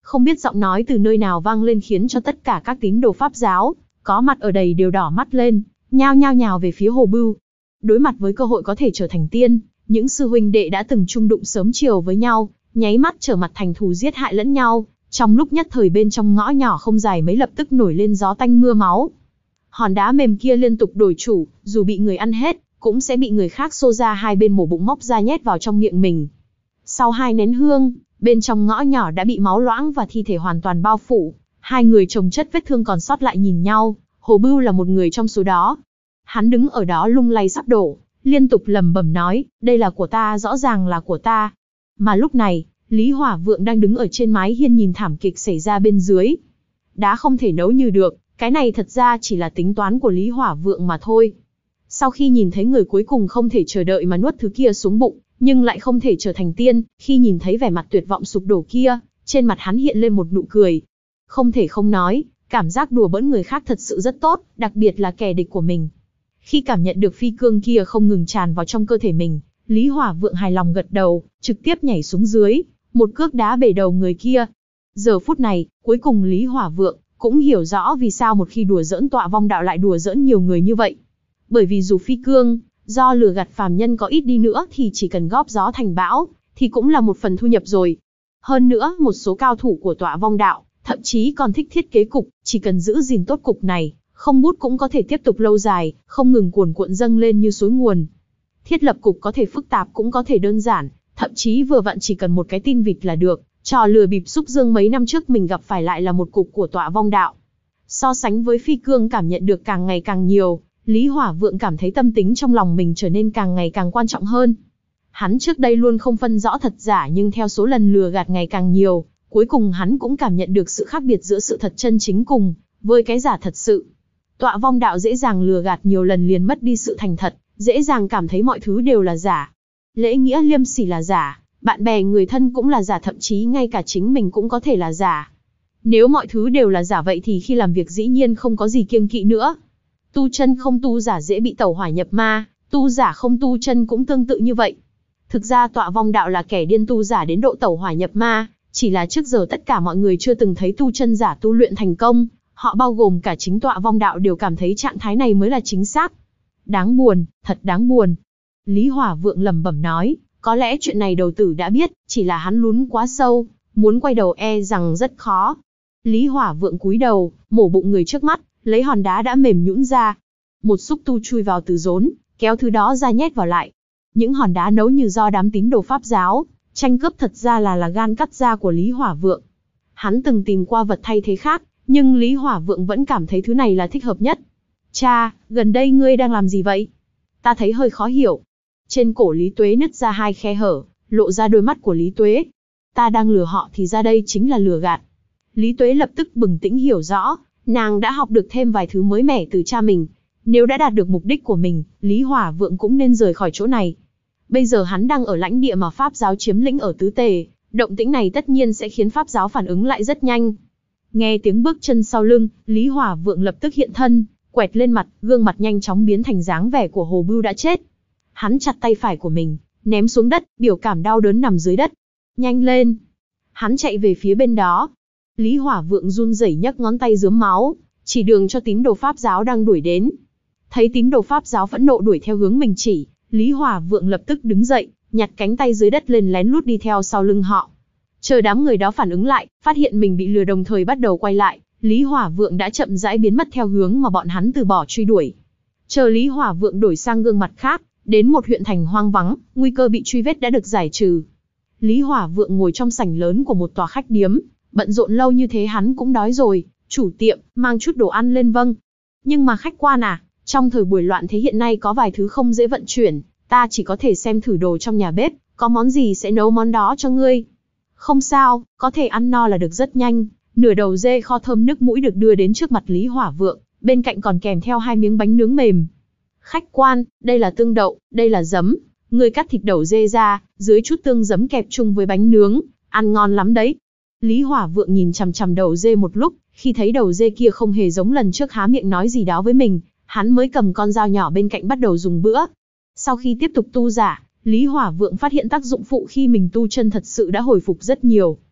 Không biết giọng nói từ nơi nào vang lên khiến cho tất cả các tín đồ Pháp giáo có mặt ở đây đều đỏ mắt lên, nhao nhao nhào về phía Hồ Bưu. Đối mặt với cơ hội có thể trở thành tiên, những sư huynh đệ đã từng chung đụng sớm chiều với nhau, nháy mắt trở mặt thành thù giết hại lẫn nhau. Trong lúc nhất thời bên trong ngõ nhỏ không dài mấy lập tức nổi lên gió tanh mưa máu. Hòn đá mềm kia liên tục đổi chủ, dù bị người ăn hết, cũng sẽ bị người khác xô ra hai bên mổ bụng móc ra nhét vào trong miệng mình. Sau hai nén hương, bên trong ngõ nhỏ đã bị máu loãng và thi thể hoàn toàn bao phủ. Hai người chồng chất vết thương còn sót lại nhìn nhau, Hồ Bưu là một người trong số đó. Hắn đứng ở đó lung lay sắp đổ, liên tục lẩm bẩm nói, đây là của ta, rõ ràng là của ta. Mà lúc này, Lý Hỏa Vượng đang đứng ở trên mái hiên nhìn thảm kịch xảy ra bên dưới. Đá không thể nấu như được, cái này thật ra chỉ là tính toán của Lý Hỏa Vượng mà thôi. Sau khi nhìn thấy người cuối cùng không thể chờ đợi mà nuốt thứ kia xuống bụng, nhưng lại không thể trở thành tiên, khi nhìn thấy vẻ mặt tuyệt vọng sụp đổ kia, trên mặt hắn hiện lên một nụ cười. Không thể không nói, cảm giác đùa bỡn người khác thật sự rất tốt, đặc biệt là kẻ địch của mình. Khi cảm nhận được phi cương kia không ngừng tràn vào trong cơ thể mình, Lý Hỏa Vượng hài lòng gật đầu, trực tiếp nhảy xuống dưới, một cước đá bể đầu người kia. Giờ phút này, cuối cùng Lý Hỏa Vượng cũng hiểu rõ vì sao một khi đùa giỡn Tọa Vong Đạo lại đùa giỡn nhiều người như vậy. Bởi vì dù phi cương, do lừa gạt phàm nhân có ít đi nữa thì chỉ cần góp gió thành bão, thì cũng là một phần thu nhập rồi. Hơn nữa, một số cao thủ của Tọa Vong Đạo, thậm chí còn thích thiết kế cục, chỉ cần giữ gìn tốt cục này, không bút cũng có thể tiếp tục lâu dài, không ngừng cuồn cuộn dâng lên như suối nguồn. Thiết lập cục có thể phức tạp cũng có thể đơn giản, thậm chí vừa vặn chỉ cần một cái tin vịt là được. Trò lừa bịp xúc dương mấy năm trước mình gặp phải lại là một cục của Tọa Vong Đạo. So sánh với phi cương cảm nhận được càng ngày càng nhiều, Lý Hỏa Vượng cảm thấy tâm tính trong lòng mình trở nên càng ngày càng quan trọng hơn. Hắn trước đây luôn không phân rõ thật giả, nhưng theo số lần lừa gạt ngày càng nhiều, cuối cùng hắn cũng cảm nhận được sự khác biệt giữa sự thật chân chính cùng với cái giả thật sự. Tọa Vong Đạo dễ dàng lừa gạt nhiều lần liền mất đi sự thành thật, dễ dàng cảm thấy mọi thứ đều là giả. Lễ nghĩa liêm sỉ là giả, bạn bè người thân cũng là giả, thậm chí ngay cả chính mình cũng có thể là giả. Nếu mọi thứ đều là giả vậy thì khi làm việc dĩ nhiên không có gì kiêng kỵ nữa. Tu chân không tu giả dễ bị tẩu hỏa nhập ma, tu giả không tu chân cũng tương tự như vậy. Thực ra Tọa Vong Đạo là kẻ điên tu giả đến độ tẩu hỏa nhập ma, chỉ là trước giờ tất cả mọi người chưa từng thấy tu chân giả tu luyện thành công, họ bao gồm cả chính Tọa Vong Đạo đều cảm thấy trạng thái này mới là chính xác. Đáng buồn, thật đáng buồn. Lý Hỏa Vượng lẩm bẩm nói, có lẽ chuyện này đầu tử đã biết, chỉ là hắn lún quá sâu, muốn quay đầu e rằng rất khó. Lý Hỏa Vượng cúi đầu, mổ bụng người trước mắt, lấy hòn đá đã mềm nhũn ra. Một xúc tu chui vào từ rốn, kéo thứ đó ra nhét vào lại. Những hòn đá nấu như do đám tín đồ Pháp giáo tranh cướp thật ra là là gan cắt da của Lý Hỏa Vượng. Hắn từng tìm qua vật thay thế khác, nhưng Lý Hỏa Vượng vẫn cảm thấy thứ này là thích hợp nhất. Cha, gần đây ngươi đang làm gì vậy? Ta thấy hơi khó hiểu. Trên cổ Lý Tuế nứt ra hai khe hở, lộ ra đôi mắt của Lý Tuế. Ta đang lừa họ thì ra đây chính là lừa gạt. Lý Tuế lập tức bừng tỉnh hiểu rõ, nàng đã học được thêm vài thứ mới mẻ từ cha mình. Nếu đã đạt được mục đích của mình, Lý Hỏa Vượng cũng nên rời khỏi chỗ này. Bây giờ hắn đang ở lãnh địa mà Pháp giáo chiếm lĩnh ở Tứ Tề, động tĩnh này tất nhiên sẽ khiến Pháp giáo phản ứng lại rất nhanh. Nghe tiếng bước chân sau lưng, Lý Hỏa Vượng lập tức hiện thân, quẹt lên mặt, gương mặt nhanh chóng biến thành dáng vẻ của Hồ Bưu đã chết. Hắn chặt tay phải của mình, ném xuống đất, biểu cảm đau đớn nằm dưới đất. Nhanh lên! Hắn chạy về phía bên đó. Lý Hỏa Vượng run rẩy nhấc ngón tay rướm máu, chỉ đường cho tín đồ Pháp giáo đang đuổi đến. Thấy tín đồ Pháp giáo phẫn nộ đuổi theo hướng mình chỉ, Lý Hỏa Vượng lập tức đứng dậy, nhặt cánh tay dưới đất lên lén lút đi theo sau lưng họ. Chờ đám người đó phản ứng lại, phát hiện mình bị lừa đồng thời bắt đầu quay lại, Lý Hỏa Vượng đã chậm rãi biến mất theo hướng mà bọn hắn từ bỏ truy đuổi. Chờ Lý Hỏa Vượng đổi sang gương mặt khác, đến một huyện thành hoang vắng, nguy cơ bị truy vết đã được giải trừ. Lý Hỏa Vượng ngồi trong sảnh lớn của một tòa khách điếm, bận rộn lâu như thế hắn cũng đói rồi, chủ tiệm, mang chút đồ ăn lên. Vâng. Nhưng mà khách quan à, trong thời buổi loạn thế hiện nay có vài thứ không dễ vận chuyển, ta chỉ có thể xem thử đồ trong nhà bếp, có món gì sẽ nấu món đó cho ngươi. Không sao, có thể ăn no là được rất nhanh. Nửa đầu dê kho thơm nức mũi được đưa đến trước mặt Lý Hỏa Vượng, bên cạnh còn kèm theo hai miếng bánh nướng mềm. Khách quan, đây là tương đậu, đây là giấm. Ngươi cắt thịt đầu dê ra, dưới chút tương giấm kẹp chung với bánh nướng, ăn ngon lắm đấy. Lý Hỏa Vượng nhìn chằm chằm đầu dê một lúc, khi thấy đầu dê kia không hề giống lần trước há miệng nói gì đó với mình, hắn mới cầm con dao nhỏ bên cạnh bắt đầu dùng bữa. Sau khi tiếp tục tu giả, Lý Hỏa Vượng phát hiện tác dụng phụ khi mình tu chân thật sự đã hồi phục rất nhiều.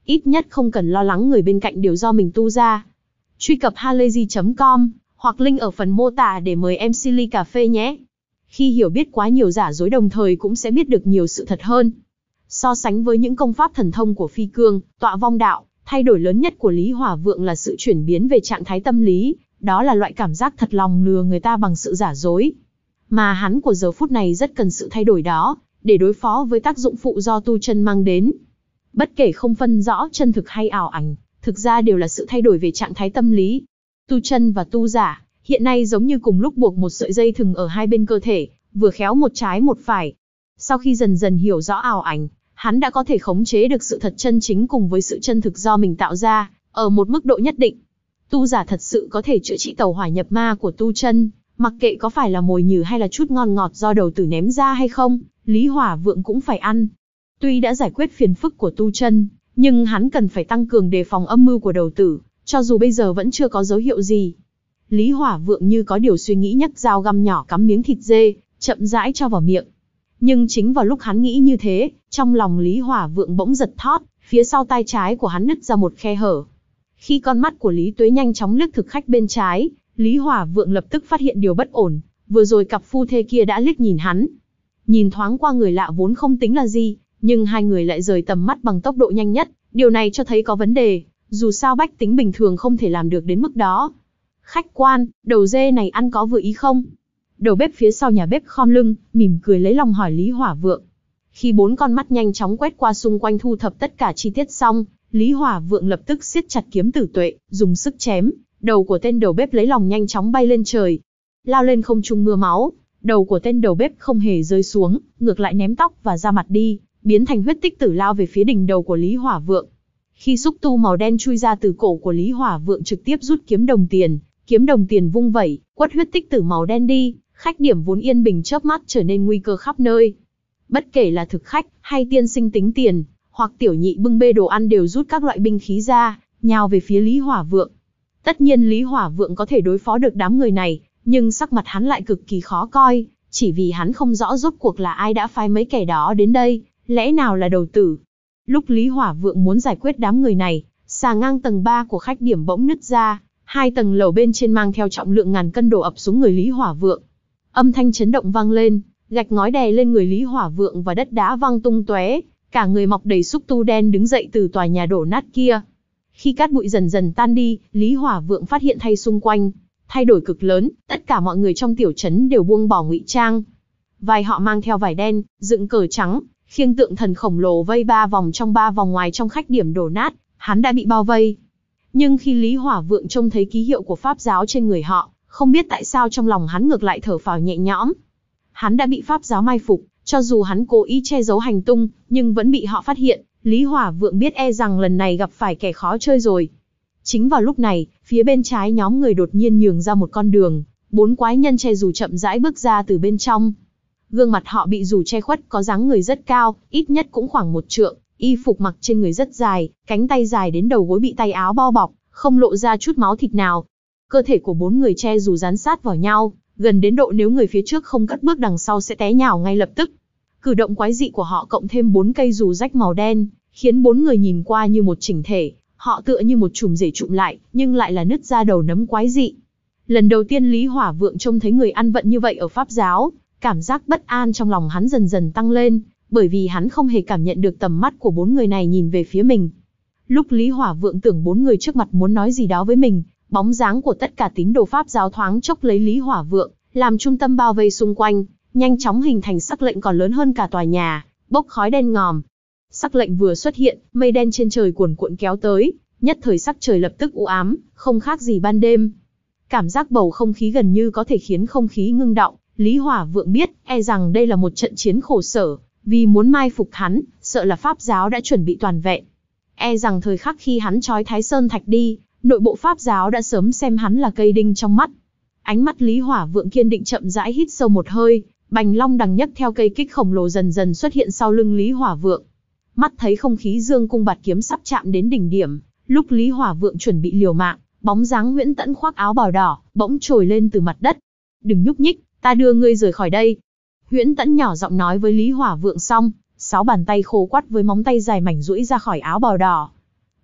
ít nhất không cần lo lắng người bên cạnh đều do mình tu ra. Truy cập halayzi chấm com hoặc link ở phần mô tả để mời em xê ly cà phê nhé. Khi hiểu biết quá nhiều giả dối đồng thời cũng sẽ biết được nhiều sự thật hơn. So sánh với những công pháp thần thông của Phi Cương, Tọa Vong Đạo, thay đổi lớn nhất của Lý Hỏa Vượng là sự chuyển biến về trạng thái tâm lý, đó là loại cảm giác thật lòng lừa người ta bằng sự giả dối. Mà hắn của giờ phút này rất cần sự thay đổi đó, để đối phó với tác dụng phụ do tu chân mang đến. Bất kể không phân rõ chân thực hay ảo ảnh, thực ra đều là sự thay đổi về trạng thái tâm lý. Tu chân và tu giả, hiện nay giống như cùng lúc buộc một sợi dây thừng ở hai bên cơ thể, vừa khéo một trái một phải. Sau khi dần dần hiểu rõ ảo ảnh, hắn đã có thể khống chế được sự thật chân chính cùng với sự chân thực do mình tạo ra, ở một mức độ nhất định. Tu giả thật sự có thể chữa trị tẩu hỏa nhập ma của tu chân, mặc kệ có phải là mồi nhử hay là chút ngon ngọt do đầu tử ném ra hay không, Lý Hỏa Vượng cũng phải ăn. Tuy đã giải quyết phiền phức của tu chân, nhưng hắn cần phải tăng cường đề phòng âm mưu của đầu tử, cho dù bây giờ vẫn chưa có dấu hiệu gì. Lý Hỏa Vượng như có điều suy nghĩ nhấc dao găm nhỏ cắm miếng thịt dê, chậm rãi cho vào miệng. Nhưng chính vào lúc hắn nghĩ như thế, trong lòng Lý Hỏa Vượng bỗng giật thót, phía sau tai trái của hắn nứt ra một khe hở. Khi con mắt của Lý Tuế nhanh chóng liếc thực khách bên trái, Lý Hỏa Vượng lập tức phát hiện điều bất ổn, vừa rồi cặp phu thê kia đã liếc nhìn hắn. Nhìn thoáng qua người lạ vốn không tính là gì, nhưng hai người lại rời tầm mắt bằng tốc độ nhanh nhất, điều này cho thấy có vấn đề, dù sao bách tính bình thường không thể làm được đến mức đó. Khách quan, đầu dê này ăn có vừa ý không? Đầu bếp phía sau nhà bếp khom lưng, mỉm cười lấy lòng hỏi Lý Hỏa Vượng. Khi bốn con mắt nhanh chóng quét qua xung quanh thu thập tất cả chi tiết xong, Lý Hỏa Vượng lập tức siết chặt kiếm tử tuệ, dùng sức chém, đầu của tên đầu bếp lấy lòng nhanh chóng bay lên trời. Lao lên không trung mưa máu, đầu của tên đầu bếp không hề rơi xuống, ngược lại ném tóc và da mặt đi, biến thành huyết tích tử lao về phía đỉnh đầu của Lý Hỏa Vượng. Khi xúc tu màu đen chui ra từ cổ của Lý Hỏa Vượng trực tiếp rút kiếm đồng tiền, kiếm đồng tiền vung vẩy, quất huyết tích tử màu đen đi, khách điểm vốn yên bình chớp mắt trở nên nguy cơ khắp nơi. Bất kể là thực khách, hay tiên sinh tính tiền, hoặc tiểu nhị bưng bê đồ ăn đều rút các loại binh khí ra, nhào về phía Lý Hỏa Vượng. Tất nhiên Lý Hỏa Vượng có thể đối phó được đám người này, nhưng sắc mặt hắn lại cực kỳ khó coi, chỉ vì hắn không rõ rốt cuộc là ai đã phái mấy kẻ đó đến đây, lẽ nào là đầu tử. Lúc Lý Hỏa Vượng muốn giải quyết đám người này, xà ngang tầng ba của khách điểm bỗng nứt ra, hai tầng lầu bên trên mang theo trọng lượng ngàn cân đổ ập xuống người Lý Hỏa Vượng. Âm thanh chấn động vang lên, gạch ngói đè lên người Lý Hỏa Vượng và đất đá văng tung tóe, cả người mọc đầy xúc tu đen đứng dậy từ tòa nhà đổ nát kia. Khi cát bụi dần dần tan đi, Lý Hỏa Vượng phát hiện thay xung quanh thay đổi cực lớn, tất cả mọi người trong tiểu trấn đều buông bỏ ngụy trang. Vài họ mang theo vải đen, dựng cờ trắng, khiêng tượng thần khổng lồ vây ba vòng trong ba vòng ngoài trong khách điểm đổ nát, hắn đã bị bao vây. Nhưng khi Lý Hỏa Vượng trông thấy ký hiệu của pháp giáo trên người họ, không biết tại sao trong lòng hắn ngược lại thở phào nhẹ nhõm. Hắn đã bị pháp giáo mai phục, cho dù hắn cố ý che giấu hành tung, nhưng vẫn bị họ phát hiện. Lý Hỏa Vượng biết e rằng lần này gặp phải kẻ khó chơi rồi. Chính vào lúc này, phía bên trái nhóm người đột nhiên nhường ra một con đường, bốn quái nhân che dù chậm rãi bước ra từ bên trong. Gương mặt họ bị dù che khuất, có dáng người rất cao, ít nhất cũng khoảng một trượng, y phục mặc trên người rất dài, cánh tay dài đến đầu gối bị tay áo bao bọc, không lộ ra chút máu thịt nào. Cơ thể của bốn người che dù dán sát vào nhau, gần đến độ nếu người phía trước không cất bước đằng sau sẽ té nhào ngay lập tức. Cử động quái dị của họ cộng thêm bốn cây dù rách màu đen, khiến bốn người nhìn qua như một chỉnh thể, họ tựa như một chùm rễ trụm lại, nhưng lại là nứt ra đầu nấm quái dị. Lần đầu tiên Lý Hỏa Vượng trông thấy người ăn vận như vậy ở pháp giáo, cảm giác bất an trong lòng hắn dần dần tăng lên, bởi vì hắn không hề cảm nhận được tầm mắt của bốn người này nhìn về phía mình. Lúc Lý Hỏa Vượng tưởng bốn người trước mặt muốn nói gì đó với mình, bóng dáng của tất cả tín đồ pháp giáo thoáng chốc lấy Lý Hỏa Vượng làm trung tâm bao vây xung quanh, nhanh chóng hình thành sắc lệnh còn lớn hơn cả tòa nhà, bốc khói đen ngòm. Sắc lệnh vừa xuất hiện, mây đen trên trời cuồn cuộn kéo tới, nhất thời sắc trời lập tức u ám, không khác gì ban đêm. Cảm giác bầu không khí gần như có thể khiến không khí ngưng đọng, Lý Hỏa Vượng biết, e rằng đây là một trận chiến khổ sở, vì muốn mai phục hắn, sợ là pháp giáo đã chuẩn bị toàn vẹn. E rằng thời khắc khi hắn trói Thái Sơn Thạch đi, nội bộ pháp giáo đã sớm xem hắn là cây đinh trong mắt. Ánh mắt Lý Hỏa Vượng kiên định chậm rãi hít sâu một hơi, bành long đằng nhấc theo cây kích khổng lồ dần dần xuất hiện sau lưng Lý Hỏa Vượng. Mắt thấy không khí dương cung bạt kiếm sắp chạm đến đỉnh điểm, lúc Lý Hỏa Vượng chuẩn bị liều mạng, bóng dáng Huyễn Tẫn khoác áo bào đỏ, bỗng trồi lên từ mặt đất. "Đừng nhúc nhích, ta đưa ngươi rời khỏi đây." Huyễn Tẫn nhỏ giọng nói với Lý Hỏa Vượng xong, sáu bàn tay khô quắt với móng tay dài mảnh duỗi ra khỏi áo bào đỏ.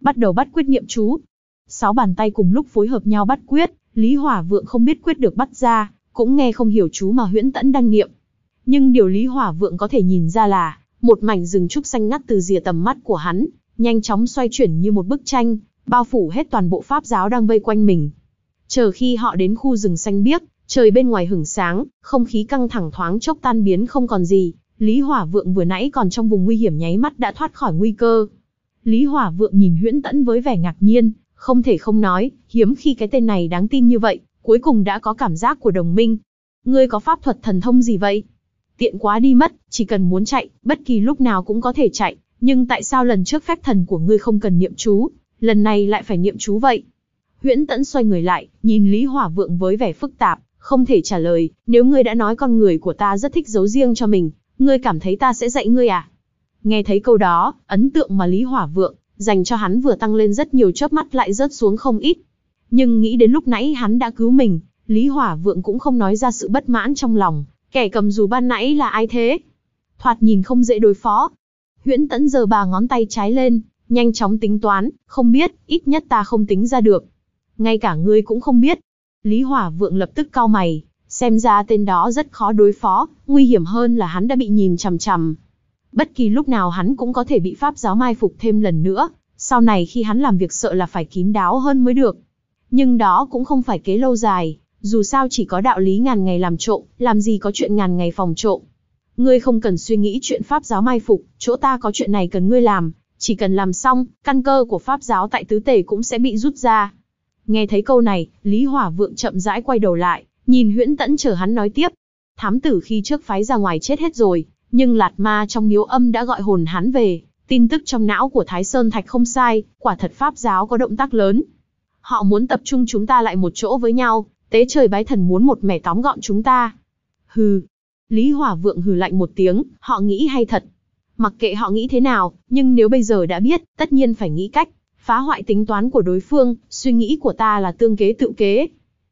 bắt đầu bắt quyết niệm chú. Sáu bàn tay cùng lúc phối hợp nhau bắt quyết, Lý Hỏa Vượng không biết quyết được bắt ra, cũng nghe không hiểu chú mà Huyễn Tẫn đang niệm. Nhưng điều Lý Hỏa Vượng có thể nhìn ra là, một mảnh rừng trúc xanh ngắt từ rìa tầm mắt của hắn, nhanh chóng xoay chuyển như một bức tranh, bao phủ hết toàn bộ pháp giáo đang vây quanh mình. Chờ khi họ đến khu rừng xanh biếc, trời bên ngoài hửng sáng, không khí căng thẳng thoáng chốc tan biến không còn gì, Lý Hỏa Vượng vừa nãy còn trong vùng nguy hiểm nháy mắt đã thoát khỏi nguy cơ. Lý Hỏa Vượng nhìn Huyễn Tẫn với vẻ ngạc nhiên, không thể không nói, hiếm khi cái tên này đáng tin như vậy, cuối cùng đã có cảm giác của đồng minh. Ngươi có pháp thuật thần thông gì vậy? Tiện quá đi mất, chỉ cần muốn chạy, bất kỳ lúc nào cũng có thể chạy, nhưng tại sao lần trước phép thần của ngươi không cần niệm chú, lần này lại phải niệm chú vậy? Huyễn Tẫn xoay người lại, nhìn Lý Hỏa Vượng với vẻ phức tạp, không thể trả lời, nếu ngươi đã nói con người của ta rất thích giấu riêng cho mình, ngươi cảm thấy ta sẽ dạy ngươi à? Nghe thấy câu đó, ấn tượng mà Lý Hỏa Vượng dành cho hắn vừa tăng lên rất nhiều, chớp mắt lại rớt xuống không ít. Nhưng nghĩ đến lúc nãy hắn đã cứu mình, Lý Hỏa Vượng cũng không nói ra sự bất mãn trong lòng, kẻ cầm dù ban nãy là ai thế? Thoạt nhìn không dễ đối phó. Huyễn Tẫn giơ ba ngón tay trái lên, nhanh chóng tính toán, không biết, ít nhất ta không tính ra được. Ngay cả ngươi cũng không biết. Lý Hỏa Vượng lập tức cau mày, xem ra tên đó rất khó đối phó, nguy hiểm hơn là hắn đã bị nhìn chằm chằm. Bất kỳ lúc nào hắn cũng có thể bị pháp giáo mai phục thêm lần nữa, sau này khi hắn làm việc sợ là phải kín đáo hơn mới được. Nhưng đó cũng không phải kế lâu dài, dù sao chỉ có đạo lý ngàn ngày làm trộm, làm gì có chuyện ngàn ngày phòng trộm. Ngươi không cần suy nghĩ chuyện pháp giáo mai phục, chỗ ta có chuyện này cần ngươi làm, chỉ cần làm xong, căn cơ của pháp giáo tại tứ tể cũng sẽ bị rút ra. Nghe thấy câu này, Lý Hỏa Vượng chậm rãi quay đầu lại, nhìn Huyễn Tẫn chờ hắn nói tiếp. Thám tử khi trước phái ra ngoài chết hết rồi, nhưng Lạt Ma trong miếu âm đã gọi hồn hắn về, tin tức trong não của Thái Sơn Thạch không sai, quả thật pháp giáo có động tác lớn. Họ muốn tập trung chúng ta lại một chỗ với nhau, tế trời bái thần muốn một mẻ tóm gọn chúng ta. Hừ. Lý Hỏa Vượng hừ lạnh một tiếng, họ nghĩ hay thật. Mặc kệ họ nghĩ thế nào, nhưng nếu bây giờ đã biết, tất nhiên phải nghĩ cách phá hoại tính toán của đối phương, suy nghĩ của ta là tương kế tự kế.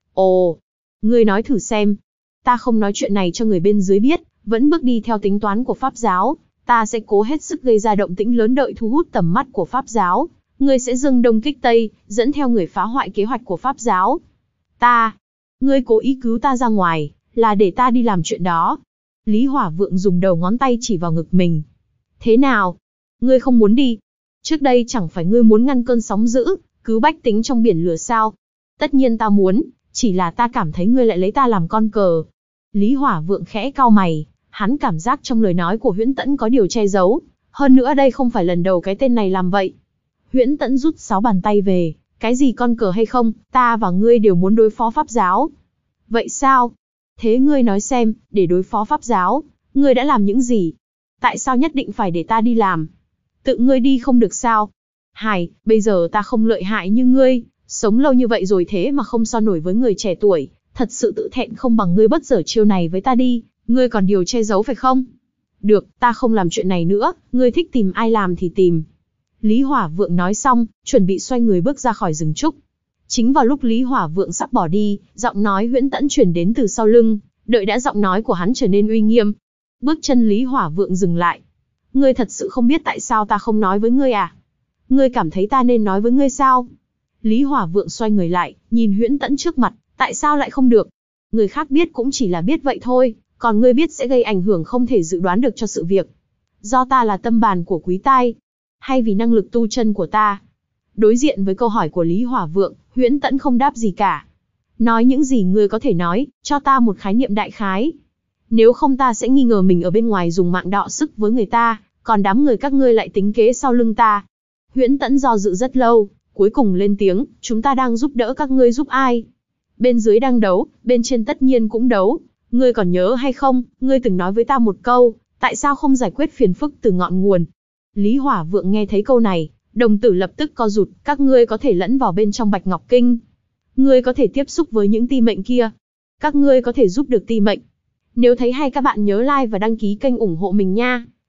Ồ, ngươi nói thử xem. Ta không nói chuyện này cho người bên dưới biết, vẫn bước đi theo tính toán của pháp giáo, ta sẽ cố hết sức gây ra động tĩnh lớn đợi thu hút tầm mắt của pháp giáo. Ngươi sẽ dâng đông kích tây, dẫn theo người phá hoại kế hoạch của pháp giáo. Ta, ngươi cố ý cứu ta ra ngoài, là để ta đi làm chuyện đó. Lý Hỏa Vượng dùng đầu ngón tay chỉ vào ngực mình. Thế nào? Ngươi không muốn đi? Trước đây chẳng phải ngươi muốn ngăn cơn sóng dữ, cứu bách tính trong biển lửa sao? Tất nhiên ta muốn, chỉ là ta cảm thấy ngươi lại lấy ta làm con cờ. Lý Hỏa Vượng khẽ cau mày, hắn cảm giác trong lời nói của Huyễn Tẫn có điều che giấu, hơn nữa đây không phải lần đầu cái tên này làm vậy. Huyễn Tẫn rút sáu bàn tay về, cái gì con cờ hay không, ta và ngươi đều muốn đối phó pháp giáo. Vậy sao? Thế ngươi nói xem, để đối phó pháp giáo, ngươi đã làm những gì? Tại sao nhất định phải để ta đi làm? Tự ngươi đi không được sao? Hài, bây giờ ta không lợi hại như ngươi, sống lâu như vậy rồi thế mà không so nổi với người trẻ tuổi, thật sự tự thẹn không bằng ngươi, bất dở chiêu này với ta đi, ngươi còn điều che giấu phải không? Được, ta không làm chuyện này nữa, ngươi thích tìm ai làm thì tìm. Lý Hỏa Vượng nói xong, chuẩn bị xoay người bước ra khỏi rừng trúc. Chính vào lúc Lý Hỏa Vượng sắp bỏ đi, giọng nói Huyễn Tẫn truyền đến từ sau lưng, đợi đã giọng nói của hắn trở nên uy nghiêm. Bước chân Lý Hỏa Vượng dừng lại. Ngươi thật sự không biết tại sao ta không nói với ngươi à? Ngươi cảm thấy ta nên nói với ngươi sao? Lý Hỏa Vượng xoay người lại, nhìn Huyễn Tẫn trước mặt, tại sao lại không được? Người khác biết cũng chỉ là biết vậy thôi, còn ngươi biết sẽ gây ảnh hưởng không thể dự đoán được cho sự việc. Do ta là tâm bàn của quý tai, hay vì năng lực tu chân của ta? Đối diện với câu hỏi của Lý Hỏa Vượng, Huyễn Tẫn không đáp gì cả. Nói những gì ngươi có thể nói, cho ta một khái niệm đại khái. Nếu không ta sẽ nghi ngờ mình ở bên ngoài dùng mạng đọ sức với người ta, còn đám người các ngươi lại tính kế sau lưng ta. Huyễn Tẫn do dự rất lâu, cuối cùng lên tiếng, chúng ta đang giúp đỡ các ngươi giúp ai? Bên dưới đang đấu, bên trên tất nhiên cũng đấu. Ngươi còn nhớ hay không, ngươi từng nói với ta một câu, tại sao không giải quyết phiền phức từ ngọn nguồn? Lý Hỏa Vượng nghe thấy câu này, đồng tử lập tức co rụt, các ngươi có thể lẫn vào bên trong Bạch Ngọc Kinh. Ngươi có thể tiếp xúc với những ti mệnh kia. Các ngươi có thể giúp được ti mệnh. Nếu thấy hay các bạn nhớ like và đăng ký kênh ủng hộ mình nha.